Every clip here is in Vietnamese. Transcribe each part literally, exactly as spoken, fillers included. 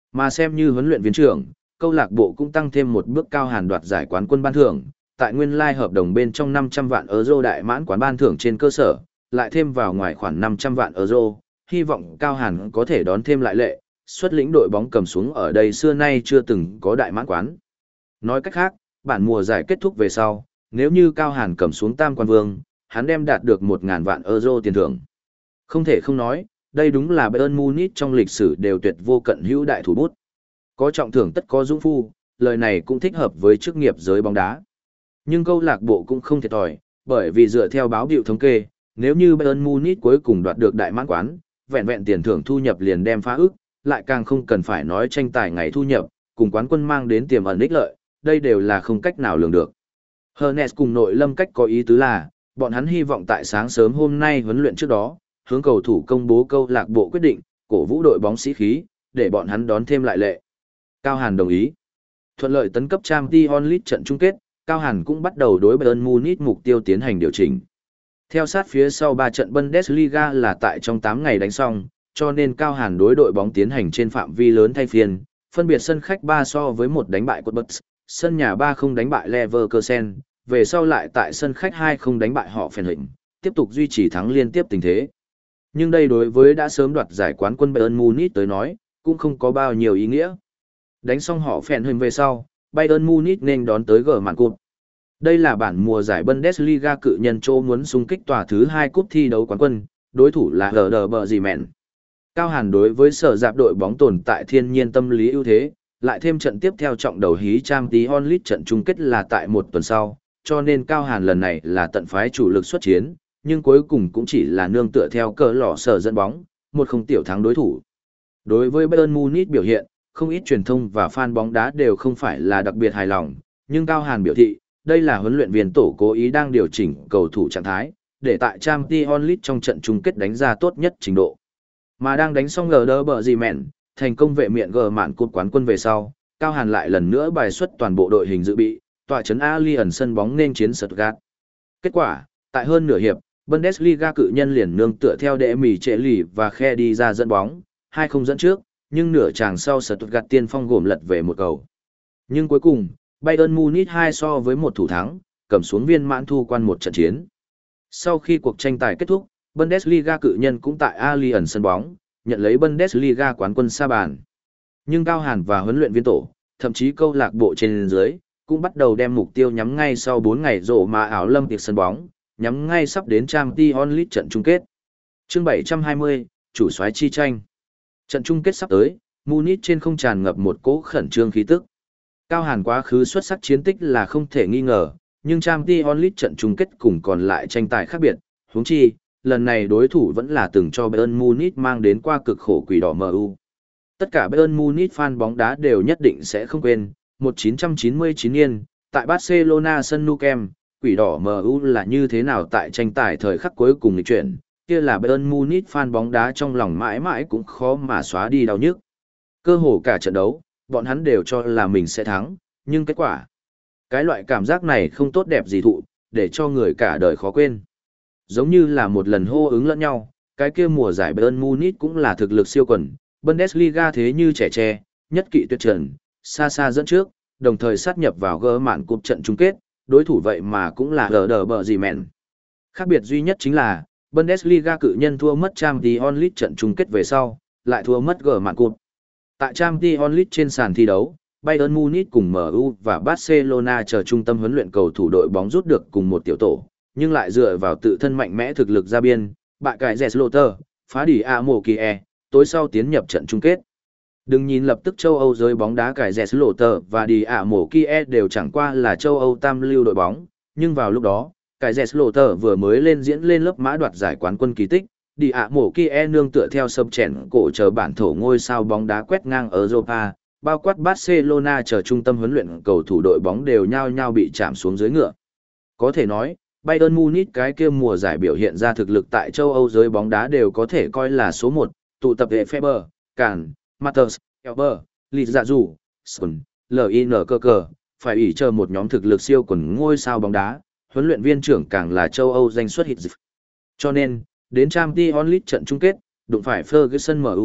Mà xem như huấn luyện viên trưởng, câu lạc bộ cũng tăng thêm một bước cao hàn đoạt giải quán quân ban thưởng, tại nguyên lai hợp đồng bên trong năm trăm vạn euro đại mãn quán ban thưởng trên cơ sở, lại thêm vào ngoài khoản năm trăm vạn euro, hy vọng cao hàn có thể đón thêm lại lệ, xuất lĩnh đội bóng cầm xuống ở đây xưa nay chưa từng có đại mãn quán. Nói cách khác, bản mùa giải kết thúc về sau, nếu như cao hàn cầm xuống tam quan vương, hắn đem đạt được một nghìn vạn euro tiền thưởng. Không thể không nói, đây đúng là Bayern Munich trong lịch sử đều tuyệt vô cận hữu đại thủ bút. Có trọng thưởng tất có dũng phu, lời này cũng thích hợp với chức nghiệp giới bóng đá. Nhưng câu lạc bộ cũng không thiệt thòi, bởi vì dựa theo báo biểu thống kê, nếu như Bayern Munich cuối cùng đoạt được đại mãn quán, vẹn vẹn tiền thưởng thu nhập liền đem phá ức, lại càng không cần phải nói tranh tài ngày thu nhập, cùng quán quân mang đến tiềm ẩn ích lợi, đây đều là không cách nào lường được. Hernes cùng nội lâm cách có ý tứ là, bọn hắn hy vọng tại sáng sớm hôm nay huấn luyện trước đó, hướng cầu thủ công bố câu lạc bộ quyết định, cổ vũ đội bóng sĩ khí, để bọn hắn đón thêm lại lệ. Cao Hàn đồng ý. Thuận lợi tấn cấp Champions League trận chung kết, Cao Hàn cũng bắt đầu đối Bayern Munich mục tiêu tiến hành điều chỉnh. Theo sát phía sau ba trận Bundesliga là tại trong tám ngày đánh xong, cho nên Cao Hàn đối đội bóng tiến hành trên phạm vi lớn thay phiên, phân biệt sân khách ba so với một đánh bại Cottbus, sân nhà ba không đánh bại Leverkusen, về sau lại tại sân khách hai không đánh bại họ Hoffenheim, tiếp tục duy trì thắng liên tiếp tình thế. Nhưng đây đối với đã sớm đoạt giải quán quân Bayern Munich tới nói, cũng không có bao nhiêu ý nghĩa. Đánh xong họ Hoffenheim về sau, Bayern Munich nên đón tới gờ mạn cúp. Đây là bản mùa giải Bundesliga cự nhân châu muốn xung kích tòa thứ hai cúp thi đấu quán quân, đối thủ là Werder Bremen. Cao Hàn đối với sở dạp đội bóng tồn tại thiên nhiên tâm lý ưu thế, lại thêm trận tiếp theo trọng đầu hí Champions League trận chung kết là tại một tuần sau, cho nên Cao Hàn lần này là tận phái chủ lực xuất chiến, nhưng cuối cùng cũng chỉ là nương tựa theo cờ lỏ sở dẫn bóng, một không tiểu thắng đối thủ. Đối với Bayern Munich biểu hiện, không ít truyền thông và fan bóng đá đều không phải là đặc biệt hài lòng, nhưng Cao Hàn biểu thị, đây là huấn luyện viên tổ cố ý đang điều chỉnh cầu thủ trạng thái, để tại Champions League trong trận chung kết đánh ra tốt nhất trình độ. Mà đang đánh xong Werder Bremen, thành công vệ miện gờ mạn cúp quán quân về sau, Cao Hàn lại lần nữa bài xuất toàn bộ đội hình dự bị, tọa trấn Allianz sân bóng nên chiến Stuttgart. Kết quả, tại hơn nửa hiệp, Bundesliga cự nhân liền nương tựa theo đệ mì trễ lì và khe đi ra dẫn bóng, hai không dẫn trước, nhưng nửa chàng sau Stuttgart tiên phong gồm lật về một cầu. Nhưng cuối cùng, Bayern Munich hai so với một thủ thắng, cầm xuống viên mãn thu quan một trận chiến. Sau khi cuộc tranh tài kết thúc, Bundesliga cự nhân cũng tại Allianz sân bóng, nhận lấy Bundesliga quán quân sa bàn. Nhưng Cao Hàn và huấn luyện viên tổ, thậm chí câu lạc bộ trên dưới, cũng bắt đầu đem mục tiêu nhắm ngay sau bốn ngày rổ mà áo lâm tiệc sân bóng, nhắm ngay sắp đến Champions League trận chung kết. Chương bảy trăm hai mươi, chủ soái chi tranh. Trận chung kết sắp tới, Munich trên không tràn ngập một cỗ khẩn trương khí tức. Cao Hàn quá khứ xuất sắc chiến tích là không thể nghi ngờ, nhưng Champions League trận chung kết cùng còn lại tranh tài khác biệt, huống chi, lần này đối thủ vẫn là từng cho Bayern Munich mang đến qua cực khổ quỷ đỏ em u. Tất cả Bayern Munich fan bóng đá đều nhất định sẽ không quên, một nghìn chín trăm chín mươi chín niên, tại Barcelona sân Nou Camp, quỷ đỏ em u là như thế nào tại tranh tài thời khắc cuối cùng lịch chuyển, kia là Bayern Munich fan bóng đá trong lòng mãi mãi cũng khó mà xóa đi đau nhức. Cơ hồ cả trận đấu, bọn hắn đều cho là mình sẽ thắng, nhưng kết quả, cái loại cảm giác này không tốt đẹp gì thụ, để cho người cả đời khó quên. Giống như là một lần hô ứng lẫn nhau, cái kia mùa giải Bayern Munich cũng là thực lực siêu quần, Bundesliga thế như trẻ tre, nhất kỵ tuyệt trần, xa xa dẫn trước, đồng thời sát nhập vào gỡ mạn cúp trận chung kết, đối thủ vậy mà cũng là Werder Bremen. Khác biệt duy nhất chính là, Bundesliga cự nhân thua mất Champions League trận chung kết về sau, lại thua mất gỡ mạn cúp. Tại Champions League trên sàn thi đấu, Bayern Munich cùng em u và Barcelona chờ trung tâm huấn luyện cầu thủ đội bóng rút được cùng một tiểu tổ, nhưng lại dựa vào tự thân mạnh mẽ thực lực ra biên, bại cải Zesloter, phá đỉ A Mộ Kie, tối sau tiến nhập trận chung kết. Đừng nhìn lập tức châu Âu giới bóng đá cải Zesloter và đi A Mộ Kie đều chẳng qua là châu Âu tam lưu đội bóng, nhưng vào lúc đó, cải Zesloter vừa mới lên diễn lên lớp mã đoạt giải quán quân kỳ tích, đi A Mộ Kie nương tựa theo sâm chèn cổ chờ bản thổ ngôi sao bóng đá quét ngang ở Europa, bao quát Barcelona chờ trung tâm huấn luyện cầu thủ đội bóng đều nhao nhao bị chạm xuống dưới ngựa. Có thể nói, Bayern Munich cái kia mùa giải biểu hiện ra thực lực tại châu Âu giới bóng đá đều có thể coi là số một, tụ tập hệ Feber, Cản, Matters, Elber, Lý Dạ Dù, Sơn, lờ i en cơ cờ, phải ủy chờ một nhóm thực lực siêu quần ngôi sao bóng đá, huấn luyện viên trưởng càng là châu Âu danh xuất hit dịch. Cho nên, đến Champions League trận chung kết, đụng phải Ferguson em u,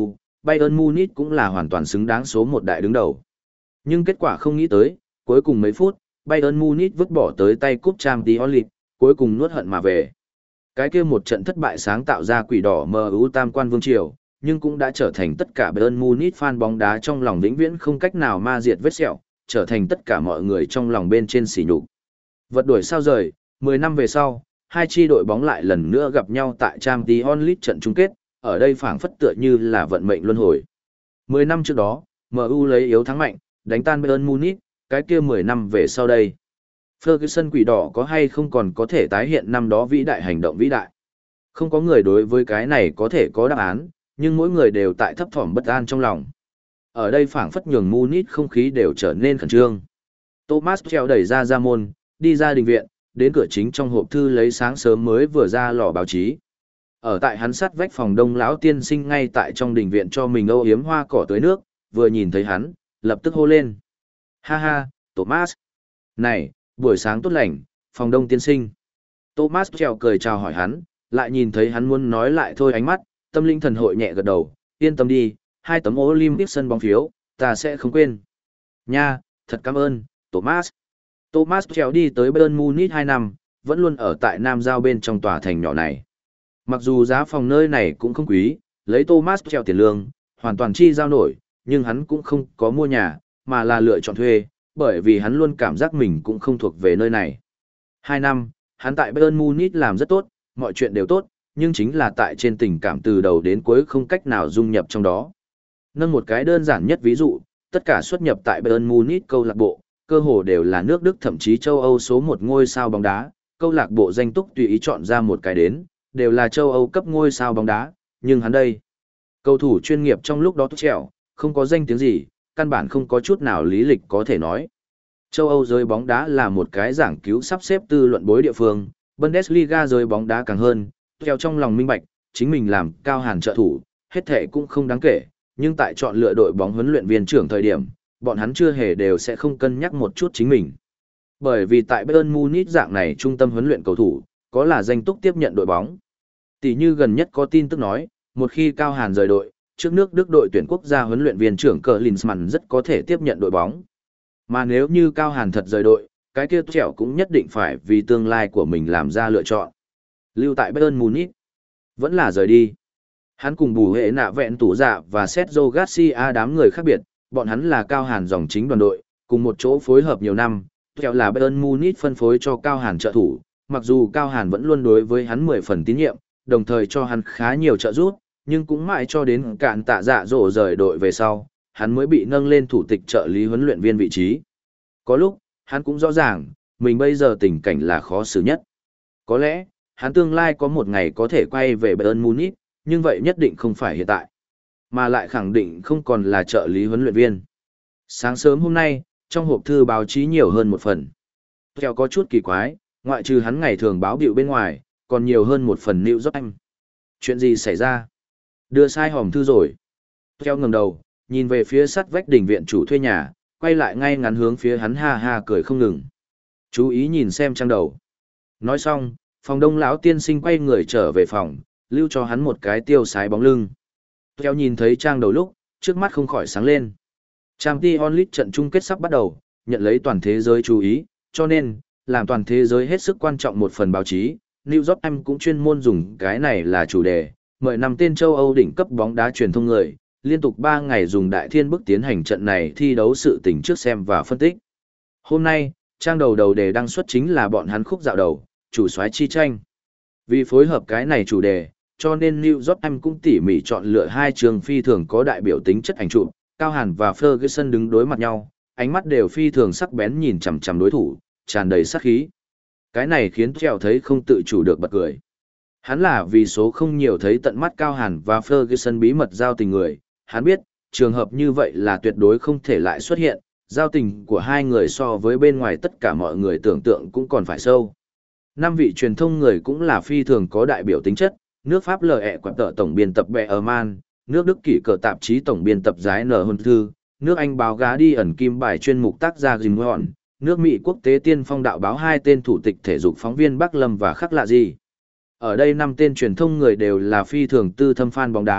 Bayern Munich cũng là hoàn toàn xứng đáng số một đại đứng đầu. Nhưng kết quả không nghĩ tới, cuối cùng mấy phút, Bayern Munich vứt bỏ tới tay cúp Champions League, cuối cùng nuốt hận mà về. Cái kia một trận thất bại sáng tạo ra quỷ đỏ em u tam quan vương triều, nhưng cũng đã trở thành tất cả Bayern Munich fan bóng đá trong lòng vĩnh viễn không cách nào ma diệt vết sẹo, trở thành tất cả mọi người trong lòng bên trên sỉ nhục. Vật đuổi sao rời, mười năm về sau, hai chi đội bóng lại lần nữa gặp nhau tại Champions League trận chung kết, ở đây phảng phất tựa như là vận mệnh luân hồi. mười năm trước đó, em u lấy yếu thắng mạnh, đánh tan Bayern Munich, cái kia mười năm về sau đây. Ferguson quỷ đỏ có hay không còn có thể tái hiện năm đó vĩ đại hành động vĩ đại. Không có người đối với cái này có thể có đáp án, nhưng mỗi người đều tại thấp thỏm bất an trong lòng. Ở đây phảng phất nhường Munich không khí đều trở nên khẩn trương. Thomas Tuchel đẩy ra ra môn, đi ra đình viện, đến cửa chính trong hộp thư lấy sáng sớm mới vừa ra lò báo chí. Ở tại hắn sát vách phòng đông lão tiên sinh ngay tại trong đình viện cho mình âu yếm hoa cỏ tưới nước, vừa nhìn thấy hắn, lập tức hô lên. Ha ha, Thomas. Này, buổi sáng tốt lành, phòng đông tiên sinh. Thomas trèo cười chào hỏi hắn, lại nhìn thấy hắn muốn nói lại thôi ánh mắt, tâm linh thần hội nhẹ gật đầu, yên tâm đi, hai tấm Olympic sân bóng phiếu, ta sẽ không quên. Nha, thật cảm ơn, Thomas. Thomas trèo đi tới Bayern Munich hai năm, vẫn luôn ở tại Nam Giao bên trong tòa thành nhỏ này. Mặc dù giá phòng nơi này cũng không quý, lấy Thomas trèo tiền lương, hoàn toàn chi giao nổi, nhưng hắn cũng không có mua nhà, mà là lựa chọn thuê, bởi vì hắn luôn cảm giác mình cũng không thuộc về nơi này. Hai năm, hắn tại Bayern Munich làm rất tốt, mọi chuyện đều tốt, nhưng chính là tại trên tình cảm từ đầu đến cuối không cách nào dung nhập trong đó. Nâng một cái đơn giản nhất ví dụ, tất cả xuất nhập tại Bayern Munich câu lạc bộ, cơ hồ đều là nước Đức thậm chí châu Âu số một ngôi sao bóng đá, câu lạc bộ danh túc tùy ý chọn ra một cái đến, đều là châu Âu cấp ngôi sao bóng đá, nhưng hắn đây, cầu thủ chuyên nghiệp trong lúc đó trèo, không có danh tiếng gì, căn bản không có chút nào lý lịch có thể nói. Châu Âu giới bóng đá là một cái giảng cứu sắp xếp tư luận bối địa phương, Bundesliga giới bóng đá càng hơn, theo trong lòng minh bạch, chính mình làm cao hàn trợ thủ, hết thể cũng không đáng kể, nhưng tại chọn lựa đội bóng huấn luyện viên trưởng thời điểm, bọn hắn chưa hề đều sẽ không cân nhắc một chút chính mình. Bởi vì tại Bayern Munich dạng này trung tâm huấn luyện cầu thủ, có là danh túc tiếp nhận đội bóng. Tỷ như gần nhất có tin tức nói, một khi Cao Hàn rời đội, trước nước Đức đội tuyển quốc gia huấn luyện viên trưởng Cờ Linsmann rất có thể tiếp nhận đội bóng. Mà nếu như Cao Hàn thật rời đội, cái kia Tuchel cũng nhất định phải vì tương lai của mình làm ra lựa chọn. Lưu tại Bayern Munich, vẫn là rời đi. Hắn cùng bù hệ nạ vẹn tủ dạ và Sergio Garcia đám người khác biệt, bọn hắn là Cao Hàn dòng chính đoàn đội, cùng một chỗ phối hợp nhiều năm, Tuchel là Bayern Munich phân phối cho Cao Hàn trợ thủ, mặc dù Cao Hàn vẫn luôn đối với hắn mười phần tín nhiệm, đồng thời cho hắn khá nhiều trợ giúp, nhưng cũng mãi cho đến cạn tạ dạ dỗ rời đội về sau, hắn mới bị nâng lên thủ tịch trợ lý huấn luyện viên vị trí. Có lúc, hắn cũng rõ ràng, mình bây giờ tình cảnh là khó xử nhất. Có lẽ, hắn tương lai có một ngày có thể quay về Bayern Munich, nhưng vậy nhất định không phải hiện tại. Mà lại khẳng định không còn là trợ lý huấn luyện viên. Sáng sớm hôm nay, trong hộp thư báo chí nhiều hơn một phần. Theo có chút kỳ quái, ngoại trừ hắn ngày thường báo biểu bên ngoài, còn nhiều hơn một phần New York Times. Chuyện gì xảy ra? Đưa sai hòm thư rồi. Theo ngẩng đầu, nhìn về phía sắt vách đỉnh viện chủ thuê nhà, quay lại ngay ngắn hướng phía hắn ha ha cười không ngừng. Chú ý nhìn xem trang đầu. Nói xong, phòng đông lão tiên sinh quay người trở về phòng, lưu cho hắn một cái tiêu sái bóng lưng. Theo nhìn thấy trang đầu lúc, trước mắt không khỏi sáng lên. Champions League trận chung kết sắp bắt đầu, nhận lấy toàn thế giới chú ý, cho nên, làm toàn thế giới hết sức quan trọng một phần báo chí, New York Times cũng chuyên môn dùng cái này là chủ đề, mời năm tên châu Âu đỉnh cấp bóng đá truyền thông người, liên tục ba ngày dùng đại thiên bức tiến hành trận này thi đấu sự tình trước xem và phân tích. Hôm nay, trang đầu đầu đề đăng xuất chính là bọn hắn khúc dạo đầu, chủ soái chi tranh. Vì phối hợp cái này chủ đề, cho nên New York Times cũng tỉ mỉ chọn lựa hai trường phi thường có đại biểu tính chất ảnh chụp, Cao Hàn và Ferguson đứng đối mặt nhau, ánh mắt đều phi thường sắc bén nhìn chằm chằm đối thủ, tràn đầy sát khí. Cái này khiến Trèo thấy không tự chủ được bật cười. Hắn là vì số không nhiều thấy tận mắt Cao Hàn và Ferguson bí mật giao tình người, hắn biết, trường hợp như vậy là tuyệt đối không thể lại xuất hiện, giao tình của hai người so với bên ngoài tất cả mọi người tưởng tượng cũng còn phải sâu. Năm vị truyền thông người cũng là phi thường có đại biểu tính chất, nước Pháp L E Quạt tợ tổng biên tập Bè Man, nước Đức kỷ cờ tạp chí tổng biên tập Giái Nở Hôn Thư, nước Anh báo gá đi ẩn kim bài chuyên mục tác gia Jim Horn, nước Mỹ quốc tế tiên phong đạo báo hai tên thủ tịch thể dục phóng viên Bắc Lâm và Khắc Lạ Gì. Ở đây năm tên truyền thông người đều là phi thường tư thâm fan bóng đá,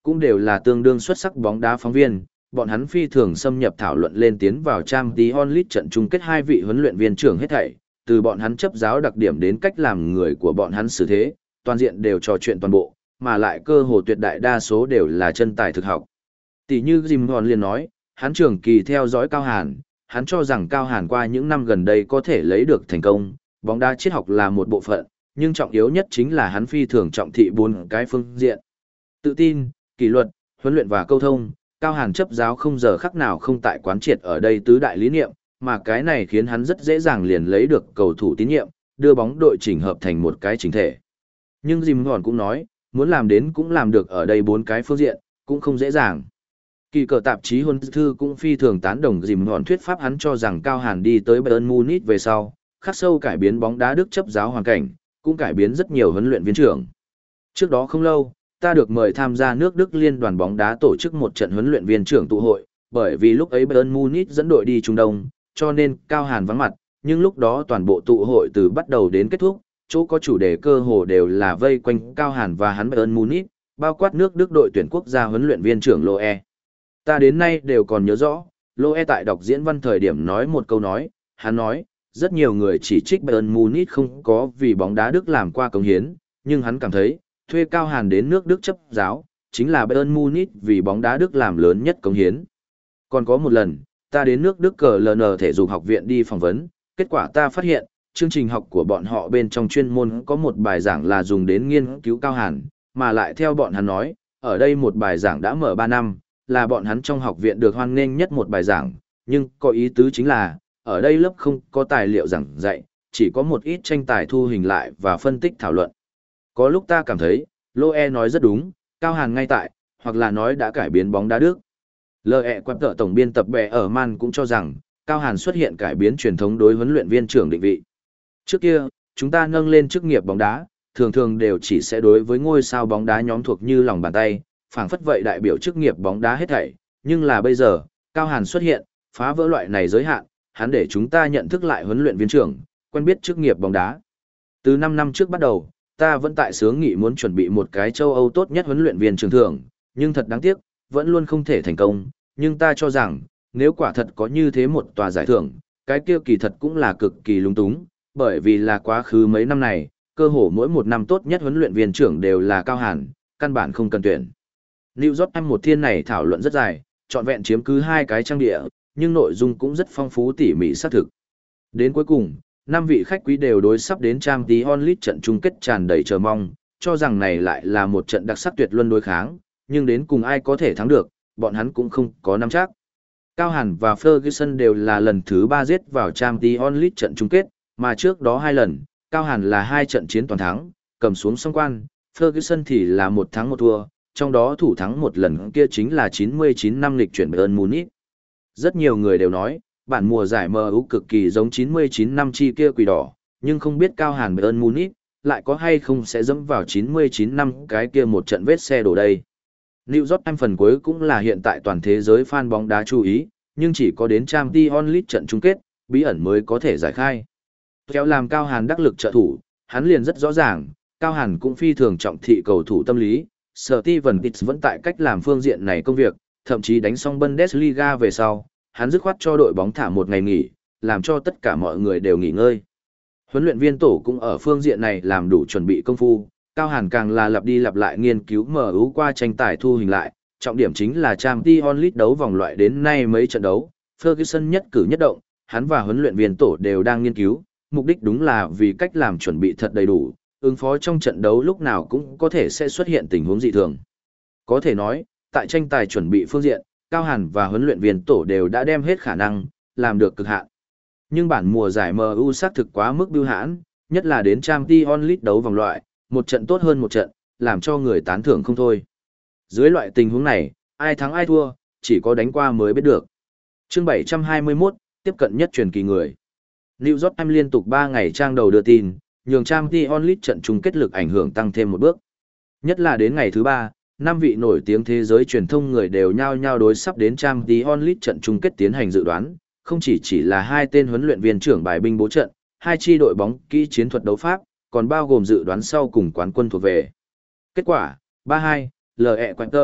cũng đều là tương đương xuất sắc bóng đá phóng viên, bọn hắn phi thường xâm nhập thảo luận lên tiến vào Champions League trận chung kết hai vị huấn luyện viên trưởng hết thảy, từ bọn hắn chấp giáo đặc điểm đến cách làm người của bọn hắn xử thế, toàn diện đều trò chuyện toàn bộ, mà lại cơ hồ tuyệt đại đa số đều là chân tài thực học. Tỷ như Jim Hòn liền nói, hắn trường kỳ theo dõi Cao Hàn, hắn cho rằng Cao Hàn qua những năm gần đây có thể lấy được thành công, bóng đá triết học là một bộ phận, nhưng trọng yếu nhất chính là hắn phi thường trọng thị bốn cái phương diện. Tự tin, kỷ luật, huấn luyện và câu thông, Cao Hàn chấp giáo không giờ khắc nào không tại quán triệt ở đây tứ đại lý niệm, mà cái này khiến hắn rất dễ dàng liền lấy được cầu thủ tín nhiệm, đưa bóng đội chỉnh hợp thành một cái chỉnh thể. Nhưng Jim Hòn cũng nói, muốn làm đến cũng làm được ở đây bốn cái phương diện, cũng không dễ dàng. Kỳ cờ tạp chí Huấn Thư cũng phi thường tán đồng Jim Hòn thuyết pháp, hắn cho rằng Cao Hàn đi tới Bayern Munich về sau, khắc sâu cải biến bóng đá Đức chấp giáo hoàn cảnh, cũng cải biến rất nhiều huấn luyện viên trưởng. Trước đó không lâu, ta được mời tham gia nước Đức liên đoàn bóng đá tổ chức một trận huấn luyện viên trưởng tụ hội, bởi vì lúc ấy Bayern Munich dẫn đội đi Trung Đông, cho nên Cao Hàn vắng mặt, nhưng lúc đó toàn bộ tụ hội từ bắt đầu đến kết thúc, chỗ có chủ đề cơ hồ đều là vây quanh Cao Hàn và hắn Bayern Munich, bao quát nước Đức đội tuyển quốc gia huấn luyện viên trưởng Loe. Ta đến nay đều còn nhớ rõ, Loe tại đọc diễn văn thời điểm nói một câu nói, hắn nói, rất nhiều người chỉ trích Bayern Munich không có vì bóng đá Đức làm qua cống hiến, nhưng hắn cảm thấy, thuê Cao Hàn đến nước Đức chấp giáo, chính là Bayern Munich vì bóng đá Đức làm lớn nhất cống hiến. Còn có một lần, ta đến nước Đức cờ lờ en thể dục học viện đi phỏng vấn, kết quả ta phát hiện, chương trình học của bọn họ bên trong chuyên môn có một bài giảng là dùng đến nghiên cứu Cao Hàn, mà lại theo bọn hắn nói, ở đây một bài giảng đã mở ba năm, là bọn hắn trong học viện được hoan nghênh nhất một bài giảng, nhưng có ý tứ chính là, ở đây lớp không có tài liệu giảng dạy, chỉ có một ít tranh tài thu hình lại và phân tích thảo luận. Có lúc ta cảm thấy, Loe nói rất đúng, Cao Hàn ngay tại, hoặc là nói đã cải biến bóng đá Đức. Loe quẹp tợ tổng biên tập bè ở Man cũng cho rằng, Cao Hàn xuất hiện cải biến truyền thống đối huấn luyện viên trưởng định vị. Trước kia, chúng ta nâng lên chức nghiệp bóng đá, thường thường đều chỉ sẽ đối với ngôi sao bóng đá nhóm thuộc như lòng bàn tay, phảng phất vậy đại biểu chức nghiệp bóng đá hết thảy, nhưng là bây giờ, Cao Hàn xuất hiện, phá vỡ loại này giới hạn, hắn để chúng ta nhận thức lại huấn luyện viên trưởng, quen biết chức nghiệp bóng đá. Từ năm năm trước bắt đầu, ta vẫn tại sướng nghị muốn chuẩn bị một cái châu Âu tốt nhất huấn luyện viên trưởng thưởng, nhưng thật đáng tiếc, vẫn luôn không thể thành công, nhưng ta cho rằng, nếu quả thật có như thế một tòa giải thưởng, cái kia kỳ thật cũng là cực kỳ lung túng, bởi vì là quá khứ mấy năm này, cơ hồ mỗi một năm tốt nhất huấn luyện viên trưởng đều là Cao Hàn, căn bản không cần tuyển. New York Times một thiên này thảo luận rất dài, trọn vẹn chiếm cứ hai cái trang địa, nhưng nội dung cũng rất phong phú tỉ mỉ xác thực. Đến cuối cùng, năm vị khách quý đều đối sắp đến Champions League trận chung kết tràn đầy chờ mong, cho rằng này lại là một trận đặc sắc tuyệt luân đối kháng, nhưng đến cùng ai có thể thắng được, bọn hắn cũng không có nắm chắc. Cao Hàn và Ferguson đều là lần thứ ba giết vào Champions League trận chung kết, mà trước đó hai lần, Cao Hàn là hai trận chiến toàn thắng, cầm xuống song quan, Ferguson thì là một thắng một thua, trong đó thủ thắng một lần kia chính là chín mươi chín năm lịch chuyển Bayern Munich. Rất nhiều người đều nói, bản mùa giải em u cực kỳ giống chín mươi chín năm chi kia quỷ đỏ, nhưng không biết Cao Hàn Bayern Munich lại có hay không sẽ dẫm vào chín mươi chín năm cái kia một trận vết xe đổ đây. New York Times phần cuối cũng là hiện tại toàn thế giới fan bóng đá chú ý, nhưng chỉ có đến Champions League trận chung kết, bí ẩn mới có thể giải khai. Kéo làm Cao Hàn đắc lực trợ thủ, hắn liền rất rõ ràng, Cao Hàn cũng phi thường trọng thị cầu thủ tâm lý, Steven Pitts vẫn tại cách làm phương diện này công việc, thậm chí đánh xong Bundesliga về sau, hắn dứt khoát cho đội bóng thả một ngày nghỉ, làm cho tất cả mọi người đều nghỉ ngơi. Huấn luyện viên tổ cũng ở phương diện này làm đủ chuẩn bị công phu, Cao Hàn càng là lặp đi lặp lại nghiên cứu em u qua tranh tài thu hình lại, trọng điểm chính là Champions League đấu vòng loại đến nay mấy trận đấu, Ferguson nhất cử nhất động, hắn và huấn luyện viên tổ đều đang nghiên cứu, mục đích đúng là vì cách làm chuẩn bị thật đầy đủ, ứng phó trong trận đấu lúc nào cũng có thể sẽ xuất hiện tình huống dị thường. Có thể nói, tại tranh tài chuẩn bị phương diện, Cao Hàn và huấn luyện viên tổ đều đã đem hết khả năng, làm được cực hạn. Nhưng bản mùa giải em u xác thực quá mức bưu hãn, nhất là đến Champions League đấu vòng loại, một trận tốt hơn một trận, làm cho người tán thưởng không thôi. Dưới loại tình huống này, ai thắng ai thua, chỉ có đánh qua mới biết được. Chương bảy trăm hai mươi mốt, tiếp cận nhất truyền kỳ người. New York Times liên tục ba ngày trang đầu đưa tin, nhường Champions League trận chung kết lực ảnh hưởng tăng thêm một bước. Nhất là đến ngày thứ ba, năm vị nổi tiếng thế giới truyền thông người đều nhao nhao đối sắp đến Champions League trận chung kết tiến hành dự đoán, không chỉ chỉ là hai tên huấn luyện viên trưởng bài binh bố trận, hai chi đội bóng kỹ chiến thuật đấu pháp, còn bao gồm dự đoán sau cùng quán quân thuộc về. Kết quả, ba hai, L E Quanter,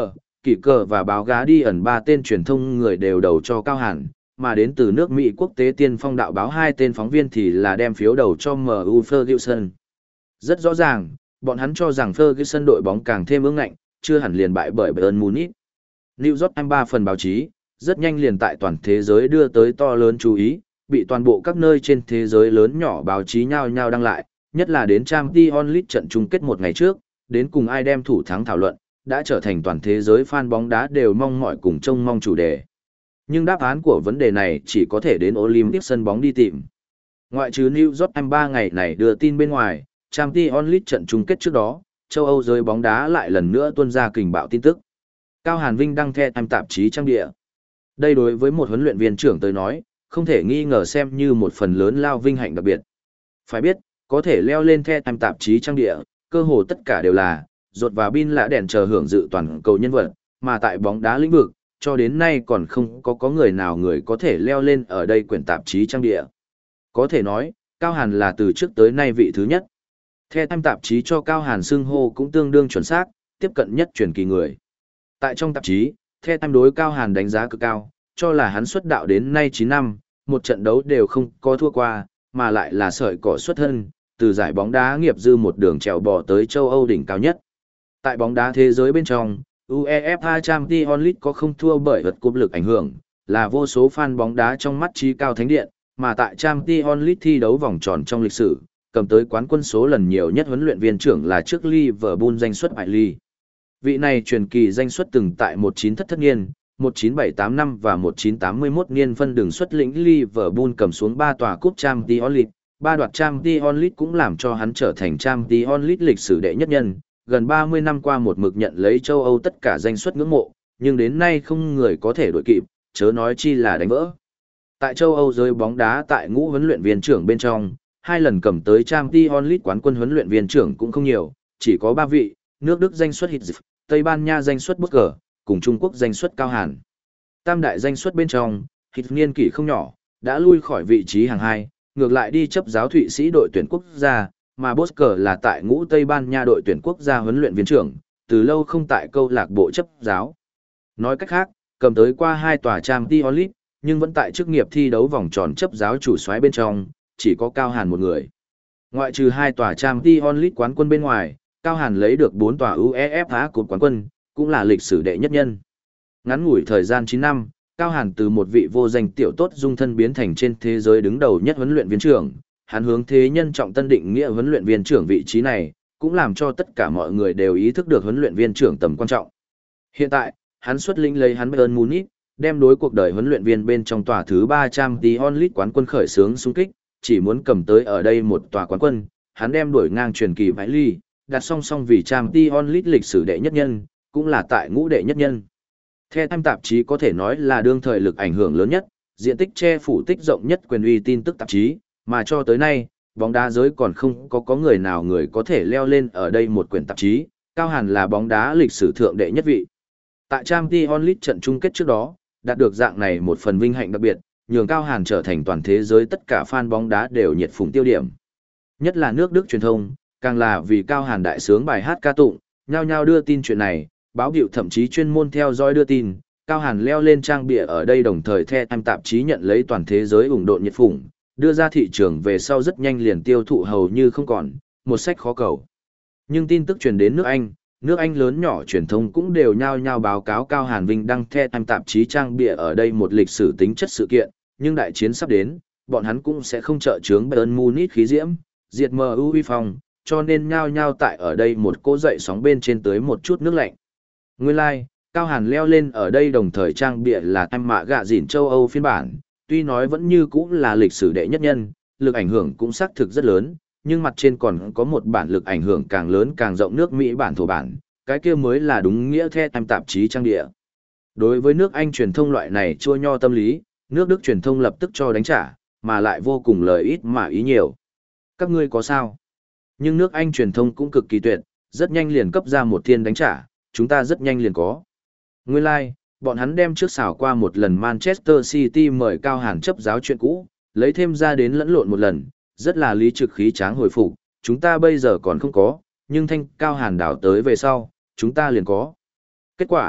Kỷ Cờ và báo gá đi ẩn ba tên truyền thông người đều đầu cho Cao Hàn, mà đến từ nước Mỹ quốc tế tiên phong đạo báo hai tên phóng viên thì là đem phiếu đầu cho em u Ferguson. Rất rõ ràng, bọn hắn cho rằng Ferguson đội bóng càng thêm ương ngạnh, chưa hẳn liền bại bởi Bayern Munich. New York Times ba phần báo chí, rất nhanh liền tại toàn thế giới đưa tới to lớn chú ý, bị toàn bộ các nơi trên thế giới lớn nhỏ báo chí nhao nhao đăng lại, nhất là đến Champions League trận chung kết một ngày trước, đến cùng ai đem thủ thắng thảo luận, đã trở thành toàn thế giới fan bóng đá đều mong mỏi cùng trông mong chủ đề. Nhưng đáp án của vấn đề này chỉ có thể đến Olympic sân bóng đi tìm. Ngoại trừ New York Times ba ngày này đưa tin bên ngoài, Champions League trận chung kết trước đó, châu Âu giới bóng đá lại lần nữa tuôn ra kình bạo tin tức. Cao Hàn Vinh đăng The Times tạp chí trang địa. Đây đối với một huấn luyện viên trưởng tới nói, không thể nghi ngờ xem như một phần lớn lao vinh hạnh đặc biệt. Phải biết, có thể leo lên The Times tạp chí trang địa, cơ hồ tất cả đều là rột và Bin lạ đèn chờ hưởng dự toàn cầu nhân vật, mà tại bóng đá lĩnh vực, cho đến nay còn không có có người nào người có thể leo lên ở đây quyển tạp chí trang địa. Có thể nói, Cao Hàn là từ trước tới nay vị thứ nhất. The Times tạp chí cho Cao Hàn xưng hô cũng tương đương chuẩn xác, tiếp cận nhất truyền kỳ người. Tại trong tạp chí, The Times đối Cao Hàn đánh giá cực cao, cho là hắn xuất đạo đến nay chín năm, một trận đấu đều không có thua qua, mà lại là sợi cỏ xuất thân, từ giải bóng đá nghiệp dư một đường trèo bò tới châu Âu đỉnh cao nhất. Tại bóng đá thế giới bên trong, UEFA Champions League có không thua bởi vật cúp lực ảnh hưởng, là vô số fan bóng đá trong mắt trí cao thánh điện, mà tại Champions League thi đấu vòng tròn trong lịch sử, cầm tới quán quân số lần nhiều nhất huấn luyện viên trưởng là trước Liverpool danh xuất Bailly. Vị này truyền kỳ danh xuất từng tại một chín thất thất niên, một chín bảy tám năm và một chín tám mốt niên phân đường xuất lĩnh Liverpool cầm xuống ba tòa cúp Champions League, ba đoạt Champions League cũng làm cho hắn trở thành Champions League lịch sử đệ nhất nhân, gần ba mươi năm qua một mực nhận lấy châu Âu tất cả danh xuất ngưỡng mộ, nhưng đến nay không người có thể đuổi kịp, chớ nói chi là đánh vỡ. Tại châu Âu giới bóng đá tại ngũ huấn luyện viên trưởng bên trong, hai lần cầm tới Champions League quán quân huấn luyện viên trưởng cũng không nhiều, chỉ có ba vị, nước Đức danh xuất Hitzf, Tây Ban Nha danh xuất Busker, cùng Trung Quốc danh xuất Cao Hàn. Tam đại danh xuất bên trong, Hitzf niên kỷ không nhỏ, đã lui khỏi vị trí hàng hai, ngược lại đi chấp giáo Thụy Sĩ đội tuyển quốc gia, mà Busker là tại ngũ Tây Ban Nha đội tuyển quốc gia huấn luyện viên trưởng, từ lâu không tại câu lạc bộ chấp giáo. Nói cách khác, cầm tới qua hai tòa Champions League, nhưng vẫn tại chức nghiệp thi đấu vòng tròn chấp giáo chủ soái bên trong, chỉ có Cao Hàn một người. Ngoại trừ hai tòa Champions League quán quân bên ngoài, Cao Hàn lấy được bốn tòa UEFA Cup quán quân, cũng là lịch sử đệ nhất nhân. Ngắn ngủi thời gian chín năm, Cao Hàn từ một vị vô danh tiểu tốt dung thân biến thành trên thế giới đứng đầu nhất huấn luyện viên trưởng, hắn hướng thế nhân trọng tân định nghĩa huấn luyện viên trưởng vị trí này, cũng làm cho tất cả mọi người đều ý thức được huấn luyện viên trưởng tầm quan trọng. Hiện tại, hắn xuất lĩnh lấy hắn Bayern Munich, đem đối cuộc đời huấn luyện viên bên trong tòa thứ ba Champions League quán quân khởi xướng xung kích, chỉ muốn cầm tới ở đây một tòa quán quân, hắn đem đuổi ngang truyền kỳ Bailly, đặt song song vì Champions League lịch sử đệ nhất nhân, cũng là tại ngũ đệ nhất nhân. The Times tạp chí có thể nói là đương thời lực ảnh hưởng lớn nhất, diện tích che phủ tích rộng nhất quyền uy tin tức tạp chí, mà cho tới nay, bóng đá giới còn không có có người nào người có thể leo lên ở đây một quyển tạp chí, Cao Hàn là bóng đá lịch sử thượng đệ nhất vị. Tại Champions League trận chung kết trước đó, đạt được dạng này một phần vinh hạnh đặc biệt, nhường Cao Hàn trở thành toàn thế giới tất cả fan bóng đá đều nhiệt phụng tiêu điểm. Nhất là nước Đức truyền thông, càng là vì Cao Hàn đại sướng bài hát ca tụng, nhao nhao đưa tin chuyện này, báo hiệu thậm chí chuyên môn theo dõi đưa tin, Cao Hàn leo lên trang bìa ở đây đồng thời The Times tạp chí nhận lấy toàn thế giới ủng độn nhiệt phụng, đưa ra thị trường về sau rất nhanh liền tiêu thụ hầu như không còn, một sách khó cầu. Nhưng tin tức truyền đến nước Anh, nước Anh lớn nhỏ truyền thông cũng đều nhao nhao báo cáo Cao Hàn Vinh đăng The Times tạp chí trang bìa ở đây một lịch sử tính chất sự kiện, nhưng đại chiến sắp đến, bọn hắn cũng sẽ không trợ chướng Bayern Munich khí diễm, diệt em u uy phong, cho nên nhao nhao tại ở đây một cỗ dậy sóng bên trên tới một chút nước lạnh. Nguyên lai, like, Cao Hàn leo lên ở đây đồng thời trang bìa là em mạ gạ dỉn châu Âu phiên bản, tuy nói vẫn như cũ là lịch sử đệ nhất nhân, lực ảnh hưởng cũng xác thực rất lớn, nhưng mặt trên còn có một bản lực ảnh hưởng càng lớn càng rộng nước Mỹ bản thổ bản, cái kia mới là đúng nghĩa The Times tạp chí trang địa. Đối với nước Anh truyền thông loại này chua nho tâm lý, nước Đức truyền thông lập tức cho đánh trả, mà lại vô cùng lời ít mà ý nhiều. Các ngươi có sao? Nhưng nước Anh truyền thông cũng cực kỳ tuyệt, rất nhanh liền cấp ra một thiên đánh trả, chúng ta rất nhanh liền có. Nguyên lai, like, bọn hắn đem trước xảo qua một lần Manchester City mời Cao Hàn chấp giáo chuyện cũ, lấy thêm ra đến lẫn lộn một lần, rất là lý trực khí tráng hồi phục, chúng ta bây giờ còn không có, nhưng thanh Cao Hàn đảo tới về sau, chúng ta liền có. Kết quả,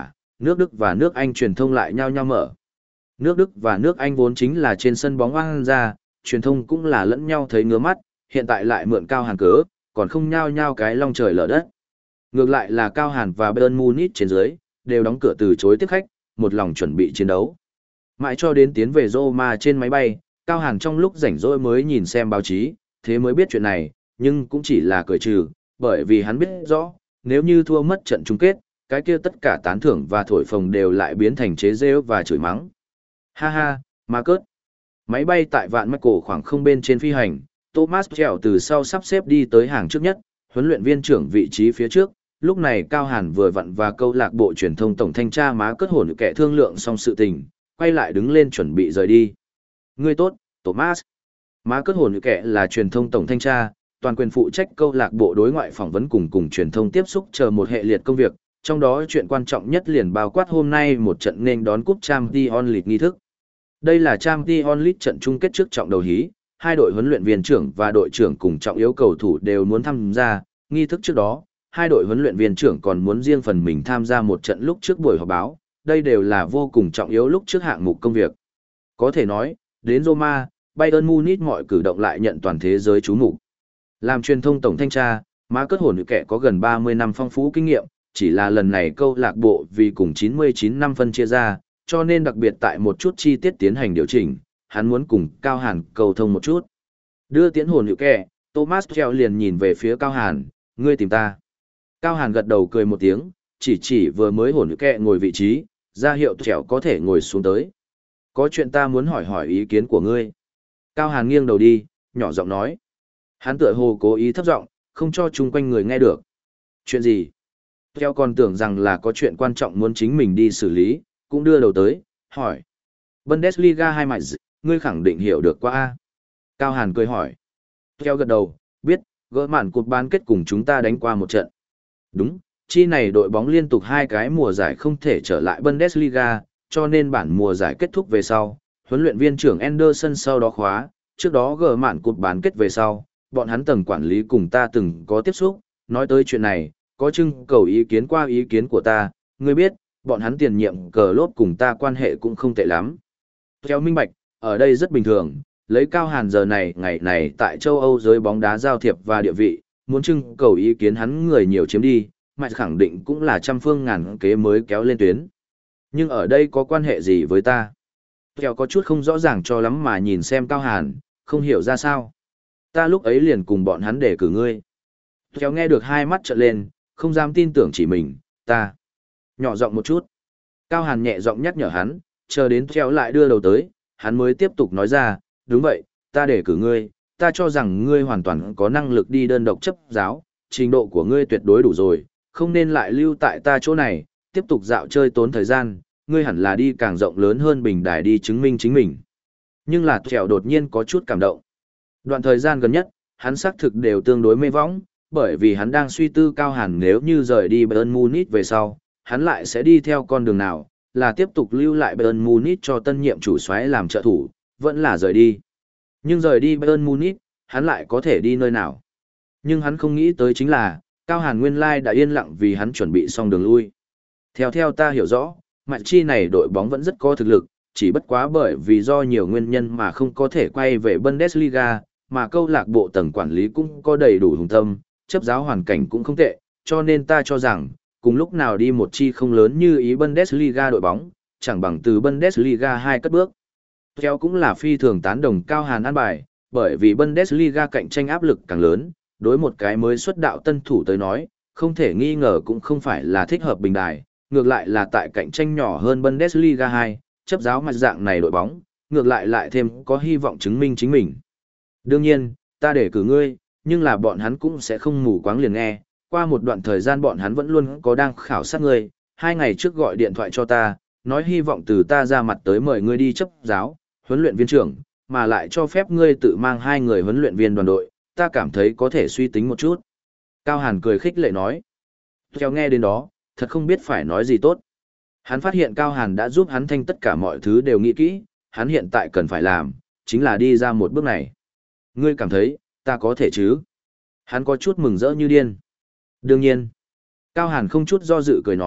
nước Đức và nước Anh truyền thông lại nhau nhau mở. Nước Đức và nước Anh vốn chính là trên sân bóng oan ra, truyền thông cũng là lẫn nhau thấy ngứa mắt, hiện tại lại mượn Cao Hàn cớ, còn không nhau nhau cái long trời lở đất. Ngược lại là Cao Hàn và Bayern Munich trên dưới, đều đóng cửa từ chối tiếp khách, một lòng chuẩn bị chiến đấu. Mãi cho đến tiến về Roma trên máy bay, Cao Hàn trong lúc rảnh rỗi mới nhìn xem báo chí, thế mới biết chuyện này, nhưng cũng chỉ là cười trừ, bởi vì hắn biết rõ, nếu như thua mất trận chung kết, cái kia tất cả tán thưởng và thổi phồng đều lại biến thành chế giễu và chửi mắng. Ha ha, Marcus. Máy bay tại vạn mạch cổ khoảng không bên trên phi hành, Thomas trèo từ sau sắp xếp đi tới hàng trước nhất, huấn luyện viên trưởng vị trí phía trước. Lúc này Cao Hàn vừa vặn và câu lạc bộ truyền thông tổng thanh tra Marcus hồn kẻ thương lượng xong sự tình, quay lại đứng lên chuẩn bị rời đi. Ngươi tốt, Thomas. Marcus hồn kẻ là truyền thông tổng thanh tra, toàn quyền phụ trách câu lạc bộ đối ngoại phỏng vấn cùng cùng truyền thông tiếp xúc chờ một hệ liệt công việc, trong đó chuyện quan trọng nhất liền bao quát hôm nay một trận nên đón cúp Champions League nghi thức. Đây là Champions League trận chung kết trước trọng đầu hí, hai đội huấn luyện viên trưởng và đội trưởng cùng trọng yếu cầu thủ đều muốn tham gia, nghi thức trước đó, hai đội huấn luyện viên trưởng còn muốn riêng phần mình tham gia một trận lúc trước buổi họp báo, đây đều là vô cùng trọng yếu lúc trước hạng mục công việc. Có thể nói, đến Roma, Bayern Munich mọi cử động lại nhận toàn thế giới chú mục. Làm truyền thông tổng thanh tra, Marcus hồn kẻ có gần ba mươi năm phong phú kinh nghiệm, chỉ là lần này câu lạc bộ vì cùng chín mươi chín năm phân chia ra, cho nên đặc biệt tại một chút chi tiết tiến hành điều chỉnh, hắn muốn cùng Cao Hàn cầu thông một chút. Đưa tiến hồn hữu kẻ, Thomas treo liền nhìn về phía Cao Hàn, ngươi tìm ta. Cao Hàn gật đầu cười một tiếng, chỉ chỉ vừa mới hồn hữu kẻ ngồi vị trí, ra hiệu treo có thể ngồi xuống tới. Có chuyện ta muốn hỏi hỏi ý kiến của ngươi. Cao Hàn nghiêng đầu đi, nhỏ giọng nói. Hắn tựa hồ cố ý thấp giọng, không cho chung quanh người nghe được. Chuyện gì? Treo còn tưởng rằng là có chuyện quan trọng muốn chính mình đi xử lý, cũng đưa đầu tới, hỏi. Bundesliga hai mạch, ngươi khẳng định hiểu được qua A. Cao Hàn cười hỏi. Theo gật đầu, biết, gỡ màn cuộc bán kết cùng chúng ta đánh qua một trận. Đúng, chi này đội bóng liên tục hai cái mùa giải không thể trở lại Bundesliga, cho nên bản mùa giải kết thúc về sau, huấn luyện viên trưởng Anderson sau đó khóa, trước đó gỡ màn cuộc bán kết về sau, bọn hắn tầng quản lý cùng ta từng có tiếp xúc, nói tới chuyện này, có trưng cầu ý kiến qua ý kiến của ta, ngươi biết, bọn hắn tiền nhiệm cờ lốp cùng ta quan hệ cũng không tệ lắm. Theo minh bạch, ở đây rất bình thường, lấy Cao Hàn giờ này ngày này tại châu Âu giới bóng đá giao thiệp và địa vị, muốn trưng cầu ý kiến hắn người nhiều chiếm đi, mạch khẳng định cũng là trăm phương ngàn kế mới kéo lên tuyến. Nhưng ở đây có quan hệ gì với ta? Theo có chút không rõ ràng cho lắm mà nhìn xem Cao Hàn, không hiểu ra sao. Ta lúc ấy liền cùng bọn hắn để cử ngươi. Theo nghe được hai mắt trợn lên, không dám tin tưởng chỉ mình, ta. Nhỏ giọng một chút. Cao Hàn nhẹ giọng nhắc nhở hắn, chờ đến Theo lại đưa đầu tới, hắn mới tiếp tục nói ra, đúng vậy, ta để cử ngươi, ta cho rằng ngươi hoàn toàn có năng lực đi đơn độc chấp giáo, trình độ của ngươi tuyệt đối đủ rồi, không nên lại lưu tại ta chỗ này, tiếp tục dạo chơi tốn thời gian, ngươi hẳn là đi càng rộng lớn hơn bình đài đi chứng minh chính mình. Nhưng là Theo đột nhiên có chút cảm động. Đoạn thời gian gần nhất, hắn xác thực đều tương đối mê võng, bởi vì hắn đang suy tư Cao Hàn nếu như rời đi Bayern Munich về sau, hắn lại sẽ đi theo con đường nào, là tiếp tục lưu lại Bayern Munich cho tân nhiệm chủ soái làm trợ thủ, vẫn là rời đi. Nhưng rời đi Bayern Munich, hắn lại có thể đi nơi nào. Nhưng hắn không nghĩ tới chính là, Cao Hàn nguyên lai đã yên lặng vì hắn chuẩn bị xong đường lui. Theo theo ta hiểu rõ, mặt chi này đội bóng vẫn rất có thực lực, chỉ bất quá bởi vì do nhiều nguyên nhân mà không có thể quay về Bundesliga, mà câu lạc bộ tầng quản lý cũng có đầy đủ hùng tâm, chấp giáo hoàn cảnh cũng không tệ, cho nên ta cho rằng, cùng lúc nào đi một chi không lớn như ý Bundesliga đội bóng, chẳng bằng từ Bundesliga hai cất bước. Theo cũng là phi thường tán đồng Cao Hàn an bài, bởi vì Bundesliga cạnh tranh áp lực càng lớn, đối một cái mới xuất đạo tân thủ tới nói, không thể nghi ngờ cũng không phải là thích hợp bình đài, ngược lại là tại cạnh tranh nhỏ hơn Bundesliga hai, chấp giáo mặt dạng này đội bóng, ngược lại lại thêm có hy vọng chứng minh chính mình. Đương nhiên, ta để cử ngươi, nhưng là bọn hắn cũng sẽ không mù quáng liền nghe, qua một đoạn thời gian bọn hắn vẫn luôn có đang khảo sát ngươi, hai ngày trước gọi điện thoại cho ta, nói hy vọng từ ta ra mặt tới mời ngươi đi chấp giáo, huấn luyện viên trưởng, mà lại cho phép ngươi tự mang hai người huấn luyện viên đoàn đội, ta cảm thấy có thể suy tính một chút. Cao Hàn cười khích lệ nói. Theo nghe đến đó, thật không biết phải nói gì tốt. Hắn phát hiện Cao Hàn đã giúp hắn thanh tất cả mọi thứ đều nghĩ kỹ, hắn hiện tại cần phải làm, chính là đi ra một bước này. Ngươi cảm thấy, ta có thể chứ? Hắn có chút mừng rỡ như điên. Đương nhiên. Cao Hàn không chút do dự cười nói,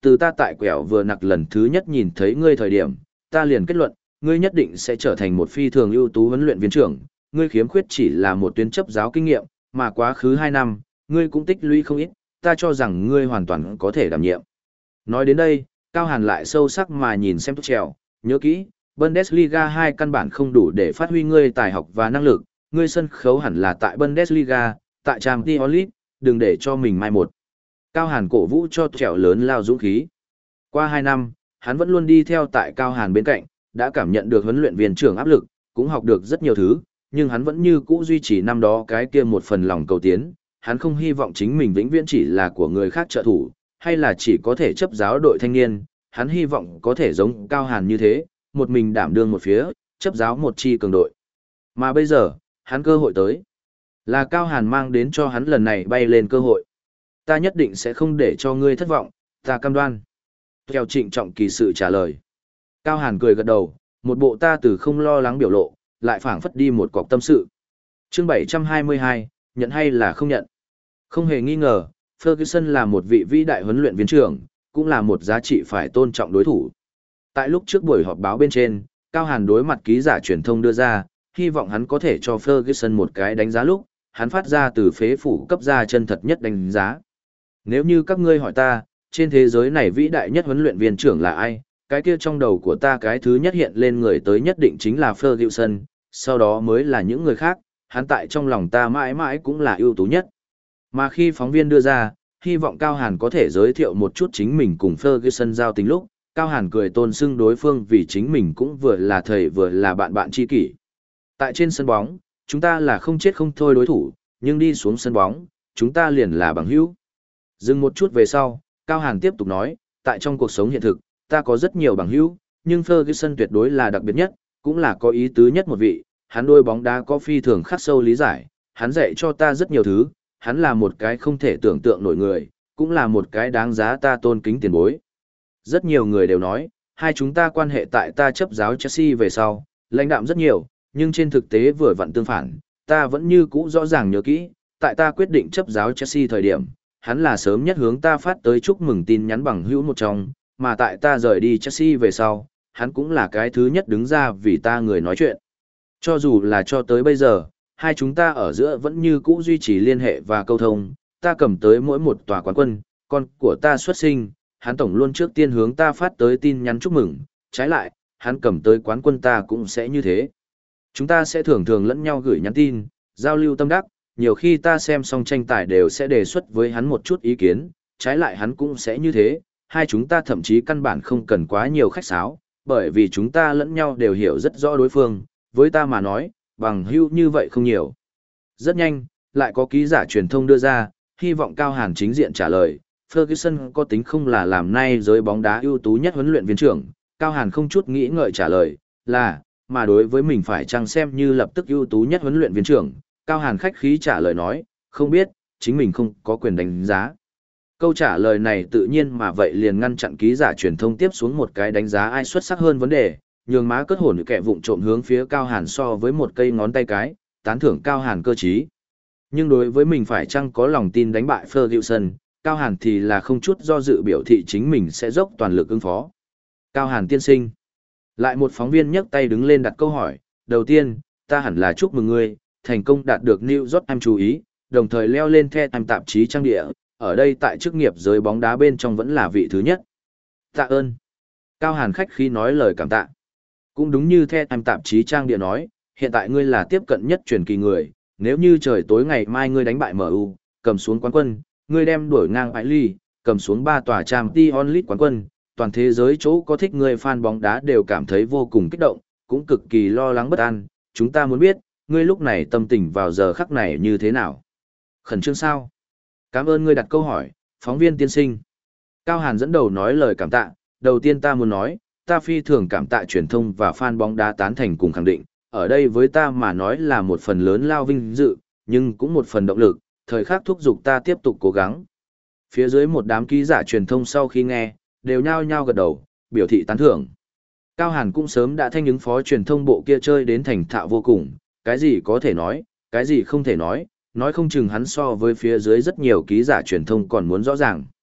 từ ta tại quẹo vừa nặc lần thứ nhất nhìn thấy ngươi thời điểm, ta liền kết luận, ngươi nhất định sẽ trở thành một phi thường ưu tú huấn luyện viên trưởng, ngươi khiếm khuyết chỉ là một tuyến chấp giáo kinh nghiệm, mà quá khứ hai năm, ngươi cũng tích lũy không ít, ta cho rằng ngươi hoàn toàn có thể đảm nhiệm. Nói đến đây, Cao Hàn lại sâu sắc mà nhìn xem Tuchel, nhớ kỹ, Bundesliga hai căn bản không đủ để phát huy ngươi tài học và năng lực, ngươi sân khấu hẳn là tại Bundesliga, tại Champions League, đừng để cho mình mai một. Cao Hàn cổ vũ cho Tuchel lớn lao dũng khí. Qua hai năm, hắn vẫn luôn đi theo tại Cao Hàn bên cạnh, đã cảm nhận được huấn luyện viên trưởng áp lực, cũng học được rất nhiều thứ, nhưng hắn vẫn như cũ duy trì năm đó cái kia một phần lòng cầu tiến, hắn không hy vọng chính mình vĩnh viễn chỉ là của người khác trợ thủ, hay là chỉ có thể chấp giáo đội thanh niên, hắn hy vọng có thể giống Cao Hàn như thế, một mình đảm đương một phía, chấp giáo một chi cường đội. Mà bây giờ, hắn cơ hội tới. Là Cao Hàn mang đến cho hắn lần này bay lên cơ hội. Ta nhất định sẽ không để cho ngươi thất vọng, ta cam đoan. Theo trịnh trọng kỳ sự trả lời. Cao Hàn cười gật đầu, một bộ ta từ không lo lắng biểu lộ, lại phảng phất đi một cọc tâm sự. Chương bảy trăm hai mươi hai, nhận hay là không nhận? Không hề nghi ngờ, Ferguson là một vị vĩ đại huấn luyện viên trưởng, cũng là một giá trị phải tôn trọng đối thủ. Tại lúc trước buổi họp báo bên trên, Cao Hàn đối mặt ký giả truyền thông đưa ra, hy vọng hắn có thể cho Ferguson một cái đánh giá lúc, hắn phát ra từ phế phủ cấp ra chân thật nhất đánh giá. Nếu như các ngươi hỏi ta, trên thế giới này vĩ đại nhất huấn luyện viên trưởng là ai, cái kia trong đầu của ta cái thứ nhất hiện lên người tới nhất định chính là Ferguson, sau đó mới là những người khác, hắn tại trong lòng ta mãi mãi cũng là ưu tú nhất. Mà khi phóng viên đưa ra, hy vọng Cao Hàn có thể giới thiệu một chút chính mình cùng Ferguson giao tình lúc, Cao Hàn cười tôn xưng đối phương vì chính mình cũng vừa là thầy vừa là bạn bạn tri kỷ. Tại trên sân bóng, chúng ta là không chết không thôi đối thủ, nhưng đi xuống sân bóng, chúng ta liền là bằng hữu. Dừng một chút về sau, Cao Hàn tiếp tục nói, tại trong cuộc sống hiện thực, ta có rất nhiều bằng hữu, nhưng Ferguson tuyệt đối là đặc biệt nhất, cũng là có ý tứ nhất một vị, hắn đôi bóng đá có phi thường khắc sâu lý giải, hắn dạy cho ta rất nhiều thứ, hắn là một cái không thể tưởng tượng nổi người, cũng là một cái đáng giá ta tôn kính tiền bối. Rất nhiều người đều nói, hai chúng ta quan hệ tại ta chấp giáo Chelsea về sau, lãnh đạm rất nhiều, nhưng trên thực tế vừa vặn tương phản, ta vẫn như cũ rõ ràng nhớ kỹ, tại ta quyết định chấp giáo Chelsea thời điểm, hắn là sớm nhất hướng ta phát tới chúc mừng tin nhắn bằng hữu một trong, mà tại ta rời đi Chelsea về sau, hắn cũng là cái thứ nhất đứng ra vì ta người nói chuyện. Cho dù là cho tới bây giờ, hai chúng ta ở giữa vẫn như cũ duy trì liên hệ và câu thông, ta cầm tới mỗi một tòa quán quân, con của ta xuất sinh, hắn tổng luôn trước tiên hướng ta phát tới tin nhắn chúc mừng, trái lại, hắn cầm tới quán quân ta cũng sẽ như thế. Chúng ta sẽ thường thường lẫn nhau gửi nhắn tin, giao lưu tâm đắc, nhiều khi ta xem xong tranh tài đều sẽ đề xuất với hắn một chút ý kiến, trái lại hắn cũng sẽ như thế, hai chúng ta thậm chí căn bản không cần quá nhiều khách sáo, bởi vì chúng ta lẫn nhau đều hiểu rất rõ đối phương, với ta mà nói, bằng hữu như vậy không nhiều. Rất nhanh, lại có ký giả truyền thông đưa ra, hy vọng Cao Hàn chính diện trả lời, Ferguson có tính không là làm nay giới bóng đá ưu tú nhất huấn luyện viên trưởng, Cao Hàn không chút nghĩ ngợi trả lời, là, mà đối với mình phải chăng xem như lập tức ưu tú nhất huấn luyện viên trưởng, Cao Hàn khách khí trả lời nói, không biết, chính mình không có quyền đánh giá. Câu trả lời này tự nhiên mà vậy liền ngăn chặn ký giả truyền thông tiếp xuống một cái đánh giá ai xuất sắc hơn vấn đề, nhường má cất hồn kẻ vụng trộm hướng phía Cao Hàn so với một cây ngón tay cái, tán thưởng Cao Hàn cơ trí. Nhưng đối với mình phải chăng có lòng tin đánh bại Ferguson, Cao Hàn thì là không chút do dự biểu thị chính mình sẽ dốc toàn lực ứng phó. Cao Hàn tiên sinh. Lại một phóng viên nhấc tay đứng lên đặt câu hỏi, đầu tiên, ta hẳn là chúc mừng ngươi, thành công đạt được New York Times chú ý, đồng thời leo lên The Times tạp chí trang địa, ở đây tại chức nghiệp giới bóng đá bên trong vẫn là vị thứ nhất. Tạ ơn. Cao Hàn khách khí nói lời cảm tạ. Cũng đúng như The Times tạp chí trang địa nói, hiện tại ngươi là tiếp cận nhất truyền kỳ người, nếu như trời tối ngày mai ngươi đánh bại em u, cầm xuống quán quân, ngươi đem đuổi ngang bãi ly, cầm xuống ba tòa Champions League quán quân, toàn thế giới chỗ có thích ngươi fan bóng đá đều cảm thấy vô cùng kích động, cũng cực kỳ lo lắng bất an, chúng ta muốn biết, ngươi lúc này tâm tình vào giờ khắc này như thế nào? Khẩn trương sao? Cảm ơn ngươi đặt câu hỏi, phóng viên tiên sinh. Cao Hàn dẫn đầu nói lời cảm tạ, đầu tiên ta muốn nói, ta phi thường cảm tạ truyền thông và fan bóng đá tán thành cùng khẳng định, ở đây với ta mà nói là một phần lớn lao vinh dự, nhưng cũng một phần động lực, thời khắc thúc giục ta tiếp tục cố gắng. Phía dưới một đám ký giả truyền thông sau khi nghe, đều nhao nhao gật đầu, biểu thị tán thưởng. Cao Hàn cũng sớm đã thanh ứng phó truyền thông bộ kia chơi đến thành thạo vô cùng, cái gì có thể nói, cái gì không thể nói, nói không chừng hắn so với phía dưới rất nhiều ký giả truyền thông còn muốn rõ ràng.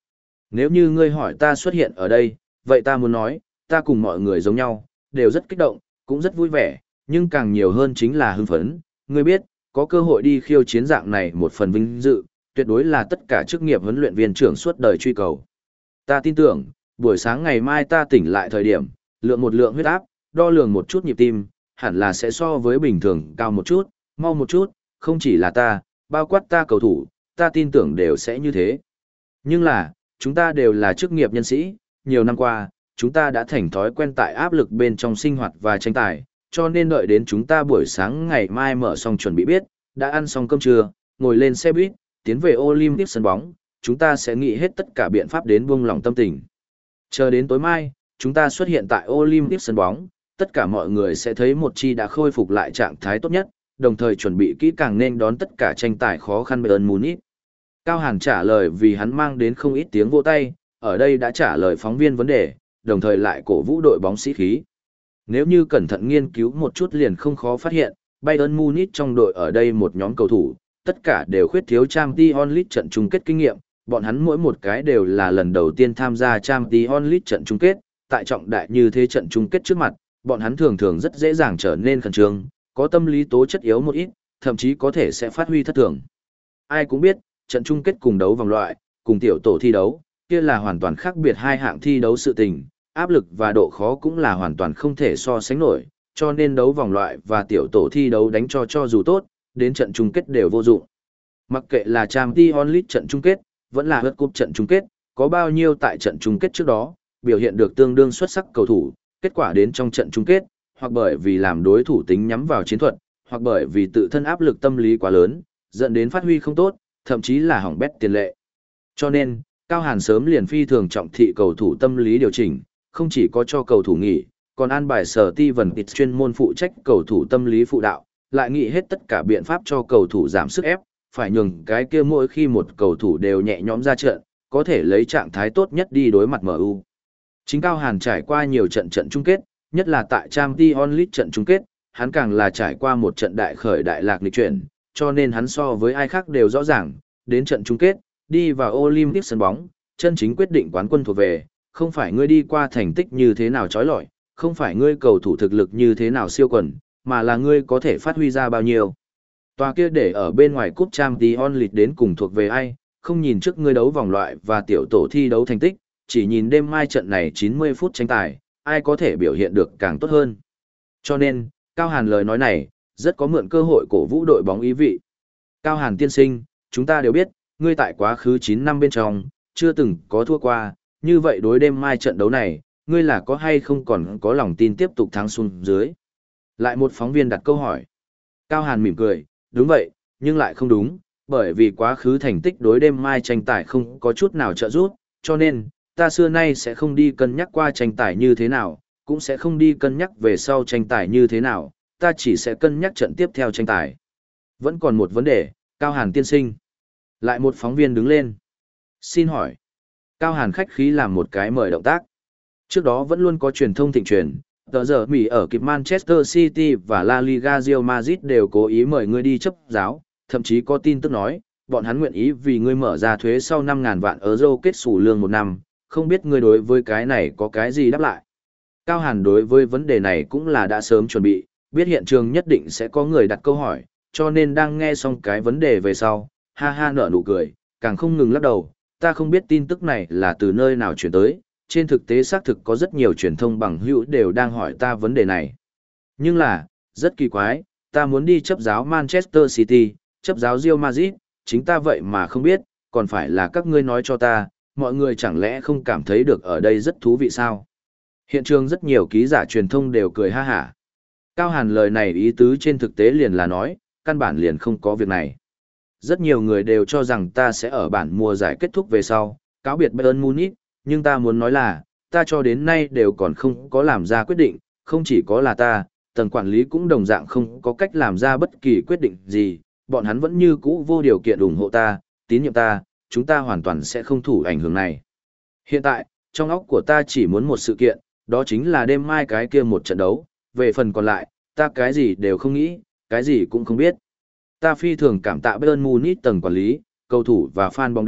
Nếu như ngươi hỏi ta xuất hiện ở đây, vậy ta muốn nói, ta cùng mọi người giống nhau, đều rất kích động, cũng rất vui vẻ, nhưng càng nhiều hơn chính là hưng phấn. Ngươi biết, có cơ hội đi khiêu chiến dạng này một phần vinh dự, tuyệt đối là tất cả chức nghiệp huấn luyện viên trưởng suốt đời truy cầu. Ta tin tưởng, buổi sáng ngày mai ta tỉnh lại thời điểm, lượng một lượng huyết áp, đo lường một chút nhịp tim, hẳn là sẽ so với bình thường cao một chút, mau một chút, không chỉ là ta, bao quát ta cầu thủ, ta tin tưởng đều sẽ như thế. Nhưng là, chúng ta đều là chức nghiệp nhân sĩ, nhiều năm qua, chúng ta đã thành thói quen tại áp lực bên trong sinh hoạt và tranh tài, cho nên đợi đến chúng ta buổi sáng ngày mai mở xong chuẩn bị biết, đã ăn xong cơm trưa, ngồi lên xe buýt, tiến về Olympic sân bóng, chúng ta sẽ nghĩ hết tất cả biện pháp đến buông lòng tâm tình. Chờ đến tối mai, chúng ta xuất hiện tại Olympic sân bóng, tất cả mọi người sẽ thấy một chi đã khôi phục lại trạng thái tốt nhất, đồng thời chuẩn bị kỹ càng nên đón tất cả tranh tài khó khăn Bayern Munich. Cao Hàn trả lời vì hắn mang đến không ít tiếng vỗ tay, ở đây đã trả lời phóng viên vấn đề, đồng thời lại cổ vũ đội bóng sĩ khí. Nếu như cẩn thận nghiên cứu một chút liền không khó phát hiện, Bayern Munich trong đội ở đây một nhóm cầu thủ, tất cả đều khuyết thiếu Champions League trận chung kết kinh nghiệm, bọn hắn mỗi một cái đều là lần đầu tiên tham gia Champions League trận chung kết, tại trọng đại như thế trận chung kết trước mặt, bọn hắn thường thường rất dễ dàng trở nên khẩn trương, có tâm lý tố chất yếu một ít, thậm chí có thể sẽ phát huy thất thường. Ai cũng biết, trận chung kết cùng đấu vòng loại, cùng tiểu tổ thi đấu, kia là hoàn toàn khác biệt hai hạng thi đấu sự tình, áp lực và độ khó cũng là hoàn toàn không thể so sánh nổi, cho nên đấu vòng loại và tiểu tổ thi đấu đánh cho cho dù tốt, đến trận chung kết đều vô dụng. Mặc kệ là Champions League trận chung kết, vẫn là World Cup trận chung kết, có bao nhiêu tại trận chung kết trước đó, biểu hiện được tương đương xuất sắc cầu thủ, kết quả đến trong trận chung kết, hoặc bởi vì làm đối thủ tính nhắm vào chiến thuật, hoặc bởi vì tự thân áp lực tâm lý quá lớn, dẫn đến phát huy không tốt, thậm chí là hỏng bét tiền lệ. Cho nên, Cao Hàn sớm liền phi thường trọng thị cầu thủ tâm lý điều chỉnh, không chỉ có cho cầu thủ nghỉ, còn an bài sở ti vần tịt chuyên môn phụ trách cầu thủ tâm lý phụ đạo, lại nghĩ hết tất cả biện pháp cho cầu thủ giảm sức ép, phải nhường cái kia mỗi khi một cầu thủ đều nhẹ nhõm ra trận, có thể lấy trạng thái tốt nhất đi đối mặt em u. Chính Cao Hàn trải qua nhiều trận trận chung kết, nhất là tại Champions League trận chung kết, hắn càng là trải qua một trận đại khởi đại lạc nghịch chuyển, cho nên hắn so với ai khác đều rõ ràng, đến trận chung kết, đi vào Olympic sân bóng, chân chính quyết định quán quân thuộc về, không phải ngươi đi qua thành tích như thế nào chói lọi, không phải ngươi cầu thủ thực lực như thế nào siêu quần, mà là ngươi có thể phát huy ra bao nhiêu. Tòa kia để ở bên ngoài cúp Champions League đến cùng thuộc về ai, không nhìn trước ngươi đấu vòng loại và tiểu tổ thi đấu thành tích, chỉ nhìn đêm mai trận này chín mươi phút tranh tài, ai có thể biểu hiện được càng tốt hơn. Cho nên, Cao Hàn lời nói này, rất có mượn cơ hội cổ vũ đội bóng ý vị. Cao Hàn tiên sinh, chúng ta đều biết, ngươi tại quá khứ chín năm bên trong, chưa từng có thua qua, như vậy đối đêm mai trận đấu này, ngươi là có hay không còn có lòng tin tiếp tục thắng xuống dưới. Lại một phóng viên đặt câu hỏi. Cao Hàn mỉm cười, đúng vậy, nhưng lại không đúng, bởi vì quá khứ thành tích đối đêm mai tranh tài không có chút nào trợ giúp, cho nên, ta xưa nay sẽ không đi cân nhắc qua tranh tài như thế nào, cũng sẽ không đi cân nhắc về sau tranh tài như thế nào, ta chỉ sẽ cân nhắc trận tiếp theo tranh tài. Vẫn còn một vấn đề, Cao Hàn tiên sinh. Lại một phóng viên đứng lên. Xin hỏi. Cao Hàn khách khí làm một cái mời động tác. Trước đó vẫn luôn có truyền thông thịnh truyền, tờ giờ Mỹ ở kịp Manchester City và La Liga Real Madrid đều cố ý mời ngươi đi chấp giáo, thậm chí có tin tức nói, bọn hắn nguyện ý vì ngươi mở ra thuế sau năm ngàn vạn euro kết sủ lương một năm, không biết ngươi đối với cái này có cái gì đáp lại. Cao Hàn đối với vấn đề này cũng là đã sớm chuẩn bị, biết hiện trường nhất định sẽ có người đặt câu hỏi, cho nên đang nghe xong cái vấn đề về sau, ha ha nở nụ cười, càng không ngừng lắc đầu, ta không biết tin tức này là từ nơi nào chuyển tới, trên thực tế xác thực có rất nhiều truyền thông bằng hữu đều đang hỏi ta vấn đề này. Nhưng là, rất kỳ quái, ta muốn đi chấp giáo Manchester City, chấp giáo Real Madrid, chính ta vậy mà không biết, còn phải là các ngươi nói cho ta, mọi người chẳng lẽ không cảm thấy được ở đây rất thú vị sao? Hiện trường rất nhiều ký giả truyền thông đều cười ha hả. Cao Hàn lời này ý tứ trên thực tế liền là nói, căn bản liền không có việc này. Rất nhiều người đều cho rằng ta sẽ ở bản mùa giải kết thúc về sau, cáo biệt Bayern Munich, nhưng ta muốn nói là, ta cho đến nay đều còn không có làm ra quyết định, không chỉ có là ta, tầng quản lý cũng đồng dạng không có cách làm ra bất kỳ quyết định gì, bọn hắn vẫn như cũ vô điều kiện ủng hộ ta, tín nhiệm ta, chúng ta hoàn toàn sẽ không thủ ảnh hưởng này. Hiện tại, trong óc của ta chỉ muốn một sự kiện, đó chính là đêm mai cái kia một trận đấu, về phần còn lại, ta cái gì đều không nghĩ, cái gì cũng không biết. Ta phi thường cảm tạ Bayern Munich tầng quản lý, cầu thủ và fan bóng đá,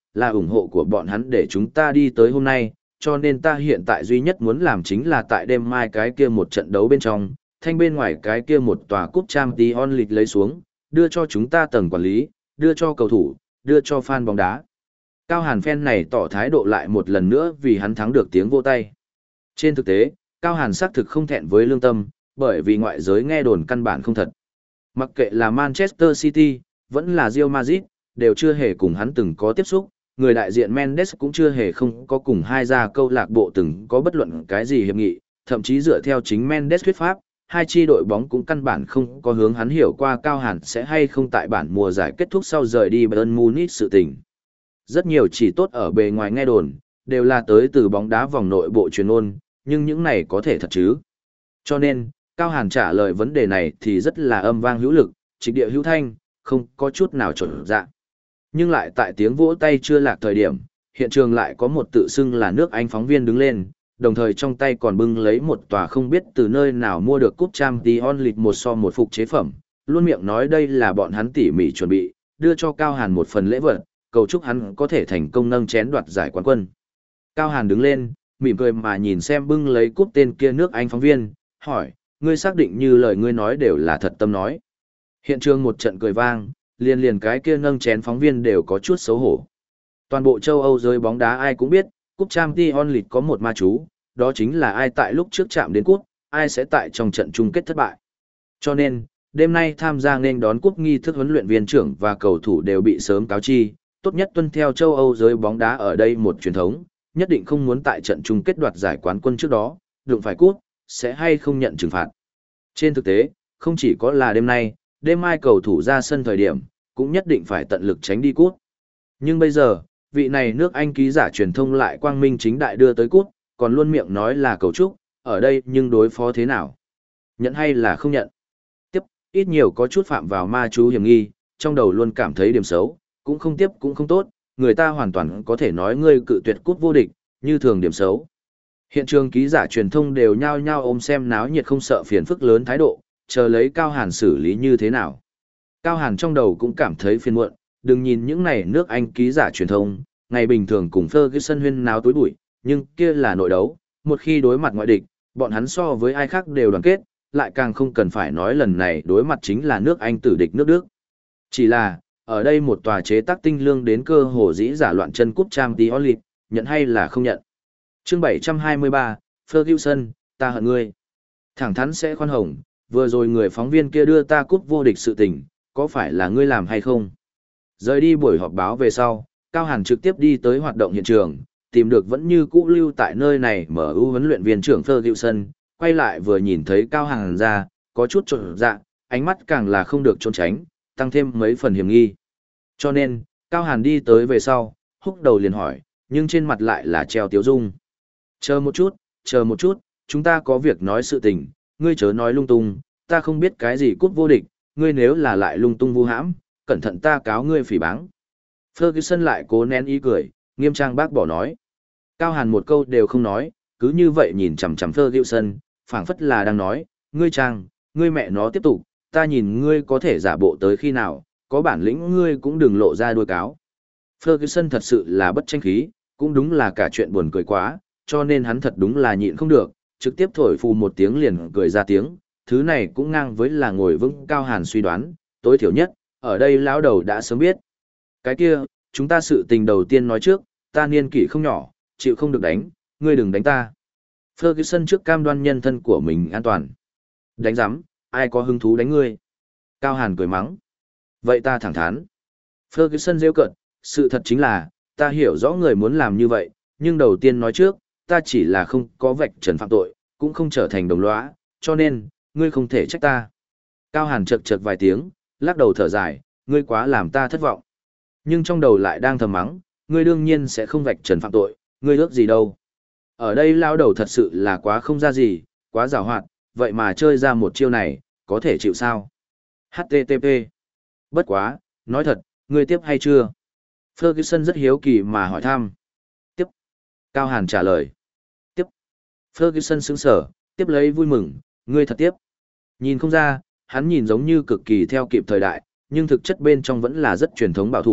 là ủng hộ của bọn hắn để chúng ta đi tới hôm nay, cho nên ta hiện tại duy nhất muốn làm chính là tại đêm mai cái kia một trận đấu bên trong, thanh bên ngoài cái kia một tòa cúp Champions League lấy xuống, đưa cho chúng ta tầng quản lý, đưa cho cầu thủ, đưa cho fan bóng đá. Cao Hàn fan này tỏ thái độ lại một lần nữa vì hắn thắng được tiếng vô tay. Trên thực tế, Cao Hàn xác thực không thẹn với lương tâm, bởi vì ngoại giới nghe đồn căn bản không thật. Mặc kệ là Manchester City, vẫn là Real Madrid, đều chưa hề cùng hắn từng có tiếp xúc, người đại diện Mendes cũng chưa hề không có cùng hai gia câu lạc bộ từng có bất luận cái gì hiệp nghị, thậm chí dựa theo chính Mendes thuyết pháp, hai chi đội bóng cũng căn bản không có hướng hắn hiểu qua Cao Hàn sẽ hay không tại bản mùa giải kết thúc sau rời đi Bayern Munich sự tình. Rất nhiều chỉ tốt ở bề ngoài nghe đồn, đều là tới từ bóng đá vòng nội bộ truyền ôn, nhưng những này có thể thật chứ. Cho nên, Cao Hàn trả lời vấn đề này thì rất là âm vang hữu lực, trịch địa hữu thanh, không có chút nào trộn dạ. Nhưng lại tại tiếng vỗ tay chưa lạc thời điểm, hiện trường lại có một tự xưng là nước Anh phóng viên đứng lên, đồng thời trong tay còn bưng lấy một tòa không biết từ nơi nào mua được cúp Champions League một so một phục chế phẩm, luôn miệng nói đây là bọn hắn tỉ mỉ chuẩn bị, đưa cho Cao Hàn một phần lễ vật, cầu chúc hắn có thể thành công nâng chén đoạt giải quán quân. Cao Hàn đứng lên, mỉm cười mà nhìn xem bưng lấy cúp tên kia nước Anh phóng viên, hỏi, ngươi xác định như lời ngươi nói đều là thật tâm nói. Hiện trường một trận cười vang, liền liền cái kia nâng chén phóng viên đều có chút xấu hổ. Toàn bộ châu Âu giới bóng đá ai cũng biết, cúp Champions League có một ma chú, đó chính là ai tại lúc trước chạm đến cúp, ai sẽ tại trong trận chung kết thất bại. Cho nên, đêm nay tham gia nên đón cúp nghi thức huấn luyện viên trưởng và cầu thủ đều bị sớm cáo chi, tốt nhất tuân theo châu Âu giới bóng đá ở đây một truyền thống, nhất định không muốn tại trận chung kết đoạt giải quán quân trước đó, đụng phải cúp, sẽ hay không nhận trừng phạt. Trên thực tế, không chỉ có là đêm nay, đêm mai cầu thủ ra sân thời điểm, cũng nhất định phải tận lực tránh đi cúp. Nhưng bây giờ, vị này nước Anh ký giả truyền thông lại quang minh chính đại đưa tới cúp, còn luôn miệng nói là cầu chúc, ở đây nhưng đối phó thế nào? Nhận hay là không nhận? Tiếp, ít nhiều có chút phạm vào ma chú hiểm nghi, trong đầu luôn cảm thấy điểm xấu, cũng không tiếp cũng không tốt, người ta hoàn toàn có thể nói ngươi cự tuyệt cúp vô địch, như thường điểm xấu. Hiện trường ký giả truyền thông đều nhao nhao ôm xem náo nhiệt không sợ phiền phức lớn thái độ, chờ lấy Cao Hàn xử lý như thế nào. Cao Hàn trong đầu cũng cảm thấy phiền muộn, đừng nhìn những này nước Anh ký giả truyền thông, ngày bình thường cùng Ferguson huyên náo tối bụi, nhưng kia là nội đấu, một khi đối mặt ngoại địch, bọn hắn so với ai khác đều đoàn kết, lại càng không cần phải nói lần này đối mặt chính là nước Anh tử địch nước Đức. Chỉ là, ở đây một tòa chế tác tinh lương đến cơ hồ dĩ giả loạn chân cúp Champions League, nhận hay là không nhận. Chương bảy trăm hai mươi ba, Ferguson, ta hận ngươi. Thẳng thắn sẽ khoan hồng, vừa rồi người phóng viên kia đưa ta cúp vô địch sự tình, có phải là ngươi làm hay không? Rời đi buổi họp báo về sau, Cao Hàn trực tiếp đi tới hoạt động hiện trường, tìm được vẫn như cũ lưu tại nơi này em u huấn luyện viên trưởng Ferguson, quay lại vừa nhìn thấy Cao Hàn ra, có chút trộn dạ, ánh mắt càng là không được trốn tránh, tăng thêm mấy phần hiểm nghi. Cho nên, Cao Hàn đi tới về sau, húc đầu liền hỏi, nhưng trên mặt lại là treo tiếu dung. Chờ một chút, chờ một chút, chúng ta có việc nói sự tình, ngươi chớ nói lung tung, ta không biết cái gì cúp vô địch, ngươi nếu là lại lung tung vu hãm, cẩn thận ta cáo ngươi phỉ báng. Ferguson lại cố nén ý cười, nghiêm trang bác bỏ nói. Cao Hàn một câu đều không nói, cứ như vậy nhìn chằm chằm Ferguson, phảng phất là đang nói, ngươi trang, ngươi mẹ nó tiếp tục, ta nhìn ngươi có thể giả bộ tới khi nào, có bản lĩnh ngươi cũng đừng lộ ra đuôi cáo. Ferguson thật sự là bất tranh khí, cũng đúng là cả chuyện buồn cười quá, cho nên hắn thật đúng là nhịn không được, trực tiếp thổi phù một tiếng liền cười ra tiếng, thứ này cũng ngang với là ngồi vững. Cao Hàn suy đoán, tối thiểu nhất, ở đây lão đầu đã sớm biết. Cái kia, chúng ta sự tình đầu tiên nói trước, ta niên kỷ không nhỏ, chịu không được đánh, ngươi đừng đánh ta. Ferguson trước cam đoan nhân thân của mình an toàn. Đánh giám, ai có hứng thú đánh ngươi? Cao Hàn cười mắng. Vậy ta thẳng thắn. Ferguson rêu cợt, sự thật chính là, ta hiểu rõ người muốn làm như vậy, nhưng đầu tiên nói trước, ta chỉ là không có vạch trần phạm tội, cũng không trở thành đồng lõa, cho nên, ngươi không thể trách ta. Cao Hàn chật chật vài tiếng, lắc đầu thở dài, ngươi quá làm ta thất vọng. Nhưng trong đầu lại đang thầm mắng, ngươi đương nhiên sẽ không vạch trần phạm tội, ngươi ước gì đâu. Ở đây lao đầu thật sự là quá không ra gì, quá giàu hoạt, vậy mà chơi ra một chiêu này, có thể chịu sao? hát tê tê pê. Bất quá, nói thật, ngươi tiếp hay chưa? Ferguson rất hiếu kỳ mà hỏi thăm. Tiếp. Cao Hàn trả lời. Tiếp. Ferguson sững sở, tiếp lấy vui mừng, ngươi thật tiếp. Nhìn không ra, hắn nhìn giống như cực kỳ theo kịp thời đại, nhưng thực chất bên trong vẫn là rất truyền thống bảo thủ,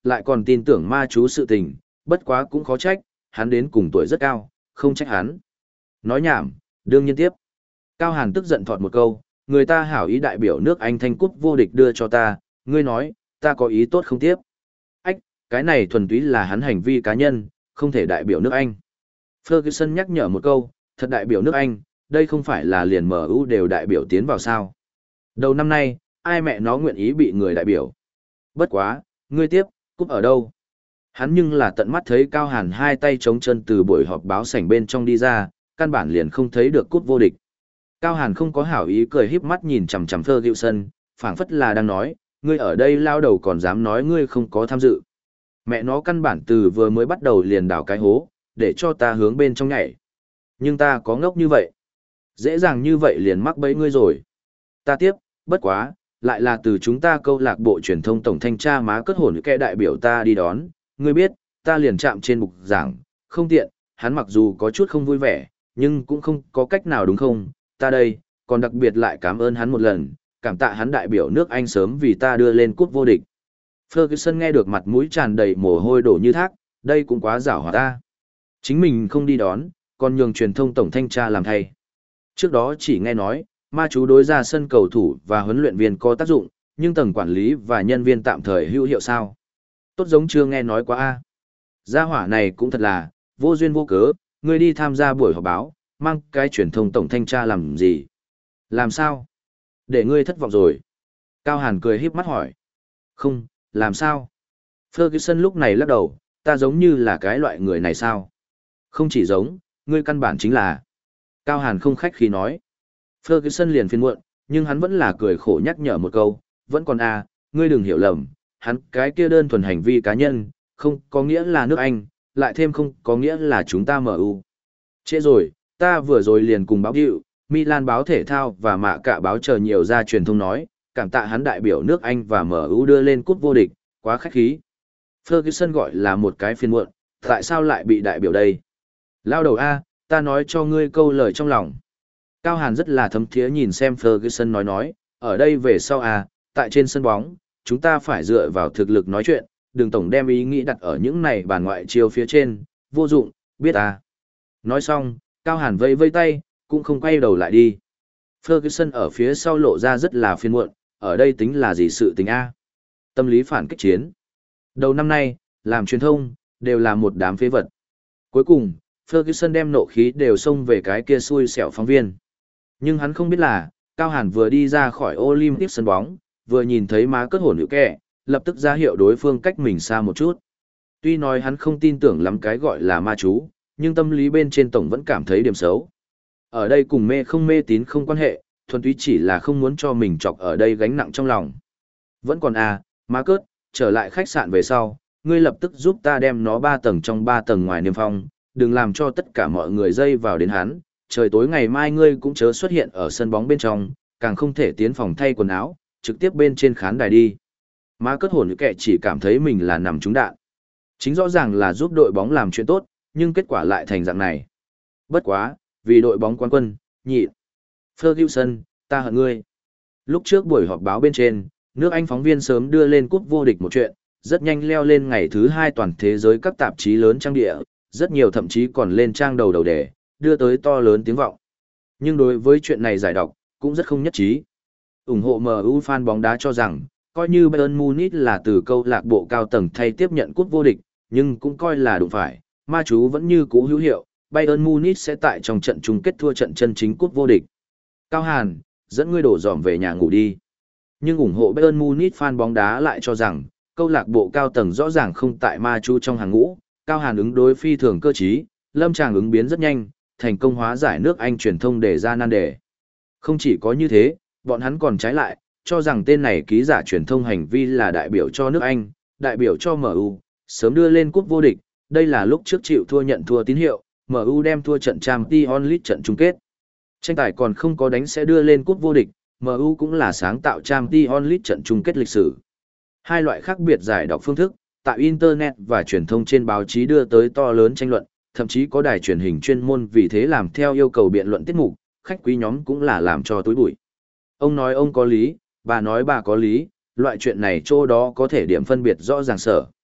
lại còn tin tưởng ma chú sự tình, bất quá cũng khó trách, hắn đến cùng tuổi rất cao, không trách hắn. Nói nhảm, đương nhiên tiếp. Cao Hàn tức giận thọt một câu, người ta hảo ý đại biểu nước Anh thanh cúp vô địch đưa cho ta, ngươi nói, ta có ý tốt không tiếp. Ách, cái này thuần túy là hắn hành vi cá nhân, không thể đại biểu nước Anh. Ferguson nhắc nhở một câu, thật đại biểu nước Anh, đây không phải là liền em u đều đại biểu tiến vào sao. Đầu năm nay, ai mẹ nó nguyện ý bị người đại biểu. Bất quá, ngươi tiếp, cúp ở đâu? Hắn nhưng là tận mắt thấy Cao Hàn hai tay chống chân từ buổi họp báo sảnh bên trong đi ra, căn bản liền không thấy được cúp vô địch. Cao Hàn không có hảo ý cười híp mắt nhìn chằm chằm Ferguson, phảng phất là đang nói, ngươi ở đây lao đầu còn dám nói ngươi không có tham dự. Mẹ nó căn bản từ vừa mới bắt đầu liền đào cái hố, để cho ta hướng bên trong nhảy. Nhưng ta có ngốc như vậy. Dễ dàng như vậy liền mắc bẫy ngươi rồi. Ta tiếp, bất quá, lại là từ chúng ta câu lạc bộ truyền thông tổng thanh tra má cất hồn kẻ đại biểu ta đi đón. Ngươi biết, ta liền chạm trên bục giảng, không tiện, hắn mặc dù có chút không vui vẻ, nhưng cũng không có cách nào đúng không? Ta đây, còn đặc biệt lại cảm ơn hắn một lần, cảm tạ hắn đại biểu nước Anh sớm vì ta đưa lên cúp vô địch. Ferguson nghe được mặt mũi tràn đầy mồ hôi đổ như thác, đây cũng quá giảo hòa ta. Chính mình không đi đón, còn nhường truyền thông tổng thanh tra làm thay. Trước đó chỉ nghe nói, ma chú đối ra sân cầu thủ và huấn luyện viên có tác dụng, nhưng tầng quản lý và nhân viên tạm thời hữu hiệu sao? Tốt giống chưa nghe nói quá a. Gia hỏa này cũng thật là, vô duyên vô cớ, ngươi đi tham gia buổi họp báo, mang cái truyền thông tổng thanh tra làm gì? Làm sao? Để ngươi thất vọng rồi. Cao Hàn cười híp mắt hỏi. Không, làm sao? Ferguson lúc này lắc đầu, ta giống như là cái loại người này sao? Không chỉ giống, ngươi căn bản chính là. Cao Hàn không khách khí nói. Ferguson liền phiền muộn, nhưng hắn vẫn là cười khổ nhắc nhở một câu, vẫn còn a, ngươi đừng hiểu lầm, hắn cái kia đơn thuần hành vi cá nhân, không có nghĩa là nước Anh, lại thêm không có nghĩa là chúng ta em u. Trễ rồi, ta vừa rồi liền cùng báo hiệu, Milan báo thể thao và mạ cả báo chờ nhiều ra truyền thông nói, cảm tạ hắn đại biểu nước Anh và em u đưa lên cúp vô địch, quá khách khí. Ferguson gọi là một cái phiền muộn, tại sao lại bị đại biểu đây? Lao đầu A, ta nói cho ngươi câu lời trong lòng. Cao Hàn rất là thấm thía nhìn xem Ferguson nói nói, ở đây về sau A, tại trên sân bóng, chúng ta phải dựa vào thực lực nói chuyện, đừng tổng đem ý nghĩ đặt ở những này bàn ngoại chiêu phía trên, vô dụng, biết A. Nói xong, Cao Hàn vây vây tay, cũng không quay đầu lại đi. Ferguson ở phía sau lộ ra rất là phiền muộn, ở đây tính là gì sự tình A. Tâm lý phản kích chiến. Đầu năm nay, làm truyền thông, đều là một đám phế vật. Cuối cùng, Ferguson đem nộ khí đều xông về cái kia xui xẻo phóng viên. Nhưng hắn không biết là, Cao Hàn vừa đi ra khỏi Olympic sân bóng, vừa nhìn thấy má cất hồn nữ kẻ, lập tức ra hiệu đối phương cách mình xa một chút. Tuy nói hắn không tin tưởng lắm cái gọi là ma chú, nhưng tâm lý bên trên tổng vẫn cảm thấy điểm xấu. Ở đây cùng mê không mê tín không quan hệ, thuần túy chỉ là không muốn cho mình chọc ở đây gánh nặng trong lòng. Vẫn còn à, má cất, trở lại khách sạn về sau, ngươi lập tức giúp ta đem nó ba tầng trong ba tầng ngoài niêm phong, đừng làm cho tất cả mọi người dây vào đến hắn, trời tối ngày mai ngươi cũng chớ xuất hiện ở sân bóng bên trong, càng không thể tiến phòng thay quần áo, trực tiếp bên trên khán đài đi. Má cất hồn kệ chỉ cảm thấy mình là nằm trúng đạn. Chính rõ ràng là giúp đội bóng làm chuyện tốt, nhưng kết quả lại thành dạng này. Bất quá, vì đội bóng quán quân, nhịn. Ferguson, ta hận ngươi. Lúc trước buổi họp báo bên trên, nước Anh phóng viên sớm đưa lên cúp vô địch một chuyện, rất nhanh leo lên ngày thứ hai toàn thế giới các tạp chí lớn trang địa, rất nhiều thậm chí còn lên trang đầu đầu đề, đưa tới to lớn tiếng vọng. Nhưng đối với chuyện này giải độc, cũng rất không nhất trí. ủng hộ em u fan bóng đá cho rằng, coi như Bayern Munich là từ câu lạc bộ cao tầng thay tiếp nhận cúp vô địch, nhưng cũng coi là đụng phải, ma chú vẫn như cũ hữu hiệu, Bayern Munich sẽ tại trong trận chung kết thua trận chân chính cúp vô địch. Cao Hàn, dẫn ngươi đổ dòm về nhà ngủ đi. Nhưng ủng hộ Bayern Munich fan bóng đá lại cho rằng, câu lạc bộ cao tầng rõ ràng không tại ma chú trong hàng ngũ, Cao Hàn ứng đối phi thường cơ trí, lâm tràng ứng biến rất nhanh, thành công hóa giải nước Anh truyền thông đề ra nan đề. Không chỉ có như thế, bọn hắn còn trái lại, cho rằng tên này ký giả truyền thông hành vi là đại biểu cho nước Anh, đại biểu cho em u, sớm đưa lên cúp vô địch, đây là lúc trước chịu thua nhận thua tín hiệu, em u đem thua trận Champions League trận chung kết. Tranh tài còn không có đánh sẽ đưa lên cúp vô địch, em u cũng là sáng tạo Champions League trận chung kết lịch sử. Hai loại khác biệt giải đọc phương thức, tại Internet và truyền thông trên báo chí đưa tới to lớn tranh luận, thậm chí có đài truyền hình chuyên môn vì thế làm theo yêu cầu biện luận tiết mục, khách quý nhóm cũng là làm cho túi bụi. Ông nói ông có lý, bà nói bà có lý, loại chuyện này chỗ đó có thể điểm phân biệt rõ ràng sở.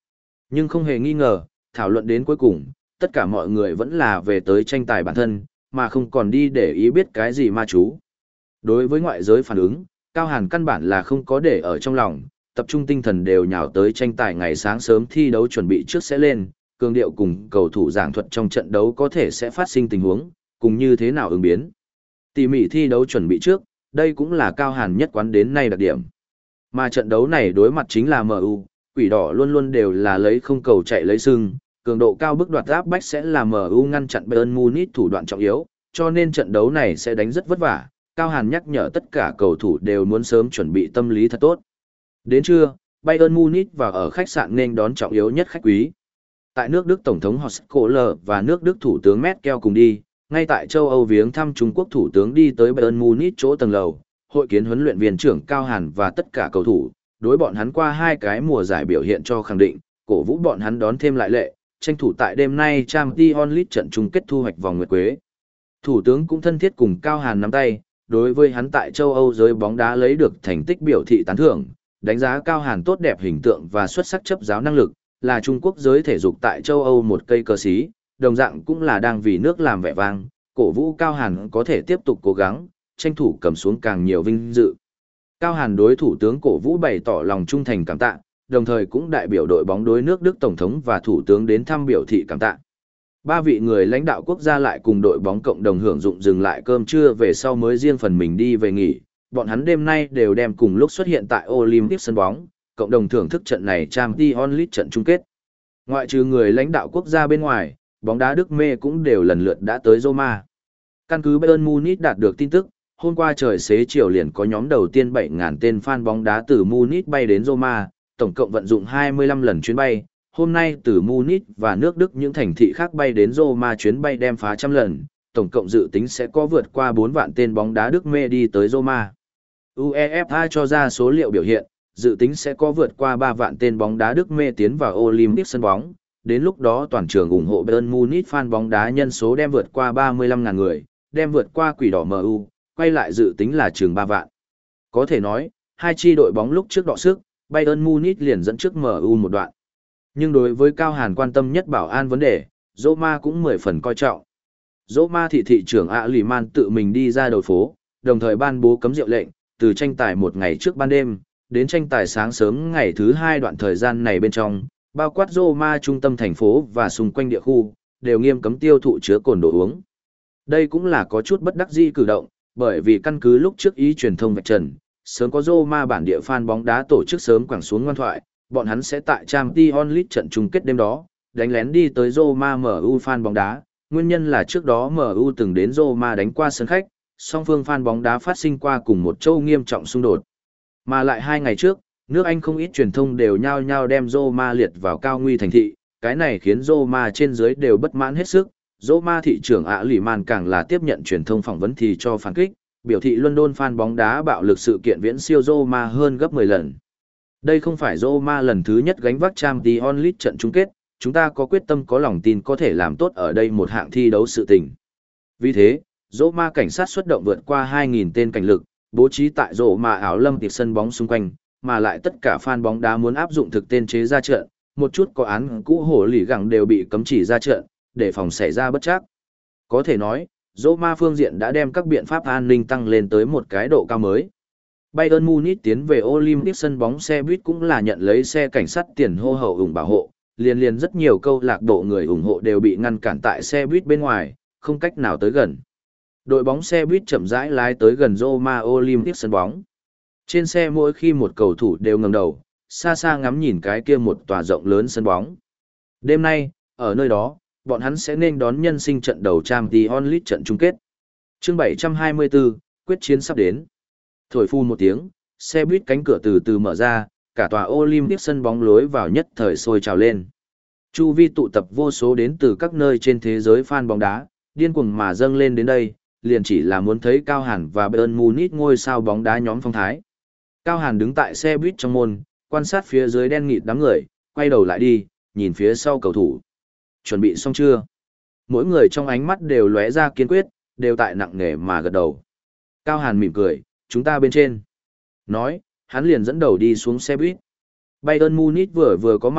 Nhưng không hề nghi ngờ, thảo luận đến cuối cùng, tất cả mọi người vẫn là về tới tranh tài bản thân, mà không còn đi để ý biết cái gì ma chú. Đối với ngoại giới phản ứng, Cao Hàn căn bản là không có để ở trong lòng, tập trung tinh thần đều nhào tới tranh tài ngày sáng sớm thi đấu chuẩn bị trước sẽ lên, cường điệu cùng cầu thủ giảng thuật trong trận đấu có thể sẽ phát sinh tình huống, cùng như thế nào ứng biến. Tỉ mỉ thi đấu chuẩn bị trước, đây cũng là Cao Hàn nhất quán đến nay đặc điểm. Mà trận đấu này đối mặt chính là em u, quỷ đỏ luôn luôn đều là lấy không cầu chạy lấy sưng, cường độ cao bức đoạt áp bách sẽ là em u ngăn chặn Bayern Munich thủ đoạn trọng yếu, cho nên trận đấu này sẽ đánh rất vất vả. Cao Hàn nhắc nhở tất cả cầu thủ đều muốn sớm chuẩn bị tâm lý thật tốt. Đến trưa, Bayern Munich vào ở khách sạn nên đón trọng yếu nhất khách quý. Tại nước Đức Tổng thống Horst Kohler và nước Đức Thủ tướng Merkel cùng đi, ngay tại châu Âu viếng thăm Trung Quốc Thủ tướng đi tới Bayern Munich chỗ tầng lầu, hội kiến huấn luyện viên trưởng Cao Hàn và tất cả cầu thủ, đối bọn hắn qua hai cái mùa giải biểu hiện cho khẳng định, cổ vũ bọn hắn đón thêm lại lệ, tranh thủ tại đêm nay Champions League trận chung kết thu hoạch vòng nguyệt quế. Thủ tướng cũng thân thiết cùng Cao Hàn nắm tay, đối với hắn tại châu Âu giới bóng đá lấy được thành tích biểu thị tán thưởng, đánh giá Cao Hàn tốt đẹp hình tượng và xuất sắc chấp giáo năng lực, là Trung Quốc giới thể dục tại châu Âu một cây cờ xí, đồng dạng cũng là đang vì nước làm vẻ vang, cổ vũ Cao Hàn có thể tiếp tục cố gắng, tranh thủ cầm xuống càng nhiều vinh dự. Cao Hàn đối thủ tướng cổ vũ bày tỏ lòng trung thành cảm tạ, đồng thời cũng đại biểu đội bóng đối nước Đức Tổng thống và Thủ tướng đến thăm biểu thị cảm tạ. Ba vị người lãnh đạo quốc gia lại cùng đội bóng cộng đồng hưởng dụng dừng lại cơm trưa về sau mới riêng phần mình đi về nghỉ. Bọn hắn đêm nay đều đem cùng lúc xuất hiện tại Olympic sân bóng, cộng đồng thưởng thức trận này Champions League trận chung kết. Ngoại trừ người lãnh đạo quốc gia bên ngoài, bóng đá Đức mê cũng đều lần lượt đã tới Roma. Căn cứ Bayern Munich đạt được tin tức, hôm qua trời xế chiều liền có nhóm đầu tiên bảy nghìn tên fan bóng đá từ Munich bay đến Roma, tổng cộng vận dụng hai mươi lăm lần chuyến bay. Hôm nay từ Munich và nước Đức những thành thị khác bay đến Roma chuyến bay đem phá trăm lần, tổng cộng dự tính sẽ có vượt qua bốn vạn tên bóng đá Đức mê đi tới Roma. UEFA cho ra số liệu biểu hiện, dự tính sẽ có vượt qua ba vạn tên bóng đá Đức mê tiến vào Olympic sân bóng, đến lúc đó toàn trường ủng hộ Bayern Munich fan bóng đá nhân số đem vượt qua ba mươi lăm nghìn người, đem vượt qua quỷ đỏ em u, quay lại dự tính là chừng ba vạn. Có thể nói, hai chi đội bóng lúc trước đọ sức, Bayern Munich liền dẫn trước em u một đoạn. Nhưng đối với Cao Hàn quan tâm nhất bảo an vấn đề, Roma cũng mười phần coi trọng. Roma thị thị trưởng Aliman tự mình đi ra đầu phố, đồng thời ban bố cấm rượu lệnh, từ tranh tài một ngày trước ban đêm, đến tranh tài sáng sớm ngày thứ hai đoạn thời gian này bên trong, bao quát Roma trung tâm thành phố và xung quanh địa khu, đều nghiêm cấm tiêu thụ chứa cồn đồ uống. Đây cũng là có chút bất đắc dĩ cử động, bởi vì căn cứ lúc trước ý truyền thông vạch trần, sớm có Roma bản địa fan bóng đá tổ chức sớm quẳng xuống ngoan thoại, bọn hắn sẽ tại Champions League trận chung kết đêm đó, đánh lén đi tới Roma em u fan bóng đá, nguyên nhân là trước đó em u từng đến Roma đánh qua sân khách, song phương fan bóng đá phát sinh qua cùng một châu nghiêm trọng xung đột. Mà lại hai ngày trước, nước Anh không ít truyền thông đều nhao nhao đem Roma liệt vào cao nguy thành thị, cái này khiến Roma trên dưới đều bất mãn hết sức. Roma thị trưởng ạ lì màn càng là tiếp nhận truyền thông phỏng vấn thì cho phản kích, biểu thị London fan bóng đá bạo lực sự kiện viễn siêu Roma hơn gấp mười lần. Đây không phải Roma lần thứ nhất gánh vác Champions League trận chung kết, chúng ta có quyết tâm có lòng tin có thể làm tốt ở đây một hạng thi đấu sự tình. Vì thế, Roma cảnh sát xuất động vượt qua hai nghìn tên cảnh lực, bố trí tại Roma áo lâm tiệc sân bóng xung quanh, mà lại tất cả fan bóng đá muốn áp dụng thực tên chế ra trận, một chút có án cũ hổ lì gẳng đều bị cấm chỉ ra trận, để phòng xảy ra bất trắc. Có thể nói, Roma phương diện đã đem các biện pháp an ninh tăng lên tới một cái độ cao mới. Bayern Munich tiến về Olympic sân bóng xe buýt cũng là nhận lấy xe cảnh sát tiền hô hậu ủng bảo hộ, liền liền rất nhiều câu lạc bộ người ủng hộ đều bị ngăn cản tại xe buýt bên ngoài, không cách nào tới gần. Đội bóng xe buýt chậm rãi lái tới gần Roma Olympic sân bóng. Trên xe mỗi khi một cầu thủ đều ngẩng đầu, xa xa ngắm nhìn cái kia một tòa rộng lớn sân bóng. Đêm nay, ở nơi đó, bọn hắn sẽ nên đón nhân sinh trận đầu Champions League trận chung kết. Chương bảy trăm hai mươi tư, quyết chiến sắp đến. Thổi phu một tiếng, xe buýt cánh cửa từ từ mở ra, cả tòa Olympic sân bóng lối vào nhất thời sôi trào lên. Chu vi tụ tập vô số đến từ các nơi trên thế giới fan bóng đá, điên cuồng mà dâng lên đến đây, liền chỉ là muốn thấy Cao Hàn và Bayern Munich ngôi sao bóng đá nhóm phong thái. Cao Hàn đứng tại xe buýt trong môn, quan sát phía dưới đen nghịt đám người, quay đầu lại đi, nhìn phía sau cầu thủ. Chuẩn bị xong chưa? Mỗi người trong ánh mắt đều lóe ra kiên quyết, đều tại nặng nề mà gật đầu. Cao Hàn mỉm cười, chúng ta bên trên. Nói, hắn liền dẫn đầu đi xuống xe buýt. Bayern Munich vừa vừa có mặt,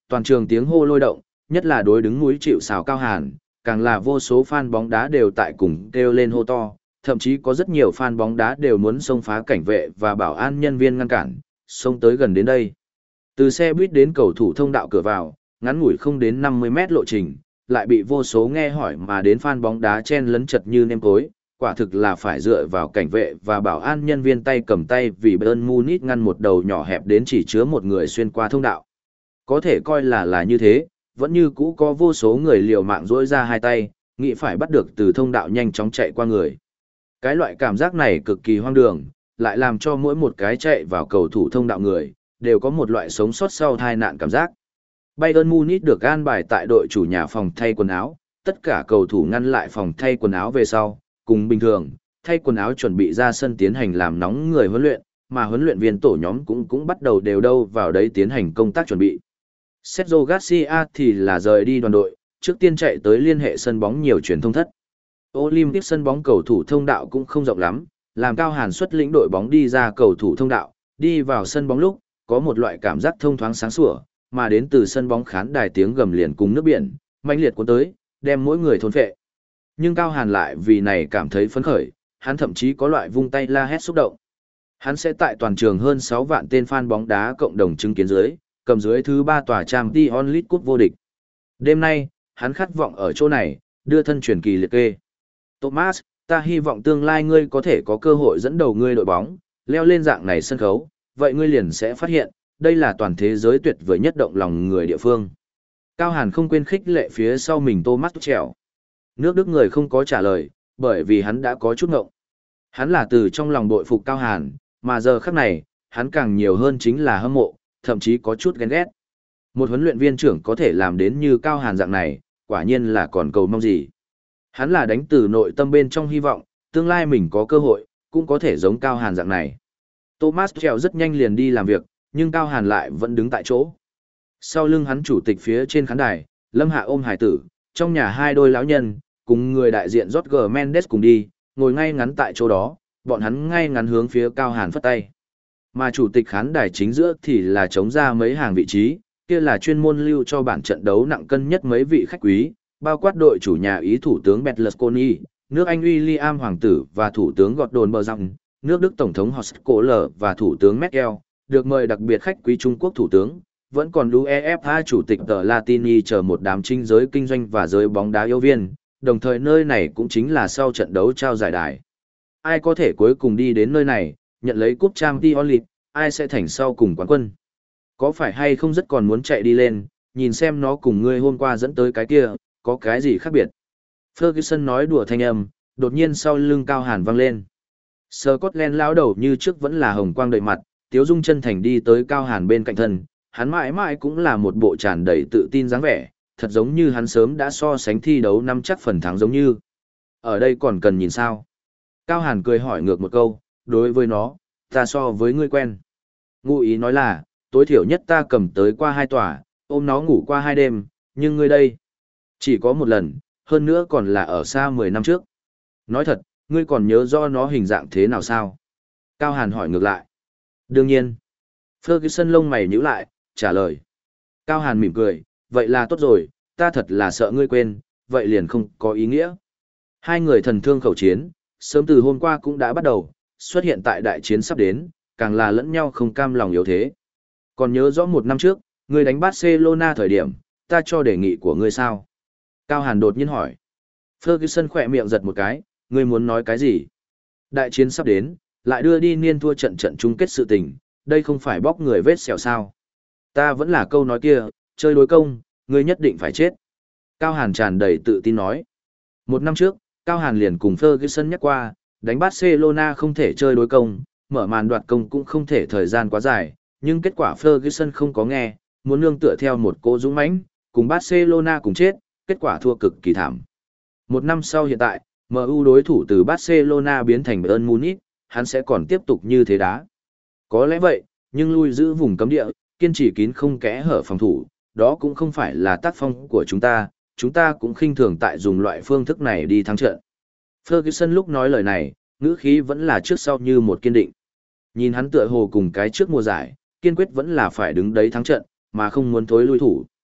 toàn trường tiếng hô lôi động, nhất là đối đứng núi chịu sào Cao Hàn, càng là vô số fan bóng đá đều tại cùng kêu lên hô to, thậm chí có rất nhiều fan bóng đá đều muốn xông phá cảnh vệ và bảo an nhân viên ngăn cản, xông tới gần đến đây. Từ xe buýt đến cầu thủ thông đạo cửa vào, ngắn ngủi không đến năm mươi mét lộ trình, lại bị vô số nghe hỏi mà đến fan bóng đá chen lấn chật như nêm cối, quả thực là phải dựa vào cảnh vệ và bảo an nhân viên tay cầm tay vì Bayern Munich ngăn một đầu nhỏ hẹp đến chỉ chứa một người xuyên qua thông đạo. Có thể coi là là như thế, vẫn như cũ có vô số người liều mạng dỗi ra hai tay, nghĩ phải bắt được từ thông đạo nhanh chóng chạy qua người. Cái loại cảm giác này cực kỳ hoang đường, lại làm cho mỗi một cái chạy vào cầu thủ thông đạo người, đều có một loại sống sót sau tai nạn cảm giác. Bayern Munich được an bài tại đội chủ nhà phòng thay quần áo, tất cả cầu thủ ngăn lại phòng thay quần áo về sau, cùng bình thường, thay quần áo chuẩn bị ra sân tiến hành làm nóng người huấn luyện, mà huấn luyện viên tổ nhóm cũng cũng bắt đầu đều đâu vào đấy tiến hành công tác chuẩn bị. Sergio Garcia thì là rời đi đoàn đội, trước tiên chạy tới liên hệ sân bóng nhiều truyền thông thất. Olympic sân bóng cầu thủ thông đạo cũng không rộng lắm, làm Cao Hàn xuất lĩnh đội bóng đi ra cầu thủ thông đạo, đi vào sân bóng lúc, có một loại cảm giác thông thoáng sáng sủa, mà đến từ sân bóng khán đài tiếng gầm liền cùng nước biển, mãnh liệt cuốn tới, đem mỗi người thôn phệ. Nhưng Cao Hàn lại vì này cảm thấy phấn khởi, hắn thậm chí có loại vung tay la hét xúc động. Hắn sẽ tại toàn trường hơn sáu vạn tên fan bóng đá cộng đồng chứng kiến dưới, cầm dưới thứ ba tòa Champions League cúp vô địch. Đêm nay, hắn khát vọng ở chỗ này, đưa thân truyền kỳ liệt kê. Thomas, ta hy vọng tương lai ngươi có thể có cơ hội dẫn đầu ngươi đội bóng, leo lên dạng này sân khấu, vậy ngươi liền sẽ phát hiện, đây là toàn thế giới tuyệt vời nhất động lòng người địa phương. Cao Hàn không quên khích lệ phía sau mình Thomas Tuchel. Nước Đức người không có trả lời, bởi vì hắn đã có chút ngộng. Hắn là từ trong lòng bội phục Cao Hàn, mà giờ khắc này, hắn càng nhiều hơn chính là hâm mộ, thậm chí có chút ghen ghét. Một huấn luyện viên trưởng có thể làm đến như Cao Hàn dạng này, quả nhiên là còn cầu mong gì. Hắn là đánh từ nội tâm bên trong hy vọng, tương lai mình có cơ hội, cũng có thể giống Cao Hàn dạng này. Thomas Tuchel rất nhanh liền đi làm việc, nhưng Cao Hàn lại vẫn đứng tại chỗ. Sau lưng hắn chủ tịch phía trên khán đài, Lâm Hạ ôm hải tử, trong nhà hai đôi lão nhân, cùng người đại diện Jorge Mendes cùng đi, ngồi ngay ngắn tại chỗ đó, bọn hắn ngay ngắn hướng phía Cao Hàn phất tay. Mà chủ tịch khán đài chính giữa thì là chống ra mấy hàng vị trí, kia là chuyên môn lưu cho bản trận đấu nặng cân nhất mấy vị khách quý, bao quát đội chủ nhà Ý thủ tướng Berlusconi, nước Anh William Hoàng tử và thủ tướng Gordon Bernard, nước Đức Tổng thống Horst Kohler và thủ tướng Merkel, được mời đặc biệt khách quý Trung Quốc thủ tướng, vẫn còn UEFA chủ tịch tờ Latini chờ một đám chính giới kinh doanh và giới bóng đá yêu viên, đồng thời nơi này cũng chính là sau trận đấu trao giải đài. Ai có thể cuối cùng đi đến nơi này, nhận lấy cúp Champions League, ai sẽ thành sau cùng quán quân. Có phải hay không rất còn muốn chạy đi lên, nhìn xem nó cùng ngươi hôm qua dẫn tới cái kia, có cái gì khác biệt. Ferguson nói đùa thanh âm, đột nhiên sau lưng Cao Hàn vang lên. Scotland lão đầu như trước vẫn là hồng quang đầy mặt, tiếu dung chân thành đi tới Cao Hàn bên cạnh thân, hắn mãi mãi cũng là một bộ tràn đầy tự tin dáng vẻ, thật giống như hắn sớm đã so sánh thi đấu năm chắc phần thắng giống như. Ở đây còn cần nhìn sao? Cao Hàn cười hỏi ngược một câu, đối với nó, ta so với ngươi quen. Ngụ ý nói là, tối thiểu nhất ta cầm tới qua hai tòa, ôm nó ngủ qua hai đêm, nhưng ngươi đây, chỉ có một lần, hơn nữa còn là ở xa mười năm trước. Nói thật, ngươi còn nhớ rõ nó hình dạng thế nào sao? Cao Hàn hỏi ngược lại. Đương nhiên. Ferguson lông mày nhíu lại, trả lời. Cao Hàn mỉm cười, vậy là tốt rồi, ta thật là sợ ngươi quên, vậy liền không có ý nghĩa. Hai người thần thương khẩu chiến, sớm từ hôm qua cũng đã bắt đầu, xuất hiện tại đại chiến sắp đến, càng là lẫn nhau không cam lòng yếu thế. Còn nhớ rõ một năm trước, ngươi đánh Barcelona thời điểm, ta cho đề nghị của ngươi sao? Cao Hàn đột nhiên hỏi. Ferguson khỏe miệng giật một cái, ngươi muốn nói cái gì? Đại chiến sắp đến, lại đưa đi niên thua trận trận chung kết sự tình, đây không phải bóc người vết sẹo sao? Ta vẫn là câu nói kia, chơi đối công, ngươi nhất định phải chết. Cao Hàn tràn đầy tự tin nói. Một năm trước, Cao Hàn liền cùng Ferguson nhắc qua, đánh Barcelona không thể chơi đối công, mở màn đoạt công cũng không thể thời gian quá dài, nhưng kết quả Ferguson không có nghe, muốn nương tựa theo một cô dũng mãnh, cùng Barcelona cùng chết, kết quả thua cực kỳ thảm. Một năm sau hiện tại, em u đối thủ từ Barcelona biến thành Bayern Munich, hắn sẽ còn tiếp tục như thế đá. Có lẽ vậy, nhưng lui giữ vùng cấm địa, kiên trì kín không kẽ hở phòng thủ, đó cũng không phải là tác phong của chúng ta, chúng ta cũng khinh thường tại dùng loại phương thức này đi thắng trận. Ferguson lúc nói lời này, ngữ khí vẫn là trước sau như một kiên định. Nhìn hắn tựa hồ cùng cái trước mùa giải, kiên quyết vẫn là phải đứng đấy thắng trận, mà không muốn thối lui thủ.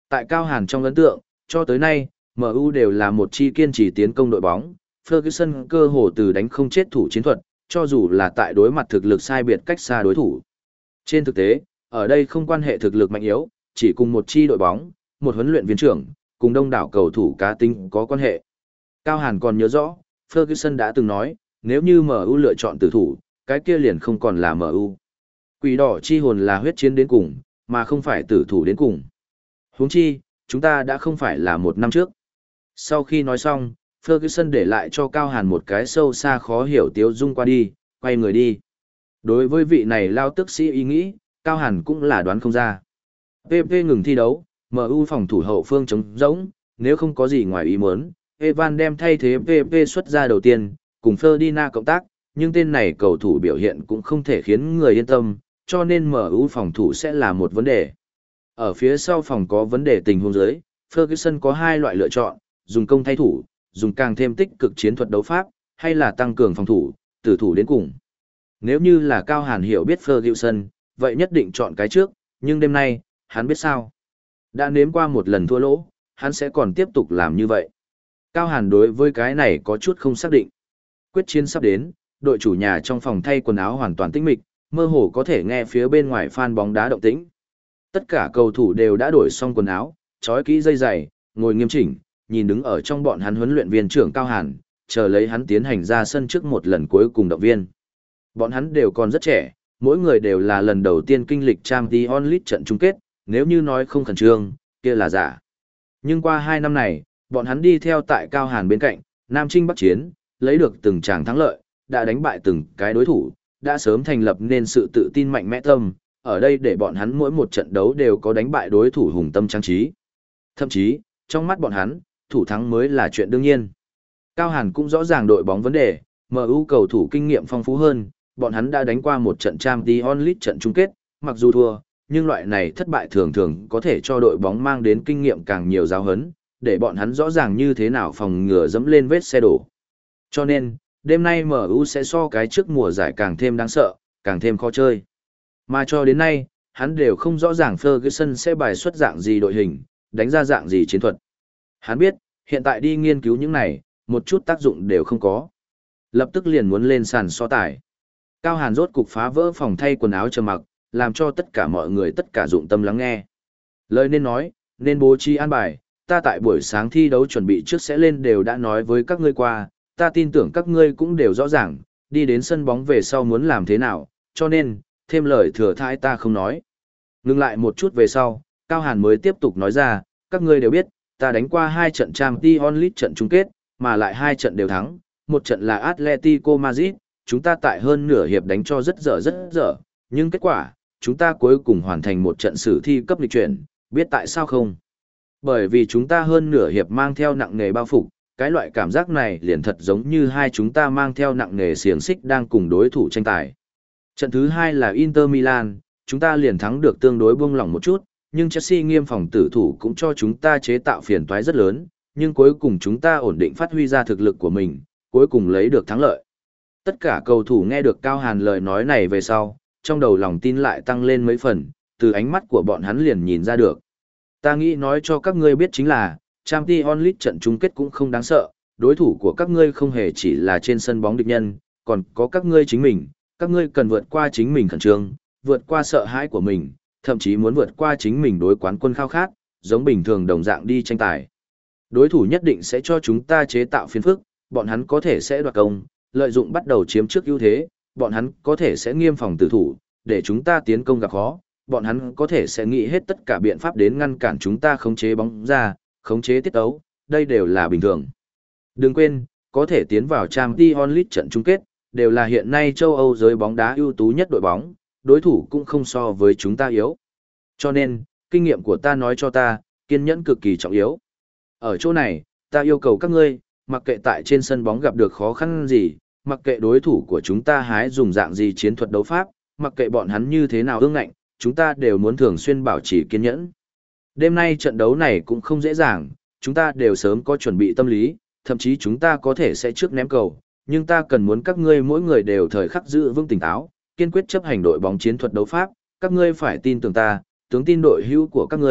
Tại Cao Hàn trong ấn tượng, cho tới nay, em u đều là một chi kiên trì tiến công đội bóng, Ferguson cơ hồ từ đánh không chết thủ chiến thuật, cho dù là tại đối mặt thực lực sai biệt cách xa đối thủ. Trên thực tế, ở đây không quan hệ thực lực mạnh yếu, chỉ cùng một chi đội bóng, một huấn luyện viên trưởng, cùng đông đảo cầu thủ cá tính có quan hệ. Cao Hàn còn nhớ rõ, Ferguson đã từng nói, nếu như em u lựa chọn tử thủ, cái kia liền không còn là em u. Quỷ đỏ chi hồn là huyết chiến đến cùng, mà không phải tử thủ đến cùng. Huống chi, chúng ta đã không phải là một năm trước. Sau khi nói xong, Ferguson để lại cho Cao Hàn một cái sâu xa khó hiểu tiếu dung qua đi, quay người đi. Đối với vị này lao tức sĩ ý nghĩ, Cao Hàn cũng là đoán không ra. pê pê ngừng thi đấu, em u phòng thủ hậu phương trống rỗng, nếu không có gì ngoài ý muốn, Evan đem thay thế pê pê xuất ra đầu tiên, cùng Ferdinand cộng tác, nhưng tên này cầu thủ biểu hiện cũng không thể khiến người yên tâm, cho nên em u phòng thủ sẽ là một vấn đề. Ở phía sau phòng có vấn đề tình huống dưới, Ferguson có hai loại lựa chọn, dùng công thay thủ, dùng càng thêm tích cực chiến thuật đấu pháp, hay là tăng cường phòng thủ, tử thủ đến cùng. Nếu như là Cao Hàn hiểu biết Ferguson, vậy nhất định chọn cái trước, nhưng đêm nay, hắn biết sao. Đã nếm qua một lần thua lỗ, hắn sẽ còn tiếp tục làm như vậy. Cao Hàn đối với cái này có chút không xác định. Quyết chiến sắp đến, đội chủ nhà trong phòng thay quần áo hoàn toàn tĩnh mịch, mơ hồ có thể nghe phía bên ngoài fan bóng đá động tĩnh. Tất cả cầu thủ đều đã đổi xong quần áo, trói kỹ dây giày, ngồi nghiêm chỉnh, nhìn đứng ở trong bọn hắn huấn luyện viên trưởng Cao Hàn, chờ lấy hắn tiến hành ra sân trước một lần cuối cùng động viên. Bọn hắn đều còn rất trẻ, mỗi người đều là lần đầu tiên kinh lịch Champions League trận chung kết, nếu như nói không khẩn trương, kia là giả. Nhưng qua hai năm này, bọn hắn đi theo tại Cao Hàn bên cạnh, Nam Chinh Bắc Chiến, lấy được từng tràng thắng lợi, đã đánh bại từng cái đối thủ, đã sớm thành lập nên sự tự tin mạnh mẽ tâm, ở đây để bọn hắn mỗi một trận đấu đều có đánh bại đối thủ hùng tâm trang trí. Thậm chí, trong mắt bọn hắn, thủ thắng mới là chuyện đương nhiên. Cao Hàn cũng rõ ràng đội bóng vấn đề, em u cầu thủ kinh nghiệm phong phú hơn, bọn hắn đã đánh qua một trận Champions League trận chung kết, mặc dù thua, nhưng loại này thất bại thường thường có thể cho đội bóng mang đến kinh nghiệm càng nhiều giáo huấn, để bọn hắn rõ ràng như thế nào phòng ngừa dẫm lên vết xe đổ. Cho nên, đêm nay em u sẽ so cái trước mùa giải càng thêm đáng sợ, càng thêm khó chơi. Mà cho đến nay, hắn đều không rõ ràng Ferguson sẽ bài xuất dạng gì đội hình, đánh ra dạng gì chiến thuật. Hắn biết, hiện tại đi nghiên cứu những này, một chút tác dụng đều không có. Lập tức liền muốn lên sàn so tài. Cao Hàn rốt cục phá vỡ phòng thay quần áo trầm mặc, làm cho tất cả mọi người tất cả dụng tâm lắng nghe. Lời nên nói, nên bố trí an bài, ta tại buổi sáng thi đấu chuẩn bị trước sẽ lên đều đã nói với các ngươi qua, ta tin tưởng các ngươi cũng đều rõ ràng, đi đến sân bóng về sau muốn làm thế nào, cho nên, thêm lời thừa thãi ta không nói. Ngừng lại một chút về sau, Cao Hàn mới tiếp tục nói ra, các ngươi đều biết, ta đánh qua hai trận Champions League trận chung kết, mà lại hai trận đều thắng, một trận là Atletico Madrid, chúng ta tại hơn nửa hiệp đánh cho rất dở rất dở, nhưng kết quả, chúng ta cuối cùng hoàn thành một trận sử thi cấp lịch chuyển, biết tại sao không? Bởi vì chúng ta hơn nửa hiệp mang theo nặng nghề bao phục, cái loại cảm giác này liền thật giống như hai chúng ta mang theo nặng nghề xiềng xích đang cùng đối thủ tranh tài. Trận thứ hai là Inter Milan, chúng ta liền thắng được tương đối buông lỏng một chút, nhưng Chelsea nghiêm phòng tử thủ cũng cho chúng ta chế tạo phiền toái rất lớn, nhưng cuối cùng chúng ta ổn định phát huy ra thực lực của mình, cuối cùng lấy được thắng lợi. Tất cả cầu thủ nghe được Cao Hàn lời nói này về sau, trong đầu lòng tin lại tăng lên mấy phần, từ ánh mắt của bọn hắn liền nhìn ra được. Ta nghĩ nói cho các ngươi biết chính là, Champions League trận chung kết cũng không đáng sợ, đối thủ của các ngươi không hề chỉ là trên sân bóng địch nhân, còn có các ngươi chính mình, các ngươi cần vượt qua chính mình khẩn trương, vượt qua sợ hãi của mình, thậm chí muốn vượt qua chính mình đối quán quân khao khát, giống bình thường đồng dạng đi tranh tài. Đối thủ nhất định sẽ cho chúng ta chế tạo phiền phức, bọn hắn có thể sẽ đoạt công, lợi dụng bắt đầu chiếm trước ưu thế, bọn hắn có thể sẽ nghiêm phòng tử thủ, để chúng ta tiến công gặp khó, bọn hắn có thể sẽ nghĩ hết tất cả biện pháp đến ngăn cản chúng ta khống chế bóng ra, khống chế tiết tấu, đây đều là bình thường. Đừng quên, có thể tiến vào Champions League trận chung kết, đều là hiện nay châu Âu giới bóng đá ưu tú nhất đội bóng, đối thủ cũng không so với chúng ta yếu. Cho nên, kinh nghiệm của ta nói cho ta, kiên nhẫn cực kỳ trọng yếu. Ở chỗ này, ta yêu cầu các ngươi, mặc kệ tại trên sân bóng gặp được khó khăn gì, mặc kệ đối thủ của chúng ta hái dùng dạng gì chiến thuật đấu pháp, mặc kệ bọn hắn như thế nào ương ngạnh, chúng ta đều muốn thường xuyên bảo trì kiên nhẫn. Đêm nay trận đấu này cũng không dễ dàng, chúng ta đều sớm có chuẩn bị tâm lý, thậm chí chúng ta có thể sẽ trước ném cầu, nhưng ta cần muốn các ngươi mỗi người đều thời khắc giữ vững tỉnh táo, kiên quyết chấp hành đội bóng chiến thuật đấu pháp, các ngươi phải tin tưởng ta, tướng tin đội hữu của các ngươi,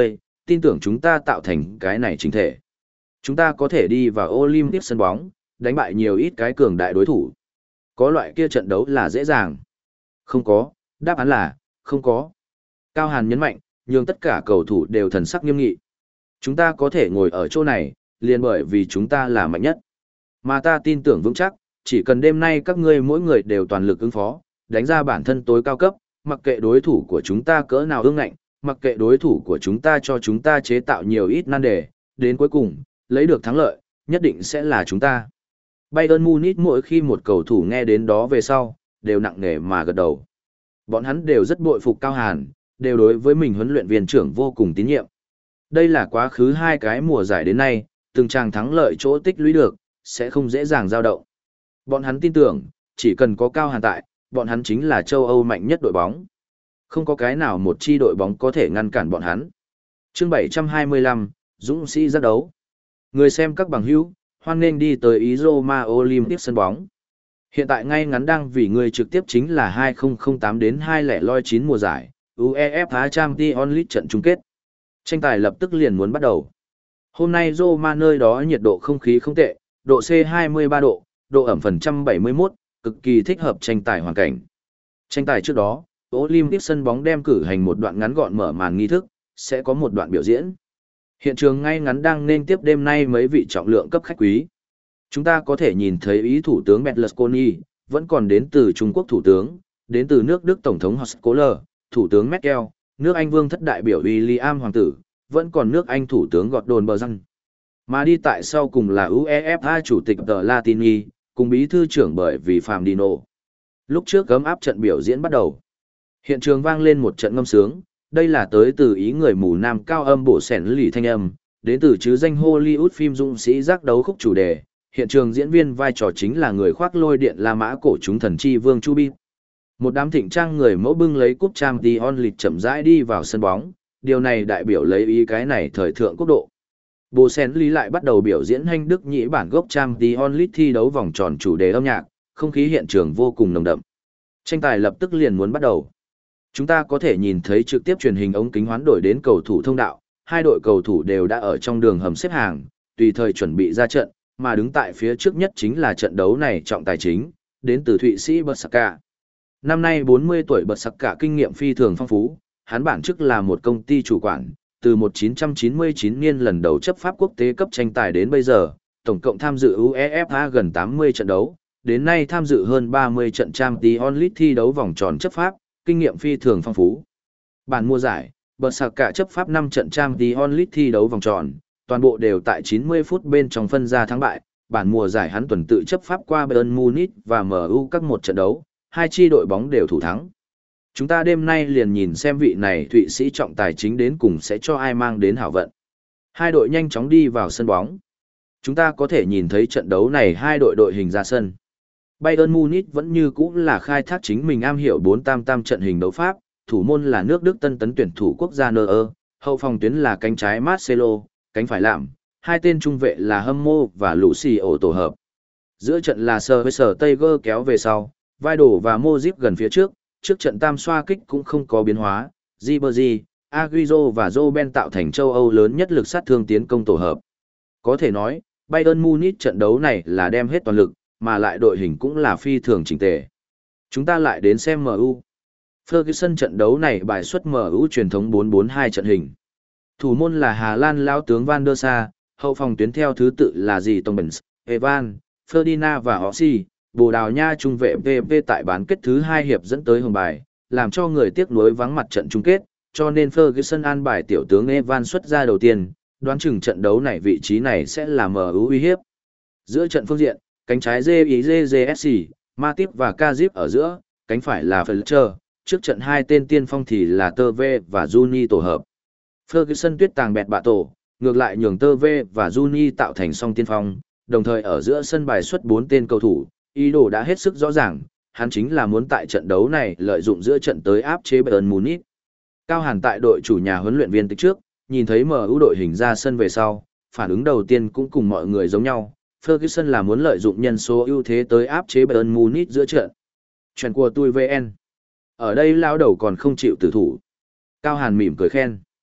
tin tưởng chúng ta tạo thành cái này chính thể. Chúng ta có thể đi vào Olympic sân bóng, đánh bại nhiều ít cái cường đại đối thủ. Có loại kia trận đấu là dễ dàng. Không có, đáp án là, không có. Cao Hàn nhấn mạnh, nhưng tất cả cầu thủ đều thần sắc nghiêm nghị. Chúng ta có thể ngồi ở chỗ này, liền bởi vì chúng ta là mạnh nhất. Mà ta tin tưởng vững chắc, chỉ cần đêm nay các ngươi mỗi người đều toàn lực ứng phó, đánh ra bản thân tối cao cấp, mặc kệ đối thủ của chúng ta cỡ nào ương ngạnh, mặc kệ đối thủ của chúng ta cho chúng ta chế tạo nhiều ít nan đề, đến cuối cùng, lấy được thắng lợi, nhất định sẽ là chúng ta. Bayern Munich mỗi khi một cầu thủ nghe đến đó về sau, đều nặng nề mà gật đầu. Bọn hắn đều rất bội phục Cao Hàn, đều đối với mình huấn luyện viên trưởng vô cùng tín nhiệm. Đây là quá khứ hai cái mùa giải đến nay, từng tràng thắng lợi chỗ tích lũy được, sẽ không dễ dàng dao động. Bọn hắn tin tưởng, chỉ cần có Cao Hàn tại, bọn hắn chính là châu Âu mạnh nhất đội bóng. Không có cái nào một chi đội bóng có thể ngăn cản bọn hắn. Chương bảy trăm hai mươi lăm, Dũng sĩ giác đấu. Người xem các bằng hữu, hoan nghênh đi tới ý Roma Olympic sân bóng. Hiện tại ngay ngắn đang vì người trực tiếp chính là hai không không tám đến hai không không chín mùa giải, UEFA Champions League trận chung kết. Tranh tài lập tức liền muốn bắt đầu. Hôm nay Roma nơi đó nhiệt độ không khí không tệ, độ C hai mươi ba độ, độ ẩm phần trăm bảy mươi mốt, cực kỳ thích hợp tranh tài hoàn cảnh. Tranh tài trước đó, Olympic sân bóng đem cử hành một đoạn ngắn gọn mở màn nghi thức, sẽ có một đoạn biểu diễn. Hiện trường ngay ngắn đang nên tiếp đêm nay mấy vị trọng lượng cấp khách quý. Chúng ta có thể nhìn thấy ý thủ tướng Berlusconi, vẫn còn đến từ Trung Quốc thủ tướng, đến từ nước Đức Tổng thống Horst Kohler, thủ tướng Merkel, nước Anh vương thất đại biểu William Hoàng tử, vẫn còn nước Anh thủ tướng Gordon Brown. Mà đi tại sau cùng là UEFA chủ tịch tờ Latini, cùng bí thư trưởng bởi vì Phạm Dino. Lúc trước gấm áp trận biểu diễn bắt đầu. Hiện trường vang lên một trận ngâm sướng, đây là tới từ ý người mù nam cao âm bổ sẻn lì thanh âm, đến từ chứ danh Hollywood phim dũng sĩ giác đấu khúc chủ đề. Hiện trường diễn viên vai trò chính là người khoác lôi điện La Mã cổ chúng thần chi vương Chu Bi. Một đám thịnh trang người mẫu bưng lấy cúp Champions League chậm rãi đi vào sân bóng, điều này đại biểu lấy ý cái này thời thượng quốc độ. Bồ Sen Lý lại bắt đầu biểu diễn hành đức nhĩ bản gốc Champions League thi đấu vòng tròn chủ đề âm nhạc, không khí hiện trường vô cùng nồng đậm. Tranh tài lập tức liền muốn bắt đầu. Chúng ta có thể nhìn thấy trực tiếp truyền hình ống kính hoán đổi đến cầu thủ thông đạo, hai đội cầu thủ đều đã ở trong đường hầm xếp hàng, tùy thời chuẩn bị ra trận, mà đứng tại phía trước nhất chính là trận đấu này trọng tài chính, đến từ Thụy Sĩ Bật Sạc Cả. Năm nay bốn mươi tuổi Bật Sạc Cả kinh nghiệm phi thường phong phú, hắn bản chức là một công ty chủ quản, từ một nghìn chín trăm chín mươi chín niên lần đầu chấp pháp quốc tế cấp tranh tài đến bây giờ, tổng cộng tham dự UEFA gần tám mươi trận đấu, đến nay tham dự hơn ba mươi trận Champions League thi đấu vòng tròn chấp pháp, kinh nghiệm phi thường phong phú. Bản mùa giải, Bật Sạc Cả chấp pháp năm trận Champions League thi đấu vòng tròn, toàn bộ đều tại chín mươi phút bên trong phân ra thắng bại. Bản mùa giải hắn tuần tự chấp pháp qua Bayern Munich và em u các một trận đấu, hai chi đội bóng đều thủ thắng. Chúng ta đêm nay liền nhìn xem vị này Thụy Sĩ trọng tài chính đến cùng sẽ cho ai mang đến hảo vận. Hai đội nhanh chóng đi vào sân bóng. Chúng ta có thể nhìn thấy trận đấu này hai đội đội hình ra sân. Bayern Munich vẫn như cũ là khai thác chính mình am hiểu bốn tam tam trận hình đấu pháp, thủ môn là nước Đức tân tấn tuyển thủ quốc gia Neuer, hậu phòng tuyến là cánh trái Marcelo, cánh phải Lạm, hai tên trung vệ là Hâm và Lucio tổ hợp. Giữa trận là Sir với Sir Tiger kéo về sau, Vidal và Modric gần phía trước, trước trận tam xoa kích cũng không có biến hóa, Ribery, Agüero và Robben tạo thành châu Âu lớn nhất lực sát thương tiến công tổ hợp. Có thể nói, Bayern Munich trận đấu này là đem hết toàn lực, mà lại đội hình cũng là phi thường chỉnh tề. Chúng ta lại đến xem em u. Ferguson trận đấu này bài xuất em u truyền thống bốn bốn hai trận hình. Thủ môn là Hà Lan lão tướng Van der Sar, hậu phòng tuyến theo thứ tự là Dì Tombens, Evan, Ferdinand và Ossi. Bồ Đào Nha trung vệ pê pê tại bán kết thứ hai hiệp dẫn tới hồng bài, làm cho người tiếc nuối vắng mặt trận chung kết, cho nên Ferguson an bài tiểu tướng Evan xuất ra đầu tiên, đoán chừng trận đấu này vị trí này sẽ là em u uy hiếp. Giữa trận phương diện, cánh trái giê i giê giê ét xê, Matip và Kazip ở giữa, cánh phải là Fletcher, trước trận hai tên tiên phong thì là Tơ Vê và Juni tổ hợp. Ferguson tuyết tàng bẹt bạ tổ, ngược lại nhường Tơ Vê và Juni tạo thành song tiên phong, đồng thời ở giữa sân bài xuất bốn tên cầu thủ, ý đồ đã hết sức rõ ràng, hắn chính là muốn tại trận đấu này lợi dụng giữa trận tới áp chế Bayern Munich. Cao Hàn tại đội chủ nhà huấn luyện viên từ trước, nhìn thấy em u đội hình ra sân về sau, phản ứng đầu tiên cũng cùng mọi người giống nhau, Ferguson là muốn lợi dụng nhân số ưu thế tới áp chế Bayern Munich giữa trận. Chuyện của tôi vê en. Ở đây lao đầu còn không chịu tử thủ. Cao Hàn mỉm cười khen.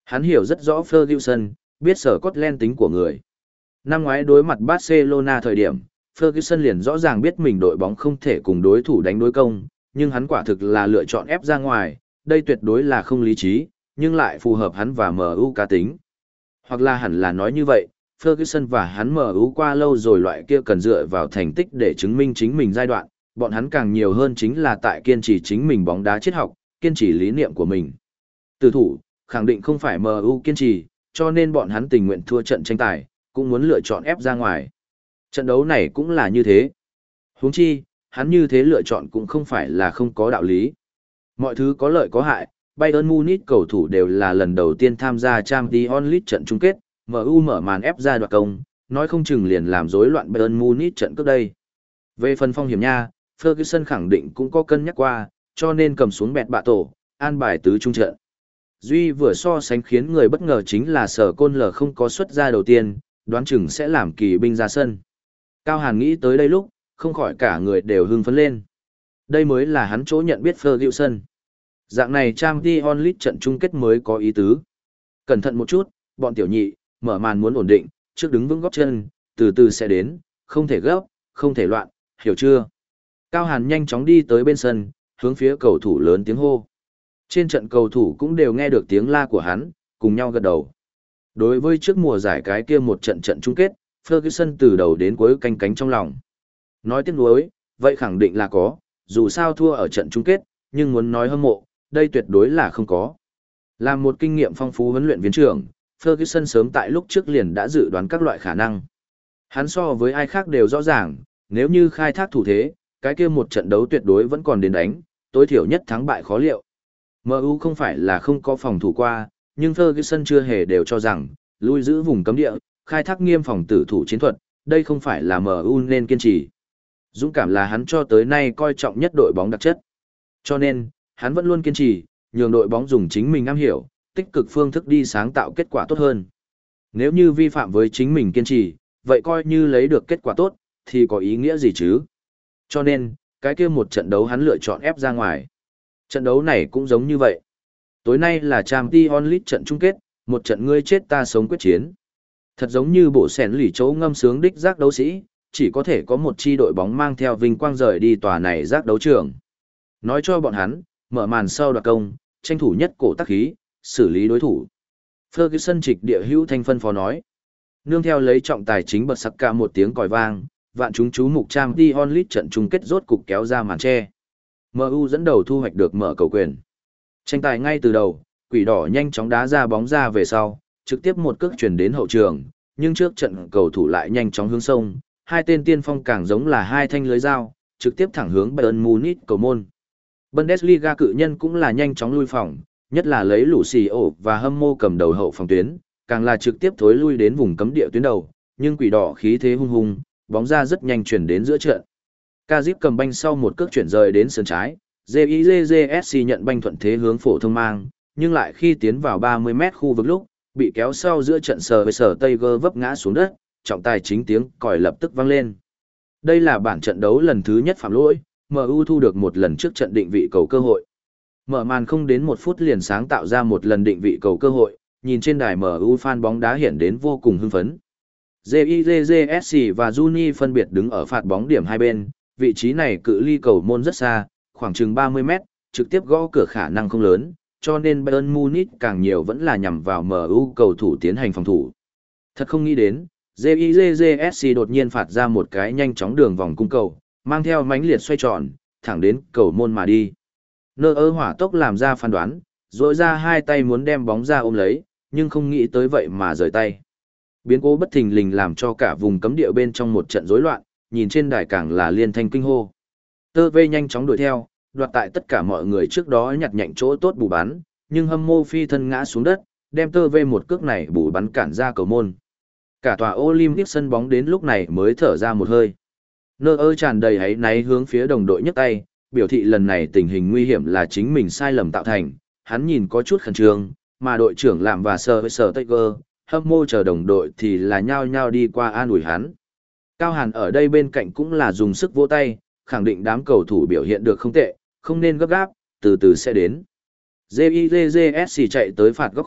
Hắn hiểu rất rõ Ferguson, biết sở Scotland tính của người. Năm ngoái đối mặt Barcelona thời điểm, Ferguson liền rõ ràng biết mình đội bóng không thể cùng đối thủ đánh đối công, nhưng hắn quả thực là lựa chọn ép ra ngoài, đây tuyệt đối là không lý trí, nhưng lại phù hợp hắn và em u cá tính. Hoặc là hẳn là nói như vậy, Ferguson và hắn em u qua lâu rồi loại kia cần dựa vào thành tích để chứng minh chính mình giai đoạn, bọn hắn càng nhiều hơn chính là tại kiên trì chính mình bóng đá triết học, kiên trì lý niệm của mình. Từ thủ, khẳng định không phải em u kiên trì, cho nên bọn hắn tình nguyện thua trận tranh tài, cũng muốn lựa chọn ép ra ngoài. Trận đấu này cũng là như thế. Huống chi, hắn như thế lựa chọn cũng không phải là không có đạo lý. Mọi thứ có lợi có hại, Bayern Munich cầu thủ đều là lần đầu tiên tham gia Champions League trận chung kết, em u mở màn ép ra đoạt công, nói không chừng liền làm rối loạn Bayern Munich trận trước đây. Về phần phong hiểm nha, Ferguson khẳng định cũng có cân nhắc qua, cho nên cầm xuống bẹt bạ tổ, an bài tứ trung trận. Duy vừa so sánh khiến người bất ngờ chính là Sở Côn L không có xuất ra đầu tiên, đoán chừng sẽ làm kỳ binh ra sân. Cao Hàn nghĩ tới đây lúc, không khỏi cả người đều hưng phấn lên. Đây mới là hắn chỗ nhận biết Ferguson. Dạng này Champions League trận chung kết mới có ý tứ. Cẩn thận một chút, bọn tiểu nhị, mở màn muốn ổn định, trước đứng vững góp chân, từ từ sẽ đến, không thể gấp, không thể loạn, hiểu chưa? Cao Hàn nhanh chóng đi tới bên sân, hướng phía cầu thủ lớn tiếng hô. Trên trận cầu thủ cũng đều nghe được tiếng la của hắn, cùng nhau gật đầu. Đối với trước mùa giải cái kia một trận trận chung kết, Ferguson từ đầu đến cuối canh cánh trong lòng. Nói tiếc nuối, vậy khẳng định là có, dù sao thua ở trận chung kết, nhưng muốn nói hâm mộ, đây tuyệt đối là không có. Làm một kinh nghiệm phong phú huấn luyện viên trưởng, Ferguson sớm tại lúc trước liền đã dự đoán các loại khả năng. Hắn so với ai khác đều rõ ràng, nếu như khai thác thủ thế, cái kia một trận đấu tuyệt đối vẫn còn đến đánh, tối thiểu nhất thắng bại khó liệu. em u không phải là không có phòng thủ qua, nhưng Ferguson chưa hề đều cho rằng, lui giữ vùng cấm địa, khai thác nghiêm phòng tử thủ chiến thuật, đây không phải là em u nên kiên trì. Dũng cảm là hắn cho tới nay coi trọng nhất đội bóng đặc chất. Cho nên, hắn vẫn luôn kiên trì, nhường đội bóng dùng chính mình am hiểu, tích cực phương thức đi sáng tạo kết quả tốt hơn. Nếu như vi phạm với chính mình kiên trì, vậy coi như lấy được kết quả tốt, thì có ý nghĩa gì chứ? Cho nên, cái kia một trận đấu hắn lựa chọn ép ra ngoài. Trận đấu này cũng giống như vậy. Tối nay là Champions League trận chung kết, một trận ngươi chết ta sống quyết chiến. Thật giống như bộ sèn lỉ chỗ ngâm sướng đích giác đấu sĩ, chỉ có thể có một chi đội bóng mang theo vinh quang rời đi tòa này giác đấu trường. Nói cho bọn hắn, mở màn sau đoạt công, tranh thủ nhất cổ tác khí, xử lý đối thủ. Ferguson trịch địa hữu thanh phân phó nói. Nương theo lấy trọng tài chính bật sặc cả một tiếng còi vang, vạn chúng chú mục Champions League trận chung kết rốt cục kéo ra màn che. em u dẫn đầu thu hoạch được mở cầu quyền. Tranh tài ngay từ đầu, quỷ đỏ nhanh chóng đá ra bóng ra về sau, trực tiếp một cước chuyển đến hậu trường, nhưng trước trận cầu thủ lại nhanh chóng hướng sông, hai tên tiên phong càng giống là hai thanh lưới dao, trực tiếp thẳng hướng Bayern Munich cầu môn. Bundesliga cự nhân cũng là nhanh chóng lui phòng, nhất là lấy Lucio và Hâm Mô cầm đầu hậu phòng tuyến, càng là trực tiếp thối lui đến vùng cấm địa tuyến đầu, nhưng quỷ đỏ khí thế hung hùng, bóng ra rất nhanh chuyển đến giữa trận. Kazip cầm banh sau một cước chuyển rời đến sân trái, gi i gi ét xê nhận banh thuận thế hướng phổ thông mang, nhưng lại khi tiến vào ba mươi mét khu vực lúc, bị kéo sau giữa trận sờ với sở Tiger vấp ngã xuống đất, trọng tài chính tiếng còi lập tức vang lên. Đây là bản trận đấu lần thứ nhất phạm lỗi, em u thu được một lần trước trận định vị cầu cơ hội. Mở màn không đến một phút liền sáng tạo ra một lần định vị cầu cơ hội, nhìn trên đài em u fan bóng đá hiện đến vô cùng hưng phấn. gi i gi ét xê và Juni phân biệt đứng ở phạt bóng điểm hai bên, vị trí này cự ly cầu môn rất xa, khoảng chừng ba mươi mét, trực tiếp gõ cửa khả năng không lớn, cho nên Bayern Munich càng nhiều vẫn là nhằm vào em u cầu thủ tiến hành phòng thủ. Thật không nghĩ đến, gi i gi ét xê đột nhiên phạt ra một cái nhanh chóng đường vòng cung cầu, mang theo mãnh liệt xoay tròn, thẳng đến cầu môn mà đi. Nơ ơ hỏa tốc làm ra phán đoán, rỗi ra hai tay muốn đem bóng ra ôm lấy, nhưng không nghĩ tới vậy mà rời tay. Biến cố bất thình lình làm cho cả vùng cấm địa bên trong một trận rối loạn, nhìn trên đài càng là liên thanh kinh hô. Tơ vê nhanh chóng đuổi theo, đoạt tại tất cả mọi người trước đó nhặt nhạnh chỗ tốt bù bắn, nhưng Hâm Mô phi thân ngã xuống đất, đem tơ vê một cước này bù bắn cản ra cầu môn. Cả tòa Olympic sân bóng đến lúc này mới thở ra một hơi. Nơ ơ tràn đầy hấy náy hướng phía đồng đội nhấc tay, biểu thị lần này tình hình nguy hiểm là chính mình sai lầm tạo thành, hắn nhìn có chút khẩn trương, mà đội trưởng làm và sờ với sờ Tiger, Hâm Mô chờ đồng đội thì là nhao nhao đi qua an ủi hắn. Cao Hàn ở đây bên cạnh cũng là dùng sức vỗ tay, khẳng định đám cầu thủ biểu hiện được không tệ, không nên gấp gáp, từ từ sẽ đến. gi i gi ét xê chạy tới phạt góc khu,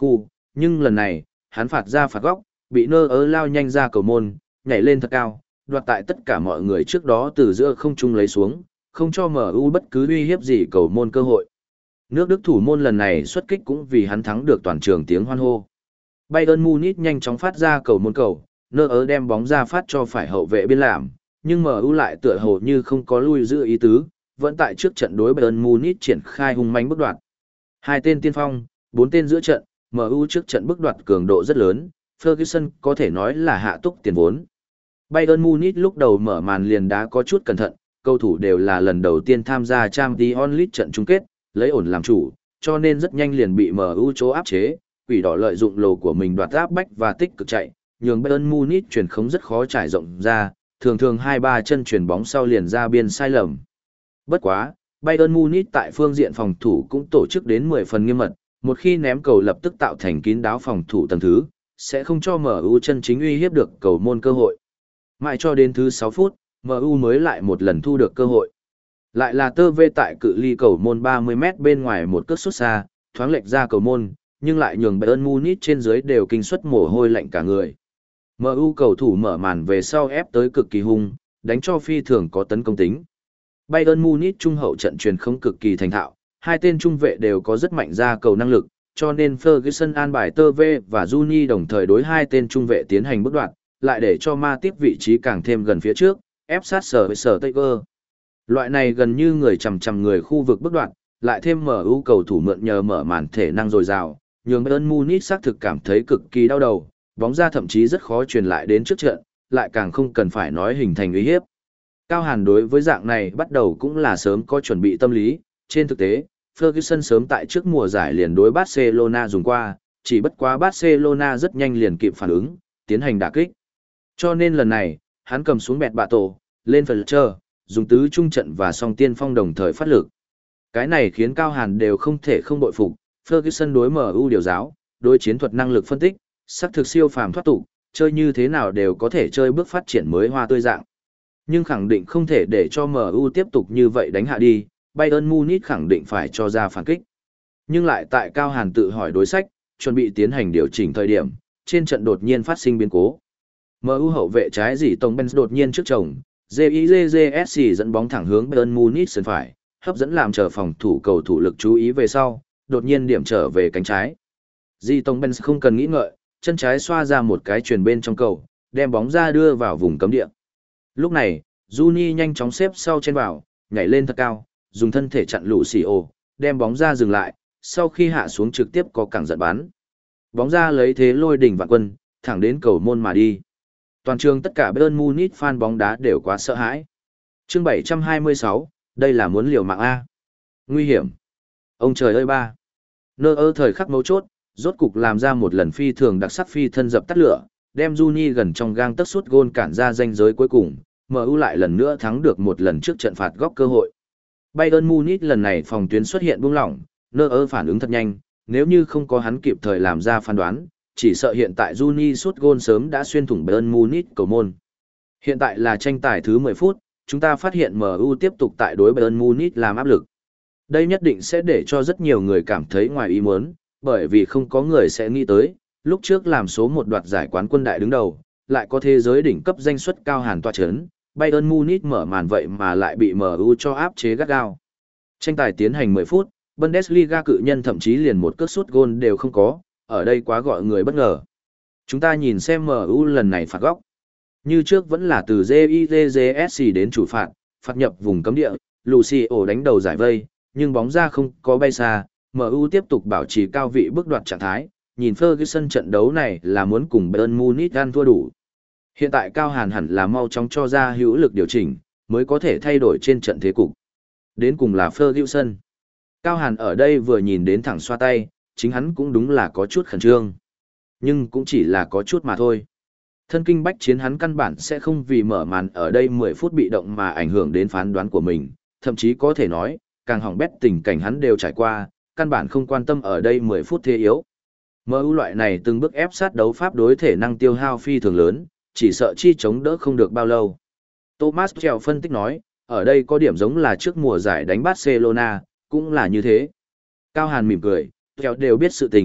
nhưng lần này, hắn phạt ra phạt góc, bị nơ ớ lao nhanh ra cầu môn, nhảy lên thật cao, đoạt tại tất cả mọi người trước đó từ giữa không trung lấy xuống, không cho em u bất cứ uy hiếp gì cầu môn cơ hội. Nước Đức thủ môn lần này xuất kích cũng vì hắn thắng được toàn trường tiếng hoan hô. Bayern Munich nhanh chóng phát ra cầu môn cầu, nơ ớ đem bóng ra phát cho phải hậu vệ biên làm, nhưng em u lại tựa hồ như không có lui giữ ý tứ, vẫn tại trước trận đối Bayern Munich triển khai hung manh bước đoạt. Hai tên tiên phong, bốn tên giữa trận, em u trước trận bước đoạt cường độ rất lớn, Ferguson có thể nói là hạ túc tiền vốn. Bayern Munich lúc đầu mở màn liền đá có chút cẩn thận, cầu thủ đều là lần đầu tiên tham gia Champions League trận chung kết, lấy ổn làm chủ, cho nên rất nhanh liền bị em u chỗ áp chế, quỷ đỏ lợi dụng lồ của mình đoạt áp bách và tích cực chạy, nhường Bayern Munich chuyển khống rất khó trải rộng ra, thường thường hai ba chân chuyển bóng sau liền ra biên sai lầm. Bất quá, Bayern Munich tại phương diện phòng thủ cũng tổ chức đến mười phần nghiêm mật, một khi ném cầu lập tức tạo thành kín đáo phòng thủ tầng thứ, sẽ không cho em u chân chính uy hiếp được cầu môn cơ hội. Mãi cho đến thứ sáu phút, em u mới lại một lần thu được cơ hội. Lại là tơ vê tại cự ly cầu môn ba mươi mét bên ngoài một cước sút xa, thoáng lệch ra cầu môn, nhưng lại nhường Bayern Munich trên dưới đều kinh suất mồ hôi lạnh cả người. em u cầu thủ mở màn về sau ép tới cực kỳ hung, đánh cho phi thường có tấn công tính. Bayern Munich trung hậu trận truyền không cực kỳ thành thạo, hai tên trung vệ đều có rất mạnh ra cầu năng lực, cho nên Ferguson an bài tơ vê và Juni đồng thời đối hai tên trung vệ tiến hành bước đoạt, lại để cho ma tiếp vị trí càng thêm gần phía trước, ép sát sở với sở Taker. Loại này gần như người chằm chằm người khu vực bước đoạt, lại thêm em u cầu thủ mượn nhờ mở màn thể năng dồi dào, nhường Bayern Munich xác thực cảm thấy cực kỳ đau đầu, bóng ra thậm chí rất khó truyền lại đến trước trận, lại càng không cần phải nói hình thành uy hiếp. Cao Hàn đối với dạng này bắt đầu cũng là sớm có chuẩn bị tâm lý, trên thực tế, Ferguson sớm tại trước mùa giải liền đối Barcelona dùng qua, chỉ bất quá Barcelona rất nhanh liền kịp phản ứng, tiến hành đả kích. Cho nên lần này, hắn cầm xuống bẹt bạ tổ, lên phần chờ, dùng tứ trung trận và song tiên phong đồng thời phát lực. Cái này khiến Cao Hàn đều không thể không bội phục, Ferguson đối em u điều giáo, đối chiến thuật năng lực phân tích, sắc thực siêu phàm thoát tục, chơi như thế nào đều có thể chơi bước phát triển mới hoa tươi dạng. Nhưng khẳng định không thể để cho em u tiếp tục như vậy đánh hạ đi, Bayern Munich khẳng định phải cho ra phản kích. Nhưng lại tại Cao Hàn tự hỏi đối sách, chuẩn bị tiến hành điều chỉnh thời điểm, trên trận đột nhiên phát sinh biến cố. em u hậu vệ trái dỉ Tông Benz đột nhiên trước chồng, gi gi gi ét xê dẫn bóng thẳng hướng Bayern Munich sân phải, hấp dẫn làm chờ phòng thủ cầu thủ lực chú ý về sau, đột nhiên điểm trở về cánh trái. Di Tông Benz không cần nghĩ ngợi, chân trái xoa ra một cái chuyền bên trong cầu, đem bóng ra đưa vào vùng cấm địa. Lúc này, Juni nhanh chóng xếp sau trên vào, nhảy lên thật cao, dùng thân thể chặn lũ xì ồ, đem bóng ra dừng lại, sau khi hạ xuống trực tiếp có cẳng giận bắn. Bóng ra lấy thế lôi đỉnh vạn quân, thẳng đến cầu môn mà đi. Toàn trường tất cả Bayern Munich fan bóng đá đều quá sợ hãi. Chương bảy trăm hai mươi sáu, đây là muốn liều mạng A. Nguy hiểm. Ông trời ơi ba. Nơ ơ thời khắc mấu chốt, rốt cục làm ra một lần phi thường đặc sắc phi thân dập tắt lửa, đem Juni gần trong gang tấc sút gôn cản ra ranh giới cuối cùng, em u lại lần nữa thắng được một lần trước trận phạt góc cơ hội. Bayern Munich lần này phòng tuyến xuất hiện buông lỏng, nơ ơ phản ứng thật nhanh, nếu như không có hắn kịp thời làm ra phán đoán, chỉ sợ hiện tại Juni sút gôn sớm đã xuyên thủng Bayern Munich cầu môn. Hiện tại là tranh tài thứ mười phút, chúng ta phát hiện em u tiếp tục tại đối Bayern Munich làm áp lực. Đây nhất định sẽ để cho rất nhiều người cảm thấy ngoài ý muốn, bởi vì không có người sẽ nghĩ tới, lúc trước làm số một đoạt giải quán quân đại đứng đầu, lại có thế giới đỉnh cấp danh suất Cao Hàn tọa chấn, Bayern Munich mở màn vậy mà lại bị em u cho áp chế gắt gao. Tranh tài tiến hành mười phút, Bundesliga cự nhân thậm chí liền một cước sút gôn đều không có, ở đây quá gọi người bất ngờ. Chúng ta nhìn xem em u lần này phạt góc. Như trước vẫn là từ gi gi gi ét xê đến chủ phạt, phạt nhập vùng cấm địa, Lucio đánh đầu giải vây, nhưng bóng ra không có bay xa, em u tiếp tục bảo trì cao vị bước đoạt trạng thái, nhìn Ferguson trận đấu này là muốn cùng Bayern Munich ăn thua đủ. Hiện tại Cao Hàn hẳn là mau chóng cho ra hữu lực điều chỉnh, mới có thể thay đổi trên trận thế cục. Đến cùng là Ferguson. Cao Hàn ở đây vừa nhìn đến thẳng xoa tay, chính hắn cũng đúng là có chút khẩn trương. Nhưng cũng chỉ là có chút mà thôi. Thân kinh bách chiến hắn căn bản sẽ không vì mở màn ở đây mười phút bị động mà ảnh hưởng đến phán đoán của mình, thậm chí có thể nói, càng hỏng bét tình cảnh hắn đều trải qua, căn bản không quan tâm ở đây mười phút thế yếu. em u loại này từng bước ép sát đấu pháp đối thể năng tiêu hao phi thường lớn, chỉ sợ chi chống đỡ không được bao lâu. Thomas Tuchel phân tích nói, ở đây có điểm giống là trước mùa giải đánh Barcelona, cũng là như thế. Cao Hàn mỉm cười, Tuchel đều biết sự tình,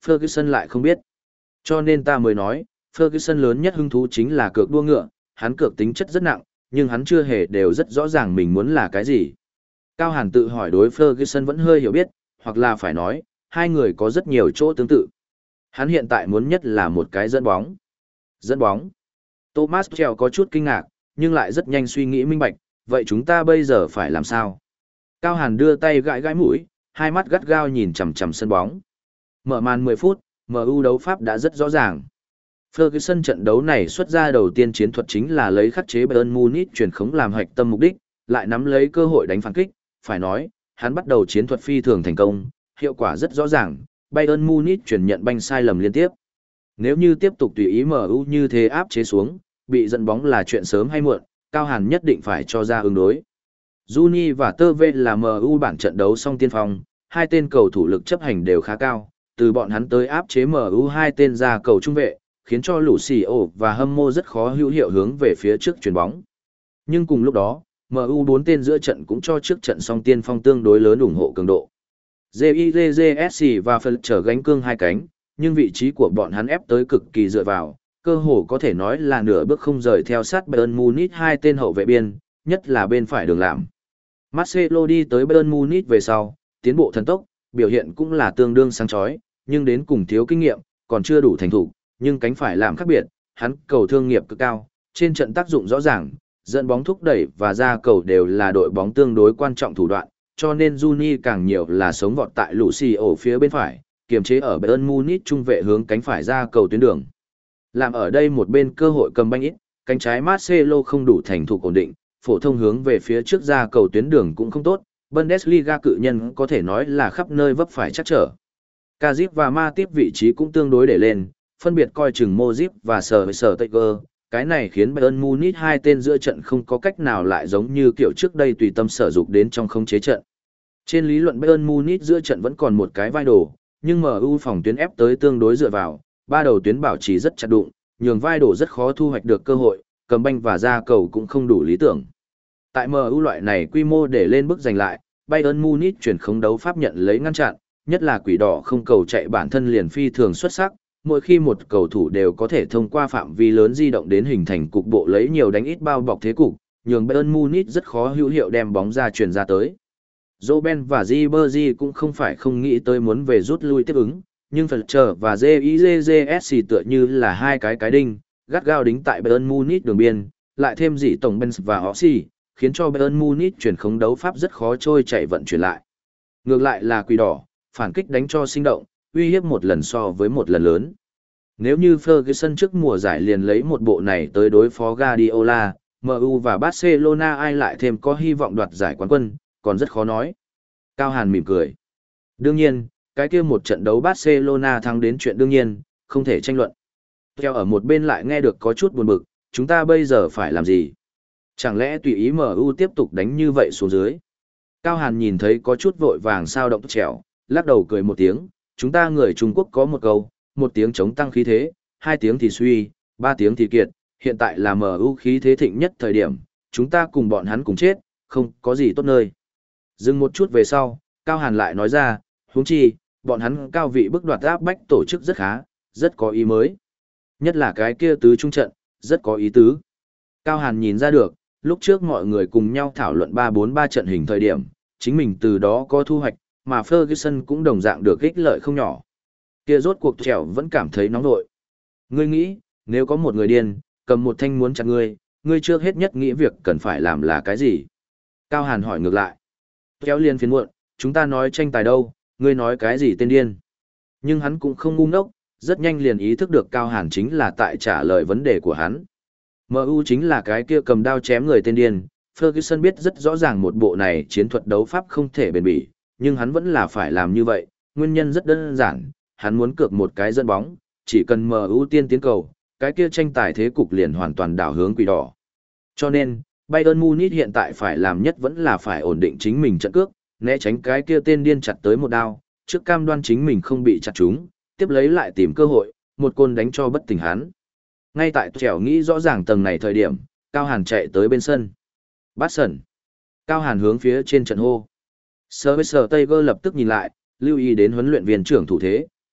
Ferguson lại không biết. Cho nên ta mới nói, Ferguson lớn nhất hứng thú chính là cược đua ngựa, hắn cược tính chất rất nặng, nhưng hắn chưa hề đều rất rõ ràng mình muốn là cái gì. Cao Hàn tự hỏi đối Ferguson vẫn hơi hiểu biết, hoặc là phải nói, hai người có rất nhiều chỗ tương tự. Hắn hiện tại muốn nhất là một cái dẫn bóng. Dẫn bóng. Thomas Tuchel có chút kinh ngạc, nhưng lại rất nhanh suy nghĩ minh bạch, vậy chúng ta bây giờ phải làm sao? Cao Hàn đưa tay gãi gãi mũi, hai mắt gắt gao nhìn chằm chằm sân bóng. Mở màn mười phút, em u đấu pháp đã rất rõ ràng. Ferguson trận đấu này xuất ra đầu tiên chiến thuật chính là lấy khắc chế Bayern Munich chuyển khống làm hạch tâm mục đích, lại nắm lấy cơ hội đánh phản kích, phải nói, hắn bắt đầu chiến thuật phi thường thành công, hiệu quả rất rõ ràng, Bayern Munich chuyển nhận banh sai lầm liên tiếp. Nếu như tiếp tục tùy ý em u như thế áp chế xuống, bị dẫn bóng là chuyện sớm hay muộn, Cao Hàn nhất định phải cho ra ứng đối. Juni và Tơ Vê là em u bản trận đấu song tiên phong, hai tên cầu thủ lực chấp hành đều khá cao, từ bọn hắn tới áp chế em u hai tên ra cầu trung vệ, khiến cho Lucio và hâm mộ rất khó hữu hiệu hướng về phía trước chuyền bóng. Nhưng cùng lúc đó, em u bốn tên giữa trận cũng cho trước trận song tiên phong tương đối lớn ủng hộ cường độ. gi i giê ét xê và Fletcher gánh cương hai cánh, nhưng vị trí của bọn hắn ép tới cực kỳ dựa vào, cơ hồ có thể nói là nửa bước không rời theo sát Bayern Munich hai tên hậu vệ biên, nhất là bên phải đường làm. Marcelo đi tới Bayern Munich về sau, tiến bộ thần tốc, biểu hiện cũng là tương đương sáng chói, nhưng đến cùng thiếu kinh nghiệm, còn chưa đủ thành thục, nhưng cánh phải làm khác biệt, hắn cầu thương nghiệp cực cao, trên trận tác dụng rõ ràng, dẫn bóng thúc đẩy và ra cầu đều là đội bóng tương đối quan trọng thủ đoạn, cho nên Juni càng nhiều là sống vọt tại Lucio phía bên phải, kiềm chế ở Bayern Munich trung vệ hướng cánh phải ra cầu tuyến đường. Làm ở đây một bên cơ hội cầm banh ít, cánh trái Marcelo không đủ thành thục ổn định, phổ thông hướng về phía trước ra cầu tuyến đường cũng không tốt, Bundesliga cự nhân có thể nói là khắp nơi vấp phải chắc trở. Kazip và Matip vị trí cũng tương đối để lên, phân biệt coi chừng Modric và Sở-Sở-Tiger, cái này khiến Bayern Munich hai tên giữa trận không có cách nào lại giống như kiểu trước đây tùy tâm sở dục đến trong khống chế trận. Trên lý luận Bayern Munich giữa trận vẫn còn một cái vai đồ, nhưng em u phòng tuyến ép tới tương đối dựa vào, ba đầu tuyến bảo trì rất chặt đụng, nhường vai đồ rất khó thu hoạch được cơ hội, cầm banh và ra cầu cũng không đủ lý tưởng. Tại em u loại này quy mô để lên bước giành lại, Bayern Munich chuyển khống đấu pháp nhận lấy ngăn chặn, nhất là quỷ đỏ không cầu chạy bản thân liền phi thường xuất sắc, mỗi khi một cầu thủ đều có thể thông qua phạm vi lớn di động đến hình thành cục bộ lấy nhiều đánh ít bao bọc thế cục, nhường Bayern Munich rất khó hữu hiệu đem bóng ra truyền ra tới. Robben và Ribery cũng không phải không nghĩ tới muốn về rút lui tiếp ứng, nhưng Fletcher và gi i giê giê ét xê tựa như là hai cái cái đinh, gắt gao đính tại Bayern Munich đường biên, lại thêm dị tổng Benz và Oxy, khiến cho Bayern Munich chuyển khống đấu pháp rất khó trôi chạy vận chuyển lại. Ngược lại là quỷ đỏ, phản kích đánh cho sinh động, uy hiếp một lần so với một lần lớn. Nếu như Ferguson trước mùa giải liền lấy một bộ này tới đối phó Guardiola, em u và Barcelona ai lại thêm có hy vọng đoạt giải quán quân, còn rất khó nói. Cao Hàn mỉm cười. Đương nhiên, cái kia một trận đấu Barcelona thắng đến chuyện đương nhiên, không thể tranh luận. Theo ở một bên lại nghe được có chút buồn bực, chúng ta bây giờ phải làm gì? Chẳng lẽ tùy ý em u tiếp tục đánh như vậy xuống dưới? Cao Hàn nhìn thấy có chút vội vàng sao động trèo, lắc đầu cười một tiếng, chúng ta người Trung Quốc có một câu, một tiếng chống tăng khí thế, hai tiếng thì suy, ba tiếng thì kiệt, hiện tại là em u khí thế thịnh nhất thời điểm, chúng ta cùng bọn hắn cùng chết, không có gì tốt nơi. Dừng một chút về sau, Cao Hàn lại nói ra, huống chi, bọn hắn cao vị bức đoạt áp bách tổ chức rất khá, rất có ý mới. Nhất là cái kia tứ trung trận, rất có ý tứ. Cao Hàn nhìn ra được, lúc trước mọi người cùng nhau thảo luận ba bốn ba trận hình thời điểm, chính mình từ đó có thu hoạch, mà Ferguson cũng đồng dạng được ích lợi không nhỏ. Kia rốt cuộc trẻo vẫn cảm thấy nóng nội. Ngươi nghĩ, nếu có một người điên, cầm một thanh muốn chặt ngươi, ngươi trước hết nhất nghĩ việc cần phải làm là cái gì? Cao Hàn hỏi ngược lại. Kéo liên phiền muộn, chúng ta nói tranh tài đâu, ngươi nói cái gì tên điên? Nhưng hắn cũng không ngu ngốc, rất nhanh liền ý thức được Cao Hàn chính là tại trả lời vấn đề của hắn. em u chính là cái kia cầm đao chém người tên điên, Ferguson biết rất rõ ràng một bộ này chiến thuật đấu pháp không thể bền bỉ, nhưng hắn vẫn là phải làm như vậy, nguyên nhân rất đơn giản, hắn muốn cược một cái dẫn bóng, chỉ cần em u tiên tiến cầu, cái kia tranh tài thế cục liền hoàn toàn đảo hướng quỷ đỏ. Cho nên, Bayern Munich hiện tại phải làm nhất vẫn là phải ổn định chính mình trận cước, né tránh cái kia tên điên chặt tới một đao, trước cam đoan chính mình không bị chặt trúng, tiếp lấy lại tìm cơ hội, một côn đánh cho bất tỉnh hắn. Ngay tại Trẻo nghĩ rõ ràng tầng này thời điểm, Cao Hàn chạy tới bên sân. Bát sân. Cao Hàn hướng phía trên trận hô. Sir Tiger lập tức nhìn lại, lưu ý đến huấn luyện viên trưởng thủ thế,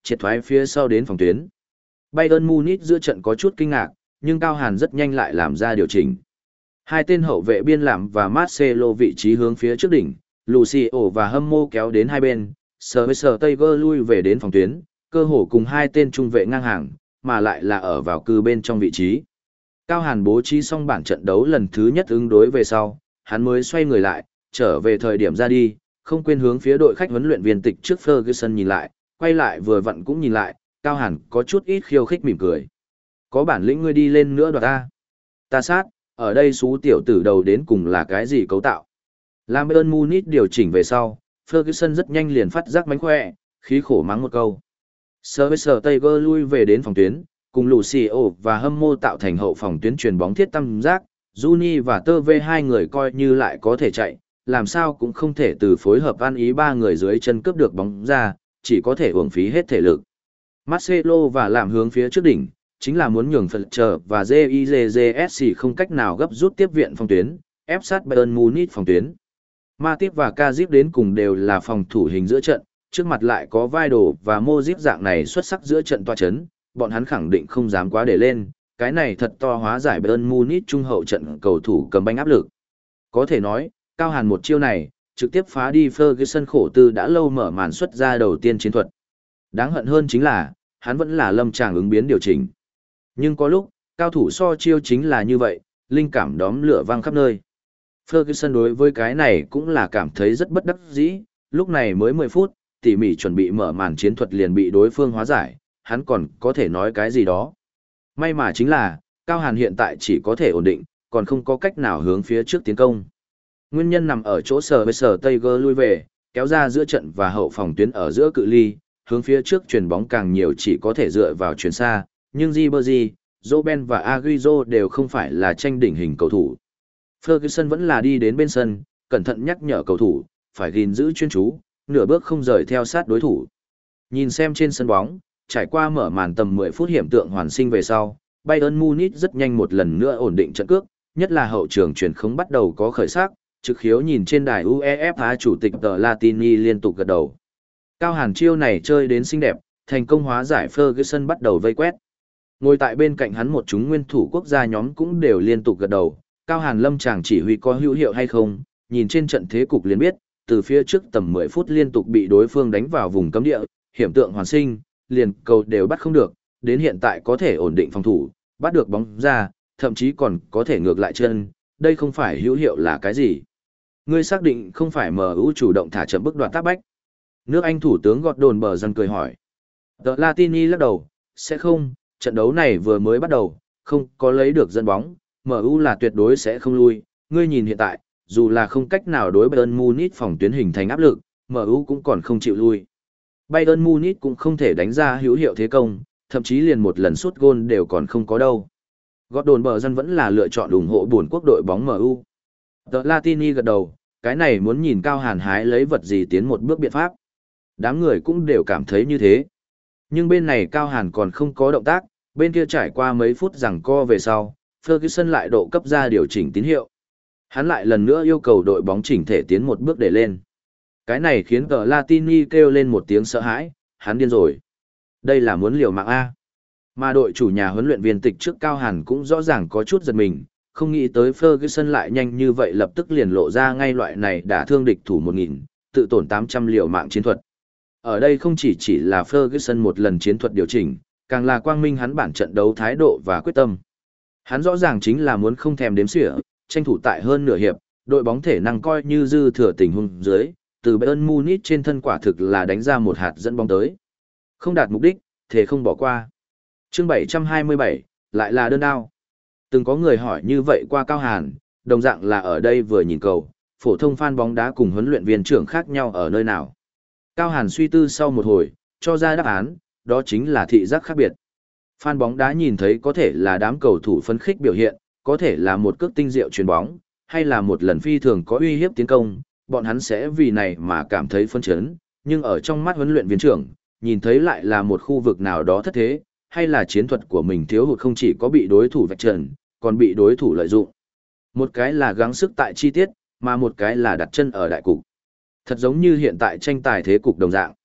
triệt thoái phía sau đến phòng tuyến. Bayern Munich giữa trận có chút kinh ngạc, nhưng Cao Hàn rất nhanh lại làm ra điều chỉnh. Hai tên hậu vệ biên làm và Marcelo vị trí hướng phía trước đỉnh, Lucio và Hâm kéo đến hai bên, Sờ Tiger lui về đến phòng tuyến, cơ hồ cùng hai tên trung vệ ngang hàng, mà lại là ở vào cư bên trong vị trí. Cao Hàn bố trí xong bản trận đấu lần thứ nhất ứng đối về sau, hắn mới xoay người lại, trở về thời điểm ra đi, không quên hướng phía đội khách huấn luyện viên tịch trước Ferguson nhìn lại, quay lại vừa vặn cũng nhìn lại, Cao Hàn có chút ít khiêu khích mỉm cười. Có bản lĩnh ngươi đi lên nữa đoạt ta. Ta sát, ở đây xú tiểu tử đầu đến cùng là cái gì cấu tạo. Làm Bayern Munich điều chỉnh về sau, Ferguson rất nhanh liền phát giác mánh khỏe, khí khổ mắng một câu. Sờ Tiger lui về đến phòng tuyến, cùng Lucio và Hâm tạo thành hậu phòng tuyến truyền bóng thiết tam giác, Juni và Tơ Vê hai người coi như lại có thể chạy, làm sao cũng không thể từ phối hợp ăn ý ba người dưới chân cướp được bóng ra, chỉ có thể uổng phí hết thể lực. Marcelo và làm hướng phía trước đỉnh, chính là muốn nhường Fletcher và gi i gi ét xê không cách nào gấp rút tiếp viện phòng tuyến, ép sát Bayern Munich phòng tuyến. Matip và Kazip đến cùng đều là phòng thủ hình giữa trận, trước mặt lại có Vidal và Modric dạng này xuất sắc giữa trận tọa chấn, bọn hắn khẳng định không dám quá để lên, cái này thật to hóa giải Bayern Munich trung hậu trận cầu thủ cầm banh áp lực. Có thể nói, Cao Hàn một chiêu này, trực tiếp phá đi Ferguson khổ tư đã lâu mở màn xuất ra đầu tiên chiến thuật. Đáng hận hơn chính là, hắn vẫn là lâm tràng ứng biến điều chỉnh. Nhưng có lúc, cao thủ so chiêu chính là như vậy, linh cảm đóm lửa vang khắp nơi. Ferguson đối với cái này cũng là cảm thấy rất bất đắc dĩ, lúc này mới mười phút, tỉ mỉ chuẩn bị mở màn chiến thuật liền bị đối phương hóa giải, hắn còn có thể nói cái gì đó. May mà chính là, Cao Hàn hiện tại chỉ có thể ổn định, còn không có cách nào hướng phía trước tiến công. Nguyên nhân nằm ở chỗ sở với sở Tiger lui về, kéo ra giữa trận và hậu phòng tuyến ở giữa cự ly, hướng phía trước chuyền bóng càng nhiều chỉ có thể dựa vào chuyền xa, nhưng Ribery, Robben và Agüero đều không phải là tranh đỉnh hình cầu thủ. Ferguson vẫn là đi đến bên sân, cẩn thận nhắc nhở cầu thủ, phải gìn giữ chuyên chú, nửa bước không rời theo sát đối thủ. Nhìn xem trên sân bóng, trải qua mở màn tầm mười phút hiểm tượng hoàn sinh về sau, Bayern Munich rất nhanh một lần nữa ổn định trận cước, nhất là hậu trường chuyển không bắt đầu có khởi sắc, trực khiếu nhìn trên đài UEFA chủ tịch tờ Latini liên tục gật đầu. Cao Hàn chiêu này chơi đến xinh đẹp, thành công hóa giải Ferguson bắt đầu vây quét. Ngồi tại bên cạnh hắn một chúng nguyên thủ quốc gia nhóm cũng đều liên tục gật đầu, Cao Hàn lâm chàng chỉ huy có hữu hiệu hay không, nhìn trên trận thế cục liền biết, từ phía trước tầm mười phút liên tục bị đối phương đánh vào vùng cấm địa, hiểm tượng hoàn sinh, liền cầu đều bắt không được, đến hiện tại có thể ổn định phòng thủ, bắt được bóng ra, thậm chí còn có thể ngược lại chân, đây không phải hữu hiệu là cái gì. Ngươi xác định không phải em u chủ động thả chậm bức đoạt tác bách. Nước Anh thủ tướng Gordon bờ dân cười hỏi. The Latini lắc đầu, sẽ không, trận đấu này vừa mới bắt đầu, không có lấy được dẫn bóng, em u là tuyệt đối sẽ không lui, ngươi nhìn hiện tại, dù là không cách nào đối Bayern Munich phòng tuyến hình thành áp lực, em u cũng còn không chịu lui. Bayern Munich cũng không thể đánh ra hữu hiệu thế công, thậm chí liền một lần sút gôn đều còn không có đâu. Gordon bờ dân vẫn là lựa chọn ủng hộ buồn quốc đội bóng em u. The Latini gật đầu, cái này muốn nhìn Cao Hàn hái lấy vật gì tiến một bước biện pháp. Đám người cũng đều cảm thấy như thế. Nhưng bên này Cao Hàn còn không có động tác, bên kia trải qua mấy phút giằng co về sau, Ferguson lại độ cấp ra điều chỉnh tín hiệu. Hắn lại lần nữa yêu cầu đội bóng chỉnh thể tiến một bước để lên. Cái này khiến The Latini kêu lên một tiếng sợ hãi, hắn điên rồi. Đây là muốn liều mạng A. Mà đội chủ nhà huấn luyện viên tịch trước Cao Hàn cũng rõ ràng có chút giật mình, không nghĩ tới Ferguson lại nhanh như vậy lập tức liền lộ ra ngay loại này đã thương địch thủ một nghìn, tự tổn tám trăm liều mạng chiến thuật. Ở đây không chỉ chỉ là Ferguson một lần chiến thuật điều chỉnh, càng là quang minh hắn bản trận đấu thái độ và quyết tâm. Hắn rõ ràng chính là muốn không thèm đếm xỉa, tranh thủ tại hơn nửa hiệp, đội bóng thể năng coi như dư thừa tình huống dưới, từ Bayern Munich trên thân quả thực là đánh ra một hạt dẫn bóng tới. Không đạt mục đích, thế không bỏ qua. Chương bảy trăm hai mươi bảy, lại là đơn đao. Từng có người hỏi như vậy qua Cao Hàn, đồng dạng là ở đây vừa nhìn cầu, phổ thông fan bóng đá cùng huấn luyện viên trưởng khác nhau ở nơi nào. Cao Hàn suy tư sau một hồi, cho ra đáp án, đó chính là thị giác khác biệt. Fan bóng đá nhìn thấy có thể là đám cầu thủ phấn khích biểu hiện, có thể là một cước tinh diệu chuyền bóng, hay là một lần phi thường có uy hiếp tiến công, bọn hắn sẽ vì này mà cảm thấy phấn chấn, nhưng ở trong mắt huấn luyện viên trưởng, nhìn thấy lại là một khu vực nào đó thất thế, hay là chiến thuật của mình thiếu hụt không chỉ có bị đối thủ vạch trần, còn bị đối thủ lợi dụng. Một cái là gắng sức tại chi tiết, mà một cái là đặt chân ở đại cục. Thật giống như hiện tại tranh tài thế cục đồng dạng.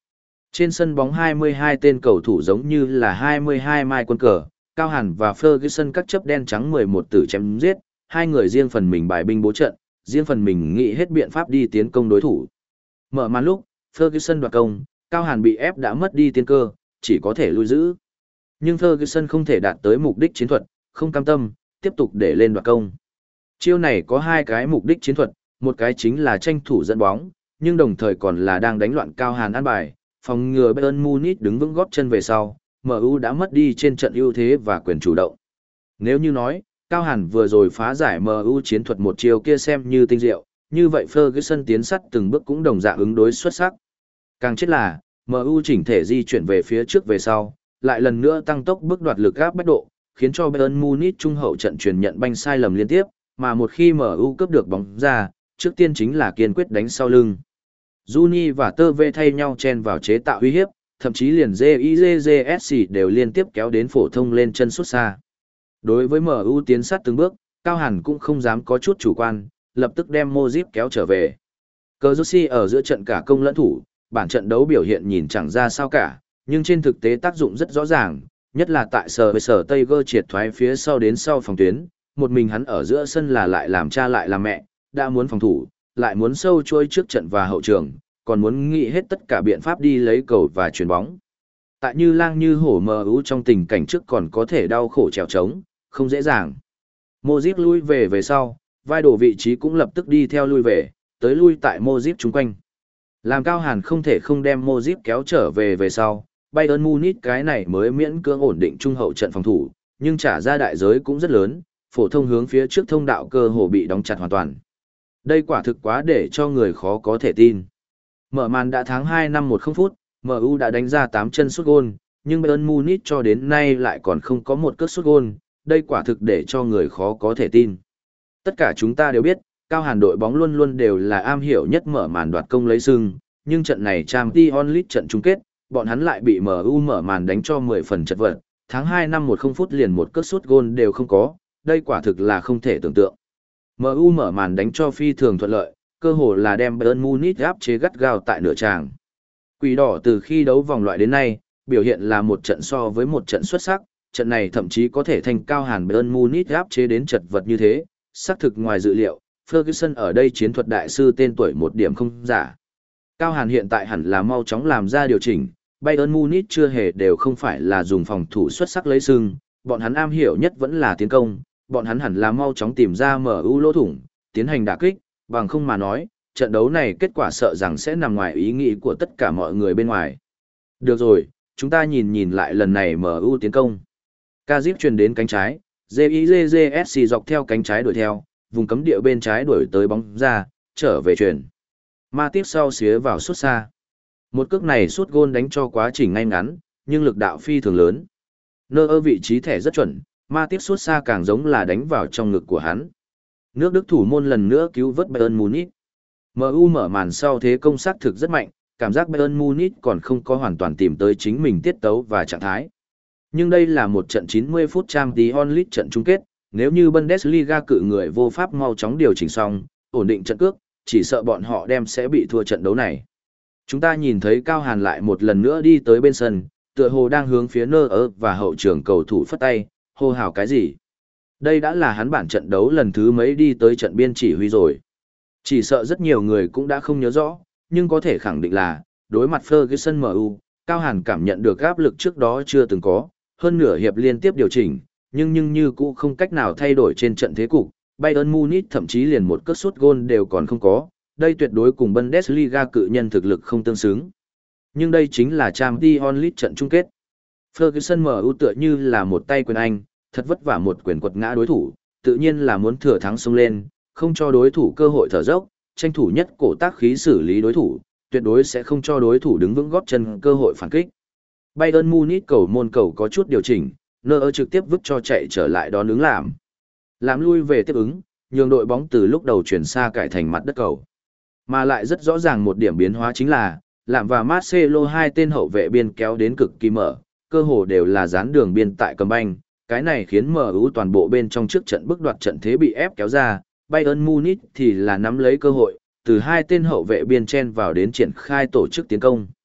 Trên sân bóng hai mươi hai tên cầu thủ giống như là hai mươi hai mai quân cờ, Cao Hàn và Ferguson các chấp đen trắng mười một tử chém giết, hai người riêng phần mình bài binh bố trận, riêng phần mình nghĩ hết biện pháp đi tiến công đối thủ. Mở màn lúc, Ferguson đoạt công, Cao Hàn bị ép đã mất đi tiên cơ, chỉ có thể lui giữ. Nhưng Ferguson không thể đạt tới mục đích chiến thuật, không cam tâm, tiếp tục để lên đoạt công. Chiêu này có hai cái mục đích chiến thuật, một cái chính là tranh thủ dẫn bóng, nhưng đồng thời còn là đang đánh loạn Cao Hàn ăn bài, phòng ngừa Bayern Munich đứng vững gót chân về sau, em u đã mất đi trên trận ưu thế và quyền chủ động. Nếu như nói, Cao Hàn vừa rồi phá giải em u chiến thuật một chiều kia xem như tinh diệu, như vậy Ferguson tiến sắt từng bước cũng đồng dạng ứng đối xuất sắc. Càng chết là, em u chỉnh thể di chuyển về phía trước về sau, lại lần nữa tăng tốc bước đoạt lực áp bách độ, khiến cho Bayern Munich trung hậu trận truyền nhận banh sai lầm liên tiếp, mà một khi em u cướp được bóng ra, trước tiên chính là kiên quyết đánh sau lưng. Juni và Tơ Vê thay nhau chen vào chế tạo uy hiếp, thậm chí liền gi gi gi ét xê đều liên tiếp kéo đến phổ thông lên chân sút xa. Đối với em u tiến sát từng bước, Cao Hàn cũng không dám có chút chủ quan, lập tức đem Modric kéo trở về. Cờ Rossi ở giữa trận cả công lẫn thủ, bản trận đấu biểu hiện nhìn chẳng ra sao cả, nhưng trên thực tế tác dụng rất rõ ràng, nhất là tại sở với sở Tiger triệt thoái phía sau đến sau phòng tuyến, một mình hắn ở giữa sân là lại làm cha lại làm mẹ, đã muốn phòng thủ, lại muốn sâu trôi trước trận và hậu trường, còn muốn nghĩ hết tất cả biện pháp đi lấy cầu và chuyền bóng. Tại như lang như hổ em u trong tình cảnh trước còn có thể đau khổ trèo trống, không dễ dàng. Modric lui về về sau, vai đổ vị trí cũng lập tức đi theo lui về, tới lui tại Modric chung quanh. Làm Cao Hàn không thể không đem Modric kéo trở về về sau, Bayern Munich cái này mới miễn cưỡng ổn định trung hậu trận phòng thủ, nhưng trả ra đại giới cũng rất lớn, phổ thông hướng phía trước thông đạo cơ hồ bị đóng chặt hoàn toàn. Đây quả thực quá để cho người khó có thể tin. Mở màn đã tháng hai năm một không phút, em u đã đánh ra tám chân sút gôn, nhưng Bayern Munich cho đến nay lại còn không có một cước sút gôn, đây quả thực để cho người khó có thể tin. Tất cả chúng ta đều biết, Cao Hàn đội bóng luôn luôn đều là am hiểu nhất mở màn đoạt công lấy sưng, nhưng trận này Champions League trận chung kết, bọn hắn lại bị em u mở màn đánh cho mười phần chật vật, tháng hai năm một không phút liền một cước sút gôn đều không có, đây quả thực là không thể tưởng tượng. em u mở màn đánh cho phi thường thuận lợi, cơ hồ là đem Bayern Munich áp chế gắt gao tại nửa tràng. Quỷ đỏ từ khi đấu vòng loại đến nay, biểu hiện là một trận so với một trận xuất sắc, trận này thậm chí có thể thành Cao Hàn Bayern Munich áp chế đến chật vật như thế, xác thực ngoài dự liệu, Ferguson ở đây chiến thuật đại sư tên tuổi một điểm không giả. Cao Hàn hiện tại hẳn là mau chóng làm ra điều chỉnh, Bayern Munich chưa hề đều không phải là dùng phòng thủ xuất sắc lấy sưng, bọn hắn am hiểu nhất vẫn là tiến công, bọn hắn hẳn là mau chóng tìm ra em u lỗ thủng, tiến hành đả kích, bằng không mà nói, trận đấu này kết quả sợ rằng sẽ nằm ngoài ý nghĩ của tất cả mọi người bên ngoài. Được rồi, chúng ta nhìn nhìn lại lần này em u tiến công. Kazip truyền đến cánh trái, gi gi gi ét xê dọc theo cánh trái đuổi theo, vùng cấm địa bên trái đuổi tới bóng ra, trở về truyền. Matip sau xía vào sút xa. Một cước này sút gôn đánh cho quá trình ngay ngắn, nhưng lực đạo phi thường lớn. Nơ ở vị trí thẻ rất chuẩn, Matip sút xa càng giống là đánh vào trong ngực của hắn. Nước Đức thủ môn lần nữa cứu vớt Bayern Munich. em u mở màn sau thế công sát thực rất mạnh, cảm giác Bayern Munich còn không có hoàn toàn tìm tới chính mình tiết tấu và trạng thái. Nhưng đây là một trận chín mươi phút Champions League trận chung kết, nếu như Bundesliga cự người vô pháp mau chóng điều chỉnh xong, ổn định trận cước, chỉ sợ bọn họ đem sẽ bị thua trận đấu này. Chúng ta nhìn thấy Cao Hàn lại một lần nữa đi tới bên sân, tựa hồ đang hướng phía nơ ơ và hậu trường cầu thủ phất tay, hô hào cái gì. Đây đã là hắn bản trận đấu lần thứ mấy đi tới trận biên chỉ huy rồi. Chỉ sợ rất nhiều người cũng đã không nhớ rõ, nhưng có thể khẳng định là, đối mặt Ferguson em u, Cao Hàn cảm nhận được áp lực trước đó chưa từng có, hơn nửa hiệp liên tiếp điều chỉnh, nhưng nhưng như cũ không cách nào thay đổi trên trận thế cục, Bayern Munich thậm chí liền một cước sút gôn đều còn không có, đây tuyệt đối cùng Bundesliga cự nhân thực lực không tương xứng. Nhưng đây chính là Champions League trận chung kết. Ferguson em u tựa như là một tay quyền anh, thật vất vả một quyền quật ngã đối thủ, tự nhiên là muốn thừa thắng xông lên, không cho đối thủ cơ hội thở dốc, tranh thủ nhất cổ tác khí xử lý đối thủ, tuyệt đối sẽ không cho đối thủ đứng vững gót chân cơ hội phản kích. Bayern Munich cầu môn cầu có chút điều chỉnh, nơ trực tiếp vứt cho chạy trở lại đón ứng làm. Làm lui về tiếp ứng, nhường đội bóng từ lúc đầu chuyển xa cải thành mặt đất cầu. Mà lại rất rõ ràng một điểm biến hóa chính là, làm và Marcelo hai tên hậu vệ biên kéo đến cực kỳ mở, cơ hồ đều là dán đường biên tại cầm banh, cái này khiến em u toàn bộ bên trong trước trận bức đoạt trận thế bị ép kéo ra, Bayern Munich thì là nắm lấy cơ hội, từ hai tên hậu vệ biên chen vào đến triển khai tổ chức tiến công.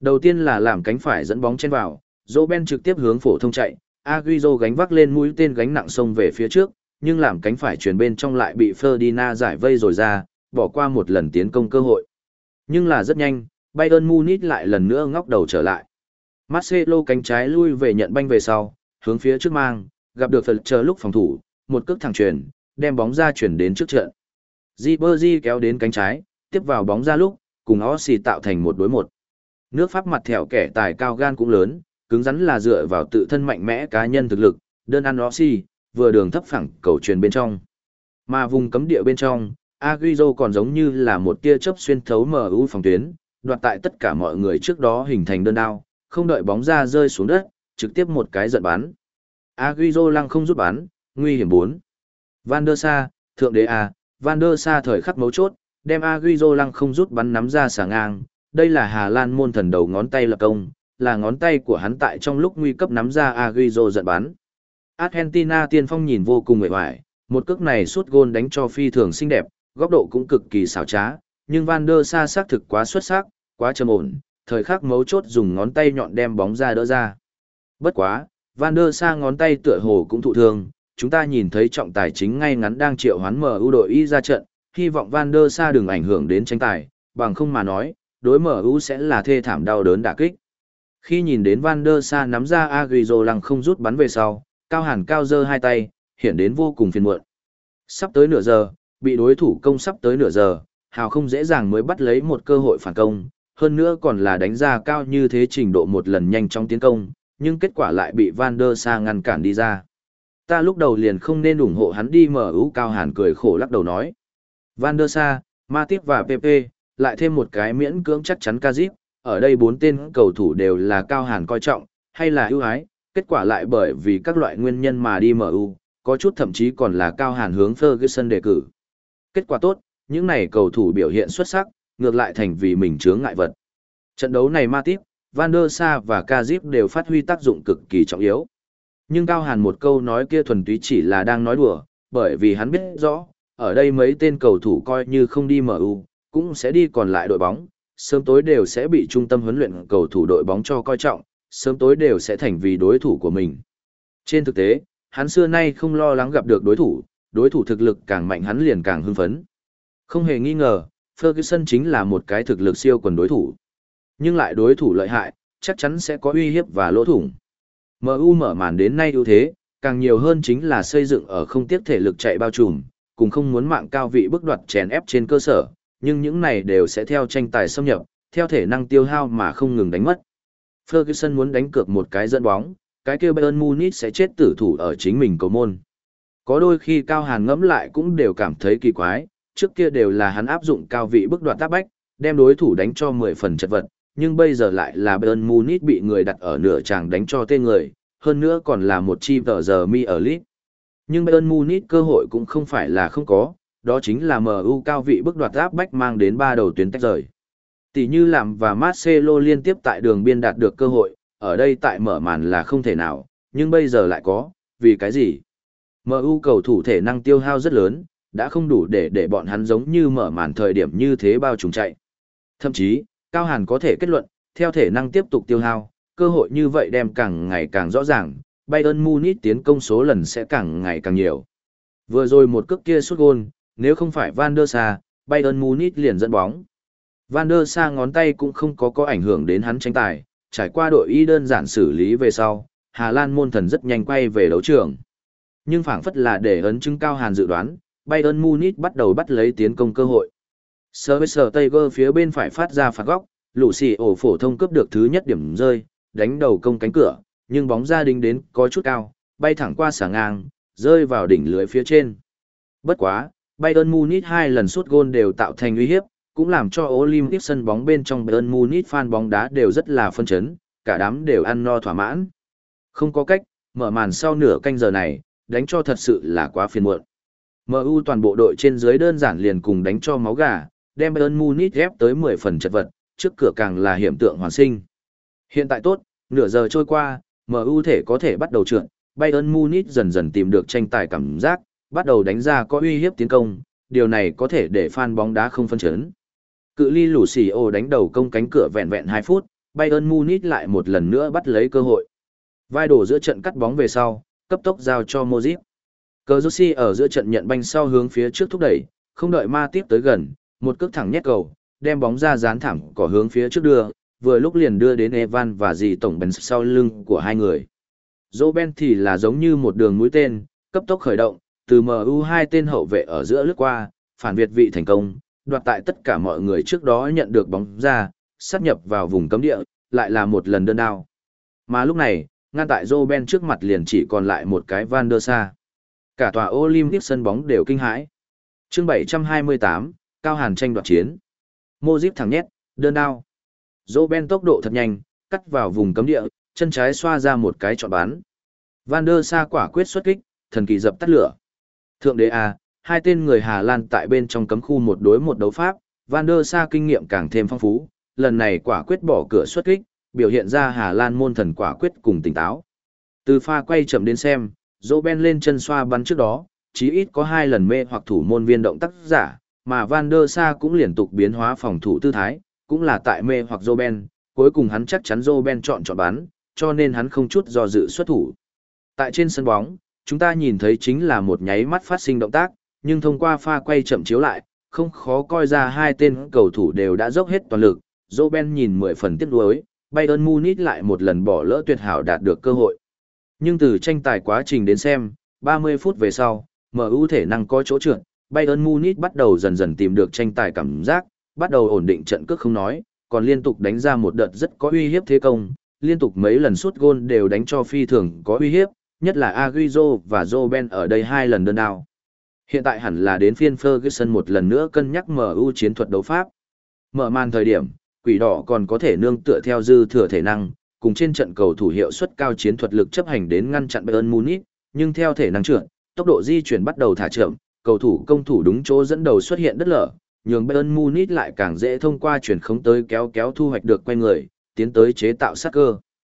Đầu tiên là làm cánh phải dẫn bóng chen vào, Robben trực tiếp hướng phổ thông chạy, Agüero gánh vác lên mũi tên gánh nặng xông về phía trước, nhưng làm cánh phải chuyển bên trong lại bị Ferdinand giải vây rồi ra, bỏ qua một lần tiến công cơ hội. Nhưng là rất nhanh, Bayern Munich lại lần nữa ngóc đầu trở lại. Marcelo cánh trái lui về nhận banh về sau, hướng phía trước mang, gặp được phần chờ lúc phòng thủ, một cước thẳng chuyền, đem bóng ra chuyển đến trước trận. Ribery kéo đến cánh trái, tiếp vào bóng ra lúc, cùng Ossi tạo thành một đối một. Nước Pháp mặt thẻo kẻ tài cao gan cũng lớn, cứng rắn là dựa vào tự thân mạnh mẽ cá nhân thực lực, đơn ăn Ossi, vừa đường thấp phẳng cầu truyền bên trong. Mà vùng cấm địa bên trong, Agüero còn giống như là một tia chớp xuyên thấu em u phòng tuyến, đoạt tại tất cả mọi người trước đó hình thành đơn đao, không đợi bóng ra rơi xuống đất, trực tiếp một cái giận bắn. Agüero lăng không rút bắn, nguy hiểm bốn. Van der Sa, thượng đế A, Van der Sa thời khắc mấu chốt, đem Agüero lăng không rút bắn nắm ra xà ngang, đây là Hà Lan môn thần đầu ngón tay lập công, là ngón tay của hắn tại trong lúc nguy cấp nắm ra Agüero giận bắn. Argentina tiên phong nhìn vô cùng uể oải, một cước này sút gôn đánh cho phi thường xinh đẹp, góc độ cũng cực kỳ xảo trá, nhưng Van der Sa xác thực quá xuất sắc, quá trầm ổn, thời khắc mấu chốt dùng ngón tay nhọn đem bóng ra đỡ ra. Bất quá, Van der Sa ngón tay tựa hồ cũng thụ thương, chúng ta nhìn thấy trọng tài chính ngay ngắn đang triệu hoán em u đội y ra trận, hy vọng Van der Sa đừng ảnh hưởng đến tranh tài, bằng không mà nói, đối em u sẽ là thê thảm đau đớn đả kích. Khi nhìn đến Van der Sa nắm ra Agüero lăng không rút bắn về sau, Cao Hàn cao giơ hai tay, hiện đến vô cùng phiền muộn. Sắp tới nửa giờ, bị đối thủ công sắp tới nửa giờ, Hào không dễ dàng mới bắt lấy một cơ hội phản công, hơn nữa còn là đánh ra cao như thế trình độ một lần nhanh trong tiến công, nhưng kết quả lại bị Van der Sa ngăn cản đi ra. Ta lúc đầu liền không nên ủng hộ hắn đi em u. Cao Hàn cười khổ lắc đầu nói. Van der Sa, Matip và pê pê, lại thêm một cái miễn cưỡng chắc chắn Kazip, ở đây bốn tên cầu thủ đều là Cao Hàn coi trọng, hay là ưu ái, kết quả lại bởi vì các loại nguyên nhân mà đi em u, có chút thậm chí còn là Cao Hàn hướng Ferguson đề cử. Kết quả tốt, những này cầu thủ biểu hiện xuất sắc, ngược lại thành vì mình chướng ngại vật. Trận đấu này Matip, Van der Sa và Kazip đều phát huy tác dụng cực kỳ trọng yếu. Nhưng Cao Hàn một câu nói kia thuần túy chỉ là đang nói đùa, bởi vì hắn biết rõ, ở đây mấy tên cầu thủ coi như không đi em u, cũng sẽ đi còn lại đội bóng, sớm tối đều sẽ bị trung tâm huấn luyện cầu thủ đội bóng cho coi trọng, sớm tối đều sẽ thành vì đối thủ của mình. Trên thực tế, hắn xưa nay không lo lắng gặp được đối thủ, đối thủ thực lực càng mạnh hắn liền càng hưng phấn. Không hề nghi ngờ, Ferguson chính là một cái thực lực siêu quần đối thủ. Nhưng lại đối thủ lợi hại, chắc chắn sẽ có uy hiếp và lỗ thủng. em u mở màn đến nay ưu thế, càng nhiều hơn chính là xây dựng ở không tiếc thể lực chạy bao trùm, cùng không muốn mạng cao vị bức đoạt chèn ép trên cơ sở, nhưng những này đều sẽ theo tranh tài xâm nhập, theo thể năng tiêu hao mà không ngừng đánh mất. Ferguson muốn đánh cược một cái dẫn bóng, cái kia Bayern Munich sẽ chết tử thủ ở chính mình cầu môn. Có đôi khi Cao Hàn ngẫm lại cũng đều cảm thấy kỳ quái, trước kia đều là hắn áp dụng cao vị bức đoạt tác bách, đem đối thủ đánh cho mười phần chật vật, nhưng bây giờ lại là Bayern Munich bị người đặt ở nửa tràng đánh cho tên người, hơn nữa còn là một chi tờ giờ mi ở League. Nhưng Bayern Munich cơ hội cũng không phải là không có, đó chính là em u cao vị bức đoạt áp bách mang đến ba đầu tuyến tách rời. Tỷ như làm và Marcelo liên tiếp tại đường biên đạt được cơ hội, ở đây tại mở màn là không thể nào, nhưng bây giờ lại có, vì cái gì? em u cầu thủ thể năng tiêu hao rất lớn, đã không đủ để để bọn hắn giống như mở màn thời điểm như thế bao trùm chạy. Thậm chí, Cao Hàn có thể kết luận, theo thể năng tiếp tục tiêu hao, cơ hội như vậy đem càng ngày càng rõ ràng, Bayern Munich tiến công số lần sẽ càng ngày càng nhiều. Vừa rồi một cước kia sút gôn, nếu không phải Van der Sa, Bayern Munich liền dẫn bóng. Van der Sa ngón tay cũng không có có ảnh hưởng đến hắn tranh tài, trải qua đội y đơn giản xử lý về sau, Hà Lan môn thần rất nhanh quay về đấu trường. Nhưng phảng phất là để ấn chứng Cao Hàn dự đoán, Bayern Munich bắt đầu bắt lấy tiến công cơ hội. Schweinsteiger phía bên phải phát ra phạt góc, Lucio phổ thông cướp được thứ nhất điểm rơi, đánh đầu công cánh cửa, nhưng bóng ra đính đến có chút cao, bay thẳng qua xà ngang, rơi vào đỉnh lưới phía trên. Bất quá, Bayern Munich hai lần sút gôn đều tạo thành uy hiếp, cũng làm cho Olympic sân bóng bên trong Bayern Munich fan bóng đá đều rất là phân chấn, cả đám đều ăn no thỏa mãn. Không có cách, mở màn sau nửa canh giờ này, đánh cho thật sự là quá phiền muộn. em u toàn bộ đội trên dưới đơn giản liền cùng đánh cho máu gà, đem Bayern Munich ép tới mười phần chật vật, trước cửa càng là hiểm tượng hoàn sinh. Hiện tại tốt, nửa giờ trôi qua, em u thể có thể bắt đầu trượt, Bayern Munich dần dần tìm được tranh tài cảm giác, bắt đầu đánh ra có uy hiếp tiến công, điều này có thể để fan bóng đá không phân chấn. Cự ly Lucio đánh đầu công cánh cửa vẹn vẹn hai phút, Bayern Munich lại một lần nữa bắt lấy cơ hội. Vai đổ giữa trận cắt bóng về sau, cấp tốc giao cho Modric. Cazorsi ở giữa trận nhận banh sau hướng phía trước thúc đẩy, không đợi Matip tới gần, một cước thẳng nhét cầu, đem bóng ra dán thẳng cỏ hướng phía trước đưa, vừa lúc liền đưa đến Evan và dì tổng bèn sau lưng của hai người. Robben thì là giống như một đường mũi tên, cấp tốc khởi động, từ em u hai tên hậu vệ ở giữa lướt qua, phản việt vị thành công, đoạt tại tất cả mọi người trước đó nhận được bóng ra, sát nhập vào vùng cấm địa, lại là một lần đơn đao. Mà lúc này, ngăn tại Robben trước mặt liền chỉ còn lại một cái Van der Sa. Cả tòa Olympic sân bóng đều kinh hãi. Chương bảy trăm hai mươi tám, Cao Hàn tranh đoạt chiến. Modric thẳng nhét, đơn đao. Robben tốc độ thật nhanh, cắt vào vùng cấm địa, chân trái xoa ra một cái chọn bắn. Van der Sa quả quyết xuất kích, thần kỳ dập tắt lửa. Thượng đế A, hai tên người Hà Lan tại bên trong cấm khu một đối một đấu pháp, Van der Sa kinh nghiệm càng thêm phong phú, lần này quả quyết bỏ cửa xuất kích, biểu hiện ra Hà Lan môn thần quả quyết cùng tỉnh táo. Từ pha quay chậm đến xem, Robben lên chân xoa bắn trước đó, chí ít có hai lần mê hoặc thủ môn viên động tác giả, mà Van der Sa cũng liên tục biến hóa phòng thủ tư thái, cũng là tại mê hoặc Robben, cuối cùng hắn chắc chắn Robben chọn chọn bắn, cho nên hắn không chút do dự xuất thủ. Tại trên sân bóng, chúng ta nhìn thấy chính là một nháy mắt phát sinh động tác, nhưng thông qua pha quay chậm chiếu lại, không khó coi ra hai tên cầu thủ đều đã dốc hết toàn lực. Robben nhìn mười phần tiếc nuối, Bayern Munich lại một lần bỏ lỡ tuyệt hảo đạt được cơ hội. Nhưng từ tranh tài quá trình đến xem, ba mươi phút về sau, em u thể năng có chỗ trượt, Bayern Munich bắt đầu dần dần tìm được tranh tài cảm giác, bắt đầu ổn định trận cước không nói, còn liên tục đánh ra một đợt rất có uy hiếp thế công, liên tục mấy lần sút gôn đều đánh cho phi thường có uy hiếp, nhất là Agüero và Robben ở đây hai lần đơn đao. Hiện tại hẳn là đến phiên Ferguson một lần nữa cân nhắc em u chiến thuật đấu pháp. Mở màn thời điểm, Quỷ Đỏ còn có thể nương tựa theo dư thừa thể năng, cùng trên trận cầu thủ hiệu suất cao chiến thuật lực chấp hành đến ngăn chặn Bayern Munich, nhưng theo thể năng trượt, tốc độ di chuyển bắt đầu thả chậm, cầu thủ công thủ đúng chỗ dẫn đầu xuất hiện đất lở, nhường Bayern Munich lại càng dễ thông qua chuyển khống tới kéo kéo thu hoạch được quay người, tiến tới chế tạo sát cơ.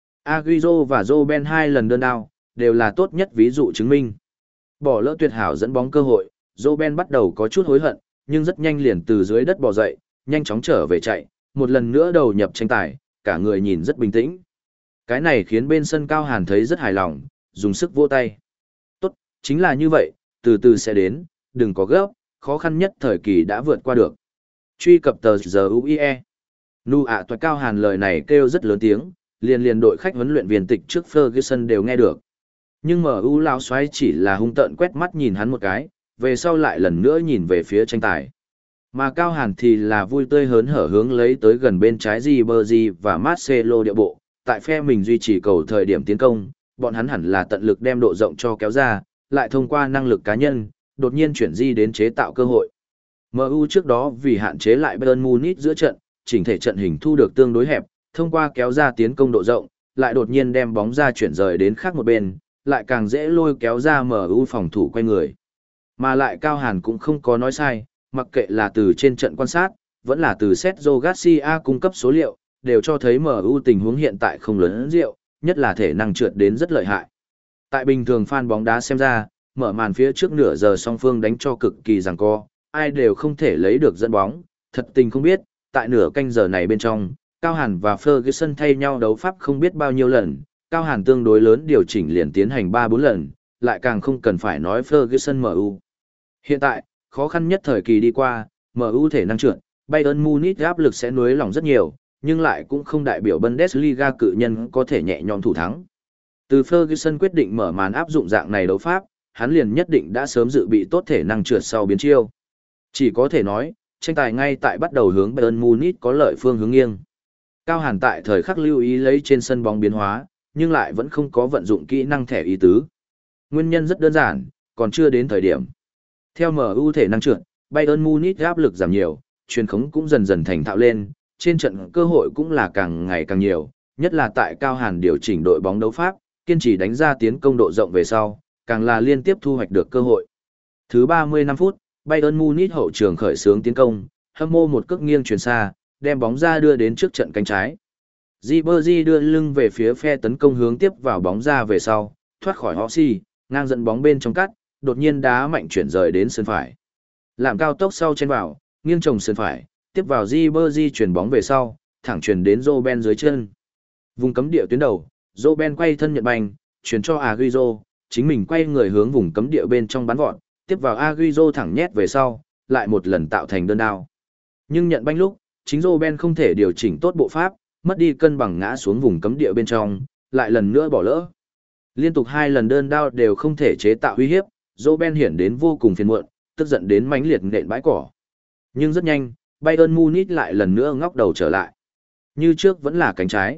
Agüero và Robben hai lần đơn đao, đều là tốt nhất ví dụ chứng minh. Bỏ lỡ tuyệt hảo dẫn bóng cơ hội, Robben bắt đầu có chút hối hận, nhưng rất nhanh liền từ dưới đất bò dậy, nhanh chóng trở về chạy, một lần nữa đầu nhập tranh tài, cả người nhìn rất bình tĩnh. Cái này khiến bên sân Cao Hàn thấy rất hài lòng, dùng sức vỗ tay. Tốt, chính là như vậy, từ từ sẽ đến, đừng có gấp, khó khăn nhất thời kỳ đã vượt qua được. Truy cập tờ giờ u i e. Nu ạ toại Cao Hàn lời này kêu rất lớn tiếng, liền liền đội khách huấn luyện viên tịch trước Ferguson đều nghe được. Nhưng em u lão xoáy chỉ là hung tợn quét mắt nhìn hắn một cái, về sau lại lần nữa nhìn về phía tranh tài. Mà Cao Hàn thì là vui tươi hớn hở hướng lấy tới gần bên trái Ribery và Marcelo địa bộ, tại phe mình duy trì cầu thời điểm tiến công, bọn hắn hẳn là tận lực đem độ rộng cho kéo ra, lại thông qua năng lực cá nhân, đột nhiên chuyển di đến chế tạo cơ hội. em u trước đó vì hạn chế lại Bayern Munich giữa trận, chỉnh thể trận hình thu được tương đối hẹp, thông qua kéo ra tiến công độ rộng, lại đột nhiên đem bóng ra chuyển rời đến khác một bên, lại càng dễ lôi kéo ra em u phòng thủ quay người. Mà lại Cao Hàn cũng không có nói sai, mặc kệ là từ trên trận quan sát, vẫn là từ Sergio Garcia cung cấp số liệu, đều cho thấy em u tình huống hiện tại không lớn rượu, nhất là thể năng trượt đến rất lợi hại. Tại bình thường fan bóng đá xem ra, mở màn phía trước nửa giờ song phương đánh cho cực kỳ giằng co, ai đều không thể lấy được dẫn bóng, thật tình không biết, tại nửa canh giờ này bên trong, Cao Hàn và Ferguson thay nhau đấu pháp không biết bao nhiêu lần, Cao Hàn tương đối lớn điều chỉnh liền tiến hành ba bốn lần, lại càng không cần phải nói Ferguson em u. Hiện tại, khó khăn nhất thời kỳ đi qua, em u thể năng trượt, Bayern Munich áp lực sẽ nuối lòng rất nhiều, nhưng lại cũng không đại biểu Bundesliga cự nhân có thể nhẹ nhõm thủ thắng. Từ Ferguson quyết định mở màn áp dụng dạng này đấu pháp, hắn liền nhất định đã sớm dự bị tốt thể năng trượt sau biến chiêu. Chỉ có thể nói, tranh tài ngay tại bắt đầu hướng Bayern Munich có lợi phương hướng nghiêng. Cao Hàn tại thời khắc lưu ý lấy trên sân bóng biến hóa, nhưng lại vẫn không có vận dụng kỹ năng thẻ ý tứ. Nguyên nhân rất đơn giản, còn chưa đến thời điểm. Theo em u thể năng trượt, Bayern Munich áp lực giảm nhiều, truyền khống cũng dần dần thành thạo lên, trên trận cơ hội cũng là càng ngày càng nhiều, nhất là tại Cao Hàn điều chỉnh đội bóng đấu pháp, kiên trì đánh ra tiến công độ rộng về sau, càng là liên tiếp thu hoạch được cơ hội. Thứ ba mươi lăm phút, Bayern Munich hậu trường khởi xướng tiến công, hâm mô một cước nghiêng truyền xa, đem bóng ra đưa đến trước trận cánh trái. Ribery đưa lưng về phía phe tấn công hướng tiếp vào bóng ra về sau, thoát khỏi Hossi, ngang dẫn bóng bên trong cắt, đột nhiên đá mạnh chuyển rời đến sân phải. Làm cao tốc sau trên vào, nghiêng trồng sân phải, tiếp vào Ribery chuyển bóng về sau, thẳng chuyển đến Roben dưới chân. Vùng cấm địa tuyến đầu, Roben quay thân nhận banh, chuyển cho Agüero, chính mình quay người hướng vùng cấm địa bên trong bắn vọt, tiếp vào Agüero thẳng nhét về sau, lại một lần tạo thành đơn đao. Nhưng nhận banh lúc, chính Roben không thể điều chỉnh tốt bộ pháp, mất đi cân bằng ngã xuống vùng cấm địa bên trong, lại lần nữa bỏ lỡ. Liên tục hai lần đơn đao đều không thể chế tạo uy hiếp, Roben hiển đến vô cùng phiền muộn, tức giận đến mãnh liệt nện bãi cỏ. Nhưng rất nhanh, Bayern Munich lại lần nữa ngóc đầu trở lại. Như trước vẫn là cánh trái.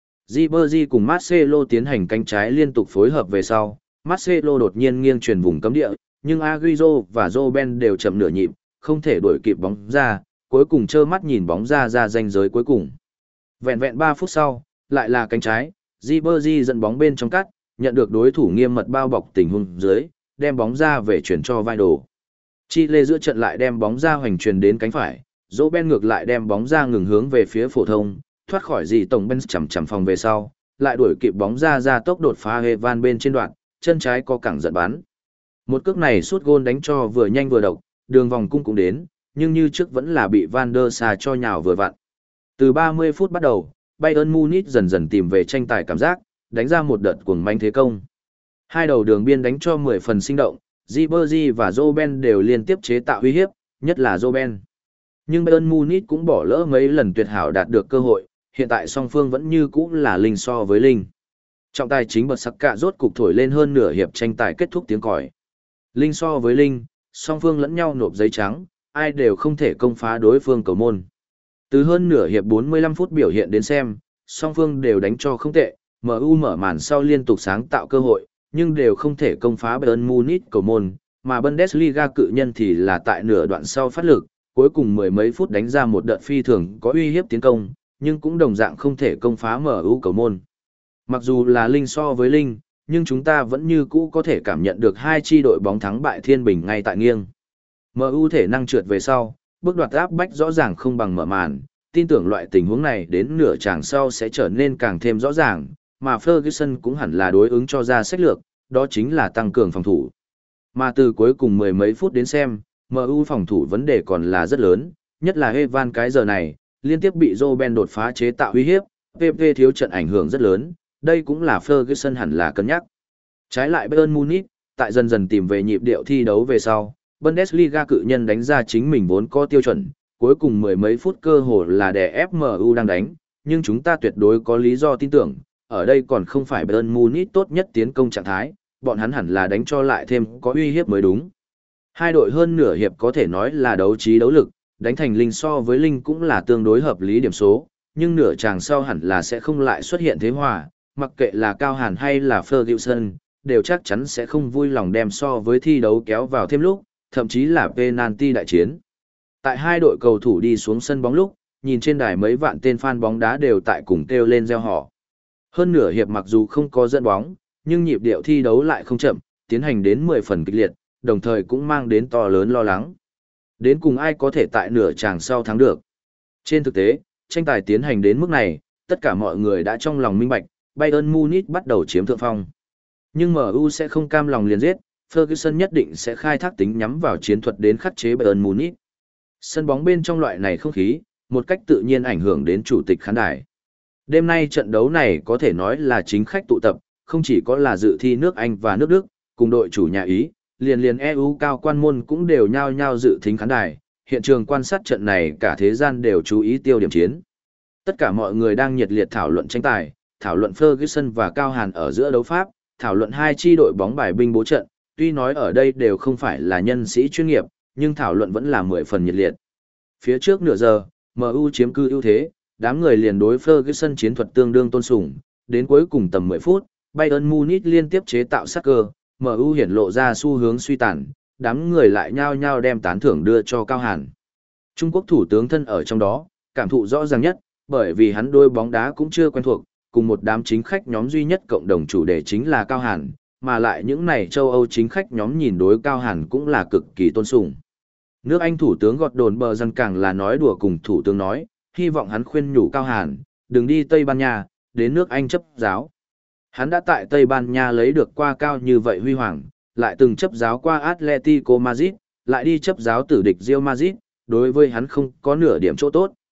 Ribery cùng Marcelo tiến hành cánh trái liên tục phối hợp về sau, Marcelo đột nhiên nghiêng chuyển vùng cấm địa, nhưng Agüero và Roben đều chậm nửa nhịp, không thể đuổi kịp bóng ra, cuối cùng trơ mắt nhìn bóng ra ra ranh giới cuối cùng. Vẹn vẹn ba phút sau, lại là cánh trái, Ribery dẫn bóng bên trong cắt, nhận được đối thủ nghiêm mật bao bọc tình huống dưới, đem bóng ra về chuyển cho vai đồ. Chile giữa trận lại đem bóng ra hoành truyền đến cánh phải, Roben ngược lại đem bóng ra ngừng hướng về phía phổ thông, thoát khỏi gì tổng bên chầm chầm phòng về sau, lại đuổi kịp bóng ra ra tốc đột phá Evan bên trên đoạn, chân trái có cẳng giận bắn. Một cước này sút gôn đánh cho vừa nhanh vừa độc, đường vòng cung cũng đến, nhưng như trước vẫn là bị Van der Sar cho nhào vừa vặn. Từ ba mươi phút bắt đầu, Bayern Munich dần dần tìm về tranh tài cảm giác, đánh ra một đợt cuồng manh thế công. Hai đầu đường biên đánh cho mười phần sinh động, Ribery và Roben đều liên tiếp chế tạo uy hiếp, nhất là Roben. Nhưng Bayern Munich cũng bỏ lỡ mấy lần tuyệt hảo đạt được cơ hội, hiện tại song phương vẫn như cũ là linh so với linh. Trọng tài chính bật sắc cạ rốt cục thổi lên hơn nửa hiệp tranh tài kết thúc tiếng còi. Linh so với linh, song phương lẫn nhau nộp giấy trắng, ai đều không thể công phá đối phương cầu môn. Từ hơn nửa hiệp bốn mươi lăm phút biểu hiện đến xem, song phương đều đánh cho không tệ, em u mở màn sau liên tục sáng tạo cơ hội, nhưng đều không thể công phá Bayern Munich cầu môn, mà Bundesliga cự nhân thì là tại nửa đoạn sau phát lực, cuối cùng mười mấy phút đánh ra một đợt phi thường có uy hiếp tiến công, nhưng cũng đồng dạng không thể công phá em u cầu môn. Mặc dù là linh so với linh, nhưng chúng ta vẫn như cũ có thể cảm nhận được hai chi đội bóng thắng bại thiên bình ngay tại nghiêng. em u thể năng trượt về sau, bước đoạt áp bách rõ ràng không bằng mở màn, tin tưởng loại tình huống này đến nửa tràng sau sẽ trở nên càng thêm rõ ràng, mà Ferguson cũng hẳn là đối ứng cho ra sách lược, đó chính là tăng cường phòng thủ. Mà từ cuối cùng mười mấy phút đến xem, em u phòng thủ vấn đề còn là rất lớn, nhất là Evan cái giờ này, liên tiếp bị Roben đột phá chế tạo uy hiếp, pê pê thiếu trận ảnh hưởng rất lớn, đây cũng là Ferguson hẳn là cân nhắc. Trái lại Bayern Munich, tại dần dần tìm về nhịp điệu thi đấu về sau, Bundesliga cự nhân đánh ra chính mình vốn có tiêu chuẩn, cuối cùng mười mấy phút cơ hội là đè ép em u đang đánh, nhưng chúng ta tuyệt đối có lý do tin tưởng, ở đây còn không phải Bayern Munich tốt nhất tiến công trạng thái, bọn hắn hẳn là đánh cho lại thêm có uy hiếp mới đúng. Hai đội hơn nửa hiệp có thể nói là đấu trí đấu lực, đánh thành linh so với linh cũng là tương đối hợp lý điểm số, nhưng nửa chàng sau hẳn là sẽ không lại xuất hiện thế hòa, mặc kệ là Cao Hàn hay là Ferguson, đều chắc chắn sẽ không vui lòng đem so với thi đấu kéo vào thêm lúc, thậm chí là penalty đại chiến. Tại hai đội cầu thủ đi xuống sân bóng lúc, nhìn trên đài mấy vạn tên fan bóng đá đều tại cùng kêu lên reo hò. Hơn nửa hiệp mặc dù không có dẫn bóng, nhưng nhịp điệu thi đấu lại không chậm, tiến hành đến mười phần kịch liệt, đồng thời cũng mang đến to lớn lo lắng. Đến cùng ai có thể tại nửa chàng sau thắng được. Trên thực tế, tranh tài tiến hành đến mức này, tất cả mọi người đã trong lòng minh bạch, Bayern Munich bắt đầu chiếm thượng phong. Nhưng em u sẽ không cam lòng liền giết, Ferguson nhất định sẽ khai thác tính nhắm vào chiến thuật đến khắc chế Bayern Munich. Sân bóng bên trong loại này không khí, một cách tự nhiên ảnh hưởng đến chủ tịch khán đài. Đêm nay trận đấu này có thể nói là chính khách tụ tập, không chỉ có là dự thi nước Anh và nước Đức, cùng đội chủ nhà Ý, liền liền e u cao quan môn cũng đều nhao nhao dự thính khán đài, hiện trường quan sát trận này cả thế gian đều chú ý tiêu điểm chiến. Tất cả mọi người đang nhiệt liệt thảo luận tranh tài, thảo luận Ferguson và Cao Hàn ở giữa đấu pháp, thảo luận hai chi đội bóng bài binh bố trận, tuy nói ở đây đều không phải là nhân sĩ chuyên nghiệp, nhưng thảo luận vẫn là mười phần nhiệt liệt. Phía trước nửa giờ, em u chiếm cư ưu thế, đám người liền đối Ferguson chiến thuật tương đương tôn sùng, đến cuối cùng tầm mười phút, Bayern Munich liên tiếp chế tạo sát cơ, em u hiển lộ ra xu hướng suy tàn, đám người lại nhao nhao đem tán thưởng đưa cho Cao Hàn. Trung Quốc thủ tướng thân ở trong đó, cảm thụ rõ ràng nhất, bởi vì hắn đôi bóng đá cũng chưa quen thuộc, cùng một đám chính khách nhóm duy nhất cộng đồng chủ đề chính là Cao Hàn, mà lại những này châu Âu chính khách nhóm nhìn đối Cao Hàn cũng là cực kỳ tôn sùng. Nước Anh thủ tướng gọt đồn bờ dân càng là nói đùa cùng thủ tướng nói, hy vọng hắn khuyên nhủ Cao Hàn, đừng đi Tây Ban Nha, đến nước Anh chấp giáo. Hắn đã tại Tây Ban Nha lấy được qua cao như vậy huy hoàng, lại từng chấp giáo qua Atletico Madrid, lại đi chấp giáo tử địch Real Madrid, đối với hắn không có nửa điểm chỗ tốt,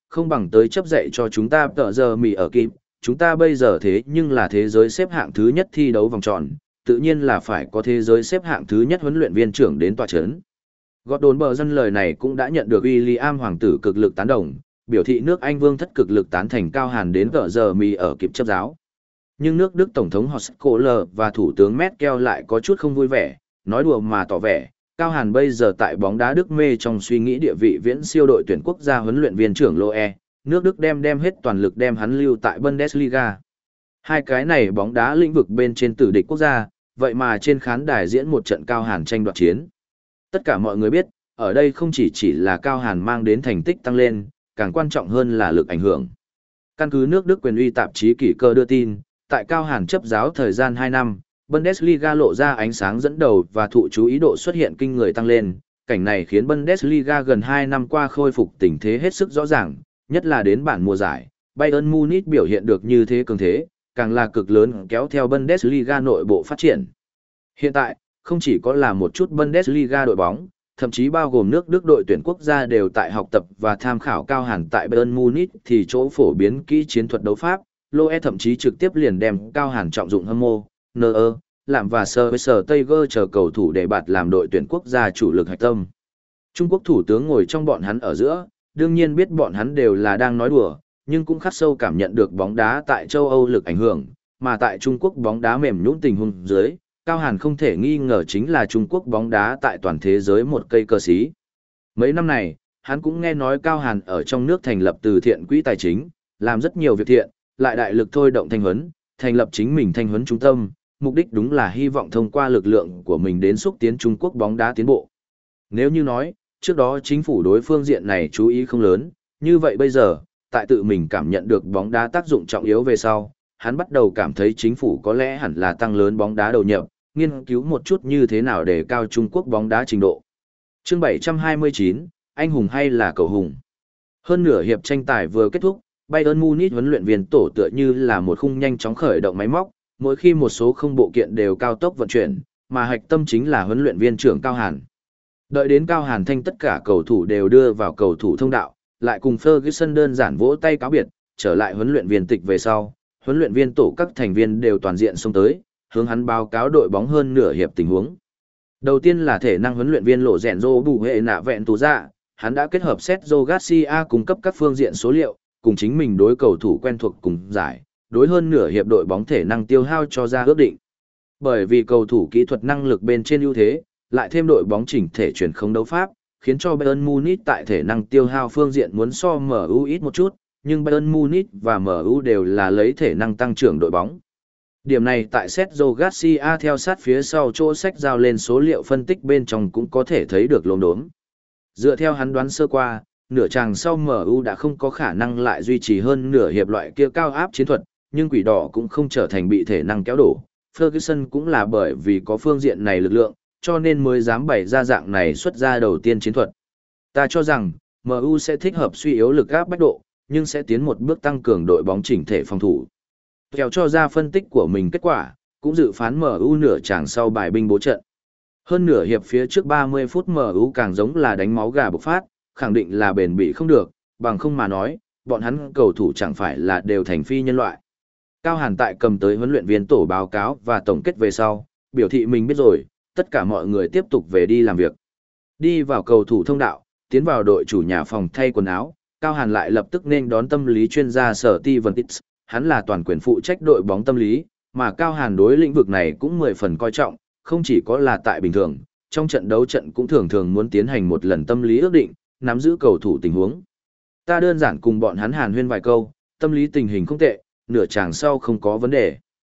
không bằng tới chấp dạy cho chúng ta tợ giờ mì ở kịp, chúng ta bây giờ thế nhưng là thế giới xếp hạng thứ nhất thi đấu vòng tròn, tự nhiên là phải có thế giới xếp hạng thứ nhất huấn luyện viên trưởng đến tòa chấn. Gordon bờ dân lời này cũng đã nhận được William hoàng tử cực lực tán đồng, biểu thị nước Anh vương thất cực lực tán thành Cao Hàn đến tợ giờ mì ở kịp chấp giáo. Nhưng nước Đức Tổng thống Horst Kohler và Thủ tướng Merkel lại có chút không vui vẻ, nói đùa mà tỏ vẻ, Cao Hàn bây giờ tại bóng đá Đức mê trong suy nghĩ địa vị viễn siêu đội tuyển quốc gia huấn luyện viên trưởng Loe, nước Đức đem đem hết toàn lực đem hắn lưu tại Bundesliga. Hai cái này bóng đá lĩnh vực bên trên tử địch quốc gia, vậy mà trên khán đài diễn một trận Cao Hàn tranh đoạt chiến. Tất cả mọi người biết, ở đây không chỉ chỉ là Cao Hàn mang đến thành tích tăng lên, càng quan trọng hơn là lực ảnh hưởng. Căn cứ nước Đức quyền uy tạp chí Kỷ Cơ đưa tin, tại Cao Hàn chấp giáo thời gian hai năm, Bundesliga lộ ra ánh sáng dẫn đầu và thụ chú ý độ xuất hiện kinh người tăng lên, cảnh này khiến Bundesliga gần hai năm qua khôi phục tình thế hết sức rõ ràng, nhất là đến bản mùa giải, Bayern Munich biểu hiện được như thế cường thế, càng là cực lớn kéo theo Bundesliga nội bộ phát triển. Hiện tại, không chỉ có là một chút Bundesliga đội bóng, thậm chí bao gồm nước Đức đội tuyển quốc gia đều tại học tập và tham khảo Cao Hàn tại Bayern Munich thì chỗ phổ biến kỹ chiến thuật đấu pháp, Loe thậm chí trực tiếp liền đem Cao Hàn trọng dụng hâm mộ, nơ ơ, làm và sơ với sở Tiger chờ cầu thủ để bạt làm đội tuyển quốc gia chủ lực hạch tâm. Trung Quốc thủ tướng ngồi trong bọn hắn ở giữa, đương nhiên biết bọn hắn đều là đang nói đùa, nhưng cũng khắc sâu cảm nhận được bóng đá tại châu Âu lực ảnh hưởng, mà tại Trung Quốc bóng đá mềm nhũn tình huống dưới, Cao Hàn không thể nghi ngờ chính là Trung Quốc bóng đá tại toàn thế giới một cây cơ sĩ. Mấy năm này, hắn cũng nghe nói Cao Hàn ở trong nước thành lập từ thiện quỹ tài chính, làm rất nhiều việc thiện, lại đại lực thôi động thanh huấn, thành lập chính mình thanh huấn trung tâm, mục đích đúng là hy vọng thông qua lực lượng của mình đến xúc tiến Trung Quốc bóng đá tiến bộ. Nếu như nói, trước đó chính phủ đối phương diện này chú ý không lớn, như vậy bây giờ, tại tự mình cảm nhận được bóng đá tác dụng trọng yếu về sau, hắn bắt đầu cảm thấy chính phủ có lẽ hẳn là tăng lớn bóng đá đầu nhập, nghiên cứu một chút như thế nào để cao Trung Quốc bóng đá trình độ. Chương bảy trăm hai mươi chín, anh hùng hay là cầu hùng? Hơn nửa hiệp tranh tài vừa kết thúc, Bayern Munich huấn luyện viên tổ tựa như là một khung nhanh chóng khởi động máy móc, mỗi khi một số không bộ kiện đều cao tốc vận chuyển, mà hạch tâm chính là huấn luyện viên trưởng Cao Hàn. Đợi đến Cao Hàn thanh tất cả cầu thủ đều đưa vào cầu thủ thông đạo, lại cùng Ferguson đơn giản vỗ tay cáo biệt, trở lại huấn luyện viên tịch về sau, huấn luyện viên tổ các thành viên đều toàn diện xông tới, hướng hắn báo cáo đội bóng hơn nửa hiệp tình huống. Đầu tiên là thể năng huấn luyện viên lộ rèn rô bù hệ nạ vẹn tù dạ, hắn đã kết hợp Sergio Garcia cung cấp các phương diện số liệu, cùng chính mình đối cầu thủ quen thuộc cùng giải, đối hơn nửa hiệp đội bóng thể năng tiêu hao cho ra ước định. Bởi vì cầu thủ kỹ thuật năng lực bên trên ưu thế, lại thêm đội bóng chỉnh thể chuyển không đấu pháp, khiến cho Bayern Munich tại thể năng tiêu hao phương diện muốn so em u ít một chút, nhưng Bayern Munich và em u đều là lấy thể năng tăng trưởng đội bóng. Điểm này tại Sergio Garcia theo sát phía sau chỗ sách giao lên số liệu phân tích bên trong cũng có thể thấy được lồn đốm. Dựa theo hắn đoán sơ qua, nửa chàng sau em u đã không có khả năng lại duy trì hơn nửa hiệp loại kia cao áp chiến thuật, nhưng quỷ đỏ cũng không trở thành bị thể năng kéo đổ. Ferguson cũng là bởi vì có phương diện này lực lượng, cho nên mới dám bày ra dạng này xuất ra đầu tiên chiến thuật. Ta cho rằng, em u sẽ thích hợp suy yếu lực áp bách độ, nhưng sẽ tiến một bước tăng cường đội bóng chỉnh thể phòng thủ. Kéo cho ra phân tích của mình kết quả, cũng dự phán em u nửa chàng sau bài binh bố trận. Hơn nửa hiệp phía trước ba mươi phút em u càng giống là đánh máu gà bộc phát, khẳng định là bền bỉ không được, bằng không mà nói, bọn hắn cầu thủ chẳng phải là đều thành phi nhân loại. Cao Hàn tại cầm tới huấn luyện viên tổ báo cáo và tổng kết về sau, biểu thị mình biết rồi, tất cả mọi người tiếp tục về đi làm việc. Đi vào cầu thủ thông đạo, tiến vào đội chủ nhà phòng thay quần áo, Cao Hàn lại lập tức nên đón tâm lý chuyên gia Sở Steven Titz, hắn là toàn quyền phụ trách đội bóng tâm lý, mà Cao Hàn đối lĩnh vực này cũng mười phần coi trọng, không chỉ có là tại bình thường, trong trận đấu trận cũng thường thường muốn tiến hành một lần tâm lý ước định, nắm giữ cầu thủ tình huống. Ta đơn giản cùng bọn hắn hàn huyên vài câu, tâm lý tình hình không tệ, nửa chàng sau không có vấn đề.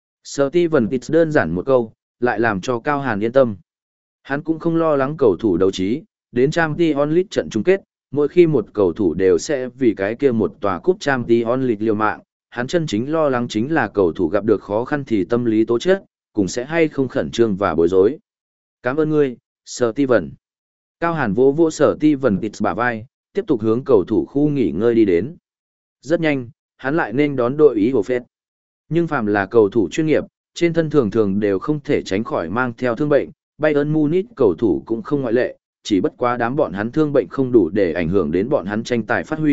Steven Titz đơn giản một câu, lại làm cho Cao Hàn yên tâm. Hắn cũng không lo lắng cầu thủ đấu trí, đến Champions League trận chung kết, mỗi khi một cầu thủ đều sẽ vì cái kia một tòa cúp Champions League liều mạng, hắn chân chính lo lắng chính là cầu thủ gặp được khó khăn thì tâm lý tố chất, cùng sẽ hay không khẩn trương và bối rối. Cảm ơn ngươi, Steven. Cao Hàn vỗ vỗ Steven Titz bả vai, tiếp tục hướng cầu thủ khu nghỉ ngơi đi đến. Rất nhanh, hắn lại nên đón đội ý của phết. Nhưng phàm là cầu thủ chuyên nghiệp, trên thân thường thường đều không thể tránh khỏi mang theo thương bệnh, Bayern Munich cầu thủ cũng không ngoại lệ, chỉ bất quá đám bọn hắn thương bệnh không đủ để ảnh hưởng đến bọn hắn tranh tài phát huy,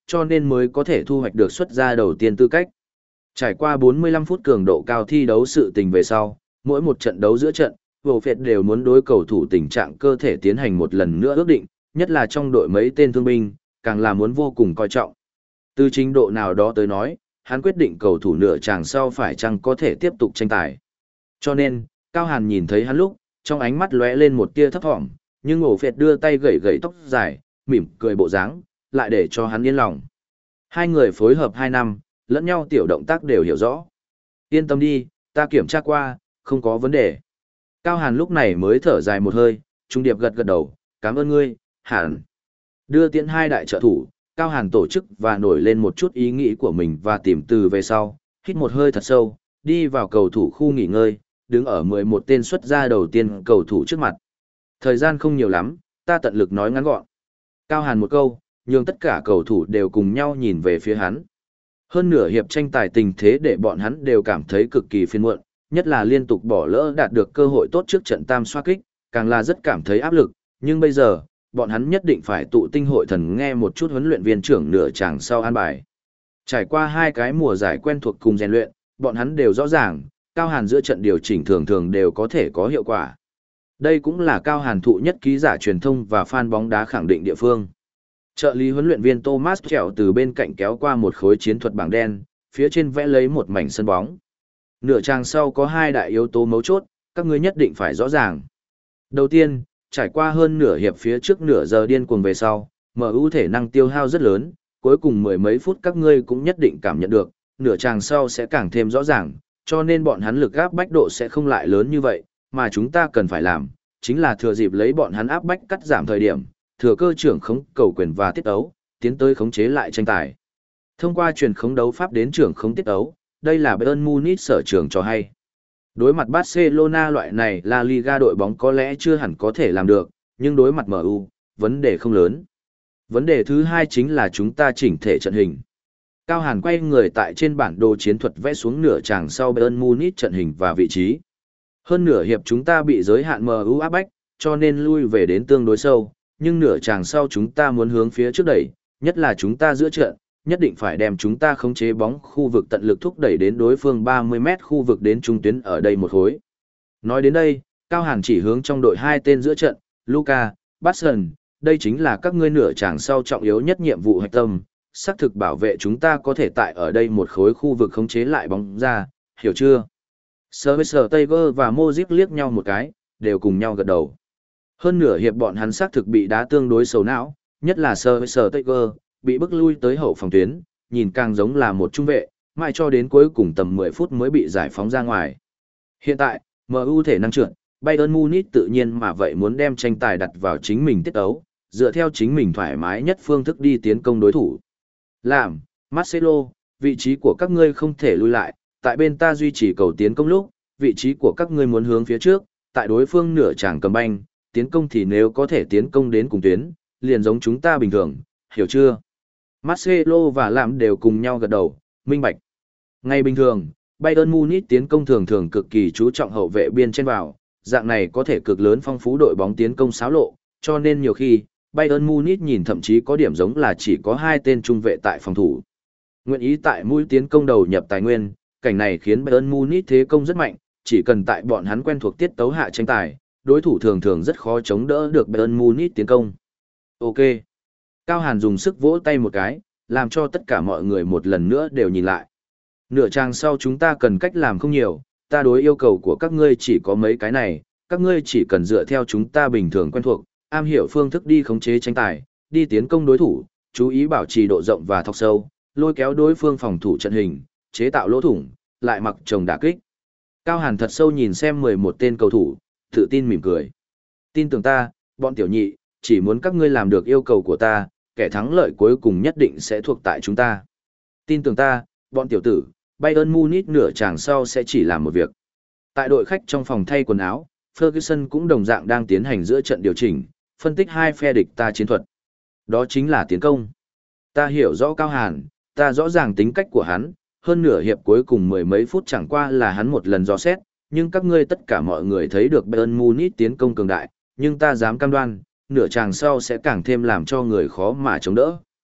cho nên mới có thể thu hoạch được xuất ra đầu tiên tư cách. Trải qua bốn mươi lăm phút cường độ cao thi đấu sự tình về sau, mỗi một trận đấu giữa trận, Vô Phệt đều muốn đối cầu thủ tình trạng cơ thể tiến hành một lần nữa ước định, nhất là trong đội mấy tên thương binh, càng là muốn vô cùng coi trọng. Từ trình độ nào đó tới nói, hắn quyết định cầu thủ nửa chàng sau phải chăng có thể tiếp tục tranh tài. Cho nên, Cao Hàn nhìn thấy hắn lúc, trong ánh mắt lóe lên một tia thấp thỏm, nhưng Vô Phệt đưa tay gẩy gẩy tóc dài, mỉm cười bộ dáng, lại để cho hắn yên lòng. Hai người phối hợp hai năm, lẫn nhau tiểu động tác đều hiểu rõ. Yên tâm đi, ta kiểm tra qua, không có vấn đề. Cao Hàn lúc này mới thở dài một hơi, trung điệp gật gật đầu, cảm ơn ngươi, Hàn. Đưa tiễn hai đại trợ thủ, Cao Hàn tổ chức và nổi lên một chút ý nghĩ của mình và tìm từ về sau, hít một hơi thật sâu, đi vào cầu thủ khu nghỉ ngơi, đứng ở mười một tên xuất ra đầu tiên cầu thủ trước mặt. Thời gian không nhiều lắm, ta tận lực nói ngắn gọn. Cao Hàn một câu, nhưng tất cả cầu thủ đều cùng nhau nhìn về phía hắn. Hơn nửa hiệp tranh tài tình thế để bọn hắn đều cảm thấy cực kỳ phiền muộn, nhất là liên tục bỏ lỡ đạt được cơ hội tốt trước trận tam xoá kích, càng là rất cảm thấy áp lực, nhưng bây giờ, bọn hắn nhất định phải tụ tinh hội thần nghe một chút huấn luyện viên trưởng nửa chàng sau an bài. Trải qua hai cái mùa giải quen thuộc cùng rèn luyện, bọn hắn đều rõ ràng, Cao Hàn giữa trận điều chỉnh thường thường đều có thể có hiệu quả. Đây cũng là Cao Hàn thụ nhất ký giả truyền thông và fan bóng đá khẳng định địa phương. Trợ lý huấn luyện viên Thomas Tuchel từ bên cạnh kéo qua một khối chiến thuật bảng đen, phía trên vẽ lấy một mảnh sân bóng. Nửa trang sau có hai đại yếu tố mấu chốt, các ngươi nhất định phải rõ ràng. Đầu tiên, trải qua hơn nửa hiệp phía trước nửa giờ điên cuồng về sau, em u thể năng tiêu hao rất lớn, cuối cùng mười mấy phút các ngươi cũng nhất định cảm nhận được, nửa trang sau sẽ càng thêm rõ ràng, cho nên bọn hắn lực áp bách độ sẽ không lại lớn như vậy, mà chúng ta cần phải làm, chính là thừa dịp lấy bọn hắn áp bách cắt giảm thời điểm, thừa cơ trưởng khống cầu quyền và tiết ấu, tiến tới khống chế lại tranh tài. Thông qua truyền khống đấu pháp đến trưởng khống tiết ấu, đây là Bayern Munich sở trường cho hay. Đối mặt Barcelona loại này La Liga đội bóng có lẽ chưa hẳn có thể làm được, nhưng đối mặt em u, vấn đề không lớn. Vấn đề thứ hai chính là chúng ta chỉnh thể trận hình. Cao Hàn quay người tại trên bản đồ chiến thuật vẽ xuống nửa tràng sau Bayern Munich trận hình và vị trí. Hơn nửa hiệp chúng ta bị giới hạn em u áp bách, cho nên lui về đến tương đối sâu, nhưng nửa tràng sau chúng ta muốn hướng phía trước đẩy, nhất là chúng ta giữa trận, nhất định phải đem chúng ta khống chế bóng khu vực tận lực thúc đẩy đến đối phương ba mươi mét khu vực đến trung tuyến ở đây một khối. Nói đến đây, Cao Hàn chỉ hướng trong đội hai tên giữa trận, Luka, Batson, đây chính là các ngươi nửa tràng sau trọng yếu nhất nhiệm vụ hạch tâm, xác thực bảo vệ chúng ta có thể tại ở đây một khối khu vực khống chế lại bóng ra, hiểu chưa? Sir Tiger và Modric liếc nhau một cái, đều cùng nhau gật đầu. Hơn nửa hiệp bọn hắn xác thực bị đá tương đối sầu não, nhất là Sir Tiger, bị bức lui tới hậu phòng tuyến, nhìn càng giống là một trung vệ, mãi cho đến cuối cùng tầm mười phút mới bị giải phóng ra ngoài. Hiện tại, em u thể năng trượt, Bayern Munich tự nhiên mà vậy muốn đem tranh tài đặt vào chính mình tiết ấu, dựa theo chính mình thoải mái nhất phương thức đi tiến công đối thủ. Làm, Marcelo, vị trí của các ngươi không thể lui lại, tại bên ta duy trì cầu tiến công lúc, vị trí của các ngươi muốn hướng phía trước, tại đối phương nửa tràng cầm banh, tiến công thì nếu có thể tiến công đến cùng tuyến, liền giống chúng ta bình thường, hiểu chưa? Marcelo và Lam đều cùng nhau gật đầu, minh bạch. Ngay bình thường, Bayern Munich tiến công thường thường cực kỳ chú trọng hậu vệ biên trên vào, dạng này có thể cực lớn phong phú đội bóng tiến công xáo lộ, cho nên nhiều khi, Bayern Munich nhìn thậm chí có điểm giống là chỉ có hai tên trung vệ tại phòng thủ. Nguyện ý tại mũi tiến công đầu nhập tài nguyên, cảnh này khiến Bayern Munich thế công rất mạnh, chỉ cần tại bọn hắn quen thuộc tiết tấu hạ tranh tài, đối thủ thường thường rất khó chống đỡ được Bayern Munich tiến công. Ok. Cao Hàn dùng sức vỗ tay một cái, làm cho tất cả mọi người một lần nữa đều nhìn lại. Nửa trang sau chúng ta cần cách làm không nhiều, ta đối yêu cầu của các ngươi chỉ có mấy cái này, các ngươi chỉ cần dựa theo chúng ta bình thường quen thuộc, am hiểu phương thức đi khống chế tranh tài, đi tiến công đối thủ, chú ý bảo trì độ rộng và thọc sâu, lôi kéo đối phương phòng thủ trận hình, chế tạo lỗ thủng, lại mặc chồng đả kích. Cao Hàn thật sâu nhìn xem mười một tên cầu thủ, tự tin mỉm cười. Tin tưởng ta, bọn tiểu nhị, chỉ muốn các ngươi làm được yêu cầu của ta, kẻ thắng lợi cuối cùng nhất định sẽ thuộc tại chúng ta. Tin tưởng ta, bọn tiểu tử, Bayern Munich nửa chàng sau sẽ chỉ làm một việc. Tại đội khách trong phòng thay quần áo, Ferguson cũng đồng dạng đang tiến hành giữa trận điều chỉnh, phân tích hai phe địch ta chiến thuật. Đó chính là tiến công. Ta hiểu rõ Cao Hàn, ta rõ ràng tính cách của hắn, hơn nửa hiệp cuối cùng mười mấy phút chẳng qua là hắn một lần dò xét, nhưng các ngươi tất cả mọi người thấy được Bayern Munich tiến công cường đại, nhưng ta dám cam đoan, nửa chàng sau sẽ càng thêm làm cho người khó mà chống đỡ.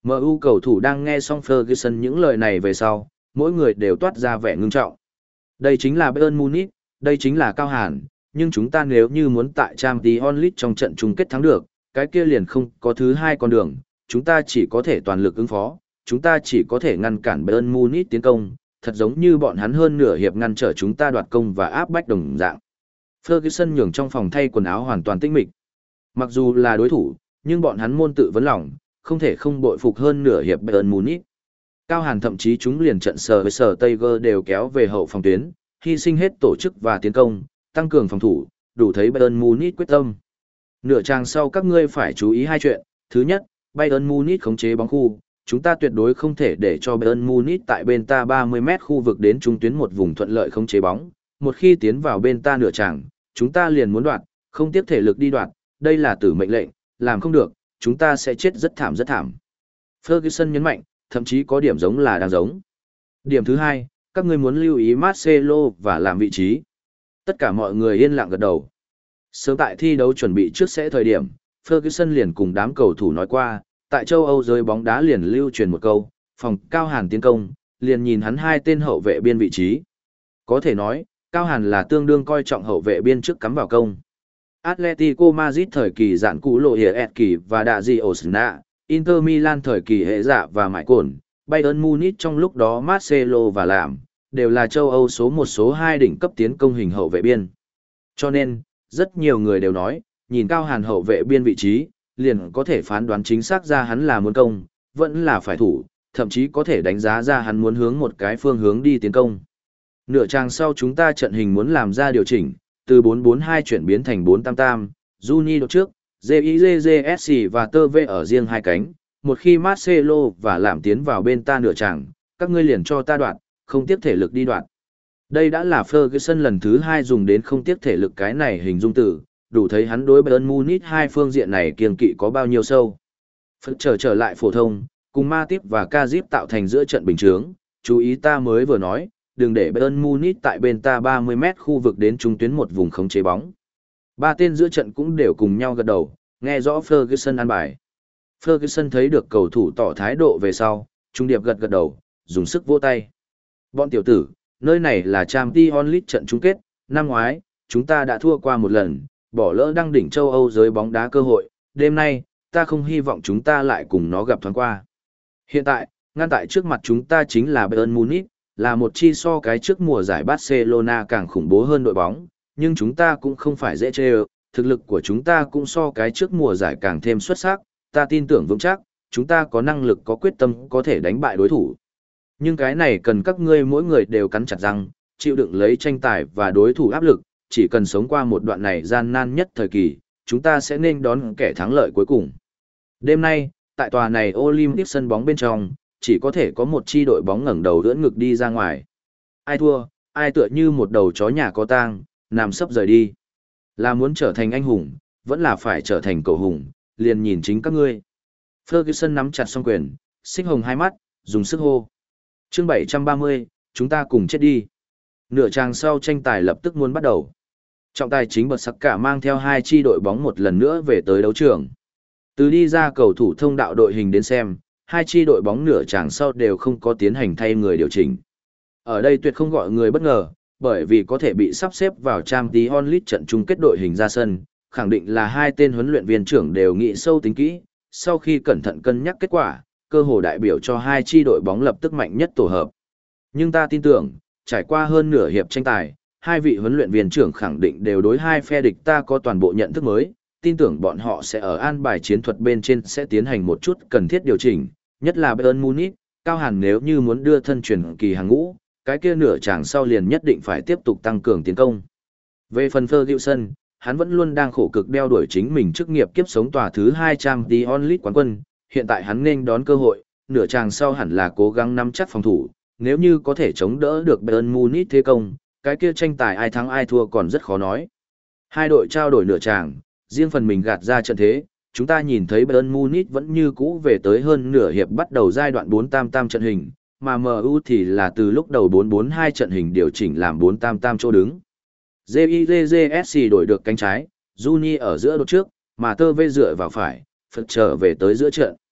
em u cầu thủ đang nghe xong Ferguson những lời này về sau, mỗi người đều toát ra vẻ ngưng trọng. Đây chính là Bayern Munich, đây chính là Cao Hàn, nhưng chúng ta nếu như muốn tại Champions League trong trận chung kết thắng được, cái kia liền không có thứ hai con đường, chúng ta chỉ có thể toàn lực ứng phó, chúng ta chỉ có thể ngăn cản Bayern Munich tiến công, thật giống như bọn hắn hơn nửa hiệp ngăn trở chúng ta đoạt công và áp bách đồng dạng. Ferguson nhường trong phòng thay quần áo hoàn toàn tĩnh mịch. Mặc dù là đối thủ, nhưng bọn hắn môn tự vấn lòng, không thể không bội phục hơn nửa hiệp Bayern Munich. Cao Hàn thậm chí chúng liền trận sờ với sờ Tiger đều kéo về hậu phòng tuyến, hy sinh hết tổ chức và tiến công, tăng cường phòng thủ, đủ thấy Bayern Munich quyết tâm. Nửa trang sau các ngươi phải chú ý hai chuyện, thứ nhất, Bayern Munich khống chế bóng khu, chúng ta tuyệt đối không thể để cho Bayern Munich tại bên ta ba mươi mét khu vực đến trung tuyến một vùng thuận lợi khống chế bóng, một khi tiến vào bên ta nửa tràng, chúng ta liền muốn đoạt, không tiếc thể lực đi đoạt, đây là tử mệnh lệnh, làm không được, chúng ta sẽ chết rất thảm rất thảm. Ferguson nhấn mạnh, thậm chí có điểm giống là đang giống. Điểm thứ hai, các ngươi muốn lưu ý Marcelo và làm vị trí. Tất cả mọi người yên lặng gật đầu. Sớm tại thi đấu chuẩn bị trước sẽ thời điểm, Ferguson liền cùng đám cầu thủ nói qua, tại châu Âu giới bóng đá liền lưu truyền một câu, phòng Cao Hàn tiến công, liền nhìn hắn hai tên hậu vệ biên vị trí. Có thể nói, Cao Hàn là tương đương coi trọng hậu vệ biên trước cắm vào công. Atletico Madrid thời kỳ dạn cũ lộ hiệp ẹt kỳ và đạ di Osna, Inter Milan thời kỳ hệ dạ và mãi cồn, Bayern Munich trong lúc đó Marcelo và làm, đều là châu Âu số một số hai đỉnh cấp tiến công hình hậu vệ biên. Cho nên, rất nhiều người đều nói, nhìn Cao Hàn hậu vệ biên vị trí, liền có thể phán đoán chính xác ra hắn là muốn công, vẫn là phải thủ, thậm chí có thể đánh giá ra hắn muốn hướng một cái phương hướng đi tiến công. Nửa trang sau chúng ta trận hình muốn làm ra điều chỉnh, từ bốn bốn hai chuyển biến thành bốn tam tam, Juni đột trước, gi gi gi ét xê và tơ vê ở riêng hai cánh, một khi Marcelo và làm tiến vào bên ta nửa tràng, các ngươi liền cho ta đoạn, không tiếp thể lực đi đoạn. Đây đã là Ferguson lần thứ hai dùng đến không tiếp thể lực cái này hình dung từ, đủ thấy hắn đối Bayern Munich hai phương diện này kiêng kỵ có bao nhiêu sâu. Phật trở trở lại phổ thông, cùng Matip và Kazip tạo thành giữa trận bình chướng, chú ý ta mới vừa nói, đừng để Bayern Munich tại bên ta ba mươi mét khu vực đến trung tuyến một vùng khống chế bóng. Ba tên giữa trận cũng đều cùng nhau gật đầu, nghe rõ Ferguson an bài. Ferguson thấy được cầu thủ tỏ thái độ về sau, trung điệp gật gật đầu, dùng sức vỗ tay. Bọn tiểu tử, nơi này là Champions League trận chung kết, năm ngoái, chúng ta đã thua qua một lần, bỏ lỡ đăng đỉnh châu Âu giới bóng đá cơ hội, đêm nay, ta không hy vọng chúng ta lại cùng nó gặp thoáng qua. Hiện tại, ngăn tại trước mặt chúng ta chính là Bayern Munich, là một chi so cái trước mùa giải Barcelona càng khủng bố hơn đội bóng, nhưng chúng ta cũng không phải dễ chơi, thực lực của chúng ta cũng so cái trước mùa giải càng thêm xuất sắc, ta tin tưởng vững chắc, chúng ta có năng lực có quyết tâm có thể đánh bại đối thủ. Nhưng cái này cần các ngươi mỗi người đều cắn chặt răng, chịu đựng lấy tranh tài và đối thủ áp lực, chỉ cần sống qua một đoạn này gian nan nhất thời kỳ, chúng ta sẽ nên đón kẻ thắng lợi cuối cùng. Đêm nay, tại tòa này Olympic sân bóng bên trong, chỉ có thể có một chi đội bóng ngẩng đầu đỡ ngực đi ra ngoài. Ai thua, ai tựa như một đầu chó nhà có tang, nằm sấp rời đi. Là muốn trở thành anh hùng, vẫn là phải trở thành cầu hùng, liền nhìn chính các ngươi. Ferguson nắm chặt song quyền, xích hồng hai mắt, dùng sức hô. Chương bảy trăm ba mươi, chúng ta cùng chết đi. Nửa trang sau tranh tài lập tức muốn bắt đầu. Trọng tài chính bật sắc cả mang theo hai chi đội bóng một lần nữa về tới đấu trường. Từ đi ra cầu thủ thông đạo đội hình đến xem, hai chi đội bóng nửa tràng sau đều không có tiến hành thay người điều chỉnh. Ở đây tuyệt không gọi người bất ngờ, bởi vì có thể bị sắp xếp vào Champions League trận chung kết đội hình ra sân, khẳng định là hai tên huấn luyện viên trưởng đều nghĩ sâu tính kỹ, sau khi cẩn thận cân nhắc kết quả, cơ hồ đại biểu cho hai chi đội bóng lập tức mạnh nhất tổ hợp. Nhưng ta tin tưởng, trải qua hơn nửa hiệp tranh tài, hai vị huấn luyện viên trưởng khẳng định đều đối hai phe địch ta có toàn bộ nhận thức mới, tin tưởng bọn họ sẽ ở an bài chiến thuật bên trên sẽ tiến hành một chút cần thiết điều chỉnh, nhất là Bayern Munich, Cao Hàn nếu như muốn đưa thân truyền kỳ hàng ngũ, cái kia nửa chàng sau liền nhất định phải tiếp tục tăng cường tiến công. Về phần Ferguson, hắn vẫn luôn đang khổ cực đeo đuổi chính mình chức nghiệp kiếp sống tòa thứ hai Champions League quán quân, hiện tại hắn nên đón cơ hội, nửa chàng sau hẳn là cố gắng nắm chắc phòng thủ, nếu như có thể chống đỡ được Bayern Munich thế công, cái kia tranh tài ai thắng ai thua còn rất khó nói. Hai đội trao đổi nửa chàng, riêng phần mình gạt ra trận thế, chúng ta nhìn thấy Bayern Munich vẫn như cũ về tới hơn nửa hiệp bắt đầu giai đoạn bốn tam tam trận hình, mà em u thì là từ lúc đầu bốn bốn hai trận hình điều chỉnh làm bốn tam tam chỗ đứng. gi gi gi ét xê đổi được cánh trái, Juni ở giữa đột trước, mà tơ vê dựa vào phải, Phật trở về tới giữa trận.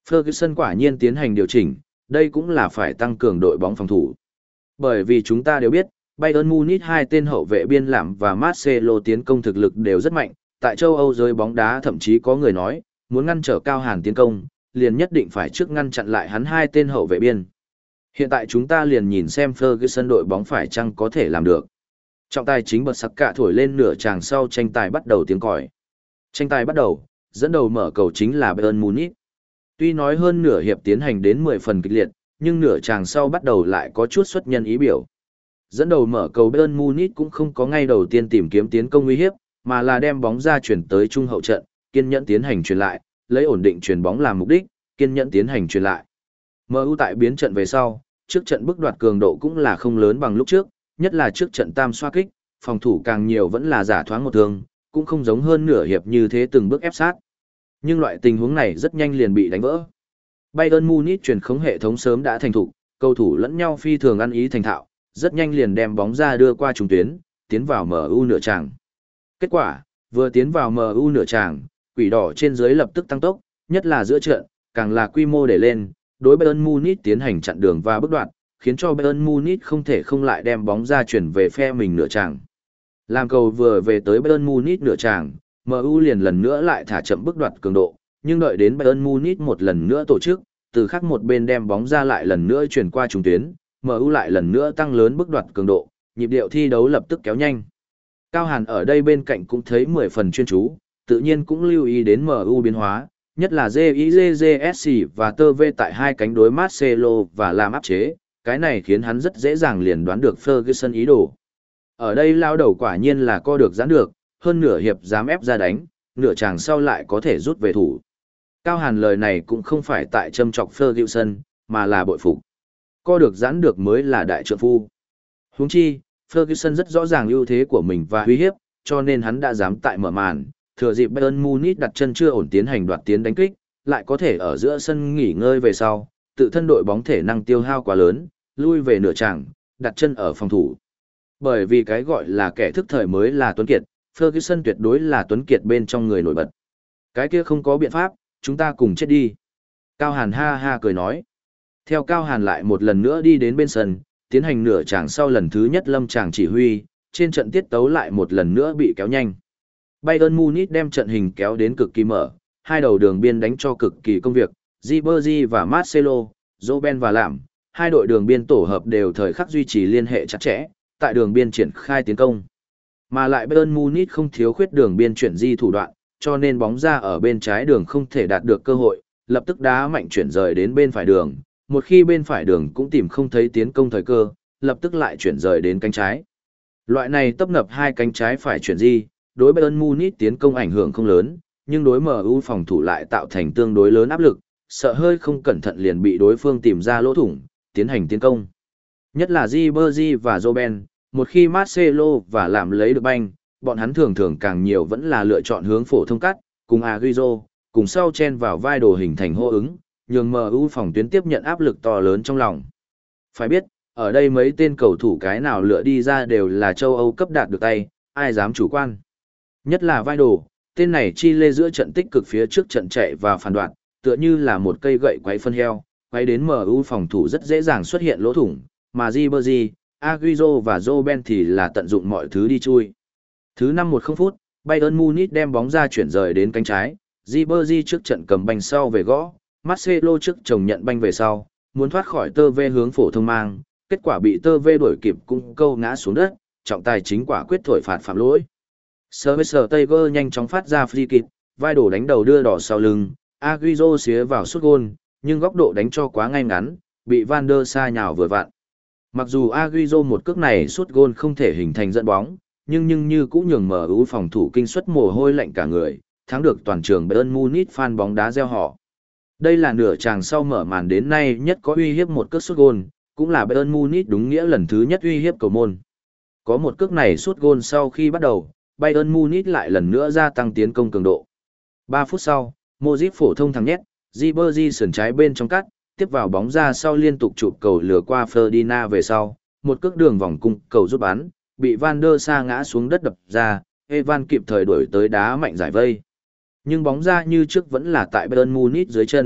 Ferguson quả nhiên tiến hành điều chỉnh, đây cũng là phải tăng cường đội bóng phòng thủ. Bởi vì chúng ta đều biết, Bayern Munich hai tên hậu vệ biên làm và Marcelo tiến công thực lực đều rất mạnh, tại châu Âu giới bóng đá thậm chí có người nói, muốn ngăn trở Cao Hàn tiến công, liền nhất định phải trước ngăn chặn lại hắn hai tên hậu vệ biên. Hiện tại chúng ta liền nhìn xem Ferguson đội bóng phải chăng có thể làm được. Trọng tài chính bật sắc cả thổi lên nửa tràng sau tranh tài bắt đầu tiếng còi. Tranh tài bắt đầu, dẫn đầu mở cầu chính là Bayern Munich. Tuy nói hơn nửa hiệp tiến hành đến mười phần kịch liệt, nhưng nửa tràng sau bắt đầu lại có chút xuất nhân ý biểu. Dẫn đầu mở cầu Bayern Munich cũng không có ngay đầu tiên tìm kiếm tiến công uy hiếp, mà là đem bóng ra chuyển tới trung hậu trận, kiên nhẫn tiến hành truyền lại, lấy ổn định truyền bóng làm mục đích, kiên nhẫn tiến hành truyền lại. em u tại biến trận về sau, trước trận bức đoạt cường độ cũng là không lớn bằng lúc trước, nhất là trước trận tam xoa kích, phòng thủ càng nhiều vẫn là giả thoáng một thương, cũng không giống hơn nửa hiệp như thế từng bước ép sát. Nhưng loại tình huống này rất nhanh liền bị đánh vỡ. Bayern Munich truyền khống hệ thống sớm đã thành thục, cầu thủ lẫn nhau phi thường ăn ý thành thạo, rất nhanh liền đem bóng ra đưa qua trung tuyến, tiến vào em u nửa tràng. Kết quả, vừa tiến vào em u nửa tràng, quỷ đỏ trên dưới lập tức tăng tốc, nhất là giữa trận, càng là quy mô để lên, đối Bayern Munich tiến hành chặn đường và bước đoạn, khiến cho Bayern Munich không thể không lại đem bóng ra chuyển về phe mình nửa tràng. Làm cầu vừa về tới Bayern Munich nửa tràng, em u liền lần nữa lại thả chậm bước đoạt cường độ, nhưng đợi đến Bayern Munich một lần nữa tổ chức, từ khác một bên đem bóng ra lại lần nữa chuyển qua trung tuyến, em u lại lần nữa tăng lớn bước đoạt cường độ, nhịp điệu thi đấu lập tức kéo nhanh. Cao Hàn ở đây bên cạnh cũng thấy mười phần chuyên chú, tự nhiên cũng lưu ý đến em u biến hóa, nhất là gi gi gi ét xê và tê vê tại hai cánh đối Marcelo và làm áp chế, cái này khiến hắn rất dễ dàng liền đoán được Ferguson ý đồ. Ở đây lao đầu quả nhiên là co được giãn được, hơn nửa hiệp dám ép ra đánh, nửa chàng sau lại có thể rút về thủ. Cao Hàn lời này cũng không phải tại châm chọc Ferguson, mà là bội phục. Co được giãn được mới là đại trượng phu. Huống chi, Ferguson rất rõ ràng ưu thế của mình và uy hiếp, cho nên hắn đã dám tại mở màn, thừa dịp Bayern Munich đặt chân chưa ổn tiến hành đoạt tiến đánh kích, lại có thể ở giữa sân nghỉ ngơi về sau, tự thân đội bóng thể năng tiêu hao quá lớn, lui về nửa chàng, đặt chân ở phòng thủ. Bởi vì cái gọi là kẻ thức thời mới là tuấn kiệt, Ferguson tuyệt đối là tuấn kiệt bên trong người nổi bật. Cái kia không có biện pháp, chúng ta cùng chết đi. Cao Hàn ha ha cười nói. Theo Cao Hàn lại một lần nữa đi đến bên sân, tiến hành nửa chàng sau lần thứ nhất lâm chàng chỉ huy, trên trận tiết tấu lại một lần nữa bị kéo nhanh. Bayern Munich đem trận hình kéo đến cực kỳ mở, hai đầu đường biên đánh cho cực kỳ công việc, Ribery và Marcelo, Robben và Làm, hai đội đường biên tổ hợp đều thời khắc duy trì liên hệ chặt chẽ, tại đường biên triển khai tiến công. Mà lại Bayern Munich không thiếu khuyết đường biên chuyển di thủ đoạn, cho nên bóng ra ở bên trái đường không thể đạt được cơ hội, lập tức đá mạnh chuyển rời đến bên phải đường, một khi bên phải đường cũng tìm không thấy tiến công thời cơ, lập tức lại chuyển rời đến cánh trái. Loại này tấp nập hai cánh trái phải chuyển di, đối Bayern Munich tiến công ảnh hưởng không lớn, nhưng đối em u phòng thủ lại tạo thành tương đối lớn áp lực, sợ hơi không cẩn thận liền bị đối phương tìm ra lỗ thủng, tiến hành tiến công. Nhất là Ribery và Robben, một khi Marcelo và làm lấy được banh, bọn hắn thường thường càng nhiều vẫn là lựa chọn hướng phổ thông cắt, cùng Agüero, cùng sau chen vào vai đồ hình thành hô ứng, nhường em u phòng tuyến tiếp nhận áp lực to lớn trong lòng. Phải biết, ở đây mấy tên cầu thủ cái nào lựa đi ra đều là châu Âu cấp đạt được tay, ai dám chủ quan. Nhất là vai đồ, tên này chi lê giữa trận tích cực phía trước trận chạy và phản đoạn, tựa như là một cây gậy quấy phân heo, quấy đến em u phòng thủ rất dễ dàng xuất hiện lỗ thủng, mà Ribery, Agüero và Robben thì là tận dụng mọi thứ đi chui. Thứ năm một không phút, Bayern Munich đem bóng ra chuyển rời đến cánh trái, Ribery trước trận cầm banh sau về gõ, Marcelo trước chồng nhận banh về sau, muốn thoát khỏi tơ vê hướng phổ thông mang, kết quả bị tơ vê đuổi kịp cũng câu ngã xuống đất, trọng tài chính quả quyết thổi phạt phạm lỗi. Sơ Tiger nhanh chóng phát ra free kick, vai đổ đánh đầu đưa đỏ sau lưng, Agüero xía vào sút gôn, nhưng góc độ đánh cho quá ngay ngắn, bị Van der Sar nhào vừa vặn. Mặc dù Agüero một cước này sút gôn không thể hình thành dẫn bóng, nhưng nhưng như cũng nhường em u phòng thủ kinh suất mồ hôi lạnh cả người, thắng được toàn trường Bayern Munich fan bóng đá reo hò. Đây là nửa chàng sau mở màn đến nay nhất có uy hiếp một cước sút gôn, cũng là Bayern Munich đúng nghĩa lần thứ nhất uy hiếp cầu môn. Có một cước này sút gôn sau khi bắt đầu, Bayern Munich lại lần nữa gia tăng tiến công cường độ. ba phút sau, Modric phổ thông thẳng nhét, Ribery sườn trái bên trong cắt, tiếp vào bóng ra sau liên tục chụp cầu lừa qua Ferdinand về sau, một cước đường vòng cung cầu rút bắn, bị Van der Sar ngã xuống đất đập ra, Evan kịp thời đuổi tới đá mạnh giải vây. Nhưng bóng ra như trước vẫn là tại Bayern Munich dưới chân,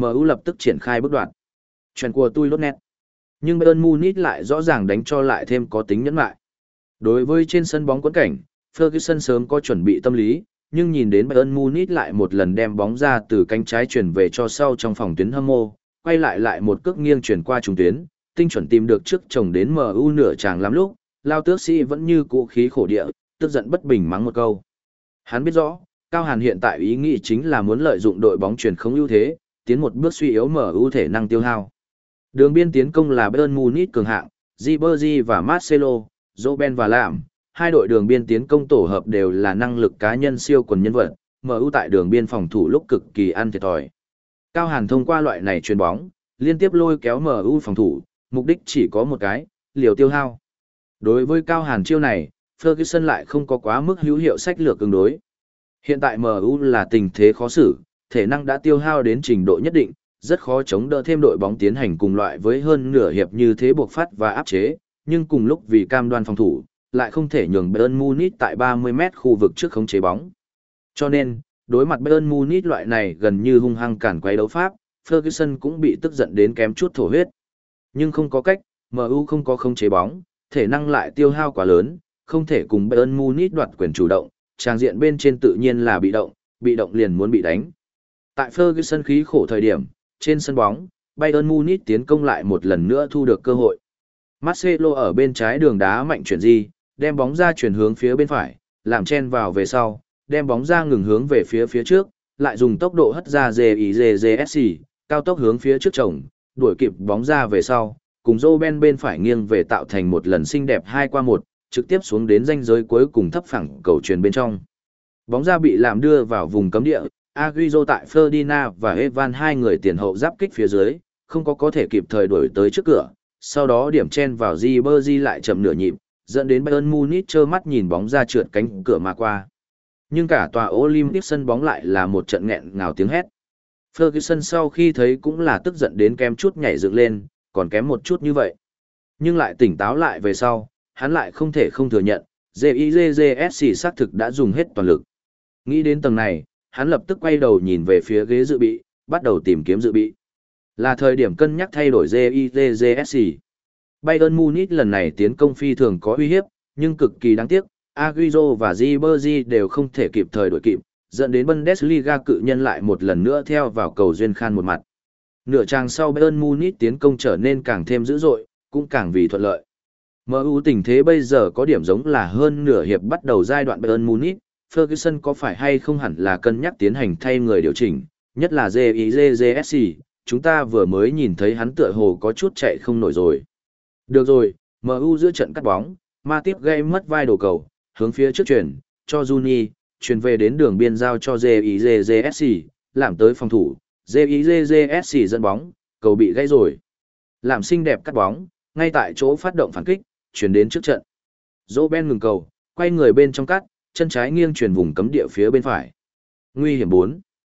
em u lập tức triển khai bước đoạn. Chuyện của tôi lốt nét. Nhưng Bayern Munich lại rõ ràng đánh cho lại thêm có tính nhẫn lại. Đối với trên sân bóng quẫn cảnh, Ferguson sớm có chuẩn bị tâm lý, nhưng nhìn đến Bayern Munich lại một lần đem bóng ra từ cánh trái chuyển về cho sau trong phòng tuyến hâm mộ, quay lại lại một cước nghiêng chuyển qua trung tuyến, tinh chuẩn tìm được trước chồng đến em u nửa chàng lắm lúc, Lao Tước Sĩ vẫn như cũ khí khổ địa, tức giận bất bình mắng một câu. Hắn biết rõ, Cao Hàn hiện tại ý nghĩ chính là muốn lợi dụng đội bóng truyền không ưu thế, tiến một bước suy yếu em u thể năng tiêu hao. Đường biên tiến công là Bayern Munich cường hạng, Ribery và Marcelo, Robben và Lam, hai đội đường biên tiến công tổ hợp đều là năng lực cá nhân siêu quần nhân vật, em u tại đường biên phòng thủ lúc cực kỳ ăn thiệt thòi. Cao Hàn thông qua loại này chuyền bóng, liên tiếp lôi kéo em u phòng thủ, mục đích chỉ có một cái, liều tiêu hao. Đối với Cao Hàn chiêu này, Ferguson lại không có quá mức hữu hiệu sách lược ứng đối. Hiện tại em u là tình thế khó xử, thể năng đã tiêu hao đến trình độ nhất định, rất khó chống đỡ thêm đội bóng tiến hành cùng loại với hơn nửa hiệp như thế buộc phát và áp chế, nhưng cùng lúc vì cam đoan phòng thủ, lại không thể nhường Bayern Munich tại ba mươi mét khu vực trước khống chế bóng. Cho nên, đối mặt Bayern Munich loại này gần như hung hăng cản quấy đấu pháp, Ferguson cũng bị tức giận đến kém chút thổ huyết. Nhưng không có cách, em u không có khống chế bóng, thể năng lại tiêu hao quá lớn, không thể cùng Bayern Munich đoạt quyền chủ động, trang diện bên trên tự nhiên là bị động, bị động liền muốn bị đánh. Tại Ferguson khí khổ thời điểm, trên sân bóng, Bayern Munich tiến công lại một lần nữa thu được cơ hội. Marcelo ở bên trái đường đá mạnh chuyển di, đem bóng ra chuyển hướng phía bên phải, làm chen vào về sau, đem bóng ra ngừng hướng về phía phía trước, lại dùng tốc độ hất ra giê i giê giê ét xê, cao tốc hướng phía trước chồng, đuổi kịp bóng ra về sau, cùng Robben bên phải nghiêng về tạo thành một lần xinh đẹp hai qua một, trực tiếp xuống đến ranh giới cuối cùng thấp phẳng cầu truyền bên trong. Bóng ra bị làm đưa vào vùng cấm địa, Agüero tại Ferdinand và Evan hai người tiền hậu giáp kích phía dưới, không có có thể kịp thời đuổi tới trước cửa, sau đó điểm chen vào Ribery lại chậm nửa nhịp, dẫn đến Bayern Munich trơ mắt nhìn bóng ra trượt cánh cửa mà qua. Nhưng cả tòa Olympic sân bóng lại là một trận nghẹn ngào tiếng hét. Ferguson sau khi thấy cũng là tức giận đến kém chút nhảy dựng lên, còn kém một chút như vậy. Nhưng lại tỉnh táo lại về sau, hắn lại không thể không thừa nhận, giê i giê giê ét xê xác thực đã dùng hết toàn lực. Nghĩ đến tầng này, hắn lập tức quay đầu nhìn về phía ghế dự bị, bắt đầu tìm kiếm dự bị. Là thời điểm cân nhắc thay đổi giê i giê giê ét xê. Bayern Munich lần này tiến công phi thường có uy hiếp, nhưng cực kỳ đáng tiếc, Agüero và Ribery đều không thể kịp thời đuổi kịp, dẫn đến Bundesliga cự nhân lại một lần nữa theo vào cầu duyên khan một mặt. Nửa trang sau Bayern Munich tiến công trở nên càng thêm dữ dội, cũng càng vì thuận lợi. em u tình thế bây giờ có điểm giống là hơn nửa hiệp bắt đầu giai đoạn Bayern Munich, Ferguson có phải hay không hẳn là cân nhắc tiến hành thay người điều chỉnh, nhất là giê i giê giê ét xê, chúng ta vừa mới nhìn thấy hắn tựa hồ có chút chạy không nổi rồi. Được rồi, em u giữa trận cắt bóng, Matip gây mất vai đồ cầu, hướng phía trước chuyển, cho Juni, chuyển về đến đường biên giao cho giê i giê giê ét xê, làm tới phòng thủ, giê i giê giê ét xê dẫn bóng, cầu bị gãy rồi. Làm xinh đẹp cắt bóng, ngay tại chỗ phát động phản kích, chuyển đến trước trận. Robben ngừng cầu, quay người bên trong cắt, chân trái nghiêng chuyển vùng cấm địa phía bên phải. Nguy hiểm bốn.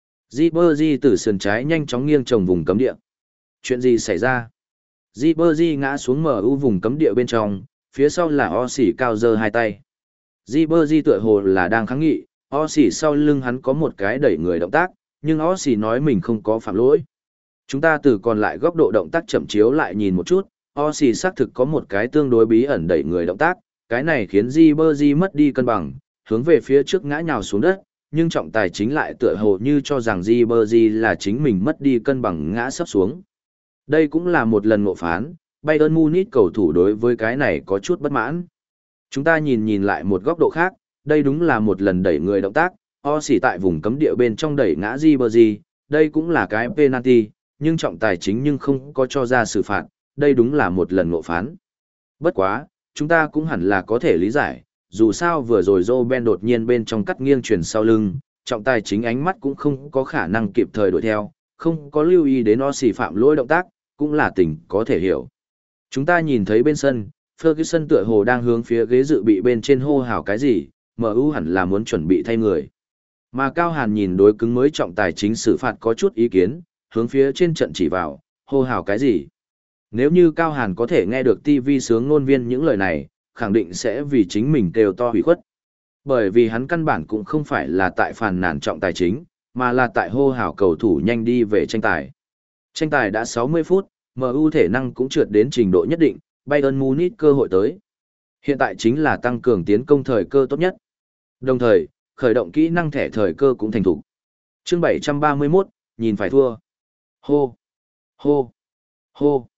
Ribery từ sườn trái nhanh chóng nghiêng trồng vùng cấm địa. Chuyện gì xảy ra? Ribery ngã xuống mở ưu vùng cấm địa bên trong, phía sau là Ossi cao giơ hai tay. Ribery tựa hồ là đang kháng nghị, Ossi sau lưng hắn có một cái đẩy người động tác, nhưng Ossi nói mình không có phạm lỗi. Chúng ta từ còn lại góc độ động tác chậm chiếu lại nhìn một chút, Ossi xác thực có một cái tương đối bí ẩn đẩy người động tác, cái này khiến Ribery mất đi cân bằng, hướng về phía trước ngã nhào xuống đất, nhưng trọng tài chính lại tựa hồ như cho rằng Ribery là chính mình mất đi cân bằng ngã sấp xuống. Đây cũng là một lần ngộ phán, Bayern Munich cầu thủ đối với cái này có chút bất mãn. Chúng ta nhìn nhìn lại một góc độ khác, đây đúng là một lần đẩy người động tác, Ossi tại vùng cấm địa bên trong đẩy ngã Ribery, đây cũng là cái penalty, nhưng trọng tài chính nhưng không có cho ra xử phạt, đây đúng là một lần ngộ phán. Bất quá, chúng ta cũng hẳn là có thể lý giải, dù sao vừa rồi Robben đột nhiên bên trong cắt nghiêng chuyển sau lưng, trọng tài chính ánh mắt cũng không có khả năng kịp thời đuổi theo, không có lưu ý đến Ossi phạm lỗi động tác, cũng là tình có thể hiểu. Chúng ta nhìn thấy bên sân, Ferguson tựa hồ đang hướng phía ghế dự bị bên trên hô hào cái gì, em u hẳn là muốn chuẩn bị thay người. Mà Cao Hàn nhìn đối cứng mới trọng tài chính xử phạt có chút ý kiến, hướng phía trên trận chỉ vào, hô hào cái gì. Nếu như Cao Hàn có thể nghe được ti vi sướng ngôn viên những lời này, khẳng định sẽ vì chính mình kêu to hủy khuất. Bởi vì hắn căn bản cũng không phải là tại phàn nàn trọng tài chính, mà là tại hô hào cầu thủ nhanh đi về tranh tài. Tranh tài đã sáu mươi phút, em u thể năng cũng trượt đến trình độ nhất định, Bayern Munich cơ hội tới. Hiện tại chính là tăng cường tiến công thời cơ tốt nhất. Đồng thời, khởi động kỹ năng thẻ thời cơ cũng thành thục. Chương bảy trăm ba mươi mốt, nhìn phải thua. Hô, hô, hô.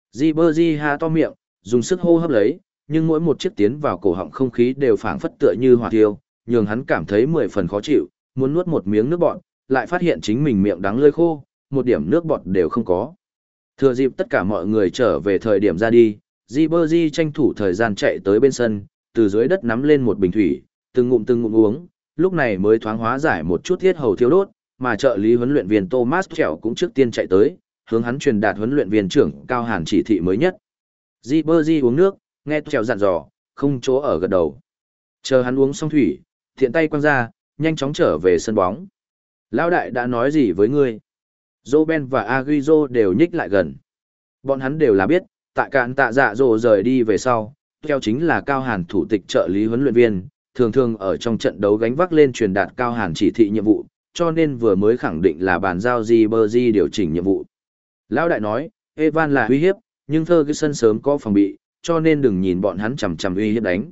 Ribery há to miệng, dùng sức hô hấp lấy, nhưng mỗi một chiếc tiến vào cổ họng không khí đều phảng phất tựa như hỏa thiêu, nhường hắn cảm thấy mười phần khó chịu, muốn nuốt một miếng nước bọt, lại phát hiện chính mình miệng đắng lưỡi khô, một điểm nước bọt đều không có. Thừa dịp tất cả mọi người trở về thời điểm ra đi, Ribery tranh thủ thời gian chạy tới bên sân, từ dưới đất nắm lên một bình thủy, từng ngụm từng ngụm uống, lúc này mới thoáng hóa giải một chút thiết hầu thiếu đốt, mà trợ lý huấn luyện viên Thomas Tuchel cũng trước tiên chạy tới, hướng hắn truyền đạt huấn luyện viên trưởng Cao Hàn chỉ thị mới nhất. Ribery uống nước, nghe Tuchel dặn dò, không chỗ ở gật đầu. Chờ hắn uống xong thủy, thiện tay quăng ra, nhanh chóng trở về sân bóng. Lão đại đã nói gì với ngươi? Robben và Agüero đều nhích lại gần. Bọn hắn đều là biết, tại cạn tạ dạ dỗ rời đi về sau, Tuchel chính là Cao Hàn thủ tịch trợ lý huấn luyện viên, thường thường ở trong trận đấu gánh vác lên truyền đạt Cao Hàn chỉ thị nhiệm vụ, cho nên vừa mới khẳng định là bàn giao Ribery điều chỉnh nhiệm vụ. Lão đại nói, Evan là uy hiếp, nhưng Ferguson sớm có phòng bị, cho nên đừng nhìn bọn hắn chằm chằm uy hiếp đánh.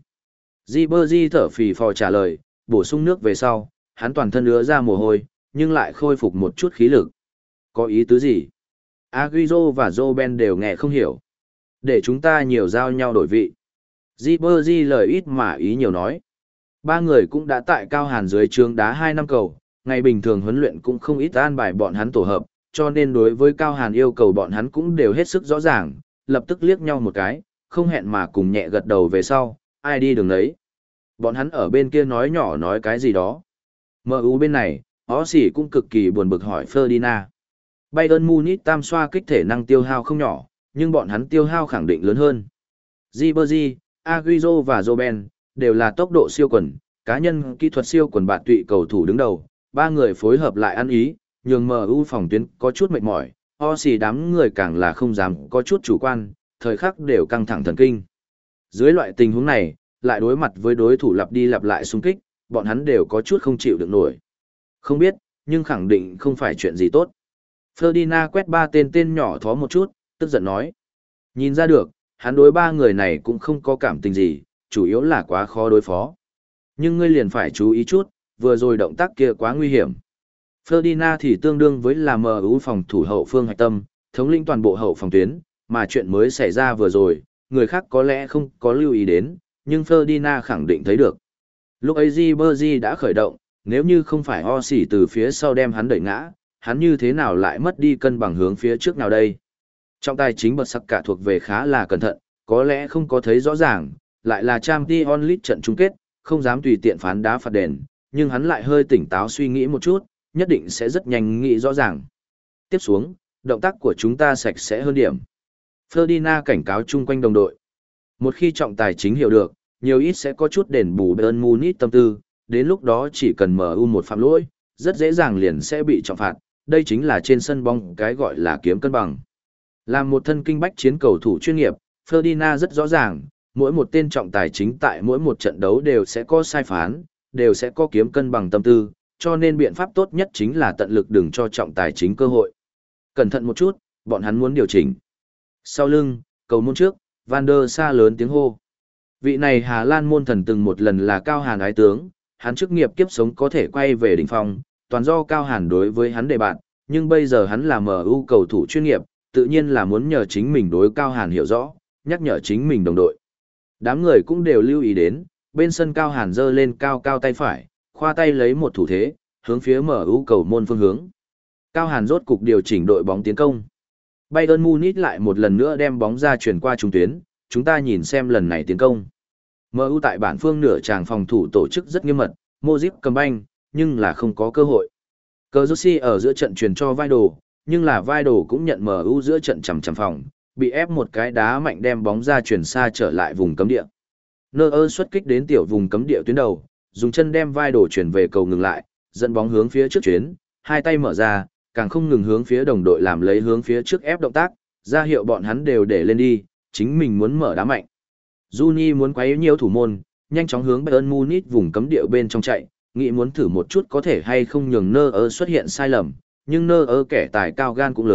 Ribery thở phì phò trả lời, bổ sung nước về sau, hắn toàn thân ứa ra mồ hôi, nhưng lại khôi phục một chút khí lực. Có ý tứ gì? Agüero và Robben đều nghe không hiểu. Để chúng ta nhiều giao nhau đổi vị. Ribery lời ít mà ý nhiều nói. Ba người cũng đã tại Cao Hàn dưới trướng đá hai năm cầu, ngày bình thường huấn luyện cũng không ít an bài bọn hắn tổ hợp, cho nên đối với Cao Hàn yêu cầu bọn hắn cũng đều hết sức rõ ràng, lập tức liếc nhau một cái, không hẹn mà cùng nhẹ gật đầu về sau, ai đi đường đấy. Bọn hắn ở bên kia nói nhỏ nói cái gì đó. em u bên này, Ossi cũng cực kỳ buồn bực hỏi Ferdinand. Bayern Munich tam xoa kích thể năng tiêu hao không nhỏ, nhưng bọn hắn tiêu hao khẳng định lớn hơn. Ribery, Agüero và Robben đều là tốc độ siêu quần, cá nhân kỹ thuật siêu quần bạt tụy cầu thủ đứng đầu, ba người phối hợp lại ăn ý, nhường em u phòng tuyến có chút mệt mỏi, Ossi đám người càng là không dám có chút chủ quan, thời khắc đều căng thẳng thần kinh. Dưới loại tình huống này, lại đối mặt với đối thủ lặp đi lặp lại xung kích, bọn hắn đều có chút không chịu được nổi. Không biết, nhưng khẳng định không phải chuyện gì tốt. Ferdinand quét ba tên tên nhỏ thó một chút, tức giận nói. Nhìn ra được, hắn đối ba người này cũng không có cảm tình gì, chủ yếu là quá khó đối phó. Nhưng ngươi liền phải chú ý chút, vừa rồi động tác kia quá nguy hiểm. Ferdinand thì tương đương với là em u phòng thủ hậu phương hạch tâm, thống lĩnh toàn bộ hậu phòng tuyến, mà chuyện mới xảy ra vừa rồi, người khác có lẽ không có lưu ý đến, nhưng Ferdinand khẳng định thấy được. Lúc ấy Ribery đã khởi động, nếu như không phải Ossi từ phía sau đem hắn đẩy ngã, hắn như thế nào lại mất đi cân bằng hướng phía trước nào đây? Trọng tài chính bật sắc cả thuộc về khá là cẩn thận, có lẽ không có thấy rõ ràng, lại là Champions League trận chung kết, không dám tùy tiện phán đá phạt đền, nhưng hắn lại hơi tỉnh táo suy nghĩ một chút, nhất định sẽ rất nhanh nghĩ rõ ràng. Tiếp xuống, động tác của chúng ta sạch sẽ hơn điểm. Ferdinand cảnh cáo chung quanh đồng đội. Một khi trọng tài chính hiểu được, nhiều ít sẽ có chút đền bù Bayern Munich tâm tư, đến lúc đó chỉ cần em u một phạm lỗi, rất dễ dàng liền sẽ bị trọng phạt, đây chính là trên sân bóng cái gọi là kiếm cân bằng. Làm một thân kinh bách chiến cầu thủ chuyên nghiệp, Ferdinand rất rõ ràng, mỗi một tên trọng tài chính tại mỗi một trận đấu đều sẽ có sai phán, đều sẽ có kiếm cân bằng tâm tư, cho nên biện pháp tốt nhất chính là tận lực đừng cho trọng tài chính cơ hội. Cẩn thận một chút, bọn hắn muốn điều chỉnh. Sau lưng, cầu môn trước, Van der Sa lớn tiếng hô. Vị này Hà Lan môn thần từng một lần là Cao Hàn ái tướng, hắn chức nghiệp kiếp sống có thể quay về đỉnh phong, toàn do Cao Hàn đối với hắn đề bạn, nhưng bây giờ hắn là em u cầu thủ chuyên nghiệp, tự nhiên là muốn nhờ chính mình đối Cao Hàn hiểu rõ, nhắc nhở chính mình đồng đội. Đám người cũng đều lưu ý đến, bên sân Cao Hàn giơ lên cao cao tay phải, khoa tay lấy một thủ thế, hướng phía em u cầu môn phương hướng. Cao Hàn rốt cục điều chỉnh đội bóng tiến công. Bayern Munich lại một lần nữa đem bóng ra chuyển qua trung tuyến, chúng ta nhìn xem lần này tiến công. em u tại bản phương nửa tràng phòng thủ tổ chức rất nghiêm mật, Modric cầm banh, nhưng là không có cơ hội. Cazorsi ở giữa trận truyền cho Vidal, nhưng là Vidal cũng nhận em u giữa trận chằm chằm phòng, bị ép một cái đá mạnh đem bóng ra chuyển xa trở lại vùng cấm địa. Neuer xuất kích đến tiểu vùng cấm địa tuyến đầu, dùng chân đem Vidal chuyển về cầu ngừng lại, dẫn bóng hướng phía trước chuyến, hai tay mở ra, càng không ngừng hướng phía đồng đội làm lấy hướng phía trước ép động tác, ra hiệu bọn hắn đều để lên đi, chính mình muốn mở đá mạnh. Juni muốn quấy nhiễu thủ môn, nhanh chóng hướng Bayern Munich vùng cấm địa bên trong chạy, nghĩ muốn thử một chút có thể hay không nhường Neuer xuất hiện sai lầm, nhưng Neuer kẻ tài cao gan cũng lớn,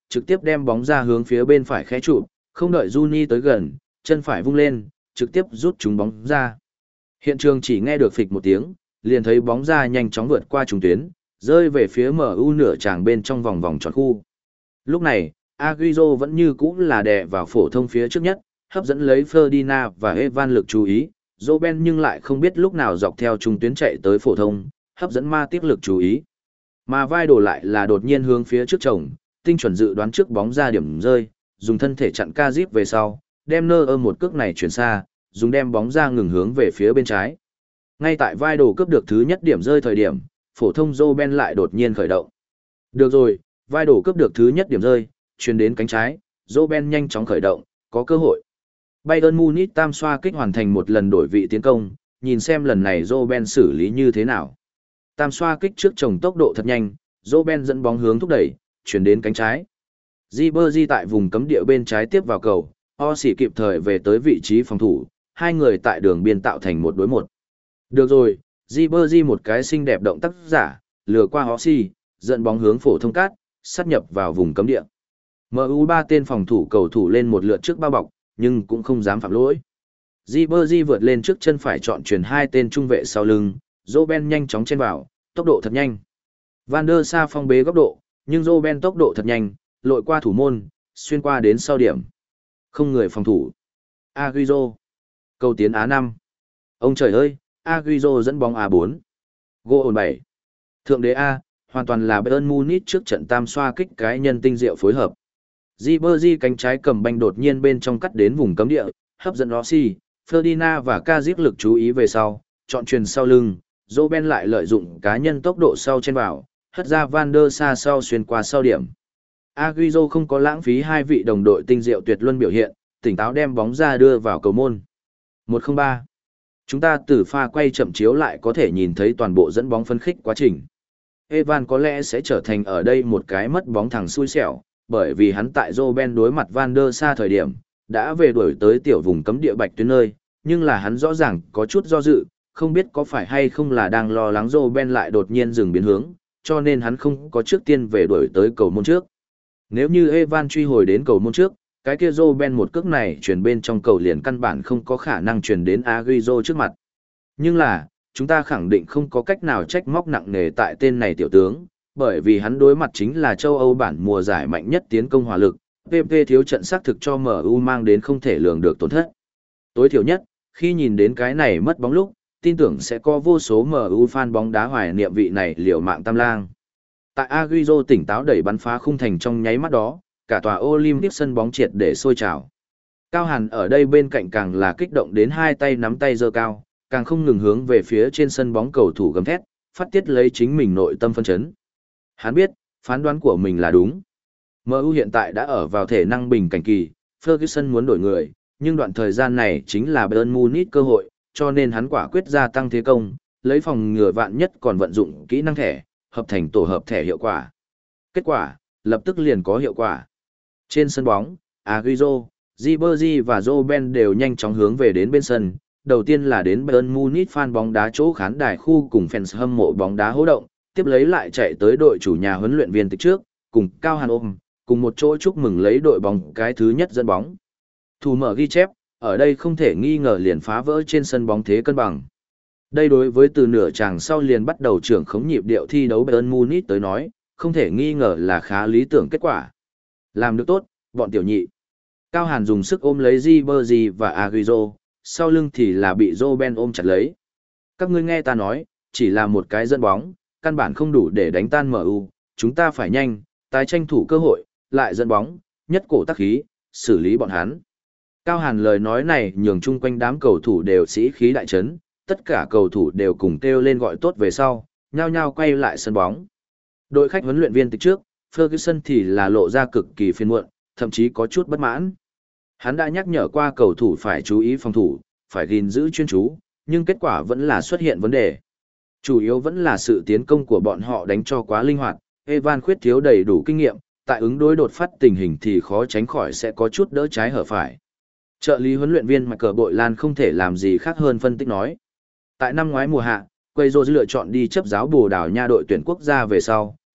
trực tiếp đem bóng ra hướng phía bên phải khẽ chụp, không đợi Juni tới gần, chân phải vung lên, trực tiếp rút trúng bóng ra. Hiện trường chỉ nghe được phịch một tiếng, liền thấy bóng ra nhanh chóng vượt qua trùng tuyến, rơi về phía em u nửa tràng bên trong vòng vòng tròn khu. Lúc này, Agüero vẫn như cũ là đè vào phổ thông phía trước nhất, hấp dẫn lấy Ferdinand và Evan lực chú ý, Robben nhưng lại không biết lúc nào dọc theo trung tuyến chạy tới phổ thông, hấp dẫn ma tiếp lực chú ý. Mà vai đổ lại là đột nhiên hướng phía trước chồng, tinh chuẩn dự đoán trước bóng ra điểm rơi, dùng thân thể chặn Kazip về sau, đem nơ ơ một cước này chuyển xa, dùng đem bóng ra ngừng hướng về phía bên trái. Ngay tại vai đổ cướp được thứ nhất điểm rơi thời điểm, phổ thông Robben lại đột nhiên khởi động. Được rồi, vai đổ cướp được thứ nhất điểm rơi, chuyển đến cánh trái, Robben nhanh chóng khởi động, có cơ hội. Bayern Munich tam xoa kích hoàn thành một lần đổi vị tiến công, nhìn xem lần này Robben xử lý như thế nào. Tam xoa kích trước chồng tốc độ thật nhanh, Robben dẫn bóng hướng thúc đẩy, chuyển đến cánh trái. Ribery tại vùng cấm địa bên trái tiếp vào cầu, Ossi kịp thời về tới vị trí phòng thủ, hai người tại đường biên tạo thành một đối một. Được rồi, Ribery một cái xinh đẹp động tác giả, lừa qua Ossi, dẫn bóng hướng phổ thông cát, sát nhập vào vùng cấm địa. em u ba tên phòng thủ cầu thủ lên một lượt trước bao bọc, nhưng cũng không dám phạm lỗi. Ribery vượt lên trước chân phải chọn truyền hai tên trung vệ sau lưng, Robben nhanh chóng chen vào, tốc độ thật nhanh. Van der Sa phong bế góc độ, nhưng Robben tốc độ thật nhanh, lội qua thủ môn, xuyên qua đến sau điểm. Không người phòng thủ. Agüero. Cầu tiến Á năm. Ông trời ơi, Agüero dẫn bóng A bốn. Goal bảy. Thượng đế A, hoàn toàn là Bayern Munich trước trận tam xoa kích cái nhân tinh diệu phối hợp. Ribery cánh trái cầm banh đột nhiên bên trong cắt đến vùng cấm địa, hấp dẫn Rossi, Ferdinand và Kazip lực chú ý về sau, chọn truyền sau lưng, Robben lại lợi dụng cá nhân tốc độ sau chen vào, hất ra Van der Sa sau xuyên qua sau điểm. Agüero không có lãng phí hai vị đồng đội tinh diệu tuyệt luân biểu hiện, tỉnh táo đem bóng ra đưa vào cầu môn. một không ba. Chúng ta từ pha quay chậm chiếu lại có thể nhìn thấy toàn bộ dẫn bóng phân khích quá trình. Evan có lẽ sẽ trở thành ở đây một cái mất bóng thằng xui xẻo, bởi vì hắn tại Robben đối mặt Van der Sa thời điểm, đã về đuổi tới tiểu vùng cấm địa bạch tuyến nơi, nhưng là hắn rõ ràng có chút do dự, không biết có phải hay không là đang lo lắng Robben lại đột nhiên dừng biến hướng, cho nên hắn không có trước tiên về đuổi tới cầu môn trước. Nếu như Evan truy hồi đến cầu môn trước, cái kia Robben một cước này chuyển bên trong cầu liền căn bản không có khả năng chuyển đến Agüero trước mặt. Nhưng là, chúng ta khẳng định không có cách nào trách móc nặng nề tại tên này tiểu tướng, bởi vì hắn đối mặt chính là châu Âu bản mùa giải mạnh nhất tiến công hỏa lực, pê pê thiếu trận xác thực cho em u mang đến không thể lường được tổn thất. Tối thiểu nhất, khi nhìn đến cái này mất bóng lúc, tin tưởng sẽ có vô số em u fan bóng đá hoài niệm vị này liều mạng tam lang. Tại Agüero tỉnh táo đẩy bắn phá khung thành trong nháy mắt đó, cả tòa Olympic sân bóng triệt để sôi trào. Cao Hàn ở đây bên cạnh càng là kích động đến hai tay nắm tay giơ cao, càng không ngừng hướng về phía trên sân bóng cầu thủ gầm thét, phát tiết lấy chính mình nội tâm phân chấn. Hắn biết, phán đoán của mình là đúng. em u hiện tại đã ở vào thể năng bình cảnh kỳ, Ferguson muốn đổi người, nhưng đoạn thời gian này chính là Bayern Munich cơ hội, cho nên hắn quả quyết gia tăng thế công, lấy phòng ngừa vạn nhất còn vận dụng kỹ năng thẻ, hợp thành tổ hợp thẻ hiệu quả. Kết quả, lập tức liền có hiệu quả. Trên sân bóng, Agüero, Ribery và Robben đều nhanh chóng hướng về đến bên sân. Đầu tiên là đến Bayern Munich fan bóng đá chỗ khán đài khu cùng fans hâm mộ bóng đá hô động, tiếp lấy lại chạy tới đội chủ nhà huấn luyện viên tịch trước, cùng Cao Hàn ôm, cùng một chỗ chúc mừng lấy đội bóng cái thứ nhất dẫn bóng. Thủ mở ghi chép, ở đây không thể nghi ngờ liền phá vỡ trên sân bóng thế cân bằng. Đây đối với từ nửa chàng sau liền bắt đầu trưởng khống nhịp điệu thi đấu Bayern Munich tới nói, không thể nghi ngờ là khá lý tưởng kết quả. Làm được tốt, bọn tiểu nhị. Cao Hàn dùng sức ôm lấy Ribery và Agüero, sau lưng thì là bị Robben ôm chặt lấy. Các ngươi nghe ta nói, chỉ là một cái dẫn bóng, căn bản không đủ để đánh tan em u, chúng ta phải nhanh, tái tranh thủ cơ hội, lại dẫn bóng, nhất cổ tắc khí, xử lý bọn hắn. Cao Hàn lời nói này nhường chung quanh đám cầu thủ đều sĩ khí đại chấn, tất cả cầu thủ đều cùng kêu lên gọi tốt về sau, nhao nhao quay lại sân bóng. Đội khách huấn luyện viên tịch trước, Ferguson thì là lộ ra cực kỳ phiền muộn, thậm chí có chút bất mãn. Hắn đã nhắc nhở qua cầu thủ phải chú ý phòng thủ, phải gìn giữ chuyên chú, nhưng kết quả vẫn là xuất hiện vấn đề. Chủ yếu vẫn là sự tiến công của bọn họ đánh cho quá linh hoạt, Evan khuyết thiếu đầy đủ kinh nghiệm, tại ứng đối đột phát tình hình thì khó tránh khỏi sẽ có chút đỡ trái hở phải. Trợ lý huấn luyện viên Michael Bội Lan không thể làm gì khác hơn phân tích nói. Tại năm ngoái mùa hạ, Quaison lựa chọn đi chấp giáo Bồ Đào Nha đội tuyển quốc gia về sau,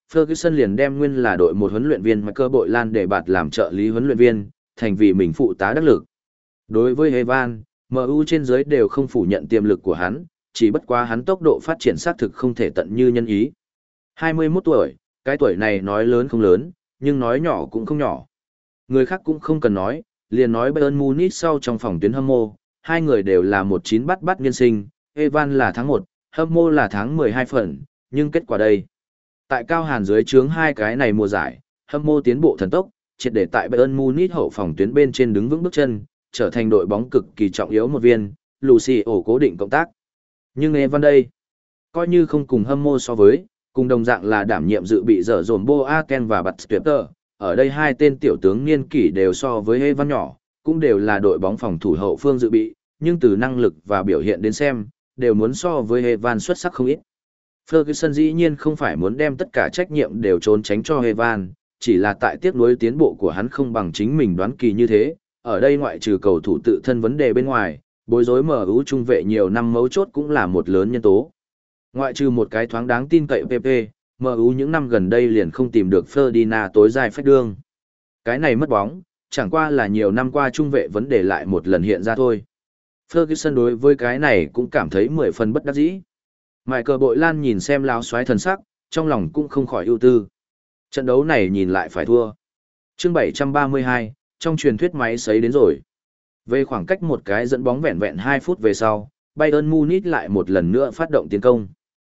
Ferguson liền đem nguyên là đội một huấn luyện viên Michael Bội Lan để bạt làm trợ lý huấn luyện viên, thành vì mình phụ tá đắc lực. Đối với Evan, em u trên dưới đều không phủ nhận tiềm lực của hắn, chỉ bất quá hắn tốc độ phát triển xác thực không thể tận như nhân ý. hai mươi mốt tuổi, cái tuổi này nói lớn không lớn, nhưng nói nhỏ cũng không nhỏ. Người khác cũng không cần nói, liền nói Bayern Munich sau trong phòng tuyến hâm mộ, hai người đều là một chín bắt bắt niên sinh, Evan là tháng một, hâm mộ là tháng mười hai phần, nhưng kết quả đây. Tại Cao Hàn dưới trướng hai cái này mùa giải, hâm mộ tiến bộ thần tốc, triệt để tại Bayern Munich hậu phòng tuyến bên trên đứng vững bước chân, trở thành đội bóng cực kỳ trọng yếu một viên, Lucio cố định cộng tác. Nhưng Evan đây, coi như không cùng hâm mộ so với, cùng đồng dạng là đảm nhiệm dự bị dở dồn Boateng và Bạt Tuyệt, ở đây hai tên tiểu tướng niên kỷ đều so với Evan nhỏ, cũng đều là đội bóng phòng thủ hậu phương dự bị, nhưng từ năng lực và biểu hiện đến xem, đều muốn so với Evan xuất sắc không ít. Ferguson dĩ nhiên không phải muốn đem tất cả trách nhiệm đều trốn tránh cho Evan, chỉ là tại tiếc nuối tiến bộ của hắn không bằng chính mình đoán kỳ như thế, ở đây ngoại trừ cầu thủ tự thân vấn đề bên ngoài, bối rối em u trung vệ nhiều năm mấu chốt cũng là một lớn nhân tố. Ngoại trừ một cái thoáng đáng tin cậy pê pê, em u những năm gần đây liền không tìm được Ferdinand tối dài phách đương. Cái này mất bóng, chẳng qua là nhiều năm qua trung vệ vấn đề lại một lần hiện ra thôi. Ferguson đối với cái này cũng cảm thấy mười phần bất đắc dĩ. Michael Bội Lan nhìn xem láo xoáy thần sắc, trong lòng cũng không khỏi ưu tư. Trận đấu này nhìn lại phải thua. Chương bảy trăm ba mươi hai, trong truyền thuyết máy sấy đến rồi. Về khoảng cách một cái dẫn bóng vẹn vẹn hai phút về sau, Bayern Munich lại một lần nữa phát động tiến công.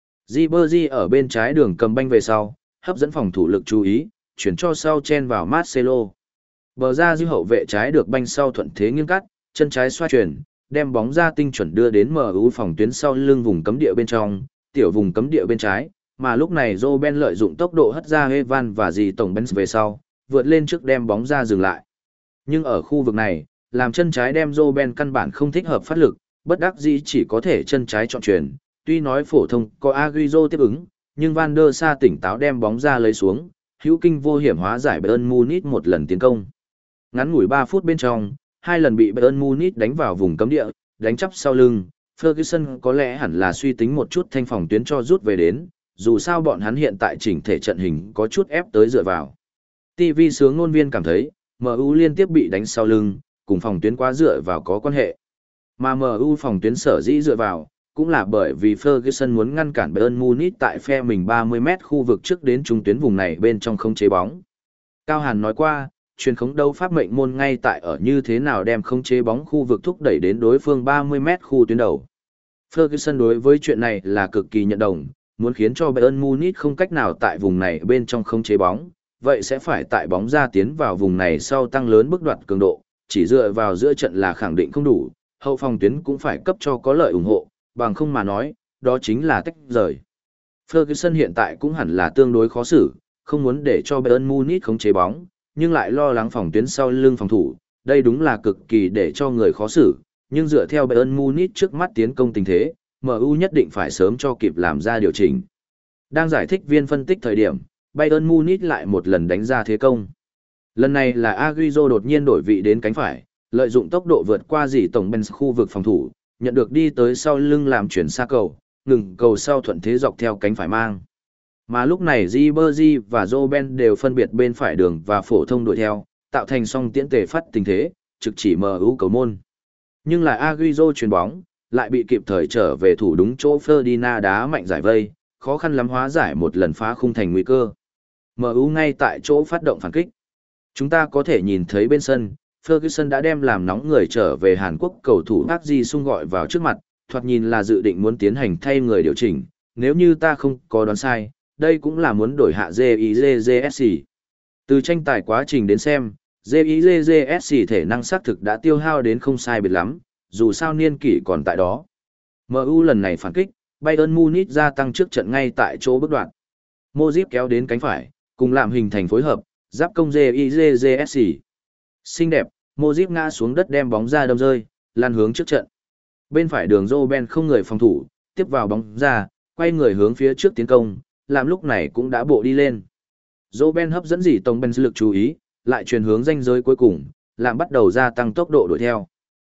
Ribery ở bên trái đường cầm banh về sau, hấp dẫn phòng thủ lực chú ý, chuyển cho sau chen vào Marcelo. Bờ ra dư hậu vệ trái được banh sau thuận thế nghiêng cắt, chân trái xoa chuyển, đem bóng ra tinh chuẩn đưa đến em u phòng tuyến sau lưng vùng cấm địa bên trong, tiểu vùng cấm địa bên trái, mà lúc này Robben lợi dụng tốc độ hất ra Evan và dì tổng Benz về sau, vượt lên trước đem bóng ra dừng lại. Nhưng ở khu vực này, làm chân trái đem Robben căn bản không thích hợp phát lực, bất đắc dĩ chỉ có thể chân trái chọn chuyển, tuy nói phổ thông có Agüero tiếp ứng, nhưng Van der Sa tỉnh táo đem bóng ra lấy xuống, hữu kinh vô hiểm hóa giải Bayern Munich một lần tiến công. Ngắn ngủi ba phút bên trong, hai lần bị Bayern Munich đánh vào vùng cấm địa, đánh chắp sau lưng, Ferguson có lẽ hẳn là suy tính một chút thanh phòng tuyến cho rút về đến, dù sao bọn hắn hiện tại chỉnh thể trận hình có chút ép tới dựa vào. ti vi sướng ngôn viên cảm thấy, em u liên tiếp bị đánh sau lưng, cùng phòng tuyến quá dựa vào có quan hệ. Mà em u phòng tuyến sở dĩ dựa vào, cũng là bởi vì Ferguson muốn ngăn cản Bayern Munich tại phe mình ba mươi mét khu vực trước đến trung tuyến vùng này bên trong không chế bóng. Cao Hàn nói qua, truyền khống đấu pháp mệnh môn ngay tại ở như thế nào đem không chế bóng khu vực thúc đẩy đến đối phương ba mươi mét khu tuyến đầu. Ferguson đối với chuyện này là cực kỳ nhận đồng, muốn khiến cho Bayern Munich không cách nào tại vùng này bên trong không chế bóng, vậy sẽ phải tại bóng ra tiến vào vùng này sau tăng lớn bước đoạt cường độ, chỉ dựa vào giữa trận là khẳng định không đủ, hậu phòng tuyến cũng phải cấp cho có lợi ủng hộ, bằng không mà nói, đó chính là tách rời. Ferguson hiện tại cũng hẳn là tương đối khó xử, không muốn để cho Bayern Munich không chế bóng, nhưng lại lo lắng phòng tuyến sau lưng phòng thủ, đây đúng là cực kỳ để cho người khó xử, nhưng dựa theo Bayern Munich trước mắt tiến công tình thế, em u nhất định phải sớm cho kịp làm ra điều chỉnh. Đang giải thích viên phân tích thời điểm, Bayern Munich lại một lần đánh ra thế công. Lần này là Agüero đột nhiên đổi vị đến cánh phải, lợi dụng tốc độ vượt qua dì tổng Benz khu vực phòng thủ, nhận được đi tới sau lưng làm chuyển xa cầu, ngừng cầu sau thuận thế dọc theo cánh phải mang. Mà lúc này Ribery và Robben đều phân biệt bên phải đường và phổ thông đuổi theo, tạo thành song tiễn tề phát tình thế, trực chỉ em u cầu môn. Nhưng là Agüero chuyền bóng, lại bị kịp thời trở về thủ đúng chỗ Ferdinand đá mạnh giải vây, khó khăn lắm hóa giải một lần phá khung thành nguy cơ. em u ngay tại chỗ phát động phản kích. Chúng ta có thể nhìn thấy bên sân, Ferguson đã đem làm nóng người trở về Hàn Quốc cầu thủ Park Ji-sung gọi vào trước mặt, thoạt nhìn là dự định muốn tiến hành thay người điều chỉnh, nếu như ta không có đoán sai, đây cũng là muốn đổi hạ gi gi gi ét xê. Từ tranh tài quá trình đến xem, gi gi gi ét xê thể năng xác thực đã tiêu hao đến không sai biệt lắm, dù sao niên kỷ còn tại đó. em u lần này phản kích, Bayern Munich gia tăng trước trận ngay tại chỗ bước đoạn. Modric kéo đến cánh phải, cùng làm hình thành phối hợp, giáp công gi gi gi ét xê. Xinh đẹp, Modric ngã xuống đất đem bóng ra đâm rơi, lan hướng trước trận. Bên phải đường Robben không người phòng thủ, tiếp vào bóng ra, quay người hướng phía trước tiến công, làm lúc này cũng đã bộ đi lên. Robben hấp dẫn dì tổng Benz lực chú ý, lại chuyển hướng ranh giới cuối cùng, làm bắt đầu gia tăng tốc độ đuổi theo.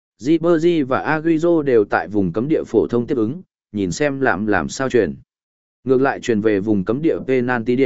Ribery và Agüero đều tại vùng cấm địa phổ thông tiếp ứng, nhìn xem làm làm sao chuyển. Ngược lại chuyển về vùng cấm địa penalty điểm,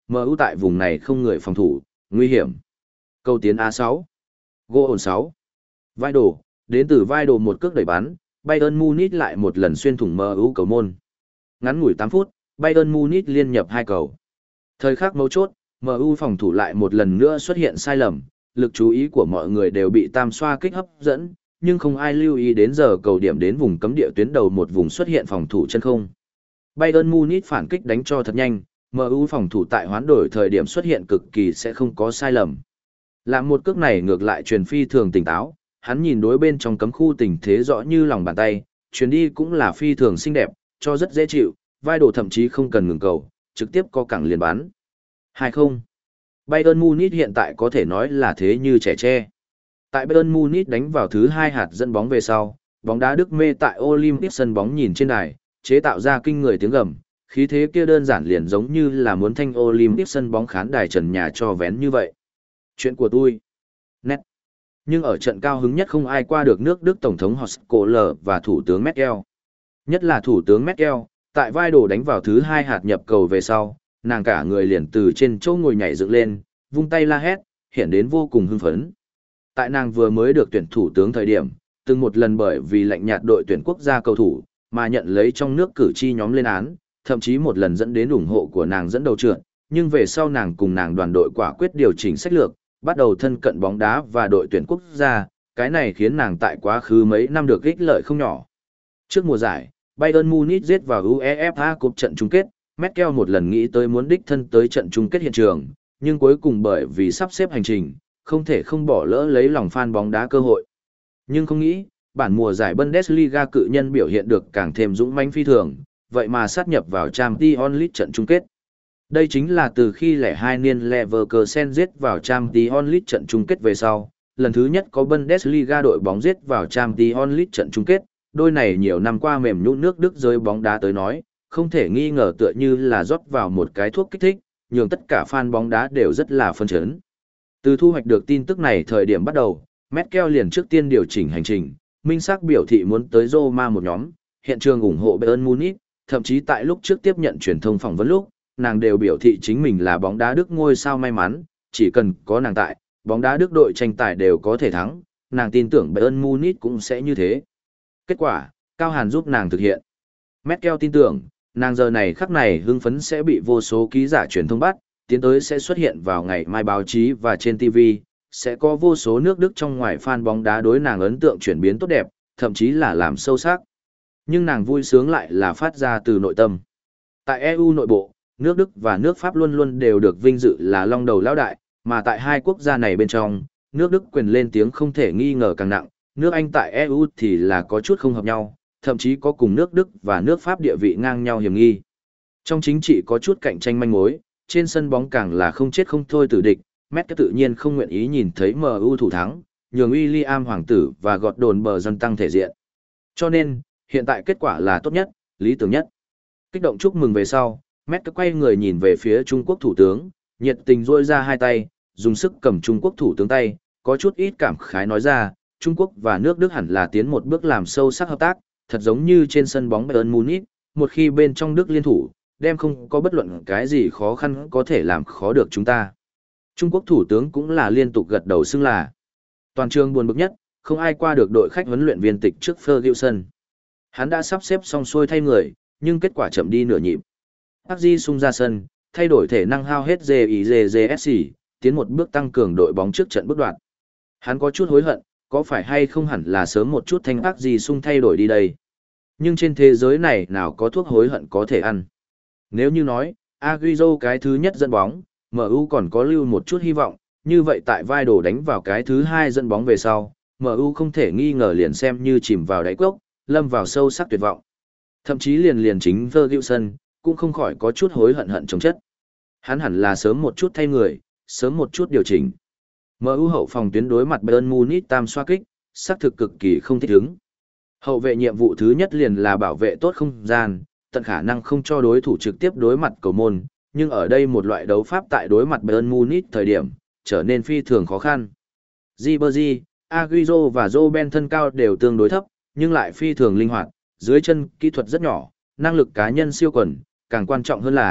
em u tại vùng này không người phòng thủ, nguy hiểm. Cầu tiến a sáu. Gỗ ổn sáu. Vai đồ, đến từ vai đồ một cước đẩy bắn, Bayern Munich lại một lần xuyên thủng em u cầu môn. Ngắn ngủi tám phút, Bayern Munich liên nhập hai cầu. Thời khắc mấu chốt, em u phòng thủ lại một lần nữa xuất hiện sai lầm, lực chú ý của mọi người đều bị tam xoa kích hấp dẫn, nhưng không ai lưu ý đến giờ cầu điểm đến vùng cấm địa tuyến đầu một vùng xuất hiện phòng thủ chân không. Bayern Munich phản kích đánh cho thật nhanh, em u phòng thủ tại hoán đổi thời điểm xuất hiện cực kỳ sẽ không có sai lầm. Làm một cước này ngược lại truyền phi thường tỉnh táo, hắn nhìn đối bên trong cấm khu tình thế rõ như lòng bàn tay, truyền đi cũng là phi thường xinh đẹp, cho rất dễ chịu, vai đồ thậm chí không cần ngừng cầu, trực tiếp có cẳng liền bắn. hai không. Bayern Munich hiện tại có thể nói là thế như trẻ tre. Tại Bayern Munich đánh vào thứ hai hạt dẫn bóng về sau, bóng đá Đức mê tại Olympic sân bóng nhìn trên đài, chế tạo ra kinh người tiếng gầm, khí thế kia đơn giản liền giống như là muốn thanh Olympic sân bóng khán đài trần nhà cho vén như vậy. Chuyện của tôi. Nét. Nhưng ở trận cao hứng nhất không ai qua được nước Đức Tổng thống Horst Kohler và Thủ tướng Merkel. Nhất là Thủ tướng Merkel, tại vai đồ đánh vào thứ hai hạt nhập cầu về sau, nàng cả người liền từ trên chỗ ngồi nhảy dựng lên, vung tay la hét, hiện đến vô cùng hưng phấn. Tại nàng vừa mới được tuyển thủ tướng thời điểm, từng một lần bởi vì lạnh nhạt đội tuyển quốc gia cầu thủ, mà nhận lấy trong nước cử tri nhóm lên án, thậm chí một lần dẫn đến ủng hộ của nàng dẫn đầu trượt, nhưng về sau nàng cùng nàng đoàn đội quả quyết điều chỉnh sách lược, bắt đầu thân cận bóng đá và đội tuyển quốc gia, cái này khiến nàng tại quá khứ mấy năm được ích lợi không nhỏ. Trước mùa giải, Bayern Munich giết vào UEFA Cup trận chung kết, Merkel một lần nghĩ tới muốn đích thân tới trận chung kết hiện trường, nhưng cuối cùng bởi vì sắp xếp hành trình, không thể không bỏ lỡ lấy lòng fan bóng đá cơ hội. Nhưng không nghĩ, bản mùa giải Bundesliga cự nhân biểu hiện được càng thêm dũng mãnh phi thường, vậy mà sát nhập vào Champions League trận chung kết. Đây chính là từ khi lẻ hai niên Leverkusen giết vào Champions League trận chung kết về sau, lần thứ nhất có Bundesliga đội bóng giết vào Champions League trận chung kết, đôi này nhiều năm qua mềm nhũn nước Đức giới bóng đá tới nói, không thể nghi ngờ tựa như là rót vào một cái thuốc kích thích, nhường tất cả fan bóng đá đều rất là phân chấn. Từ thu hoạch được tin tức này thời điểm bắt đầu, Merkel liền trước tiên điều chỉnh hành trình, minh xác biểu thị muốn tới Roma một nhóm, hiện trường ủng hộ Bayern Munich, thậm chí tại lúc trước tiếp nhận truyền thông phỏng vấn lúc, nàng đều biểu thị chính mình là bóng đá Đức ngôi sao may mắn, chỉ cần có nàng tại, bóng đá Đức đội tranh tài đều có thể thắng, nàng tin tưởng Bayern Munich cũng sẽ như thế. Kết quả, Cao Hàn giúp nàng thực hiện. Merkel tin tưởng, nàng giờ này khắc này hưng phấn sẽ bị vô số ký giả truyền thông bắt, tiến tới sẽ xuất hiện vào ngày mai báo chí và trên ti vi, sẽ có vô số nước Đức trong ngoài fan bóng đá đối nàng ấn tượng chuyển biến tốt đẹp, thậm chí là làm sâu sắc. Nhưng nàng vui sướng lại là phát ra từ nội tâm. Tại e u nội bộ, nước Đức và nước Pháp luôn luôn đều được vinh dự là long đầu lão đại, mà tại hai quốc gia này bên trong, nước Đức quyền lên tiếng không thể nghi ngờ càng nặng, nước Anh tại e u thì là có chút không hợp nhau, thậm chí có cùng nước Đức và nước Pháp địa vị ngang nhau hiểm nghi. Trong chính trị có chút cạnh tranh manh mối, trên sân bóng càng là không chết không thôi tử địch, Merkel tự nhiên không nguyện ý nhìn thấy em u thủ thắng, nhường William hoàng tử và gọt đồn bờ dân tăng thể diện. Cho nên, hiện tại kết quả là tốt nhất, lý tưởng nhất. Kích động chúc mừng về sau, Merkel quay người nhìn về phía Trung Quốc thủ tướng, nhiệt tình rôi ra hai tay, dùng sức cầm Trung Quốc thủ tướng tay, có chút ít cảm khái nói ra, Trung Quốc và nước Đức hẳn là tiến một bước làm sâu sắc hợp tác, thật giống như trên sân bóng Bayern Munich, một khi bên trong Đức liên thủ, đem không có bất luận cái gì khó khăn có thể làm khó được chúng ta. Trung Quốc thủ tướng cũng là liên tục gật đầu xưng là. Toàn trường buồn bực nhất, không ai qua được đội khách huấn luyện viên tịch trước Ferguson. Hắn đã sắp xếp xong xuôi thay người, nhưng kết quả chậm đi nửa nhịp. Park Ji-sung ra sân, thay đổi thể năng hao hết giê i giê giê ét xê, tiến một bước tăng cường đội bóng trước trận bước đoạn. Hắn có chút hối hận, có phải hay không hẳn là sớm một chút thanh Park Ji-sung thay đổi đi đây. Nhưng trên thế giới này nào có thuốc hối hận có thể ăn. Nếu như nói, Agüero cái thứ nhất dẫn bóng, em u còn có lưu một chút hy vọng, như vậy tại vai đồ đánh vào cái thứ hai dẫn bóng về sau, em u không thể nghi ngờ liền xem như chìm vào đáy cốc, lâm vào sâu sắc tuyệt vọng. Thậm chí liền liền chính Ferguson, cũng không khỏi có chút hối hận hận chống chất. Hắn hẳn là sớm một chút thay người, sớm một chút điều chỉnh. em u hậu phòng tuyến đối mặt Bayern Munich tam xoa kích, xác thực cực kỳ không thích ứng. Hậu vệ nhiệm vụ thứ nhất liền là bảo vệ tốt không gian, tận khả năng không cho đối thủ trực tiếp đối mặt cầu môn, nhưng ở đây một loại đấu pháp tại đối mặt Bayern Munich thời điểm, trở nên phi thường khó khăn. Ribery, Agüero và Robben thân cao đều tương đối thấp, nhưng lại phi thường linh hoạt, dưới chân kỹ thuật rất nhỏ, năng lực cá nhân siêu quần, càng quan trọng hơn là,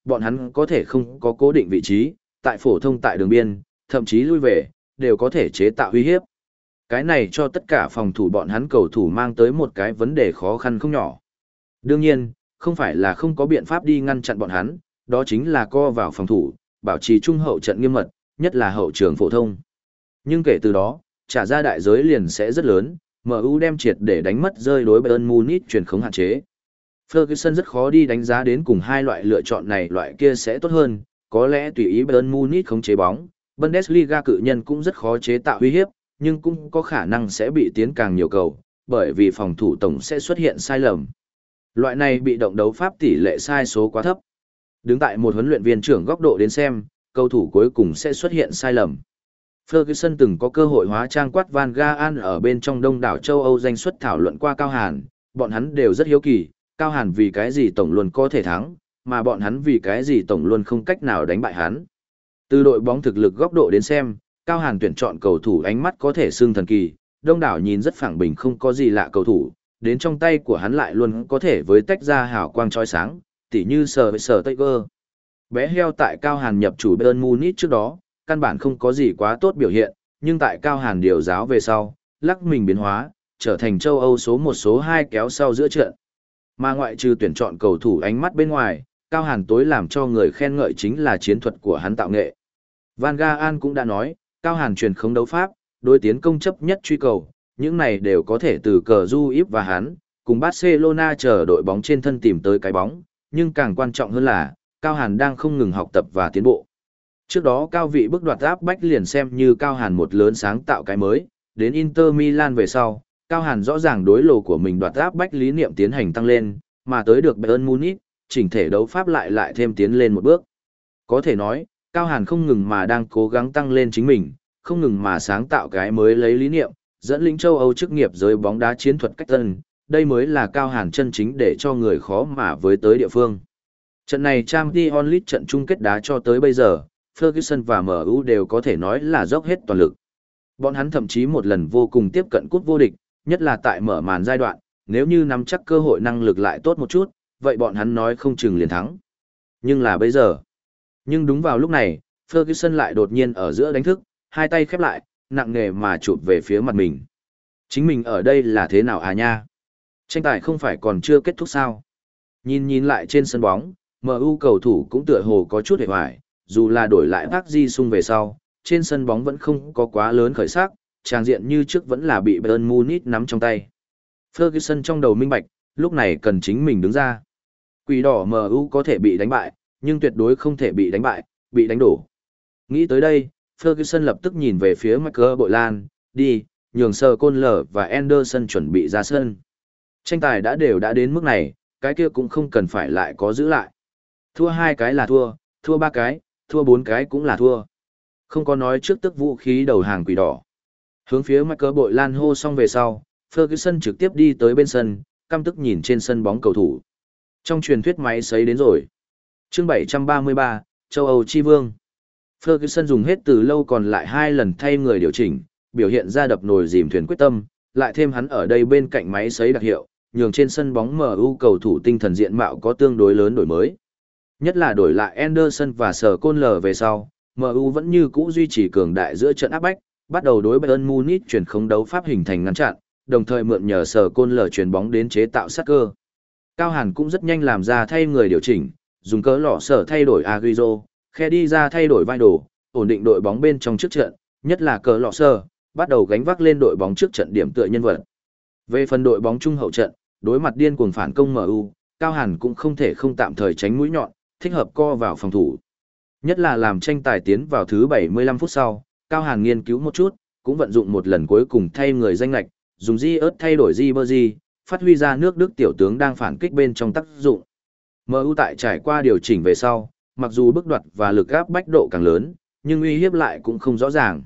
bọn hắn có thể không có cố định vị trí, tại phổ thông tại đường biên, thậm chí lui về, đều có thể chế tạo uy hiếp. Cái này cho tất cả phòng thủ bọn hắn cầu thủ mang tới một cái vấn đề khó khăn không nhỏ. Đương nhiên, không phải là không có biện pháp đi ngăn chặn bọn hắn, đó chính là co vào phòng thủ, bảo trì trung hậu trận nghiêm mật, nhất là hậu trường phổ thông. Nhưng kể từ đó, trả ra đại giới liền sẽ rất lớn, em u đem triệt để đánh mất rơi đối Bayern Munich truyền khống hạn chế. Ferguson rất khó đi đánh giá đến cùng hai loại lựa chọn này loại kia sẽ tốt hơn, có lẽ tùy ý Bayern Munich không chế bóng, Bundesliga cự nhân cũng rất khó chế tạo uy hiếp, nhưng cũng có khả năng sẽ bị tiến càng nhiều cầu, bởi vì phòng thủ tổng sẽ xuất hiện sai lầm. Loại này bị động đấu pháp tỷ lệ sai số quá thấp. Đứng tại một huấn luyện viên trưởng góc độ đến xem, cầu thủ cuối cùng sẽ xuất hiện sai lầm. Ferguson từng có cơ hội hóa trang quát Van Gaal ở bên trong đông đảo châu Âu danh xuất thảo luận qua Cao Hàn, bọn hắn đều rất hiếu kỳ, Cao Hàn vì cái gì tổng luôn có thể thắng, mà bọn hắn vì cái gì tổng luôn không cách nào đánh bại hắn. Từ đội bóng thực lực góc độ đến xem, Cao Hàn tuyển chọn cầu thủ ánh mắt có thể xưng thần kỳ, đông đảo nhìn rất phẳng bình không có gì lạ cầu thủ, đến trong tay của hắn lại luôn có thể với tách ra hào quang chói sáng, tỉ như sờ với sờ Tiger. Bé heo tại Cao Hàn nhập chủ Bayern Munich trước đó, căn bản không có gì quá tốt biểu hiện, nhưng tại Cao Hàn điều giáo về sau, lắc mình biến hóa, trở thành châu Âu số một số hai kéo sau giữa trận. Mà ngoại trừ tuyển chọn cầu thủ ánh mắt bên ngoài, Cao Hàn tối làm cho người khen ngợi chính là chiến thuật của hắn tạo nghệ. Van Gaal cũng đã nói, Cao Hàn truyền khống đấu pháp, đối tiến công chấp nhất truy cầu, những này đều có thể từ cờ du íp và hắn, cùng Barcelona chờ đội bóng trên thân tìm tới cái bóng, nhưng càng quan trọng hơn là, Cao Hàn đang không ngừng học tập và tiến bộ. Trước đó cao vị bước đoạt áp bách liền xem như Cao Hàn một lớn sáng tạo cái mới, đến Inter Milan về sau, Cao Hàn rõ ràng đối lồ của mình đoạt áp bách lý niệm tiến hành tăng lên, mà tới được Bayern Munich, chỉnh thể đấu pháp lại lại thêm tiến lên một bước. Có thể nói, Cao Hàn không ngừng mà đang cố gắng tăng lên chính mình, không ngừng mà sáng tạo cái mới lấy lý niệm, dẫn lĩnh châu Âu chức nghiệp giới bóng đá chiến thuật cách tân, đây mới là Cao Hàn chân chính để cho người khó mà với tới địa phương. Trận này Champions League trận chung kết đá cho tới bây giờ, Ferguson và em u đều có thể nói là dốc hết toàn lực. Bọn hắn thậm chí một lần vô cùng tiếp cận cúp vô địch, nhất là tại mở màn giai đoạn, nếu như nắm chắc cơ hội năng lực lại tốt một chút, vậy bọn hắn nói không chừng liền thắng. Nhưng là bây giờ. Nhưng đúng vào lúc này, Ferguson lại đột nhiên ở giữa đánh thức, hai tay khép lại, nặng nề mà chụp về phía mặt mình. Chính mình ở đây là thế nào à nha? Tranh tài không phải còn chưa kết thúc sao? Nhìn nhìn lại trên sân bóng, em u cầu thủ cũng tựa hồ có chút hề hoài, dù là đổi lại Park Ji-sung về sau, trên sân bóng vẫn không có quá lớn khởi sắc, tràng diện như trước vẫn là bị Bayern Munich nắm trong tay. Ferguson trong đầu minh bạch, lúc này cần chính mình đứng ra. Quỷ đỏ em u có thể bị đánh bại, nhưng tuyệt đối không thể bị đánh bại, bị đánh đổ. Nghĩ tới đây, Ferguson lập tức nhìn về phía Michael Bội Lan, đi, nhường sờ Côn Lở và Anderson chuẩn bị ra sân. Tranh tài đã đều đã đến mức này, cái kia cũng không cần phải lại có giữ lại. Thua hai cái là thua, thua ba cái, thua bốn cái cũng là thua. Không có nói trước tức vũ khí đầu hàng quỷ đỏ. Hướng phía Michael Bội Lan hô xong về sau, Ferguson trực tiếp đi tới bên sân, căm tức nhìn trên sân bóng cầu thủ. Trong truyền thuyết máy sấy đến rồi. Chương bảy trăm ba mươi ba, châu Âu chi vương. Ferguson dùng hết từ lâu còn lại hai lần thay người điều chỉnh, biểu hiện ra đập nồi dìm thuyền quyết tâm, lại thêm hắn ở đây bên cạnh máy sấy đặc hiệu, nhường trên sân bóng em u cầu thủ tinh thần diện mạo có tương đối lớn đổi mới. Nhất là đổi lại Anderson và Sở Côn Lở về sau, em u vẫn như cũ duy trì cường đại giữa trận áp bách, bắt đầu đối Bayern Munich chuyển không đấu pháp hình thành ngăn chặn, đồng thời mượn nhờ Sở Côn Lở chuyền bóng đến chế tạo sát cơ. Cao Hàn cũng rất nhanh làm ra thay người điều chỉnh, dùng cớ lọ sở thay đổi Agüero, khe đi ra thay đổi vai đồ, ổn định đội bóng bên trong trước trận, nhất là cờ lọ sở, bắt đầu gánh vác lên đội bóng trước trận điểm tựa nhân vật. Về phần đội bóng trung hậu trận, đối mặt điên cuồng phản công em u, Cao Hàn cũng không thể không tạm thời tránh mũi nhọn, thích hợp co vào phòng thủ. Nhất là làm tranh tài tiến vào thứ bảy mươi lăm phút sau, Cao Hàn nghiên cứu một chút, cũng vận dụng một lần cuối cùng thay người danh lệch, dùng Di ớt thay đổi Di Ribery, phát huy ra nước Đức tiểu tướng đang phản kích bên trong tác dụng. em u tại trải qua điều chỉnh về sau, mặc dù bước đoạt và lực áp bách độ càng lớn, nhưng uy hiếp lại cũng không rõ ràng.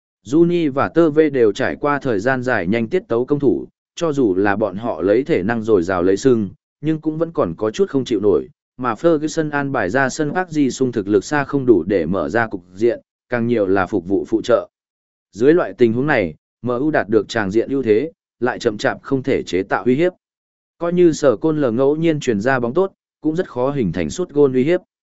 Juni và Tơ Vê đều trải qua thời gian dài nhanh tiết tấu công thủ, cho dù là bọn họ lấy thể năng dồi dào lấy sưng, nhưng cũng vẫn còn có chút không chịu nổi, mà Ferguson an bài ra sân Park Ji-sung thực lực xa không đủ để mở ra cục diện, càng nhiều là phục vụ phụ trợ. Dưới loại tình huống này, em u đạt được tràng diện ưu thế, lại chậm chạp không thể chế tạo uy hiếp. Coi như Sở Côn Lở ngẫu nhiên truyền ra bóng tốt, cũng rất khó hình thành sút gôn uy hiếp.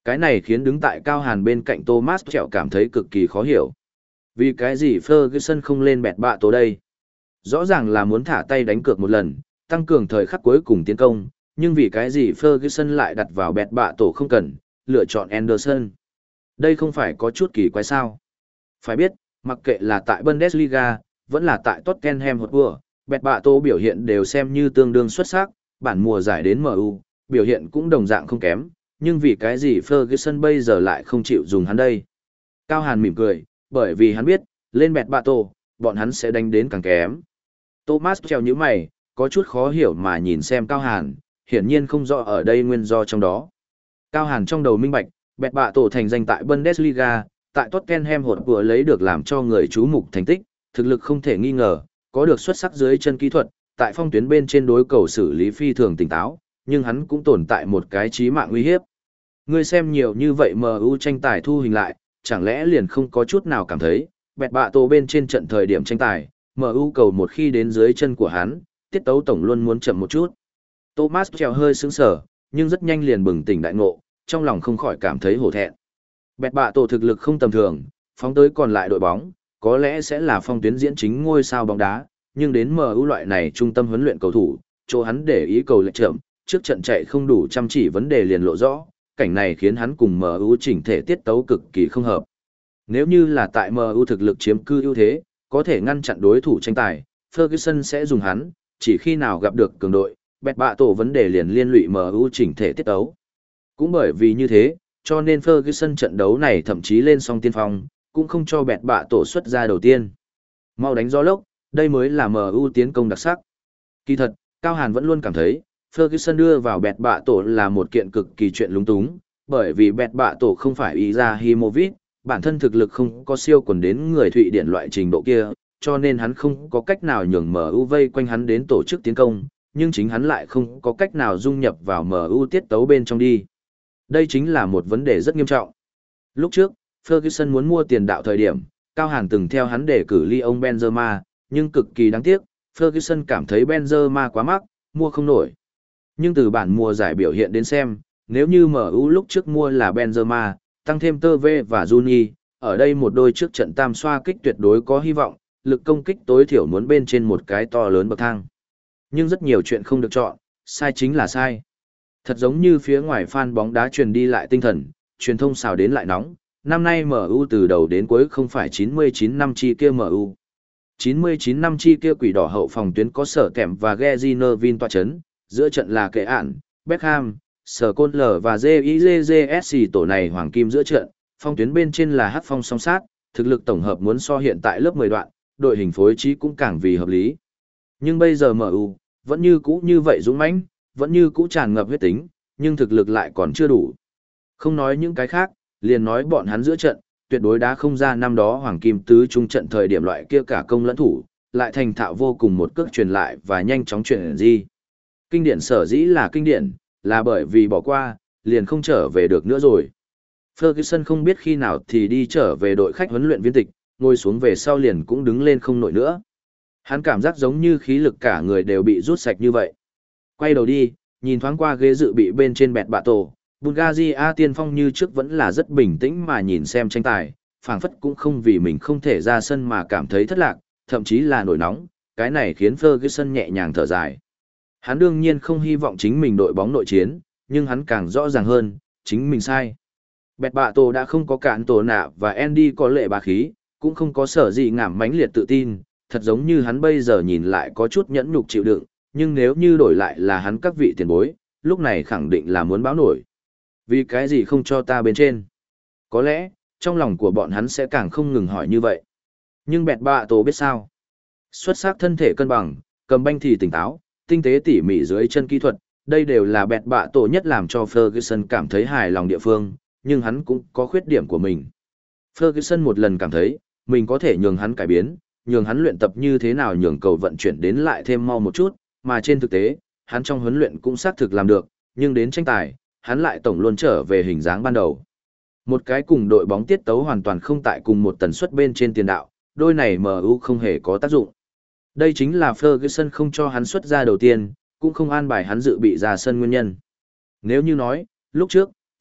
Cái này khiến đứng tại Cao Hàn bên cạnh Thomas Tuchel cảm thấy cực kỳ khó hiểu. Vì cái gì Ferguson không lên bẹt bạ tổ đây? Rõ ràng là muốn thả tay đánh cược một lần, tăng cường thời khắc cuối cùng tiến công, nhưng vì cái gì Ferguson lại đặt vào bẹt bạ tổ không cần, lựa chọn Anderson. Đây không phải có chút kỳ quái sao? Phải biết, mặc kệ là tại Bundesliga, vẫn là tại Tottenham Hotspur, bẹt bạ tổ biểu hiện đều xem như tương đương xuất sắc, bản mùa giải đến em u, biểu hiện cũng đồng dạng không kém, nhưng vì cái gì Ferguson bây giờ lại không chịu dùng hắn đây? Cao Hàn mỉm cười, bởi vì hắn biết, lên bẹt bạ tổ, bọn hắn sẽ đánh đến càng kém. Thomas treo nhíu mày, có chút khó hiểu mà nhìn xem Cao Hàn, hiển nhiên không rõ ở đây nguyên do trong đó. Cao Hàn trong đầu minh bạch, bẹt bạ tổ thành danh tại Bundesliga, tại Tottenham Hotspur lấy được làm cho người chú mục thành tích, thực lực không thể nghi ngờ, có được xuất sắc dưới chân kỹ thuật, tại phong tuyến bên trên đối cầu xử lý phi thường tỉnh táo, nhưng hắn cũng tồn tại một cái chí mạng uy hiếp. Ngươi xem nhiều như vậy em u tranh tài thu hình lại, chẳng lẽ liền không có chút nào cảm thấy, bẹt bạ tổ bên trên trận thời điểm tranh tài, em u cầu một khi đến dưới chân của hắn, tiết tấu tổng luôn muốn chậm một chút. Thomas treo hơi sững sờ, nhưng rất nhanh liền bừng tỉnh đại ngộ, trong lòng không khỏi cảm thấy hổ thẹn. Bẹt bạ tổ thực lực không tầm thường, phóng tới còn lại đội bóng, có lẽ sẽ là phong tuyến diễn chính ngôi sao bóng đá, nhưng đến em u loại này trung tâm huấn luyện cầu thủ, chỗ hắn để ý cầu lệch chậm, trước trận chạy không đủ chăm chỉ vấn đề liền lộ rõ, cảnh này khiến hắn cùng em u chỉnh thể tiết tấu cực kỳ không hợp. Nếu như là tại em u thực lực chiếm cư ưu thế, có thể ngăn chặn đối thủ tranh tài, Ferguson sẽ dùng hắn, chỉ khi nào gặp được cường đội, bẹt bạ tổ vấn đề liền liên lụy em u chỉnh thể tiết tấu. Cũng bởi vì như thế, cho nên Ferguson trận đấu này thậm chí lên song tiên phong, cũng không cho bẹt bạ tổ xuất ra đầu tiên. Mau đánh gió lốc, đây mới là em u tiến công đặc sắc. Kỳ thật, Cao Hàn vẫn luôn cảm thấy, Ferguson đưa vào bẹt bạ tổ là một kiện cực kỳ chuyện lúng túng, bởi vì bẹt bạ tổ không phải Izahimovic, bản thân thực lực không có siêu quần đến người Thụy Điển loại trình độ kia, cho nên hắn không có cách nào nhường em u vây quanh hắn đến tổ chức tiến công, nhưng chính hắn lại không có cách nào dung nhập vào em u tiết tấu bên trong đi. Đây chính là một vấn đề rất nghiêm trọng. Lúc trước, Ferguson muốn mua tiền đạo thời điểm, Cao Hàn từng theo hắn để cử ly ông Benzema, nhưng cực kỳ đáng tiếc, Ferguson cảm thấy Benzema quá mắc, mua không nổi. Nhưng từ bản mùa giải biểu hiện đến xem, nếu như em u lúc trước mua là Benzema, tăng thêm Tơ Vê và Juni, ở đây một đôi trước trận tam xoa kích tuyệt đối có hy vọng, lực công kích tối thiểu muốn bên trên một cái to lớn bậc thang. Nhưng rất nhiều chuyện không được chọn, sai chính là sai. Thật giống như phía ngoài fan bóng đá truyền đi lại tinh thần, truyền thông xào đến lại nóng, năm nay em u từ đầu đến cuối không phải chín mươi chín năm chi kia em u. chín mươi chín năm chi kia quỷ đỏ hậu phòng tuyến có Sở Kèm và Gary Neville tọa chấn, giữa trận là Kệ Ản, Beckham, Sở Côn L và gi i giê giê ét xê tổ này hoàng kim giữa trận, phong tuyến bên trên là Hắc Phong song sát, thực lực tổng hợp muốn so hiện tại lớp mười đoạn, đội hình phối trí cũng càng vì hợp lý. Nhưng bây giờ em u vẫn như cũ như vậy dũng mãnh, vẫn như cũ tràn ngập huyết tính, nhưng thực lực lại còn chưa đủ. Không nói những cái khác, liền nói bọn hắn giữa trận, tuyệt đối đã không ra năm đó hoàng kim tứ trung trận thời điểm loại kia cả công lẫn thủ, lại thành thạo vô cùng một cước truyền lại và nhanh chóng chuyển di. Kinh điển sở dĩ là kinh điển, là bởi vì bỏ qua, liền không trở về được nữa rồi. Ferguson không biết khi nào thì đi trở về đội khách huấn luyện viên tịch, ngồi xuống về sau liền cũng đứng lên không nổi nữa. Hắn cảm giác giống như khí lực cả người đều bị rút sạch như vậy. Quay đầu đi, nhìn thoáng qua ghế dự bị bên trên bẹt bạ tổ, Bulgaria tiên phong như trước vẫn là rất bình tĩnh mà nhìn xem tranh tài, phảng phất cũng không vì mình không thể ra sân mà cảm thấy thất lạc, thậm chí là nổi nóng, cái này khiến Ferguson nhẹ nhàng thở dài. Hắn đương nhiên không hy vọng chính mình đội bóng nội chiến, nhưng hắn càng rõ ràng hơn, chính mình sai. Bẹt bạ tổ đã không có cản tổ nạ và Andy có lệ bá khí, cũng không có sở gì ngảm mãnh liệt tự tin, thật giống như hắn bây giờ nhìn lại có chút nhẫn nhục chịu đựng, nhưng nếu như đổi lại là hắn các vị tiền bối, lúc này khẳng định là muốn báo nổi. Vì cái gì không cho ta bên trên? Có lẽ, trong lòng của bọn hắn sẽ càng không ngừng hỏi như vậy. Nhưng bẹt bạ tổ biết sao? Xuất sắc thân thể cân bằng, cầm banh thì tỉnh táo, tinh tế tỉ mỉ dưới chân kỹ thuật, đây đều là bẹt bạ tổ nhất làm cho Ferguson cảm thấy hài lòng địa phương, nhưng hắn cũng có khuyết điểm của mình. Ferguson một lần cảm thấy, mình có thể nhường hắn cải biến, nhường hắn luyện tập như thế nào nhường cầu vận chuyển đến lại thêm mau một chút, mà trên thực tế, hắn trong huấn luyện cũng xác thực làm được, nhưng đến tranh tài, hắn lại tổng luôn trở về hình dáng ban đầu. Một cái cùng đội bóng tiết tấu hoàn toàn không tại cùng một tần suất bên trên tiền đạo, đôi này em u không hề có tác dụng. Đây chính là Ferguson không cho hắn xuất ra đầu tiên, cũng không an bài hắn dự bị ra sân nguyên nhân. Nếu như nói, lúc trước,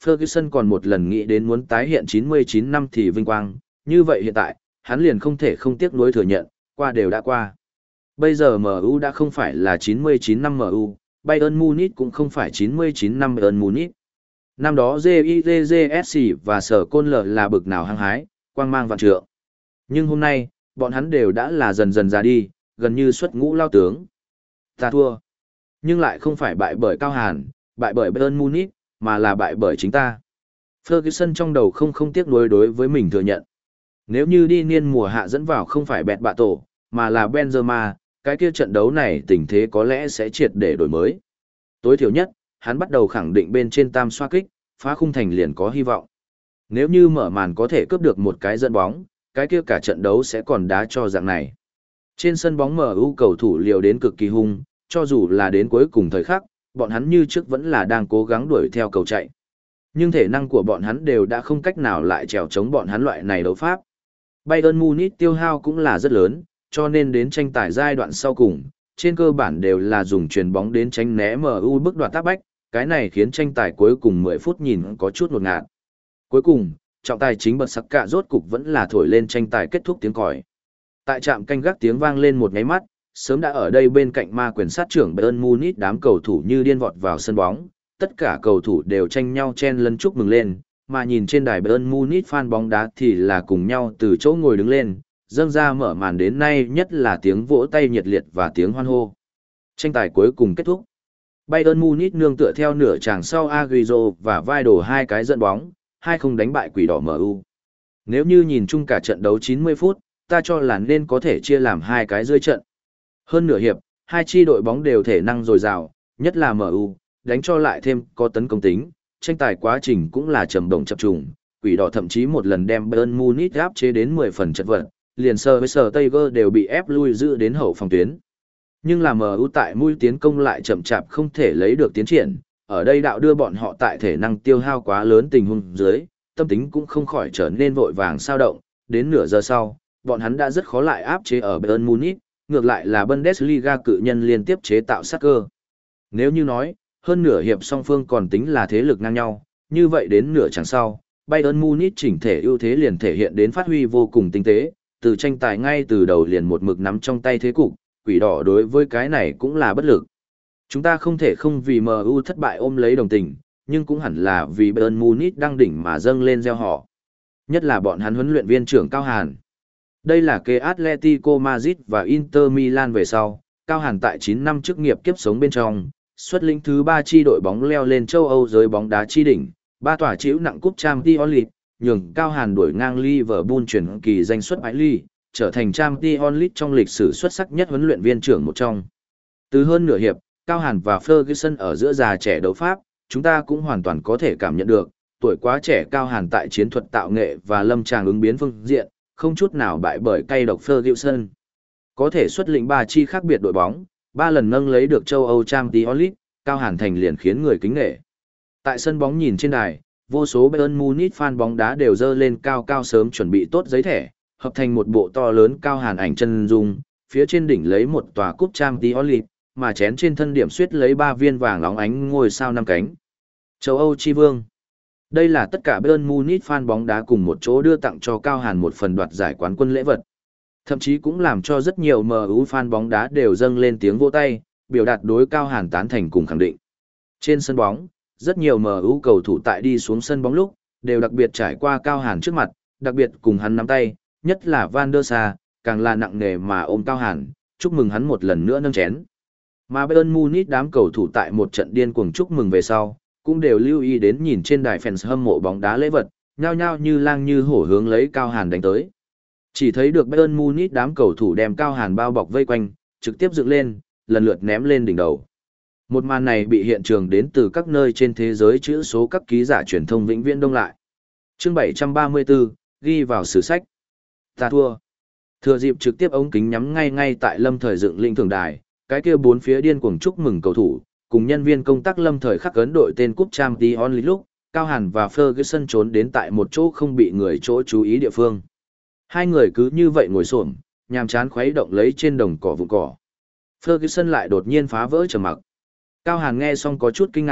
Ferguson còn một lần nghĩ đến muốn tái hiện chín mươi chín năm thì vinh quang, như vậy hiện tại, hắn liền không thể không tiếc nuối thừa nhận, qua đều đã qua. Bây giờ em u đã không phải là chín mươi chín năm em u, Bayern Munich cũng không phải chín mươi chín năm Bayern Munich. Năm đó gi i giê ét xê và Sở Côn L là bực nào hăng hái, quang mang vạn trượng. Nhưng hôm nay, bọn hắn đều đã là dần dần già đi, gần như xuất ngũ lao tướng. Ta thua. Nhưng lại không phải bại bởi Cao Hàn, bại bởi Bayern Munich, mà là bại bởi chính ta. Ferguson trong đầu không không tiếc nuối đối với mình thừa nhận. Nếu như đi niên mùa hạ dẫn vào không phải Bẹt Bạ Tổ, mà là Benzema, cái kia trận đấu này tình thế có lẽ sẽ triệt để đổi mới. Tối thiểu nhất, hắn bắt đầu khẳng định bên trên tam xoá kích, phá khung thành liền có hy vọng. Nếu như mở màn có thể cướp được một cái dẫn bóng, cái kia cả trận đấu sẽ còn đá cho dạng này. Trên sân bóng em u cầu thủ liều đến cực kỳ hung, cho dù là đến cuối cùng thời khắc, bọn hắn như trước vẫn là đang cố gắng đuổi theo cầu chạy. Nhưng thể năng của bọn hắn đều đã không cách nào lại trèo chống bọn hắn loại này đấu pháp. Bayern Munich tiêu hao cũng là rất lớn, cho nên đến tranh tài giai đoạn sau cùng, trên cơ bản đều là dùng chuyền bóng đến tránh né em u bước đoạt tác bách, cái này khiến tranh tài cuối cùng mười phút nhìn có chút ngột ngạt. Cuối cùng, trọng tài chính bật sắc cạ rốt cục vẫn là thổi lên tranh tài kết thúc tiếng còi. Tại trạm canh gác tiếng vang lên một nháy mắt, sớm đã ở đây bên cạnh ma quyền sát trưởng Bayern Munich đám cầu thủ như điên vọt vào sân bóng, tất cả cầu thủ đều tranh nhau chen lấn chúc mừng lên, mà nhìn trên đài Bayern Munich fan bóng đá thì là cùng nhau từ chỗ ngồi đứng lên, dâng ra mở màn đến nay nhất là tiếng vỗ tay nhiệt liệt và tiếng hoan hô. Tranh tài cuối cùng kết thúc. Bayern Munich nương tựa theo nửa chàng sau Agüero và vai đổ hai cái dẫn bóng, hai không đánh bại quỷ đỏ em u. Nếu như nhìn chung cả trận đấu chín mươi phút, ta cho là nên có thể chia làm hai cái rơi trận. Hơn nửa hiệp, hai chi đội bóng đều thể năng dồi dào, nhất là em u, đánh cho lại thêm có tấn công tính, tranh tài quá trình cũng là trầm động chập trùng, quỷ đỏ thậm chí một lần đem Bayern Munich áp chế đến mười phần chật vật, liền sơ với sờ Tiger đều bị ép lui giữ đến hậu phòng tuyến. Nhưng là em u tại mũi tiến công lại chậm chạp không thể lấy được tiến triển, ở đây đạo đưa bọn họ tại thể năng tiêu hao quá lớn tình huống dưới, tâm tính cũng không khỏi trở nên vội vàng sao động, đến nửa giờ sau, bọn hắn đã rất khó lại áp chế ở Bayern Munich, ngược lại là Bundesliga cự nhân liên tiếp chế tạo sát cơ. Nếu như nói, hơn nửa hiệp song phương còn tính là thế lực ngang nhau, như vậy đến nửa chặng sau, Bayern Munich chỉnh thể ưu thế liền thể hiện đến phát huy vô cùng tinh tế, từ tranh tài ngay từ đầu liền một mực nắm trong tay thế cục, quỷ đỏ đối với cái này cũng là bất lực. Chúng ta không thể không vì em u thất bại ôm lấy đồng tình, nhưng cũng hẳn là vì Bayern Munich đang đỉnh mà dâng lên gieo họ. Nhất là bọn hắn huấn luyện viên trưởng Cao Hàn. Đây là kế Atletico Madrid và Inter Milan về sau, Cao Hàn tại chín năm chức nghiệp kiếp sống bên trong, xuất lĩnh thứ ba chi đội bóng leo lên châu Âu giới bóng đá chi đỉnh, ba tòa chịu nặng cúp Champions League, nhường Cao Hàn đuổi ngang Liverpool chuyển kỳ danh xuất bãi ly, trở thành Champions League trong lịch sử xuất sắc nhất huấn luyện viên trưởng một trong. Từ hơn nửa hiệp, Cao Hàn và Ferguson ở giữa già trẻ đấu pháp, chúng ta cũng hoàn toàn có thể cảm nhận được, tuổi quá trẻ Cao Hàn tại chiến thuật tạo nghệ và lâm tràng ứng biến phương diện, không chút nào bại bởi cay độc Ferguson. Có thể xuất lĩnh ba chi khác biệt đội bóng, ba lần nâng lấy được châu Âu Champions League, Cao Hàn thành liền khiến người kính nể. Tại sân bóng nhìn trên đài, vô số Bayern Munich fan bóng đá đều dơ lên cao cao sớm chuẩn bị tốt giấy thẻ, hợp thành một bộ to lớn Cao Hàn ảnh chân dung, phía trên đỉnh lấy một tòa cúp Champions League, mà chén trên thân điểm suýt lấy ba viên vàng óng ánh ngôi sao năm cánh. Châu Âu chi vương. Đây là tất cả Bayern Munich fan bóng đá cùng một chỗ đưa tặng cho Cao Hàn một phần đoạt giải quán quân lễ vật. Thậm chí cũng làm cho rất nhiều em u fan bóng đá đều dâng lên tiếng vỗ tay, biểu đạt đối Cao Hàn tán thành cùng khẳng định. Trên sân bóng, rất nhiều em u cầu thủ tại đi xuống sân bóng lúc, đều đặc biệt trải qua Cao Hàn trước mặt, đặc biệt cùng hắn nắm tay, nhất là Van der Sa, càng là nặng nề mà ôm Cao Hàn, chúc mừng hắn một lần nữa nâng chén. Mà Bayern Munich đám cầu thủ tại một trận điên cuồng chúc mừng về sau, cũng đều lưu ý đến nhìn trên đài fans hâm mộ bóng đá lễ vật, nhao nhao như lang như hổ hướng lấy Cao Hàn đánh tới. Chỉ thấy được Bayern Munich đám cầu thủ đem Cao Hàn bao bọc vây quanh, trực tiếp dựng lên, lần lượt ném lên đỉnh đầu. Một màn này bị hiện trường đến từ các nơi trên thế giới chữ số các ký giả truyền thông vĩnh viễn đông lại. Chương bảy trăm ba mươi tư, ghi vào sử sách. Ta thua. Thừa dịp trực tiếp ống kính nhắm ngay ngay tại Lâm Thời dựng lĩnh thưởng đài, cái kia bốn phía điên cuồng chúc mừng cầu thủ, cùng nhân viên công tác Lâm Thời khắc ấn đội tên cúp Champions League lúc, Cao Hàn và Ferguson trốn đến tại một chỗ không bị người chỗ chú ý địa phương. Hai người cứ như vậy ngồi xổm, nhàm chán khuấy động lấy trên đồng cỏ vụn cỏ. Ferguson lại đột nhiên phá vỡ trầm mặc. Cao Hàn nghe xong có chút kinh ngạc,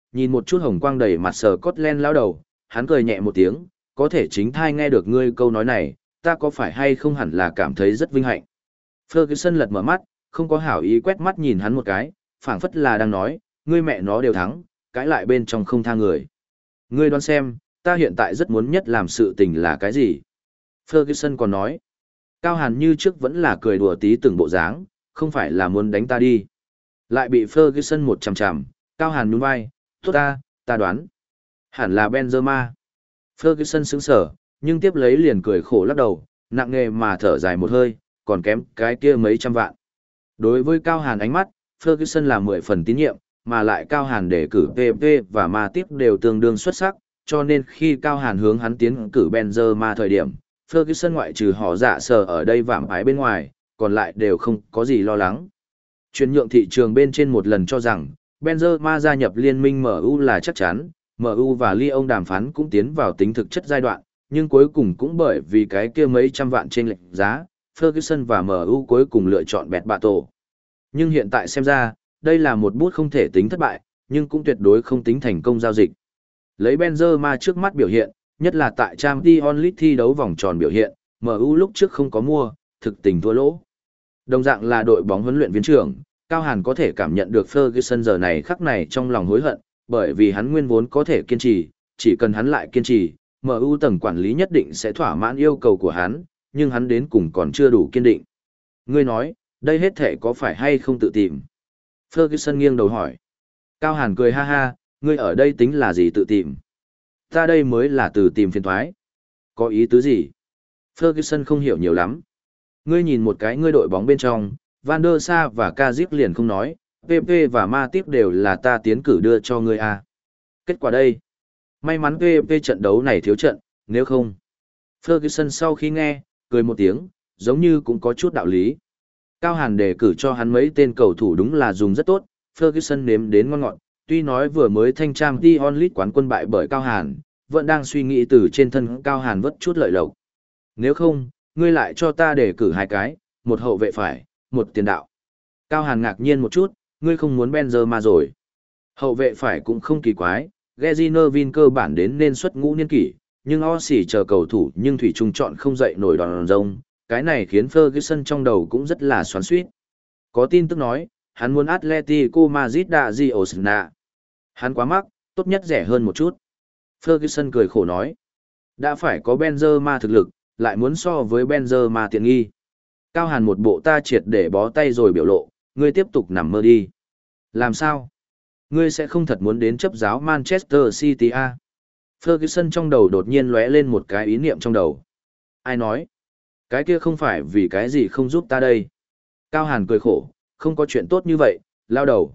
nhìn một chút hồng quang đầy mặt sờ cốt len lao đầu, hắn cười nhẹ một tiếng, có thể chính thai nghe được ngươi câu nói này, ta có phải hay không hẳn là cảm thấy rất vinh hạnh. Ferguson lật mở mắt, không có hảo ý quét mắt nhìn hắn một cái, phảng phất là đang nói, ngươi mẹ nó đều thắng, cãi lại bên trong không tha người. Ngươi đoán xem, ta hiện tại rất muốn nhất làm sự tình là cái gì? Ferguson còn nói, Cao Hàn như trước vẫn là cười đùa tí từng bộ dáng, không phải là muốn đánh ta đi. Lại bị Ferguson một chằm chằm, Cao Hàn nhún vai, tốt ta, ta đoán. Hẳn là Benzema. Ferguson sững sở, nhưng tiếp lấy liền cười khổ lắc đầu, nặng nề mà thở dài một hơi, còn kém cái kia mấy trăm vạn. Đối với Cao Hàn ánh mắt, Ferguson là mười phần tín nhiệm, mà lại Cao Hàn đề cử pê pê và Ma Tiếp đều tương đương xuất sắc, cho nên khi Cao Hàn hướng hắn tiến cử Benzema thời điểm, Ferguson ngoại trừ họ dạ sờ ở đây vạm ái bên ngoài, còn lại đều không có gì lo lắng. Chuyển nhượng thị trường bên trên một lần cho rằng, Benzema gia nhập liên minh em u là chắc chắn, em u và Lyon đàm phán cũng tiến vào tính thực chất giai đoạn, nhưng cuối cùng cũng bởi vì cái kia mấy trăm vạn trên lệnh giá, Ferguson và em u cuối cùng lựa chọn bẹt bạ tổ. Nhưng hiện tại xem ra, đây là một bút không thể tính thất bại, nhưng cũng tuyệt đối không tính thành công giao dịch. Lấy Benzema trước mắt biểu hiện, nhất là tại Champions League thi đấu vòng tròn biểu hiện, em u lúc trước không có mua, thực tình thua lỗ. Đồng dạng là đội bóng huấn luyện viên trưởng, Cao Hàn có thể cảm nhận được Ferguson giờ này khắc này trong lòng hối hận, bởi vì hắn nguyên vốn có thể kiên trì, chỉ cần hắn lại kiên trì, em u tầng quản lý nhất định sẽ thỏa mãn yêu cầu của hắn, nhưng hắn đến cùng còn chưa đủ kiên định. Ngươi nói, đây hết thể có phải hay không tự tìm? Ferguson nghiêng đầu hỏi. Cao Hàn cười ha ha, ngươi ở đây tính là gì tự tìm? Ta đây mới là tự tìm phiền thoái. Có ý tứ gì? Ferguson không hiểu nhiều lắm. Ngươi nhìn một cái ngươi đội bóng bên trong, Van der Sa và Kazip liền không nói, pê pê và Ma Tiếp đều là ta tiến cử đưa cho ngươi à. Kết quả đây. May mắn pê pê trận đấu này thiếu trận, nếu không. Ferguson sau khi nghe, cười một tiếng, giống như cũng có chút đạo lý. Cao Hàn đề cử cho hắn mấy tên cầu thủ đúng là dùng rất tốt, Ferguson nếm đến ngon ngọt, tuy nói vừa mới thanh trang Champions League quán quân bại bởi Cao Hàn, vẫn đang suy nghĩ từ trên thân Cao Hàn vất chút lợi lộc. Nếu không, ngươi lại cho ta đề cử hai cái, một hậu vệ phải, một tiền đạo. Cao Hàn ngạc nhiên một chút, ngươi không muốn Benzema rồi. Hậu vệ phải cũng không kỳ quái, Gezinovin cơ bản đến nên xuất ngũ niên kỷ, nhưng Osi chờ cầu thủ nhưng thủy chung chọn không dậy nổi đòn rông, cái này khiến Ferguson trong đầu cũng rất là xoắn xuýt. Có tin tức nói, hắn muốn Atletico Madrid đạ di Osna. Hắn quá mắc, tốt nhất rẻ hơn một chút. Ferguson cười khổ nói, đã phải có Benzema thực lực, lại muốn so với Benzema tiện nghi. Cao Hàn một bộ ta triệt để bó tay rồi biểu lộ, ngươi tiếp tục nằm mơ đi. Làm sao? Ngươi sẽ không thật muốn đến chấp giáo Manchester City à? Ferguson trong đầu đột nhiên lóe lên một cái ý niệm trong đầu. Ai nói? Cái kia không phải vì cái gì không giúp ta đây. Cao Hàn cười khổ, không có chuyện tốt như vậy, lao đầu.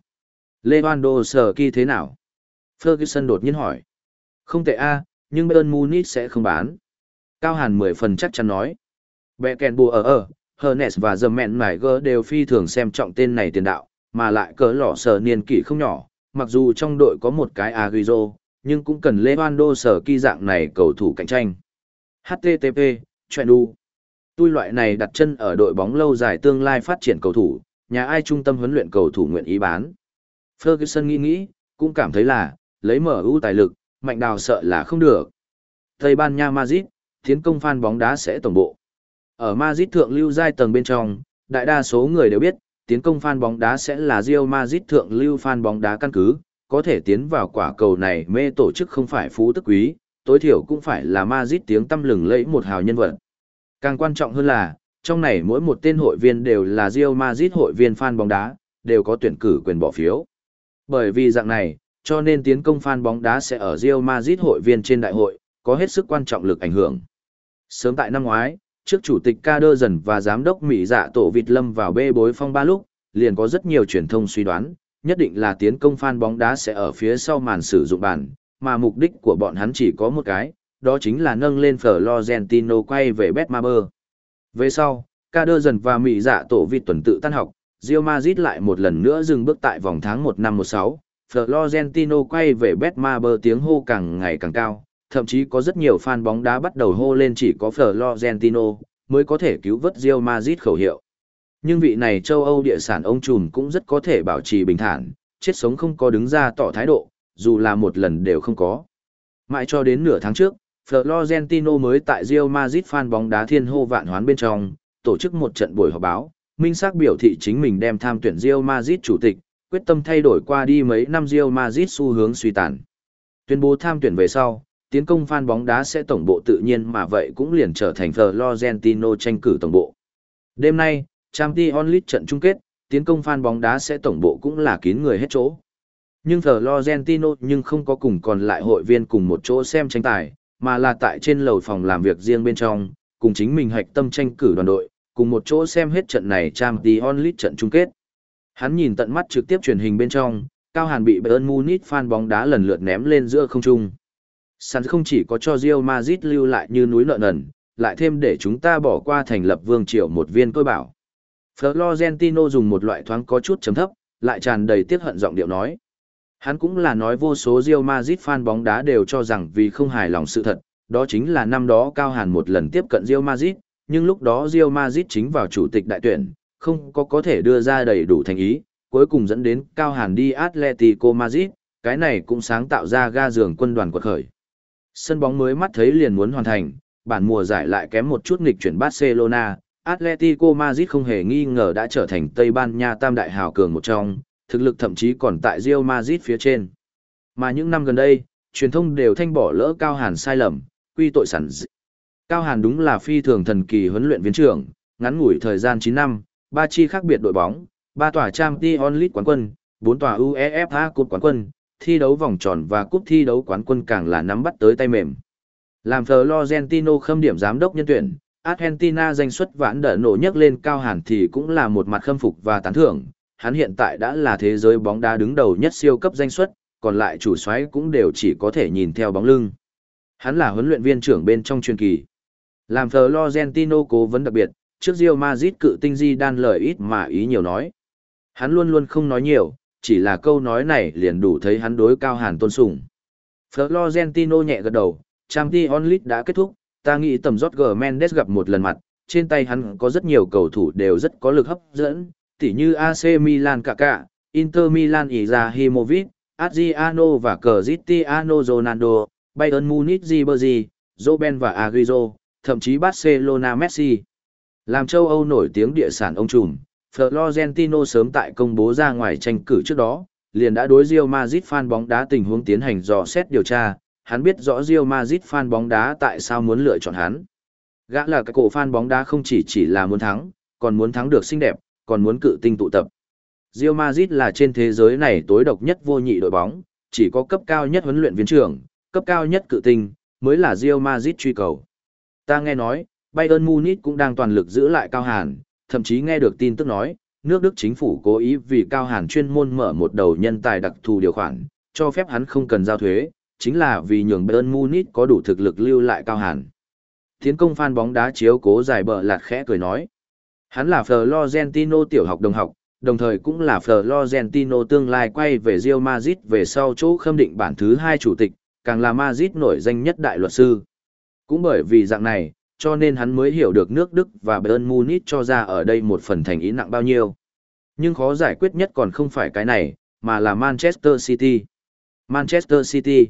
Lewandowski thế nào? Ferguson đột nhiên hỏi. Không tệ a, nhưng Bayern Munich sẽ không bán. Cao Hàn mười phần chắc chắn nói. Beckenbauer ở ở, Hernes và Zermatt đều phi thường xem trọng tên này tiền đạo, mà lại cỡ lọ sở niên kỷ không nhỏ, mặc dù trong đội có một cái Agüero, nhưng cũng cần Lewandowski dạng này cầu thủ cạnh tranh. hát tê tê pê, chuyện đu. Tôi loại này đặt chân ở đội bóng lâu dài tương lai phát triển cầu thủ, nhà ai trung tâm huấn luyện cầu thủ nguyện ý bán. Ferguson nghĩ nghĩ, cũng cảm thấy là, lấy em u tài lực, mạnh đào sợ là không được. Tây Ban Nha Madrid, tiến công fan bóng đá sẽ tổng bộ. Ở Madrid thượng lưu giai tầng bên trong, đại đa số người đều biết, tiến công fan bóng đá sẽ là Real Madrid thượng lưu fan bóng đá căn cứ, có thể tiến vào quả cầu này mê tổ chức không phải phú tức quý, tối thiểu cũng phải là Madrid tiếng tăm lừng lẫy một hào nhân vật. Càng quan trọng hơn là, trong này mỗi một tên hội viên đều là Real Madrid hội viên fan bóng đá, đều có tuyển cử quyền bỏ phiếu. Bởi vì dạng này, cho nên tiến công fan bóng đá sẽ ở Real Madrid hội viên trên đại hội, có hết sức quan trọng lực ảnh hưởng. Sớm tại năm ngoái, trước chủ tịch Kader dần và giám đốc Mỹ dạ tổ vịt lâm vào bê bối phong ba lúc, liền có rất nhiều truyền thông suy đoán, nhất định là tiến công fan bóng đá sẽ ở phía sau màn sử dụng bàn, mà mục đích của bọn hắn chỉ có một cái, đó chính là nâng lên Florentino quay về Betmaber. Về sau, Kader dần và Mỹ dạ tổ vịt tuần tự tan học, Real Madrid lại một lần nữa dừng bước tại vòng tháng một năm một sáu, Florentino quay về Betmaber tiếng hô càng ngày càng cao, thậm chí có rất nhiều fan bóng đá bắt đầu hô lên chỉ có Florentino mới có thể cứu vớt Real Madrid khẩu hiệu. Nhưng vị này châu Âu địa sản ông trùm cũng rất có thể bảo trì bình thản, chết sống không có đứng ra tỏ thái độ, dù là một lần đều không có. Mãi cho đến nửa tháng trước, Florentino mới tại Real Madrid fan bóng đá thiên hô vạn hoán bên trong, tổ chức một trận buổi họp báo, minh xác biểu thị chính mình đem tham tuyển Real Madrid chủ tịch, quyết tâm thay đổi qua đi mấy năm Real Madrid xu hướng suy tàn. Tuyên bố tham tuyển về sau, tiến công fan bóng đá sẽ tổng bộ tự nhiên mà vậy cũng liền trở thành Florentino tranh cử tổng bộ. Đêm nay, Champions League trận chung kết, tiến công fan bóng đá sẽ tổng bộ cũng là kín người hết chỗ. Nhưng Florentino nhưng không có cùng còn lại hội viên cùng một chỗ xem tranh tài, mà là tại trên lầu phòng làm việc riêng bên trong, cùng chính mình hạch tâm tranh cử đoàn đội, cùng một chỗ xem hết trận này Champions League trận chung kết. Hắn nhìn tận mắt trực tiếp truyền hình bên trong, Cao Hàn bị Bayern Munich fan bóng đá lần lượt ném lên giữa không trung. Sàn không chỉ có cho Real Madrid lưu lại như núi nợ nần, lại thêm để chúng ta bỏ qua thành lập vương triều một viên tôi bảo. Florentino dùng một loại thoáng có chút chấm thấp, lại tràn đầy tiếc hận giọng điệu nói. Hắn cũng là nói vô số Real Madrid fan bóng đá đều cho rằng vì không hài lòng sự thật, đó chính là năm đó Cao Hàn một lần tiếp cận Real Madrid, nhưng lúc đó Real Madrid chính vào chủ tịch đại tuyển, không có có thể đưa ra đầy đủ thành ý, cuối cùng dẫn đến Cao Hàn đi Atletico Madrid, cái này cũng sáng tạo ra ga giường quân đoàn quật khởi. Sân bóng mới mắt thấy liền muốn hoàn thành, bản mùa giải lại kém một chút nghịch chuyển Barcelona, Atletico Madrid không hề nghi ngờ đã trở thành Tây Ban Nha tam đại hào cường một trong, thực lực thậm chí còn tại Real Madrid phía trên. Mà những năm gần đây, truyền thông đều thanh bỏ lỡ Cao Hàn sai lầm, quy tội sẵn dị. Cao Hàn đúng là phi thường thần kỳ huấn luyện viên trưởng, ngắn ngủi thời gian chín năm, ba chi khác biệt đội bóng, ba tòa Champions League quán quân, bốn tòa UEFA Cup quán quân, thi đấu vòng tròn và cúp thi đấu quán quân càng là nắm bắt tới tay mềm. Làm Florentino khâm điểm giám đốc nhân tuyển, Argentina danh xuất vãn đỡ nổ nhấc lên Cao Hàn thì cũng là một mặt khâm phục và tán thưởng. Hắn hiện tại đã là thế giới bóng đá đứng đầu nhất siêu cấp danh xuất, còn lại chủ soái cũng đều chỉ có thể nhìn theo bóng lưng. Hắn là huấn luyện viên trưởng bên trong truyền kỳ. Làm Florentino cố vấn đặc biệt, trước Real Madrid cự tinh Zidane lời ít mà ý nhiều nói. Hắn luôn luôn không nói nhiều, chỉ là câu nói này liền đủ thấy hắn đối Cao Hàn tôn sùng. Florentino nhẹ gật đầu, Champions League đã kết thúc, ta nghĩ tầm Jorge Mendes gặp một lần mặt, trên tay hắn có rất nhiều cầu thủ đều rất có lực hấp dẫn, tỉ như a xê Milan Kaká, Inter Milan Izahimovic, Adriano và Cristiano Ronaldo, Bayern Munich Ribery, Robben và Agüero, thậm chí Barcelona Messi. Làm châu Âu nổi tiếng địa sản ông trùm, Florentino sớm tại công bố ra ngoài tranh cử trước đó, liền đã đối Real Madrid fan bóng đá tình huống tiến hành dò xét điều tra, hắn biết rõ Real Madrid fan bóng đá tại sao muốn lựa chọn hắn. Gã là cái cổ fan bóng đá không chỉ chỉ là muốn thắng, còn muốn thắng được xinh đẹp, còn muốn cự tinh tụ tập. Real Madrid là trên thế giới này tối độc nhất vô nhị đội bóng, chỉ có cấp cao nhất huấn luyện viên trưởng, cấp cao nhất cự tinh, mới là Real Madrid truy cầu. Ta nghe nói, Bayern Munich cũng đang toàn lực giữ lại Cao Hàn, thậm chí nghe được tin tức nói, nước Đức chính phủ cố ý vì Cao Hàn chuyên môn mở một đầu nhân tài đặc thù điều khoản, cho phép hắn không cần giao thuế, chính là vì nhường Bayern Munich có đủ thực lực lưu lại Cao Hàn. Tiến công fan bóng đá chiếu cố giải bờ lạt khẽ cười nói. Hắn là Florentino tiểu học đồng học, đồng thời cũng là Florentino tương lai quay về Real Madrid về sau chỗ khâm định bản thứ hai chủ tịch, càng là Madrid nổi danh nhất đại luật sư. Cũng bởi vì dạng này, cho nên hắn mới hiểu được nước Đức và Bayern Munich cho ra ở đây một phần thành ý nặng bao nhiêu. Nhưng khó giải quyết nhất còn không phải cái này, mà là Manchester City. Manchester City.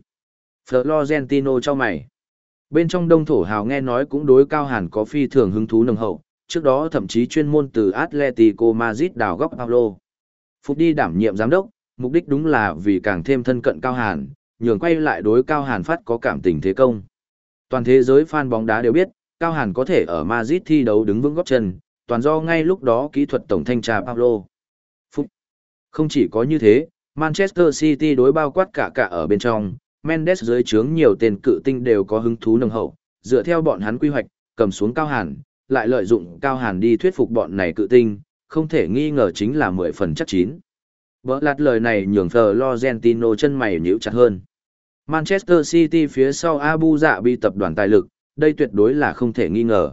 Florentino cho mày. Bên trong đông thổ hào nghe nói cũng đối Cao Hàn có phi thường hứng thú nồng hậu, trước đó thậm chí chuyên môn từ Atletico Madrid đào góc Paulo Phục đi đảm nhiệm giám đốc, mục đích đúng là vì càng thêm thân cận Cao Hàn, nhường quay lại đối Cao Hàn phát có cảm tình thế công. Toàn thế giới fan bóng đá đều biết, Cao Hàn có thể ở Madrid thi đấu đứng vững gót chân, toàn do ngay lúc đó kỹ thuật tổng thanh tra Paulo Phục. Không chỉ có như thế, Manchester City đối bao quát cả cả ở bên trong, Mendes dưới trướng nhiều tên cự tinh đều có hứng thú nồng hậu, dựa theo bọn hắn quy hoạch, cầm xuống Cao Hàn, lại lợi dụng Cao Hàn đi thuyết phục bọn này cự tinh, không thể nghi ngờ chính là mười phần chắc chín. Bỡ lạt lời này nhường Florentino chân mày nhíu chặt hơn. Manchester City phía sau Abu Dhabi tập đoàn tài lực, đây tuyệt đối là không thể nghi ngờ.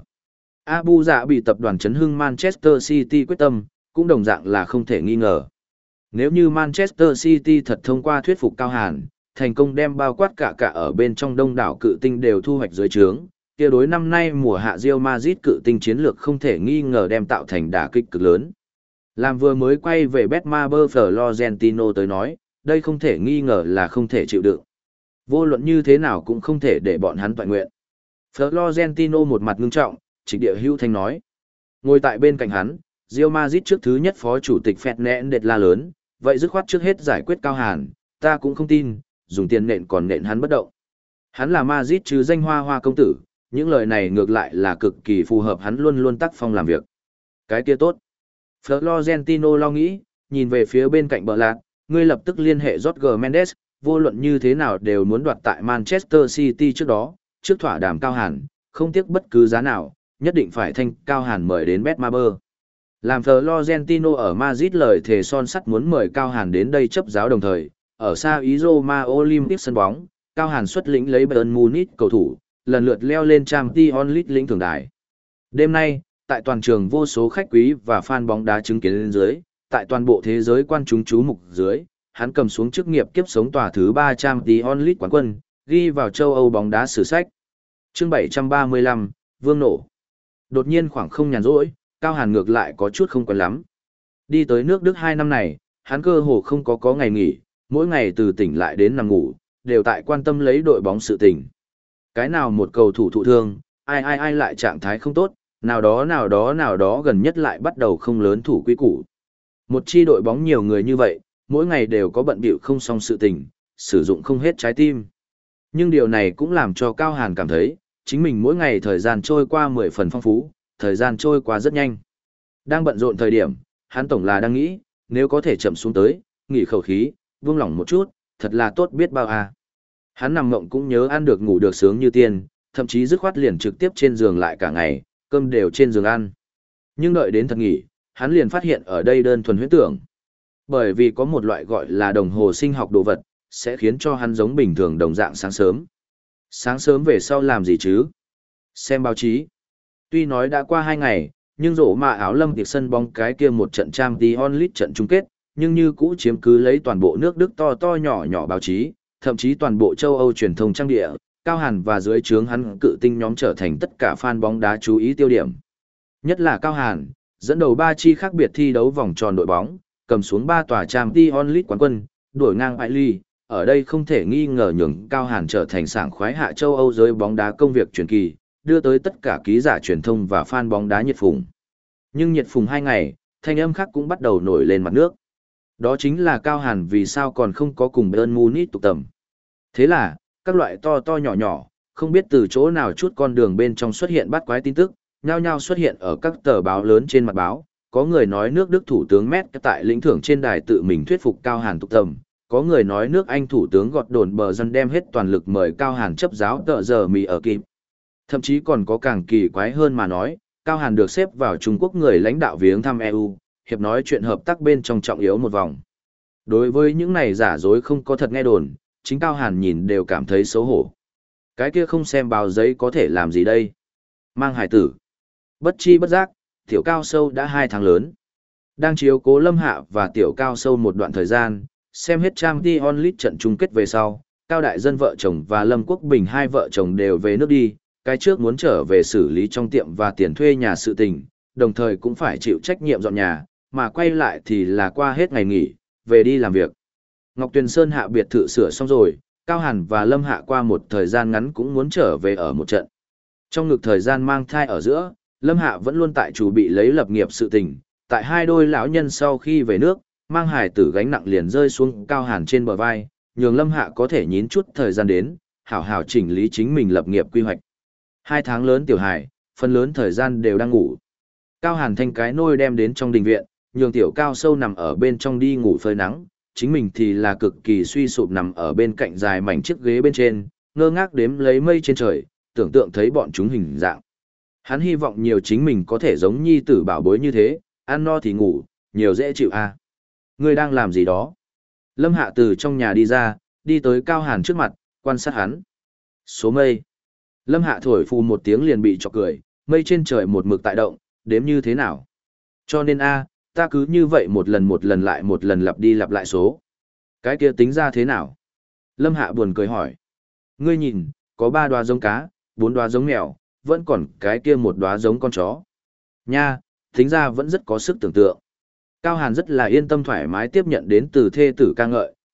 Abu Dhabi tập đoàn chấn hưng Manchester City quyết tâm, cũng đồng dạng là không thể nghi ngờ. Nếu như Manchester City thật thông qua thuyết phục Cao Hàn, thành công đem bao quát cả cả ở bên trong đông đảo cự tinh đều thu hoạch dưới trướng, kia đối năm nay mùa hạ Real Madrid cự tinh chiến lược không thể nghi ngờ đem tạo thành đả kích cực lớn. Làm vừa mới quay về Betmaber Florentino tới nói, đây không thể nghi ngờ là không thể chịu đựng. Vô luận như thế nào cũng không thể để bọn hắn toàn nguyện. Florentino một mặt ngưng trọng, trịch địa hưu thanh nói. Ngồi tại bên cạnh hắn, Real Madrid trước thứ nhất phó chủ tịch Fernandes la lớn, vậy dứt khoát trước hết giải quyết Cao Hàn, ta cũng không tin, dùng tiền nện còn nện hắn bất động. Hắn là Madrid chứ danh hoa hoa công tử, những lời này ngược lại là cực kỳ phù hợp hắn luôn luôn tác phong làm việc. Cái kia tốt. Florentino lo nghĩ, nhìn về phía bên cạnh bờ lạc, ngươi lập tức liên hệ Jorge Mendes, vô luận như thế nào đều muốn đoạt tại Manchester City trước đó, trước thỏa đàm Cao Hàn, không tiếc bất cứ giá nào, nhất định phải thanh Cao Hàn mời đến Betmaber. Làm Florentino ở Madrid lời thề son sắt muốn mời Cao Hàn đến đây chấp giáo đồng thời, ở xa ý Roma Olympic sân bóng, Cao Hàn xuất lĩnh lấy Bayern Munich cầu thủ, lần lượt leo lên Champions League lĩnh thưởng đài. Đêm nay, tại toàn trường vô số khách quý và fan bóng đá chứng kiến lên dưới, tại toàn bộ thế giới quan chúng chú mục dưới, hắn cầm xuống chức nghiệp kiếp sống tòa thứ ba Champions League quán quân, ghi vào châu Âu bóng đá sử sách. Chương bảy trăm ba mươi lăm, Vương nổ. Đột nhiên khoảng không nhàn rỗi, Cao Hàn ngược lại có chút không quen lắm. Đi tới nước Đức hai năm này, hắn cơ hồ không có có ngày nghỉ, mỗi ngày từ tỉnh lại đến nằm ngủ, đều tại quan tâm lấy đội bóng sự tình. Cái nào một cầu thủ thụ thương, ai ai ai lại trạng thái không tốt, nào đó nào đó nào đó gần nhất lại bắt đầu không lớn thủ quy củ. Một chi đội bóng nhiều người như vậy, mỗi ngày đều có bận bịu không xong sự tình, sử dụng không hết trái tim. Nhưng điều này cũng làm cho Cao Hàn cảm thấy, chính mình mỗi ngày thời gian trôi qua mười phần phong phú, thời gian trôi qua rất nhanh. Đang bận rộn thời điểm, hắn tổng là đang nghĩ, nếu có thể chậm xuống tới, nghỉ khẩu khí, buông lỏng một chút, thật là tốt biết bao à. Hắn nằm mộng cũng nhớ ăn được ngủ được sướng như tiên, thậm chí dứt khoát liền trực tiếp trên giường lại cả ngày, cơm đều trên giường ăn. Nhưng đợi đến thật nghỉ, hắn liền phát hiện ở đây đơn thuần huyễn tưởng. Bởi vì có một loại gọi là đồng hồ sinh học đồ vật, sẽ khiến cho hắn giống bình thường đồng dạng sáng sớm. Sáng sớm về sau làm gì chứ? Xem báo chí. Tuy nói đã qua hai ngày, nhưng rổ mà áo lâm tiệc sân bóng cái kia một trận Champions League trận chung kết, nhưng như cũ chiếm cứ lấy toàn bộ nước Đức to to nhỏ nhỏ báo chí, thậm chí toàn bộ châu Âu truyền thông trang địa, Cao Hàn và dưới trướng hắn cự tinh nhóm trở thành tất cả fan bóng đá chú ý tiêu điểm. Nhất là Cao Hàn, dẫn đầu ba chi khác biệt thi đấu vòng tròn đội bóng, cầm xuống ba tòa Champions League quán quân, đuổi ngang bại ly, ở đây không thể nghi ngờ nhường Cao Hàn trở thành sảng khoái hạ châu Âu giới bóng đá công việc truyền kỳ, đưa tới tất cả ký giả truyền thông và fan bóng đá nhiệt phùng. Nhưng nhiệt phùng hai ngày, thanh âm khác cũng bắt đầu nổi lên mặt nước. Đó chính là Cao Hàn vì sao còn không có cùng Bayern Munich tụ tập. Thế là, các loại to to nhỏ nhỏ, không biết từ chỗ nào chút con đường bên trong xuất hiện bắt quái tin tức, nhao nhao xuất hiện ở các tờ báo lớn trên mặt báo. Có người nói nước Đức thủ tướng Merkel tại lĩnh thưởng trên đài tự mình thuyết phục Cao Hàn tụ tập. Có người nói nước Anh thủ tướng gọt đồn bờ dân đem hết toàn lực mời Cao Hàn chấp giáo tợ giờ mì ở kịp. Thậm chí còn có càng kỳ quái hơn mà nói, Cao Hàn được xếp vào Trung Quốc người lãnh đạo viếng thăm e u, hiệp nói chuyện hợp tác bên trong trọng yếu một vòng. Đối với những này giả dối không có thật nghe đồn, chính Cao Hàn nhìn đều cảm thấy xấu hổ. Cái kia không xem báo giấy có thể làm gì đây? Mang hải tử. Bất chi bất giác, tiểu cao sâu đã hai tháng lớn. Đang chiếu cố Lâm Hạ và tiểu cao sâu một đoạn thời gian, xem hết Champions League trận chung kết về sau, Cao Đại Dân vợ chồng và Lâm Quốc Bình hai vợ chồng đều về nước đi, cái trước muốn trở về xử lý trong tiệm và tiền thuê nhà sự tình, đồng thời cũng phải chịu trách nhiệm dọn nhà, mà quay lại thì là qua hết ngày nghỉ, về đi làm việc. Ngọc Tuyền Sơn hạ biệt thự sửa xong rồi, Cao Hàn và Lâm Hạ qua một thời gian ngắn cũng muốn trở về ở một trận. Trong ngực thời gian mang thai ở giữa, Lâm Hạ vẫn luôn tại chủ bị lấy lập nghiệp sự tình, tại hai đôi lão nhân sau khi về nước, mang hài tử gánh nặng liền rơi xuống Cao Hàn trên bờ vai, nhường Lâm Hạ có thể nhín chút thời gian đến, hảo hảo chỉnh lý chính mình lập nghiệp quy hoạch. Hai tháng lớn tiểu hài, phần lớn thời gian đều đang ngủ. Cao Hàn thanh cái nôi đem đến trong đình viện, nhường tiểu cao sâu nằm ở bên trong đi ngủ phơi nắng, chính mình thì là cực kỳ suy sụp nằm ở bên cạnh dài mảnh chiếc ghế bên trên, ngơ ngác đếm lấy mây trên trời, tưởng tượng thấy bọn chúng hình dạng. Hắn hy vọng nhiều chính mình có thể giống nhi tử bảo bối như thế, ăn no thì ngủ, nhiều dễ chịu à. Ngươi đang làm gì đó? Lâm Hạ từ trong nhà đi ra, đi tới Cao Hàn trước mặt, quan sát hắn. Số mây. Lâm Hạ thổi phù một tiếng liền bị chọc cười, mây trên trời một mực tại động, đếm như thế nào? Cho nên a, ta cứ như vậy một lần một lần lại một lần lặp đi lặp lại số. Cái kia tính ra thế nào? Lâm Hạ buồn cười hỏi. Ngươi nhìn, có ba đoá giống cá, bốn đoá giống mèo, vẫn còn cái kia một đoá giống con chó. Nha, tính ra vẫn rất có sức tưởng tượng. Cao Hàn rất là yên tâm thoải mái tiếp nhận đến từ thê tử ca ngợi,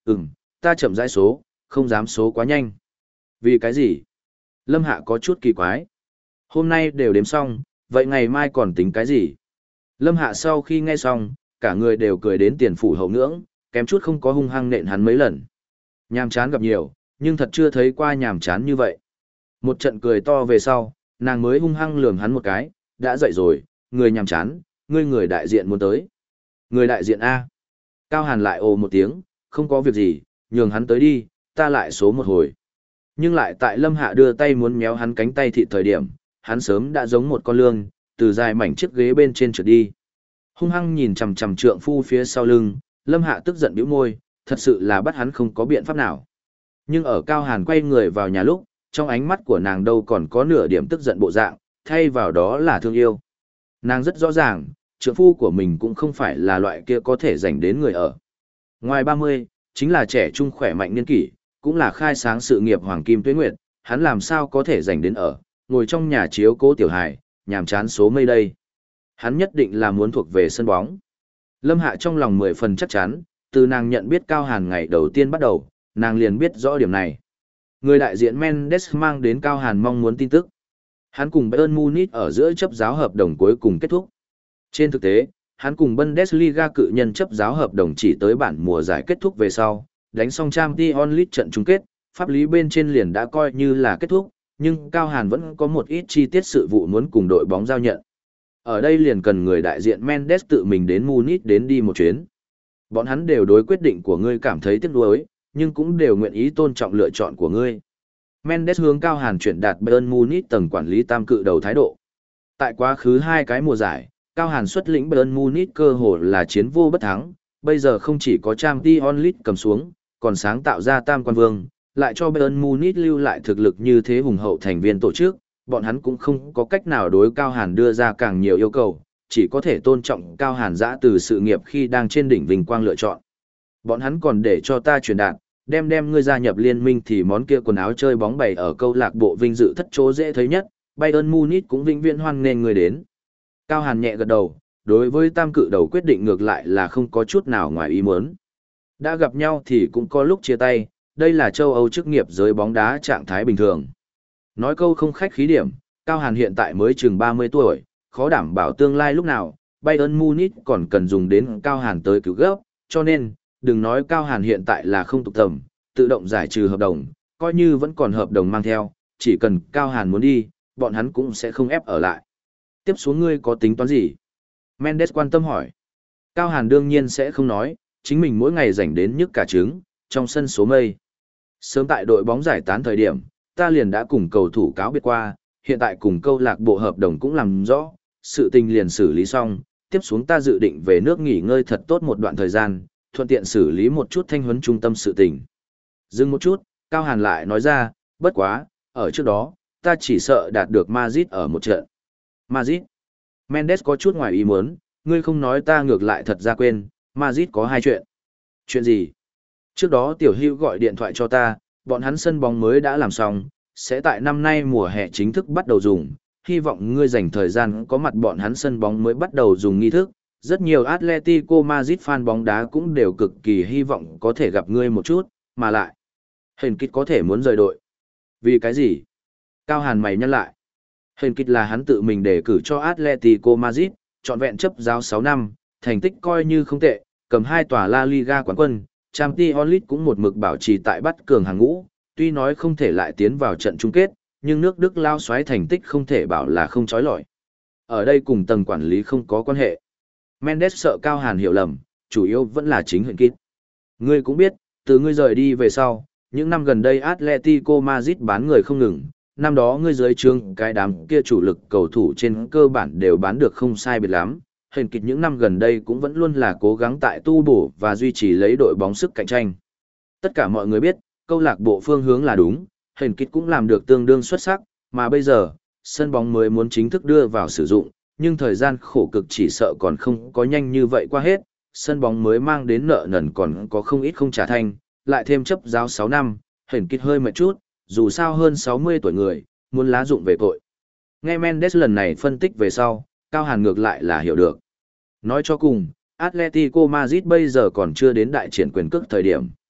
Ừm, ta chậm rãi số, không dám số quá nhanh. Vì cái gì? Lâm Hạ có chút kỳ quái. Hôm nay đều đếm xong, vậy ngày mai còn tính cái gì? Lâm Hạ sau khi nghe xong, cả người đều cười đến tiền phủ hậu ngưỡng, kém chút không có hung hăng nện hắn mấy lần. Nhàm chán gặp nhiều, nhưng thật chưa thấy qua nhàm chán như vậy. Một trận cười to về sau, nàng mới hung hăng lườm hắn một cái, đã dậy rồi, người nhàm chán, ngươi người đại diện muốn tới. Người đại diện A. Cao Hàn lại ồ một tiếng, không có việc gì, nhường hắn tới đi, ta lại số một hồi. Nhưng lại tại Lâm Hạ đưa tay muốn méo hắn cánh tay thịt thời điểm, hắn sớm đã giống một con lương, từ dài mảnh chiếc ghế bên trên trượt đi. Hung hăng nhìn chằm chằm trượng phu phía sau lưng, Lâm Hạ tức giận bĩu môi, thật sự là bắt hắn không có biện pháp nào. Nhưng ở Cao Hàn quay người vào nhà lúc, trong ánh mắt của nàng đâu còn có nửa điểm tức giận bộ dạng, thay vào đó là thương yêu. Nàng rất rõ ràng, trượng phu của mình cũng không phải là loại kia có thể dành đến người ở. Ngoài ba mươi, chính là trẻ trung khỏe mạnh niên kỷ, cũng là khai sáng sự nghiệp hoàng kim tuế nguyệt, hắn làm sao có thể dành đến ở, ngồi trong nhà chiếu cố tiểu hài, nhàm chán số mây đây. Hắn nhất định là muốn thuộc về sân bóng. Lâm Hạ trong lòng mười phần chắc chắn, từ nàng nhận biết Cao Hàn ngày đầu tiên bắt đầu, nàng liền biết rõ điểm này. Người đại diện Mendes mang đến Cao Hàn mong muốn tin tức. Hắn cùng Bayern Munich ở giữa chấp giáo hợp đồng cuối cùng kết thúc. Trên thực tế, hắn cùng Bundesliga cự nhân chấp giáo hợp đồng chỉ tới bản mùa giải kết thúc về sau, đánh xong Champions League trận chung kết, pháp lý bên trên liền đã coi như là kết thúc, nhưng Cao Hàn vẫn có một ít chi tiết sự vụ muốn cùng đội bóng giao nhận. Ở đây liền cần người đại diện Mendes tự mình đến Munich đến đi một chuyến. Bọn hắn đều đối quyết định của ngươi cảm thấy tiếc nuối, nhưng cũng đều nguyện ý tôn trọng lựa chọn của ngươi. Mendes hướng Cao Hàn chuyển đạt Bayern Munich tầng quản lý tam cự đầu thái độ. Tại quá khứ hai cái mùa giải, Cao Hàn xuất lĩnh Bayern Munich cơ hồ là chiến vô bất thắng, bây giờ không chỉ có Champions League cầm xuống, còn sáng tạo ra tam quan vương, lại cho Bayern Munich lưu lại thực lực như thế hùng hậu thành viên tổ chức, bọn hắn cũng không có cách nào đối Cao Hàn đưa ra càng nhiều yêu cầu, chỉ có thể tôn trọng Cao Hàn dã từ sự nghiệp khi đang trên đỉnh vinh quang lựa chọn. Bọn hắn còn để cho ta truyền đạt, đem đem ngươi gia nhập liên minh thì món kia quần áo chơi bóng bày ở câu lạc bộ vinh dự thất chỗ dễ thấy nhất, Bayern Munich cũng vĩnh viễn hoan nghênh người đến. Cao Hàn nhẹ gật đầu, đối với tam cự đầu quyết định ngược lại là không có chút nào ngoài ý muốn. Đã gặp nhau thì cũng có lúc chia tay, đây là châu Âu chức nghiệp giới bóng đá trạng thái bình thường. Nói câu không khách khí điểm, Cao Hàn hiện tại mới chừng ba mươi tuổi, khó đảm bảo tương lai lúc nào, Bayern Munich còn cần dùng đến Cao Hàn tới cứu gấp, cho nên, đừng nói Cao Hàn hiện tại là không tục tầm, tự động giải trừ hợp đồng, coi như vẫn còn hợp đồng mang theo, chỉ cần Cao Hàn muốn đi, bọn hắn cũng sẽ không ép ở lại. Tiếp xuống ngươi có tính toán gì? Mendes quan tâm hỏi. Cao Hàn đương nhiên sẽ không nói, chính mình mỗi ngày rảnh đến nhức cả trứng, trong sân số mây. Sớm tại đội bóng giải tán thời điểm, ta liền đã cùng cầu thủ cáo biệt qua, hiện tại cùng câu lạc bộ hợp đồng cũng làm rõ, sự tình liền xử lý xong, tiếp xuống ta dự định về nước nghỉ ngơi thật tốt một đoạn thời gian, thuận tiện xử lý một chút thanh huấn trung tâm sự tình. Dừng một chút, Cao Hàn lại nói ra, bất quá, ở trước đó, ta chỉ sợ đạt được Madrid ở một trận. Madrid? Mendes có chút ngoài ý muốn, ngươi không nói ta ngược lại thật ra quên, Madrid có hai chuyện. Chuyện gì? Trước đó Tiểu Hữu gọi điện thoại cho ta, bọn hắn sân bóng mới đã làm xong, sẽ tại năm nay mùa hè chính thức bắt đầu dùng, hy vọng ngươi dành thời gian có mặt bọn hắn sân bóng mới bắt đầu dùng nghi thức. Rất nhiều Atletico Madrid fan bóng đá cũng đều cực kỳ hy vọng có thể gặp ngươi một chút, mà lại. Hình kích có thể muốn rời đội. Vì cái gì? Cao Hàn mày nhắc lại. Hình kích là hắn tự mình đề cử cho Atletico Madrid, trọn vẹn chấp giáo sáu năm, thành tích coi như không tệ, cầm hai tòa La Liga quán quân, Champions League cũng một mực bảo trì tại bắt cường hàng ngũ, tuy nói không thể lại tiến vào trận chung kết, nhưng nước Đức lao xoáy thành tích không thể bảo là không chói lọi. Ở đây cùng tầng quản lý không có quan hệ. Mendes sợ Cao Hàn hiểu lầm, chủ yếu vẫn là chính Hình kích. Ngươi cũng biết, từ ngươi rời đi về sau, những năm gần đây Atletico Madrid bán người không ngừng, năm đó ngươi dưới trướng cái đám kia chủ lực cầu thủ trên cơ bản đều bán được không sai biệt lắm. Hình kịch những năm gần đây cũng vẫn luôn là cố gắng tại tu bổ và duy trì lấy đội bóng sức cạnh tranh. Tất cả mọi người biết, câu lạc bộ phương hướng là đúng, hình kịch cũng làm được tương đương xuất sắc, mà bây giờ, sân bóng mới muốn chính thức đưa vào sử dụng, nhưng thời gian khổ cực chỉ sợ còn không có nhanh như vậy qua hết, sân bóng mới mang đến nợ nần còn có không ít không trả thanh, lại thêm chấp giáo sáu năm, hình kịch hơi mệt chút, dù sao hơn sáu mươi tuổi người, muốn lá dụng về tội. Nghe Mendes lần này phân tích về sau, Cao Hàn ngược lại là hiểu được. Nói cho cùng, Atletico Madrid bây giờ còn chưa đến đại triển quyền cước thời điểm.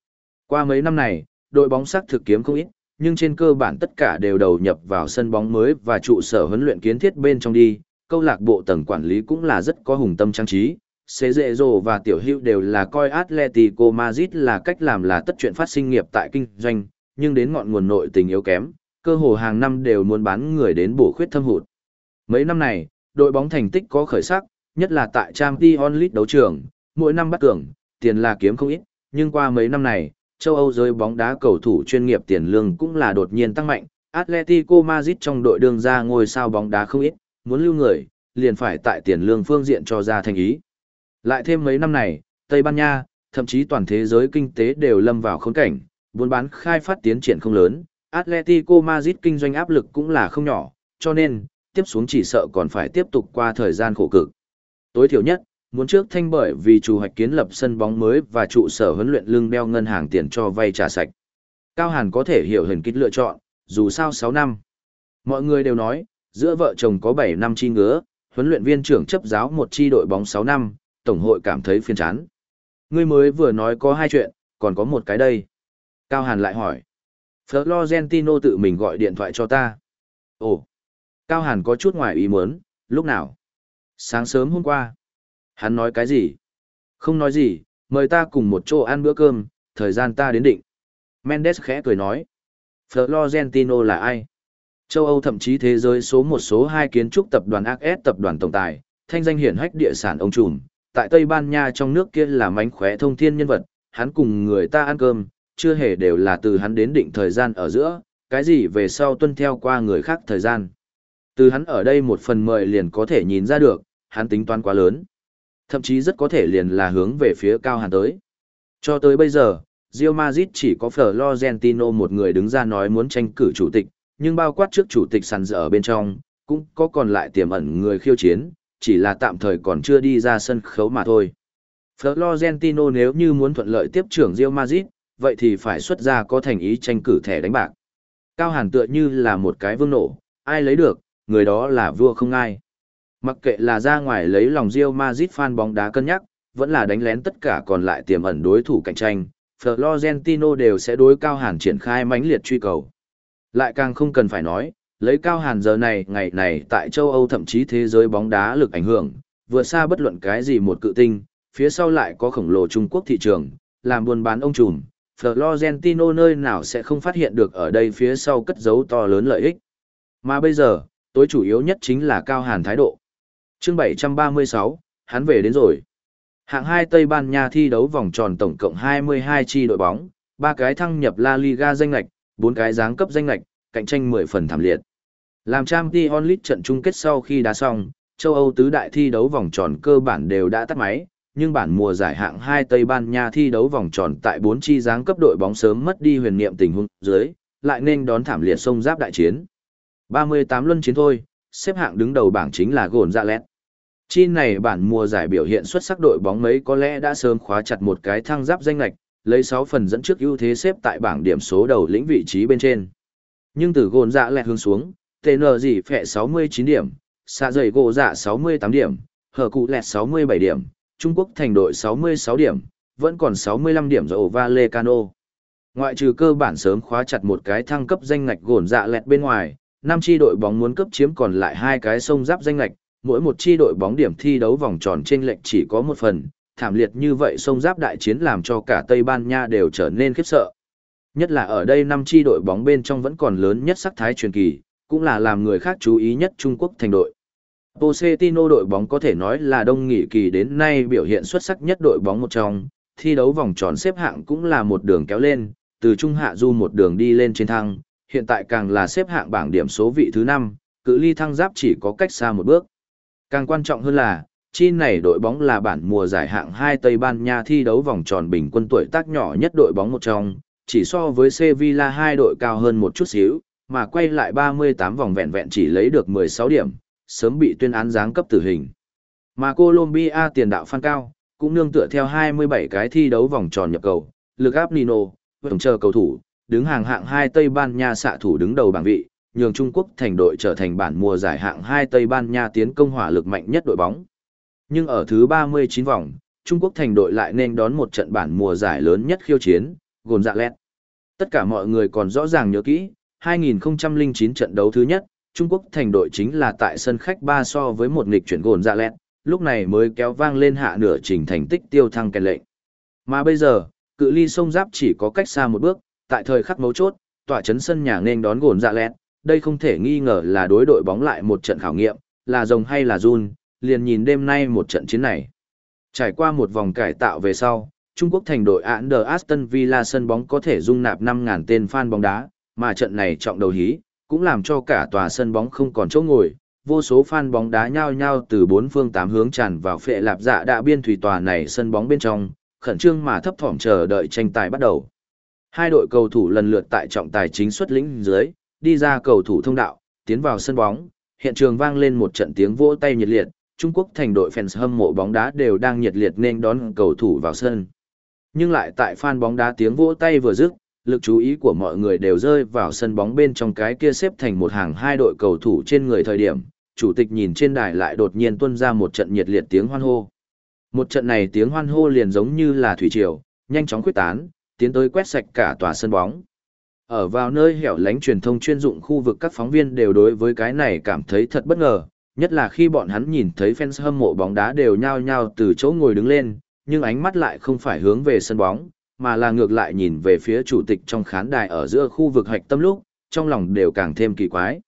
Qua mấy năm này, đội bóng sắc thực kiếm không ít, nhưng trên cơ bản tất cả đều đầu nhập vào sân bóng mới và trụ sở huấn luyện kiến thiết bên trong đi. Câu lạc bộ tầng quản lý cũng là rất có hùng tâm trang trí. Cerezo và Tiểu Hữu đều là coi Atletico Madrid là cách làm là tất chuyện phát sinh nghiệp tại kinh doanh, nhưng đến ngọn nguồn nội tình yếu kém, cơ hồ hàng năm đều muốn bán người đến bổ khuyết thâm hụt. Mấy năm này, đội bóng thành tích có khởi sắc, nhất là tại Champions League đấu trường, mỗi năm bắt cường, tiền là kiếm không ít, nhưng qua mấy năm này, châu Âu giới bóng đá cầu thủ chuyên nghiệp tiền lương cũng là đột nhiên tăng mạnh, Atletico Madrid trong đội đương ra ngôi sao bóng đá không ít, muốn lưu người, liền phải tại tiền lương phương diện cho ra thành ý. Lại thêm mấy năm này, Tây Ban Nha, thậm chí toàn thế giới kinh tế đều lâm vào khốn cảnh, buôn bán khai phát tiến triển không lớn, Atletico Madrid kinh doanh áp lực cũng là không nhỏ, cho nên, tiếp xuống chỉ sợ còn phải tiếp tục qua thời gian khổ cực. Tối thiểu nhất, muốn trước thanh bởi vì chủ hoạch kiến lập sân bóng mới và trụ sở huấn luyện lương đeo ngân hàng tiền cho vay trả sạch. Cao Hàn có thể hiểu hình kích lựa chọn, dù sao sáu năm. Mọi người đều nói, giữa vợ chồng có bảy năm chi ngứa, huấn luyện viên trưởng chấp giáo một chi đội bóng sáu năm, tổng hội cảm thấy phiền chán. Ngươi mới vừa nói có hai chuyện, còn có một cái đây. Cao Hàn lại hỏi. Florentino tự mình gọi điện thoại cho ta. Ồ. Cao Hàn có chút ngoài ý muốn, lúc nào? Sáng sớm hôm qua. Hắn nói cái gì? Không nói gì, mời ta cùng một chỗ ăn bữa cơm, thời gian ta đến định. Mendes khẽ cười nói. Florentino là ai? Châu Âu thậm chí thế giới số một số hai kiến trúc tập đoàn a ét tập đoàn tổng tài, thanh danh hiển hách địa sản ông trùm, tại Tây Ban Nha trong nước kia là mánh khóe thông thiên nhân vật, hắn cùng người ta ăn cơm, chưa hề đều là từ hắn đến định thời gian ở giữa, cái gì về sau tuân theo qua người khác thời gian. Từ hắn ở đây một phần mời liền có thể nhìn ra được, hắn tính toán quá lớn. Thậm chí rất có thể liền là hướng về phía Cao Hàn tới. Cho tới bây giờ, Real Madrid chỉ có Florentino một người đứng ra nói muốn tranh cử chủ tịch, nhưng bao quát trước chủ tịch sàn ở bên trong, cũng có còn lại tiềm ẩn người khiêu chiến, chỉ là tạm thời còn chưa đi ra sân khấu mà thôi. Florentino nếu như muốn thuận lợi tiếp trưởng Real Madrid, vậy thì phải xuất ra có thành ý tranh cử thẻ đánh bạc. Cao Hàn tựa như là một cái vương nổ, ai lấy được, người đó là vua không ai. Mặc kệ là ra ngoài lấy lòng Real Madrid fan bóng đá cân nhắc, vẫn là đánh lén tất cả còn lại tiềm ẩn đối thủ cạnh tranh, Florentino đều sẽ đối Cao Hàn triển khai mãnh liệt truy cầu. Lại càng không cần phải nói, lấy Cao Hàn giờ này ngày này tại châu Âu thậm chí thế giới bóng đá lực ảnh hưởng, vượt xa bất luận cái gì một cự tinh, phía sau lại có khổng lồ Trung Quốc thị trường, làm buôn bán ông trùm, Florentino nơi nào sẽ không phát hiện được ở đây phía sau cất giấu to lớn lợi ích. Mà bây giờ, tối chủ yếu nhất chính là Cao Hàn thái độ. Chương bảy trăm ba mươi sáu, hắn về đến rồi. Hạng hai Tây Ban Nha thi đấu vòng tròn tổng cộng hai mươi hai chi đội bóng, ba cái thăng nhập La Liga danh lệch, bốn cái giáng cấp danh lệch, cạnh tranh mười phần thảm liệt. Làm Champions League trận chung kết sau khi đá xong, châu Âu tứ đại thi đấu vòng tròn cơ bản đều đã tắt máy, nhưng bản mùa giải hạng hai Tây Ban Nha thi đấu vòng tròn tại bốn chi giáng cấp đội bóng sớm mất đi huyền niệm tình huống dưới, lại nên đón thảm liệt sông giáp đại chiến. ba mươi tám luân chiến thôi, xếp hạng đứng đầu bảng chính là Gonzales. Chi này bản mùa giải biểu hiện xuất sắc đội bóng mấy có lẽ đã sớm khóa chặt một cái thăng giáp danh lệch, lấy sáu phần dẫn trước ưu thế xếp tại bảng điểm số đầu lĩnh vị trí bên trên. Nhưng từ Gonzales hướng xuống, tê en gì phẹ sáu mươi chín điểm, xạ dày gỗ dạ sáu mươi tám điểm, hở cụ lẹt sáu mươi bảy điểm, Trung Quốc thành đội sáu mươi sáu điểm, vẫn còn sáu mươi lăm điểm do Vallecano. Ngoại trừ cơ bản sớm khóa chặt một cái thăng cấp danh ngạch gồn dạ lẹt bên ngoài, năm chi đội bóng muốn cấp chiếm còn lại hai cái sông giáp danh ngạch, mỗi một chi đội bóng điểm thi đấu vòng tròn trên lệch chỉ có một phần, thảm liệt như vậy sông giáp đại chiến làm cho cả Tây Ban Nha đều trở nên khiếp sợ. Nhất là ở đây năm chi đội bóng bên trong vẫn còn lớn nhất sắc thái truyền kỳ, cũng là làm người khác chú ý nhất Trung Quốc thành đội. Pochettino đội bóng có thể nói là đông nghị kỳ đến nay biểu hiện xuất sắc nhất đội bóng một trong, thi đấu vòng tròn xếp hạng cũng là một đường kéo lên, từ trung hạ du một đường đi lên trên thăng, hiện tại càng là xếp hạng bảng điểm số vị thứ năm, cự ly thăng giáp chỉ có cách xa một bước. Càng quan trọng hơn là, chi này đội bóng là bản mùa giải hạng hai Tây Ban Nha thi đấu vòng tròn bình quân tuổi tác nhỏ nhất đội bóng một trong, chỉ so với Sevilla hai đội cao hơn một chút xíu, mà quay lại ba mươi tám vòng vẹn vẹn chỉ lấy được mười sáu điểm, sớm bị tuyên án giáng cấp tử hình. Mà Colombia tiền đạo Phan Cao, cũng nương tựa theo hai mươi bảy cái thi đấu vòng tròn nhập cầu, lực áp Nino, tổng chờ cầu thủ, đứng hàng hạng hai Tây Ban Nha xạ thủ đứng đầu bảng vị, nhường Trung Quốc thành đội trở thành bản mùa giải hạng hai Tây Ban Nha tiến công hỏa lực mạnh nhất đội bóng. Nhưng ở thứ ba mươi chín vòng, Trung Quốc thành đội lại nên đón một trận bản mùa giải lớn nhất khiêu chiến, gồn dạ lẹt. Tất cả mọi người còn rõ ràng nhớ kỹ, hai nghìn không trăm lẻ chín trận đấu thứ nhất, Trung Quốc thành đội chính là tại sân khách ba so với một nghịch chuyển gồn dạ lẹt, lúc này mới kéo vang lên hạ nửa trình thành tích tiêu thăng kèn lệnh. Mà bây giờ, cự ly sông giáp chỉ có cách xa một bước, tại thời khắc mấu chốt, tỏa chấn sân nhà nên đón gồn dạ lẹt, đây không thể nghi ngờ là đối đội bóng lại một trận khảo nghiệm, là rồng hay là run, liền nhìn đêm nay một trận chiến này. Trải qua một vòng cải tạo về sau, Trung Quốc thành đội Under Aston Villa sân bóng có thể dung nạp năm nghìn tên fan bóng đá, mà trận này trọng đầu hí, cũng làm cho cả tòa sân bóng không còn chỗ ngồi, vô số fan bóng đá nhao nhao từ bốn phương tám hướng tràn vào phệ lạp dạ đạ biên thủy tòa này sân bóng bên trong, khẩn trương mà thấp thỏm chờ đợi tranh tài bắt đầu. Hai đội cầu thủ lần lượt tại trọng tài chính xuất lĩnh dưới, đi ra cầu thủ thông đạo, tiến vào sân bóng, hiện trường vang lên một trận tiếng vỗ tay nhiệt liệt, Trung Quốc thành đội fans hâm mộ bóng đá đều đang nhiệt liệt nên đón cầu thủ vào sân. Nhưng lại tại fan bóng đá tiếng vỗ tay vừa dứt, lực chú ý của mọi người đều rơi vào sân bóng bên trong cái kia xếp thành một hàng hai đội cầu thủ trên người thời điểm, chủ tịch nhìn trên đài lại đột nhiên tuôn ra một trận nhiệt liệt tiếng hoan hô. Một trận này tiếng hoan hô liền giống như là thủy triều, nhanh chóng khuếch tán, tiến tới quét sạch cả tòa sân bóng. Ở vào nơi hẻo lánh truyền thông chuyên dụng khu vực, các phóng viên đều đối với cái này cảm thấy thật bất ngờ, nhất là khi bọn hắn nhìn thấy fans hâm mộ bóng đá đều nhao nhao từ chỗ ngồi đứng lên, nhưng ánh mắt lại không phải hướng về sân bóng, mà là ngược lại nhìn về phía chủ tịch trong khán đài ở giữa khu vực hạch tâm lúc, trong lòng đều càng thêm kỳ quái.